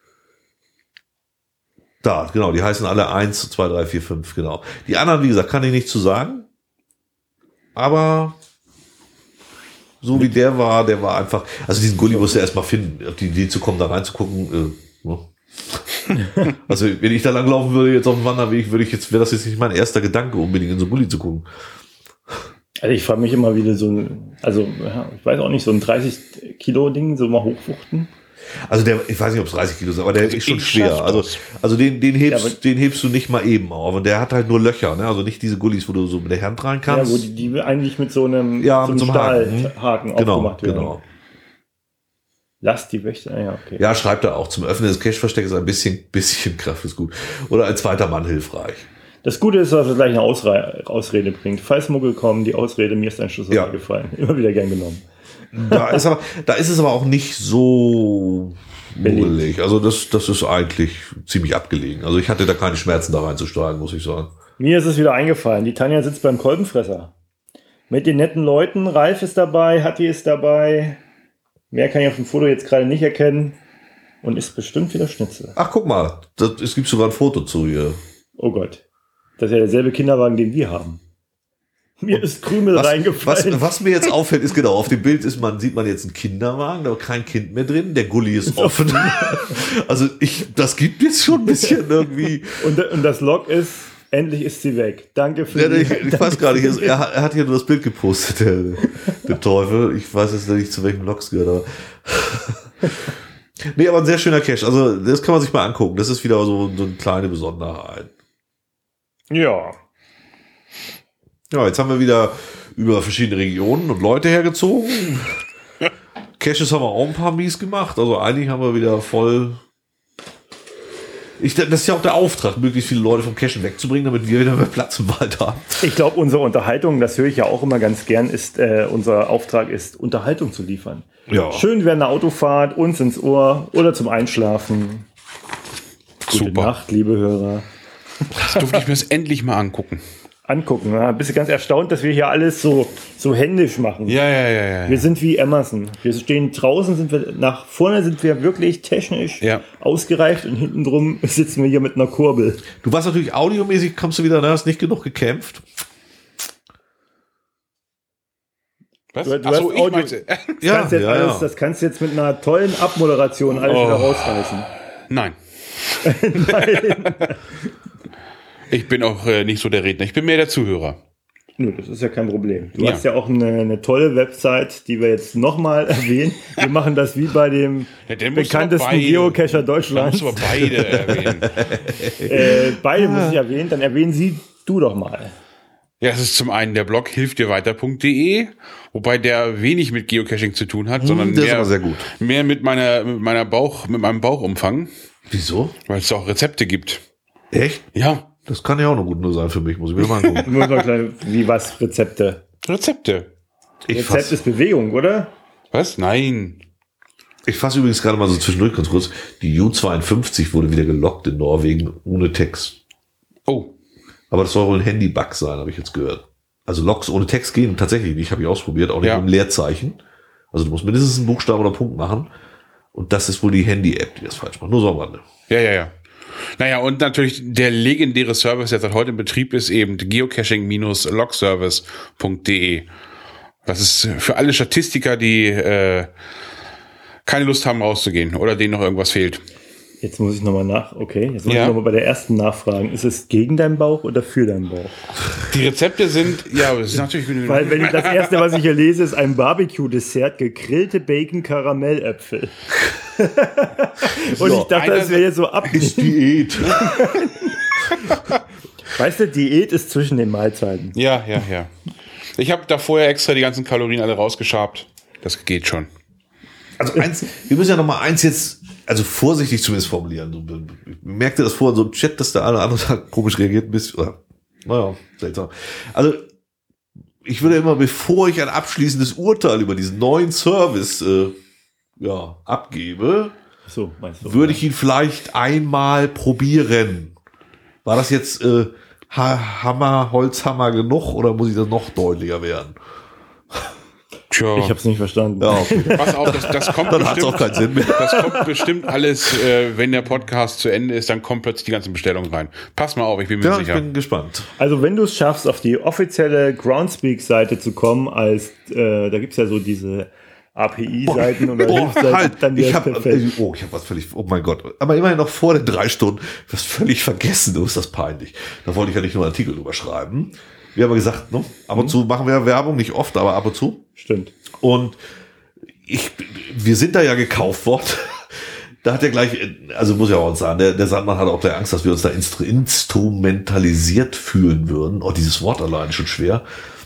Da, genau, die heißen alle 1, 2, 3, 4, 5, genau. Die anderen, wie gesagt, kann ich nicht zu sagen. Aber so wie der war einfach, also diesen Gully musst du erstmal finden, auf die Idee zu kommen, da reinzugucken, ne? Also wenn ich da langlaufen würde jetzt auf dem Wanderweg, wäre das jetzt nicht mein erster Gedanke, unbedingt in so einen Gully zu gucken. Also ich frage mich immer wieder ich weiß auch nicht, so ein 30-Kilo-Ding, so mal hochwuchten. Also ich weiß nicht, ob es 30 Kilo ist, aber der ist schon schwer. Also den hebst du nicht mal eben auf. Und der hat halt nur Löcher, ne? Also nicht diese Gullis, wo du so mit der Hand rein kannst. Ja, wo die eigentlich mit so einem Haken Stahlhaken aufgemacht werden. Genau. Lass die Wächter, ja, okay. Ja, schreibt er auch. Zum Öffnen des Cache-Verstecks ein bisschen Kraft ist gut. Oder ein zweiter Mann hilfreich. Das Gute ist, dass er gleich eine Ausrede bringt. Falls Muggel kommen, die Ausrede, mir ist ein Schlüssel gefallen. Immer wieder gern genommen. Da ist es aber auch nicht so muggelig. Also das ist eigentlich ziemlich abgelegen. Also ich hatte da keine Schmerzen, da reinzusteigen, muss ich sagen. Mir ist es wieder eingefallen. Die Tanja sitzt beim Kolbenfresser. Mit den netten Leuten. Ralf ist dabei, Hatti ist dabei. Mehr kann ich auf dem Foto jetzt gerade nicht erkennen. Und ist bestimmt wieder Schnitzel. Ach, guck mal. Es gibt sogar ein Foto zu hier. Oh Gott. Das ist ja derselbe Kinderwagen, den wir haben. Mir ist Krümel reingefallen. Was mir jetzt auffällt, ist genau, auf dem Bild sieht man jetzt einen Kinderwagen, da ist kein Kind mehr drin, der Gully ist offen. Also das gibt jetzt schon ein bisschen irgendwie. Und das Log ist, endlich ist sie weg. Danke für ich weiß gar nicht, er hat hier nur das Bild gepostet, der Teufel. Ich weiß jetzt nicht, zu welchem Logs gehört, aber. Nee, aber ein sehr schöner Cache. Also das kann man sich mal angucken. Das ist wieder so eine kleine Besonderheit. Ja. Ja, jetzt haben wir wieder über verschiedene Regionen und Leute hergezogen. Caches haben wir auch ein paar mies gemacht. Also eigentlich haben wir wieder voll... Das ist ja auch der Auftrag, möglichst viele Leute vom Cachen wegzubringen, damit wir wieder mehr Platz im Wald haben. Ich glaube, unsere Unterhaltung, das höre ich ja auch immer ganz gern, unser Auftrag ist, Unterhaltung zu liefern. Ja. Schön während der Autofahrt, uns ins Ohr oder zum Einschlafen. Gute Nacht, liebe Hörer. Das durfte ich mir jetzt endlich mal angucken. Ja. Bist du ganz erstaunt, dass wir hier alles so händisch machen. Ja. Wir sind wie Emerson. Wir stehen draußen, nach vorne sind wir wirklich technisch ausgereift und hinten drum sitzen wir hier mit einer Kurbel. Du warst natürlich audiomäßig, kommst du wieder, hast nicht genug gekämpft. Was? Du hast Audio. Das kannst du jetzt mit einer tollen Abmoderation alles wieder rausreißen. Nein. Ich bin auch nicht so der Redner, ich bin mehr der Zuhörer. Nö, das ist ja kein Problem. Du hast ja auch eine tolle Website, die wir jetzt nochmal erwähnen. Wir machen das wie bei dem bekanntesten Geocacher Deutschlands. Da musst du aber beide erwähnen. Beide muss ich erwähnen, dann erwähnen du doch mal. Ja, das ist zum einen der Blog hilftdirweiter.de, wobei der wenig mit Geocaching zu tun hat, sondern mehr mit meinem Bauchumfang. Wieso? Weil es auch Rezepte gibt. Echt? Ja. Das kann ja auch noch gut nur sein für mich, muss ich mir mal angucken. Wie was? Rezepte? Rezept ist Bewegung, oder? Was? Nein. Ich fasse übrigens gerade mal so zwischendurch ganz kurz. Die U52 wurde wieder gelockt in Norwegen ohne Text. Oh. Aber das soll wohl ein Handy-Bug sein, habe ich jetzt gehört. Also Logs ohne Text gehen tatsächlich nicht, habe ich ausprobiert, auch nicht mit einem Leerzeichen. Also du musst mindestens einen Buchstaben oder Punkt machen. Und das ist wohl die Handy-App, die das falsch macht. Nur so am Rande. Ja. Naja, und natürlich der legendäre Service, der seit heute in Betrieb ist, eben geocaching-logservice.de. Das ist für alle Statistiker, die keine Lust haben rauszugehen oder denen noch irgendwas fehlt. Jetzt muss ich nochmal ich nochmal bei der ersten nachfragen. Ist es gegen deinen Bauch oder für deinen Bauch? Die Rezepte sind, das ist natürlich... Weil wenn das erste, was ich hier lese, ist ein Barbecue-Dessert, gegrillte Bacon-Karamelläpfel. Und ich dachte, das wäre jetzt so Ist Diät. Weißt du, Diät ist zwischen den Mahlzeiten. Ja. Ich habe da vorher extra die ganzen Kalorien alle rausgeschabt. Das geht schon. Also wir müssen ja noch mal eins jetzt, also vorsichtig zumindest formulieren. Ich merkte das vorhin so im Chat, dass der eine oder andere komisch reagiert ein bisschen. Oder, naja, seltsam. Also ich würde immer, bevor ich ein abschließendes Urteil über diesen neuen Service abgebe, So, meinst du? würde ich ihn vielleicht einmal probieren. War das jetzt Holzhammer genug oder muss ich das noch deutlicher werden? Tja. Ich habe es nicht verstanden. Ja, okay. Pass auf, das kommt Dann hat es auch keinen Sinn mehr. Das kommt bestimmt alles, wenn der Podcast zu Ende ist, dann kommt plötzlich die ganzen Bestellungen rein. Pass mal auf, ich bin mir Ja, ich sicher. bin gespannt. Also wenn du es schaffst, auf die offizielle Groundspeak-Seite zu kommen, da gibt es ja so diese API-Seiten oder Hilfsseiten, dann ich wäre habe perfekt. was völlig, oh mein Gott. Aber immerhin noch vor den 3 Stunden, was völlig vergessen, du, ist das peinlich. Da wollte ich ja nicht nur einen Artikel drüber schreiben. Wir haben ja gesagt, ne, ab und zu machen wir Werbung, nicht oft, aber ab und zu. Stimmt. Und wir sind da ja gekauft worden. Da hat er gleich, also muss ich auch uns sagen, der Sandmann hatte auch der Angst, dass wir uns da instrumentalisiert fühlen würden. Oh, dieses Wort allein schon schwer.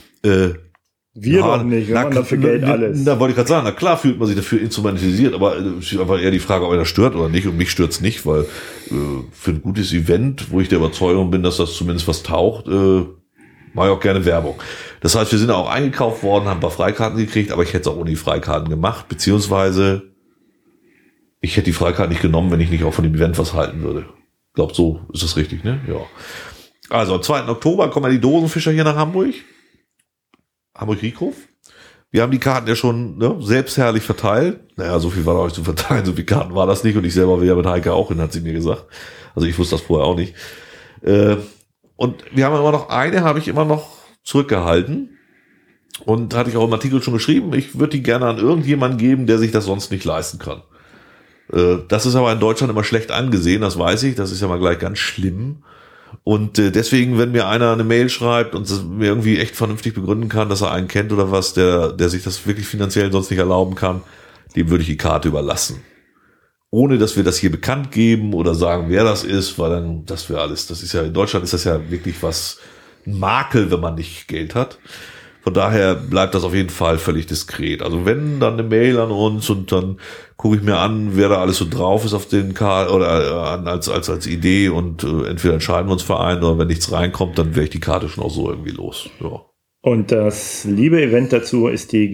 Wir doch nicht, wir machen dafür Geld alles. Da wollte ich gerade sagen, na klar fühlt man sich dafür instrumentalisiert, aber es ist einfach eher die Frage, ob er das stört oder nicht. Und mich stört's nicht, weil für ein gutes Event, wo ich der Überzeugung bin, dass das zumindest was taucht, mache ich auch gerne Werbung. Das heißt, wir sind auch eingekauft worden, haben ein paar Freikarten gekriegt, aber ich hätte es auch ohne die Freikarten gemacht, beziehungsweise ich hätte die Freikarten nicht genommen, wenn ich nicht auch von dem Event was halten würde. Ich glaube, so ist das richtig, ne? Ja. Also am 2. Oktober kommen ja die Dosenfischer hier nach Hamburg. Hamburg-Riekhof. Wir haben die Karten ja schon selbstherrlich verteilt. Naja, so viel war da euch zu verteilen, so viele Karten war das nicht. Und ich selber will ja mit Heike auch hin, hat sie mir gesagt. Also ich wusste das vorher auch nicht. Und wir haben immer noch habe ich immer noch zurückgehalten. Und hatte ich auch im Artikel schon geschrieben, ich würde die gerne an irgendjemanden geben, der sich das sonst nicht leisten kann. Das ist aber in Deutschland immer schlecht angesehen, das weiß ich. Das ist ja mal gleich ganz schlimm. Und deswegen, wenn mir einer eine Mail schreibt und mir irgendwie echt vernünftig begründen kann, dass er einen kennt oder was, der sich das wirklich finanziell sonst nicht erlauben kann, dem würde ich die Karte überlassen. Ohne, dass wir das hier bekannt geben oder sagen, wer das ist, weil dann, das wäre alles. Das ist ja, in Deutschland ist das ja wirklich ein Makel, wenn man nicht Geld hat. Von daher bleibt das auf jeden Fall völlig diskret. Also wenn, dann eine Mail an uns und dann gucke ich mir an, wer da alles so drauf ist auf den Karten oder als Idee und entweder entscheiden wir uns für einen oder wenn nichts reinkommt, dann wäre ich die Karte schon auch so irgendwie los. Ja. Und das liebe Event dazu ist die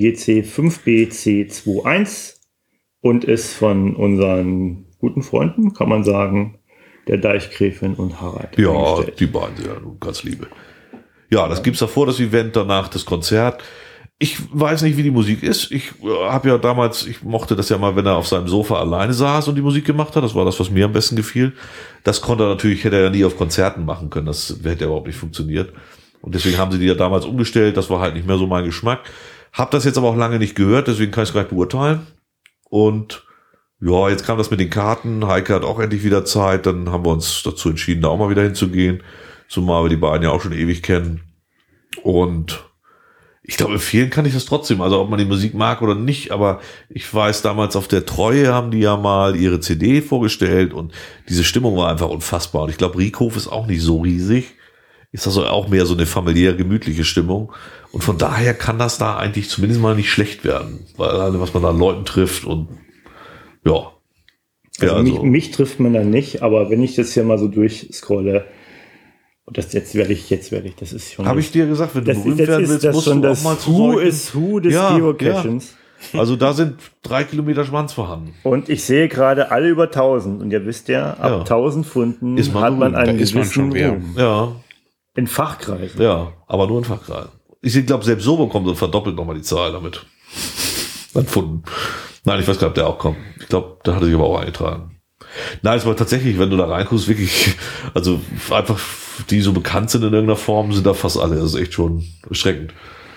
GC5BC21 und ist von unseren guten Freunden, kann man sagen, der Deichgräfin und Harald. Ja, die beiden sind ja ganz liebe. Ja, das gibt's davor, das Event, danach das Konzert. Ich weiß nicht, wie die Musik ist. Ich habe ja damals, ich mochte das ja mal, wenn er auf seinem Sofa alleine saß und die Musik gemacht hat. Das war das, was mir am besten gefiel. Das konnte er natürlich, hätte er ja nie auf Konzerten machen können. Das hätte ja überhaupt nicht funktioniert. Und deswegen haben sie die ja damals umgestellt. Das war halt nicht mehr so mein Geschmack. Hab das jetzt aber auch lange nicht gehört, deswegen kann ich es gleich beurteilen. Und ja, jetzt kam das mit den Karten. Heike hat auch endlich wieder Zeit. Dann haben wir uns dazu entschieden, da auch mal wieder hinzugehen. Zumal wir die beiden ja auch schon ewig kennen. Und ich glaube, empfehlen kann ich das trotzdem. Also ob man die Musik mag oder nicht. Aber ich weiß, damals auf der Treue haben die ja mal ihre CD vorgestellt. Und diese Stimmung war einfach unfassbar. Und ich glaube, Riekhof ist auch nicht so riesig. Ist also auch mehr so eine familiäre, gemütliche Stimmung. Und von daher kann das da eigentlich zumindest mal nicht schlecht werden. Weil alleine, was man da an Leuten trifft und ja. Also mich trifft man dann nicht. Aber wenn ich das hier mal so durchscrolle, und das jetzt werde ich, das ist schon. Habe ich dir gesagt, wenn du berühmt werden willst, musst du auch mal zu Who is Who des Geocachings. Ja. Also da sind 3 Kilometer Schwanz vorhanden. Und ich sehe gerade alle über 1000. Und ihr wisst ja, ab 1000 Funden hat man einen gewissen Ruhm. Ja. In Fachkreisen. Ja, aber nur in Fachkreisen. Ich glaube, selbst so bekommt und verdoppelt nochmal die Zahl damit. An Funden. Nein, ich weiß gar nicht, ob der auch kommt. Ich glaube, da hat er sich aber auch eingetragen. Nein, es war tatsächlich, wenn du da reinguckst, wirklich, also einfach, die so bekannt sind in irgendeiner Form, sind da fast alle. Das ist echt schon erschreckend.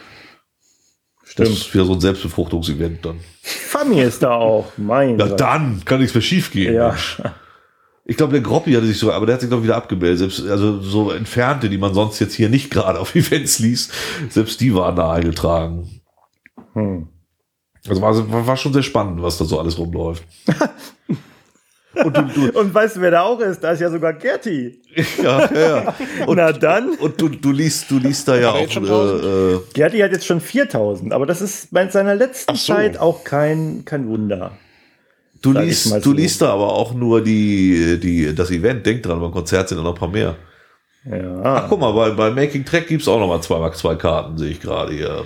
Stimmt. Das ist wieder so ein Selbstbefruchtungsevent dann. Fanny ist da auch, mein Ja, dann kann nichts mehr schief gehen. Ja. Ich glaube, der Groppi hatte sich sogar, aber der hat sich glaube ich wieder abgemeldet. Selbst, also so Entfernte, die man sonst jetzt hier nicht gerade auf Events liest, selbst die waren da eingetragen. Also war schon sehr spannend, was da so alles rumläuft. Und weißt du, wer da auch ist? Da ist ja sogar Gerti. Ja. Und, Na dann. Und du liest da ja auch. Gerti hat jetzt schon 4.000, aber das ist bei seiner letzten Zeit auch kein Wunder. Du liest da aber auch nur das Event. Denk dran, beim Konzert sind da noch ein paar mehr. Ja. Ach, guck mal, bei Making Track gibt es auch noch mal 2x2 Karten, sehe ich gerade hier.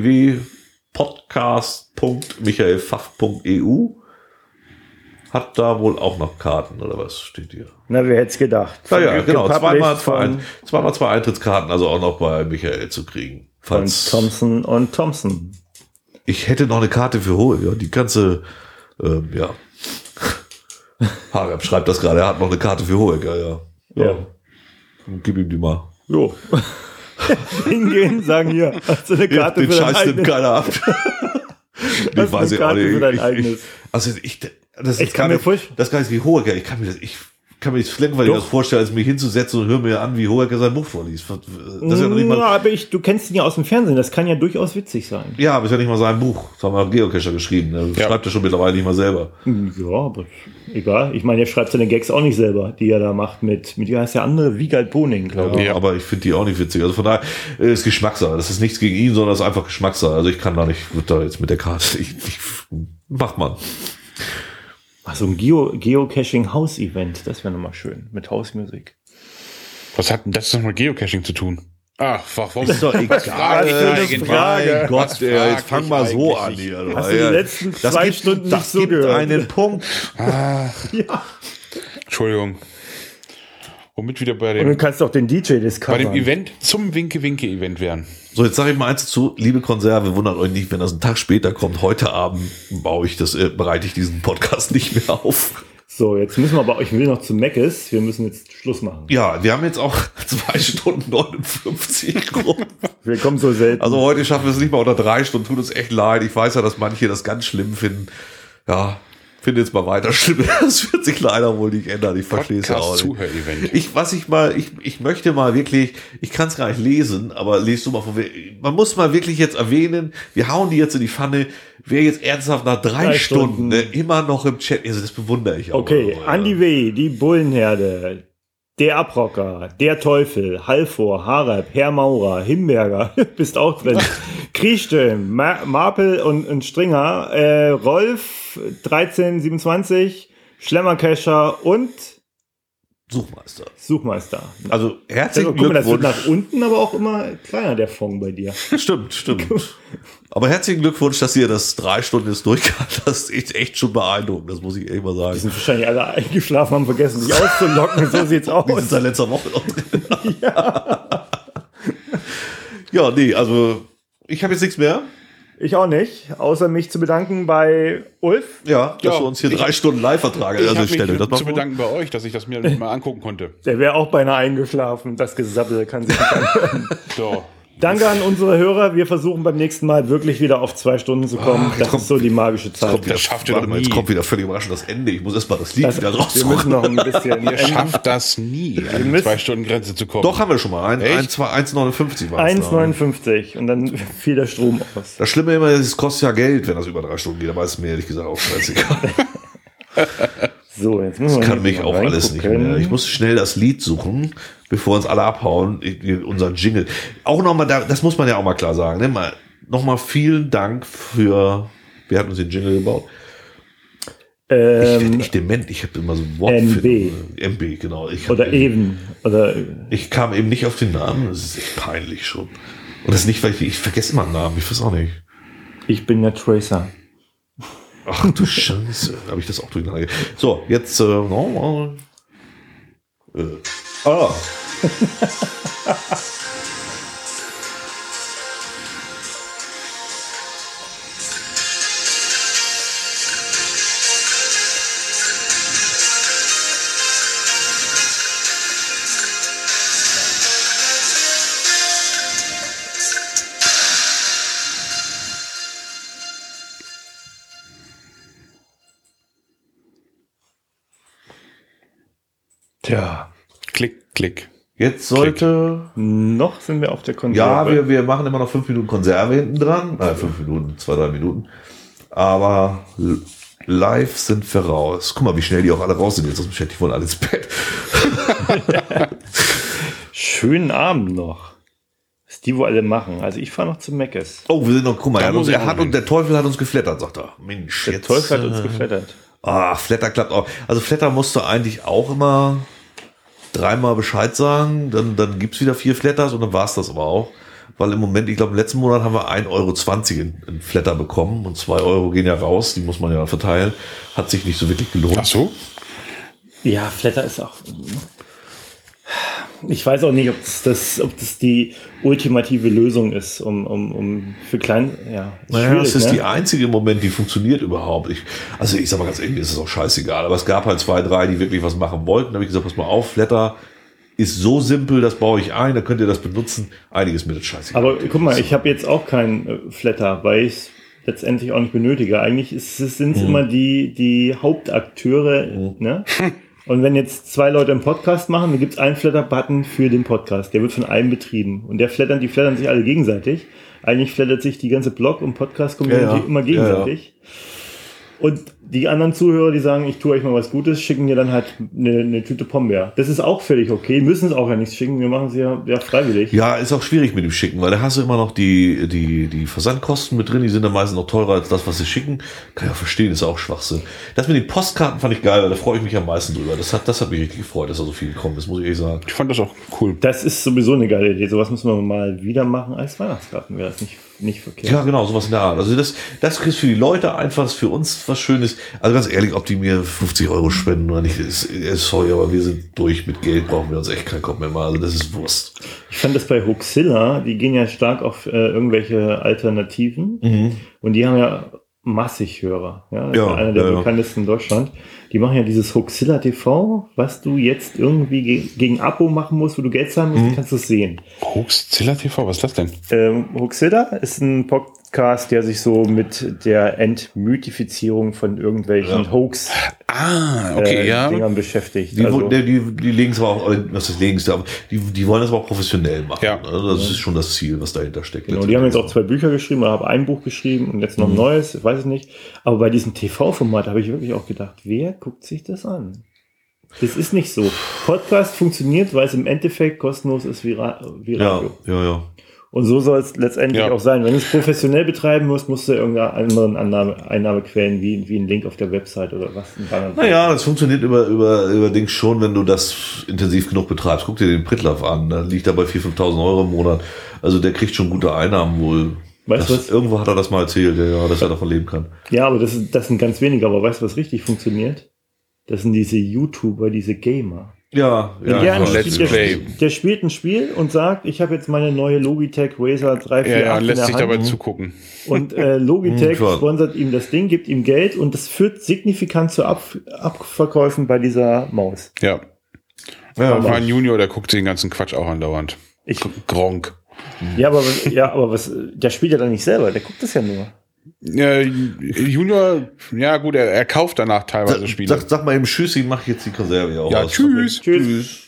www.podcast.michaelpfaff.eu hat da wohl auch noch Karten, oder was steht hier? Na, wer hätte es gedacht? Ja, genau. Zweimal zwei Eintrittskarten, also auch noch bei Michael zu kriegen. Von Thompson und Thompson. Ich hätte noch eine Karte für Hohe, ja, die ganze, Harab schreibt das gerade, er hat noch eine Karte für Hohe, ja. Gib ihm die mal. Jo. Hingehen, sagen hier, hast du eine Karte den für dein Scheiß eigenes? nimmt keiner ab. Ich weiß eine Karte für dein eigenes. Ich kann mir vorstellen, das Geist wie Hohecker, ich kann mir das langweilig vorstellen, als mich hinzusetzen und höre mir an, wie Hohecker sein Buch vorliest. Das ist ja noch nicht mal, aber du kennst ihn ja aus dem Fernsehen, das kann ja durchaus witzig sein. Ja, aber ist ja nicht mal sein Buch. Das haben wir Geocacher geschrieben. Der schreibt ja schon mittlerweile nicht mal selber. Ja, aber egal. Ich meine, er schreibt seine Gags auch nicht selber, die er da macht mit wie heißt der andere? Wiegald Boning, glaube ich. Ja, aber ich finde die auch nicht witzig. Also von daher ist Geschmackssache. Das ist nichts gegen ihn, sondern es ist einfach Geschmackssache. Also ich kann da nicht, wird da jetzt mit der Karte, macht man. Ach, so ein Geocaching-Haus-Event, das wäre nochmal schön, mit Hausmusik. Was hat denn das noch mit Geocaching zu tun? Ach, warum? Ist doch egal. Frage. Gott, jetzt fang mal so an hier. Hast du die letzten 2 Stunden nicht so gehört? Das gibt einen Punkt. Ja. Entschuldigung. Womit wieder bei Und du kannst doch den DJ discovern. Bei dem Event zum Winke-Winke-Event werden. So, jetzt sage ich mal eins dazu, liebe Konserve, wundert euch nicht, wenn das einen Tag später kommt. Heute Abend bereite ich diesen Podcast nicht mehr auf. So, jetzt müssen wir aber, ich will noch zu Meckes, wir müssen jetzt Schluss machen. Ja, wir haben jetzt auch 2 Stunden 59 rum. Wir kommen so selten. Also heute schaffen wir es nicht mal unter 3 Stunden, tut uns echt leid. Ich weiß ja, dass manche das ganz schlimm finden. Ja, finde jetzt mal weiter schlimm. Das wird sich leider wohl nicht ändern. Ich verstehe es ja auch nicht. Ich möchte mal wirklich, ich kann es gar nicht lesen, aber lest du mal von, man muss mal wirklich jetzt erwähnen, wir hauen die jetzt in die Pfanne, wer jetzt ernsthaft nach 3 Stunden immer noch im Chat ist, das bewundere ich auch. Okay, Andi W., die Bullenherde, der Abrocker, der Teufel, Halvor, Harab, Herr Maurer, Himberger, bist auch drin, Kriechste, Marpel und Stringer, Rolf, 1327, Schlemmercacher und Suchmeister. Also herzlichen Glückwunsch. Das wird Glückwunsch. nach unten aber auch immer kleiner, der Fond bei dir. Stimmt. Aber herzlichen Glückwunsch, dass ihr das 3 Stunden jetzt durchgehalten habt. Das ist echt schon beeindruckend, das muss ich echt mal sagen. Die sind wahrscheinlich alle eingeschlafen, haben vergessen, sich auszulocken. So sieht's aus. Die sind seit letzter Woche noch drin. Ja, nee, also ich habe jetzt nichts mehr. Ich auch nicht, außer mich zu bedanken bei Ulf. Ja, dass wir uns hier 3 Stunden live vertragen. Ich Also habe stellt euch das mich mal zu vor. bedanken bei euch, dass ich das mir mal angucken konnte. Der wäre auch beinahe eingeschlafen. Das Gesabbel kann sich nicht anhören. So. Danke an unsere Hörer. Wir versuchen beim nächsten Mal wirklich wieder auf 2 Stunden zu kommen. Das ist so die magische Zeit. Das schafft ihr doch nie. Jetzt kommt wieder völlig überraschend das Ende. Ich muss erstmal das Lied wieder Wir raussuchen. müssen noch ein bisschen. Ihr schafft das nie, an die 2-Stunden-Grenze zu kommen. Doch, haben wir schon mal. 1,59 war es. 1,59 und dann fiel der Strom aus. Das Schlimme immer ist, es kostet ja Geld, wenn das über 3 Stunden geht. Aber ist mir ehrlich gesagt auch scheißegal. So, jetzt müssen wir Das kann mich auch alles nicht mehr. Ich muss schnell das Lied suchen, bevor uns alle abhauen. Unser Jingle. Auch nochmal, das muss man ja auch mal klar sagen. Ne? Nochmal vielen Dank für, wer hat uns den Jingle gebaut? Ich werde nicht dement, ich habe immer so ein Wort. MB, genau. Oder eben. Oder ich kam eben nicht auf den Namen, das ist echt peinlich schon. Und das ist nicht, weil ich vergesse immer einen Namen, ich weiß auch nicht. ich bin der Tracer. Ach du Scheiße, habe ich das auch durcheinander. So, jetzt Tja. Klick, klick. Jetzt sollte. Noch sind wir auf der Konserve. Ja, wir machen immer noch 5 Minuten Konserve hinten dran. 5 Minuten, 2, 3 Minuten. Aber Live sind wir raus. Guck mal, wie schnell die auch alle raus sind jetzt aus dem Chat. Die wollen alle ins Bett. Schönen Abend noch. Was die wohl alle machen. Also ich fahre noch zu Meckes. Oh, wir sind noch, guck mal, der Teufel hat uns geflattert, sagt er. Mensch, Der Teufel hat uns geflattert. Flatter klappt auch. Also Flatter musst du eigentlich auch immer 3-mal Bescheid sagen, dann gibt's wieder 4 Flatters und dann war's das aber auch. Weil im Moment, ich glaube, im letzten Monat haben wir 1,20 € in Flatter bekommen und 2 € gehen ja raus, die muss man ja verteilen. Hat sich nicht so wirklich gelohnt. Ach so? Ja, Flatter ist auch... Ich weiß auch nicht, ob das die ultimative Lösung ist, um für klein... Ja, naja, es ist die einzige im Moment, die funktioniert überhaupt. Ich sag mal ganz ehrlich, ist es auch scheißegal. Aber es gab halt 2, 3, die wirklich was machen wollten. Da habe ich gesagt, pass mal auf, Flatter ist so simpel, das baue ich ein, da könnt ihr das benutzen. Einiges mit scheißegal. Aber guck mal, ich habe jetzt auch keinen Flatter, weil ich es letztendlich auch nicht benötige. Eigentlich sind es immer die Hauptakteure, ne? Und wenn jetzt 2 Leute einen Podcast machen, dann gibt es einen Flatter-Button für den Podcast. Der wird von einem betrieben. Und die flattern sich alle gegenseitig. Eigentlich flattert sich die ganze Blog- und Podcast-Community immer gegenseitig. Ja. Und die anderen Zuhörer, die sagen, ich tue euch mal was Gutes, schicken dir dann halt eine Tüte Pombeer. Das ist auch völlig okay. Müssen es auch ja nichts schicken. Wir machen es ja freiwillig. Ja, ist auch schwierig mit dem Schicken, weil da hast du immer noch die Versandkosten mit drin. Die sind dann meistens noch teurer als das, was sie schicken. Kann ich auch verstehen, ist auch Schwachsinn. Das mit den Postkarten fand ich geil, weil da freue ich mich am meisten drüber. Das hat mich richtig gefreut, dass da so viel gekommen ist, muss ich ehrlich sagen. Ich fand das auch cool. Das ist sowieso eine geile Idee. Sowas müssen wir mal wieder machen als Weihnachtskarten. Wäre das nicht verkehrt. Ja, genau, sowas in der Art. Also das ist für die Leute einfach, das ist für uns was Schönes. Also ganz ehrlich, ob die mir 50 € spenden oder nicht, ist sorry, aber wir sind durch mit Geld, brauchen wir uns echt keinen Kopf mehr mal. Also das ist Wurst. Ich fand das bei Hoaxilla, die gehen ja stark auf irgendwelche Alternativen und die haben ja massig Hörer. Ja, das ist einer der bekanntesten in Deutschland. Die machen ja dieses Hoaxilla TV, was du jetzt irgendwie gegen Abo machen musst, wo du Geld zahlen musst, kannst du es sehen. Hoaxilla TV, was ist das denn? Hoaxilla ist ein Podcast, der sich so mit der Entmythifizierung von irgendwelchen Hoax Dingern beschäftigt. Die legen es aber auch, was das Legendste, aber die wollen das aber auch professionell machen. Ja. Also das ist schon das Ziel, was dahinter steckt. Genau, die haben jetzt auch 2 Bücher geschrieben, oder habe ein Buch geschrieben und jetzt noch ein neues, ich weiß es nicht. Aber bei diesem TV-Format habe ich wirklich auch gedacht, wer guckt sich das an? Das ist nicht so. Podcast funktioniert, weil es im Endeffekt kostenlos ist wie Radio. Ja. Und so soll es letztendlich auch sein. Wenn du es professionell betreiben musst, musst du irgendeine anderen Einnahmequellen wie ein Link auf der Website oder was. Naja, das funktioniert über Dings schon, wenn du das intensiv genug betreibst. Guck dir den Prittlaff an, da liegt er bei 4.000, 5.000 € im Monat. Also der kriegt schon gute Einnahmen wohl. Weißt du was? Irgendwo hat er das mal erzählt, dass er davon leben kann. Ja, aber das sind ganz wenige. Aber weißt du, was richtig funktioniert? Das sind diese YouTuber, diese Gamer. Der spielt ein Spiel und sagt, ich habe jetzt meine neue Logitech Razer 348 lässt sich dabei zugucken. Und Logitech sponsert ihm das Ding, gibt ihm Geld und das führt signifikant zu Abverkäufen bei dieser Maus. Ja. Mein Junior, der guckt sich den ganzen Quatsch auch andauernd. Gronk. Ja, aber was, der spielt ja dann nicht selber, der guckt das ja nur. Junior, ja gut, er kauft danach teilweise Spiele. Sag mal eben Tschüss, ich mache jetzt die Konserve auch aus. Tschüss.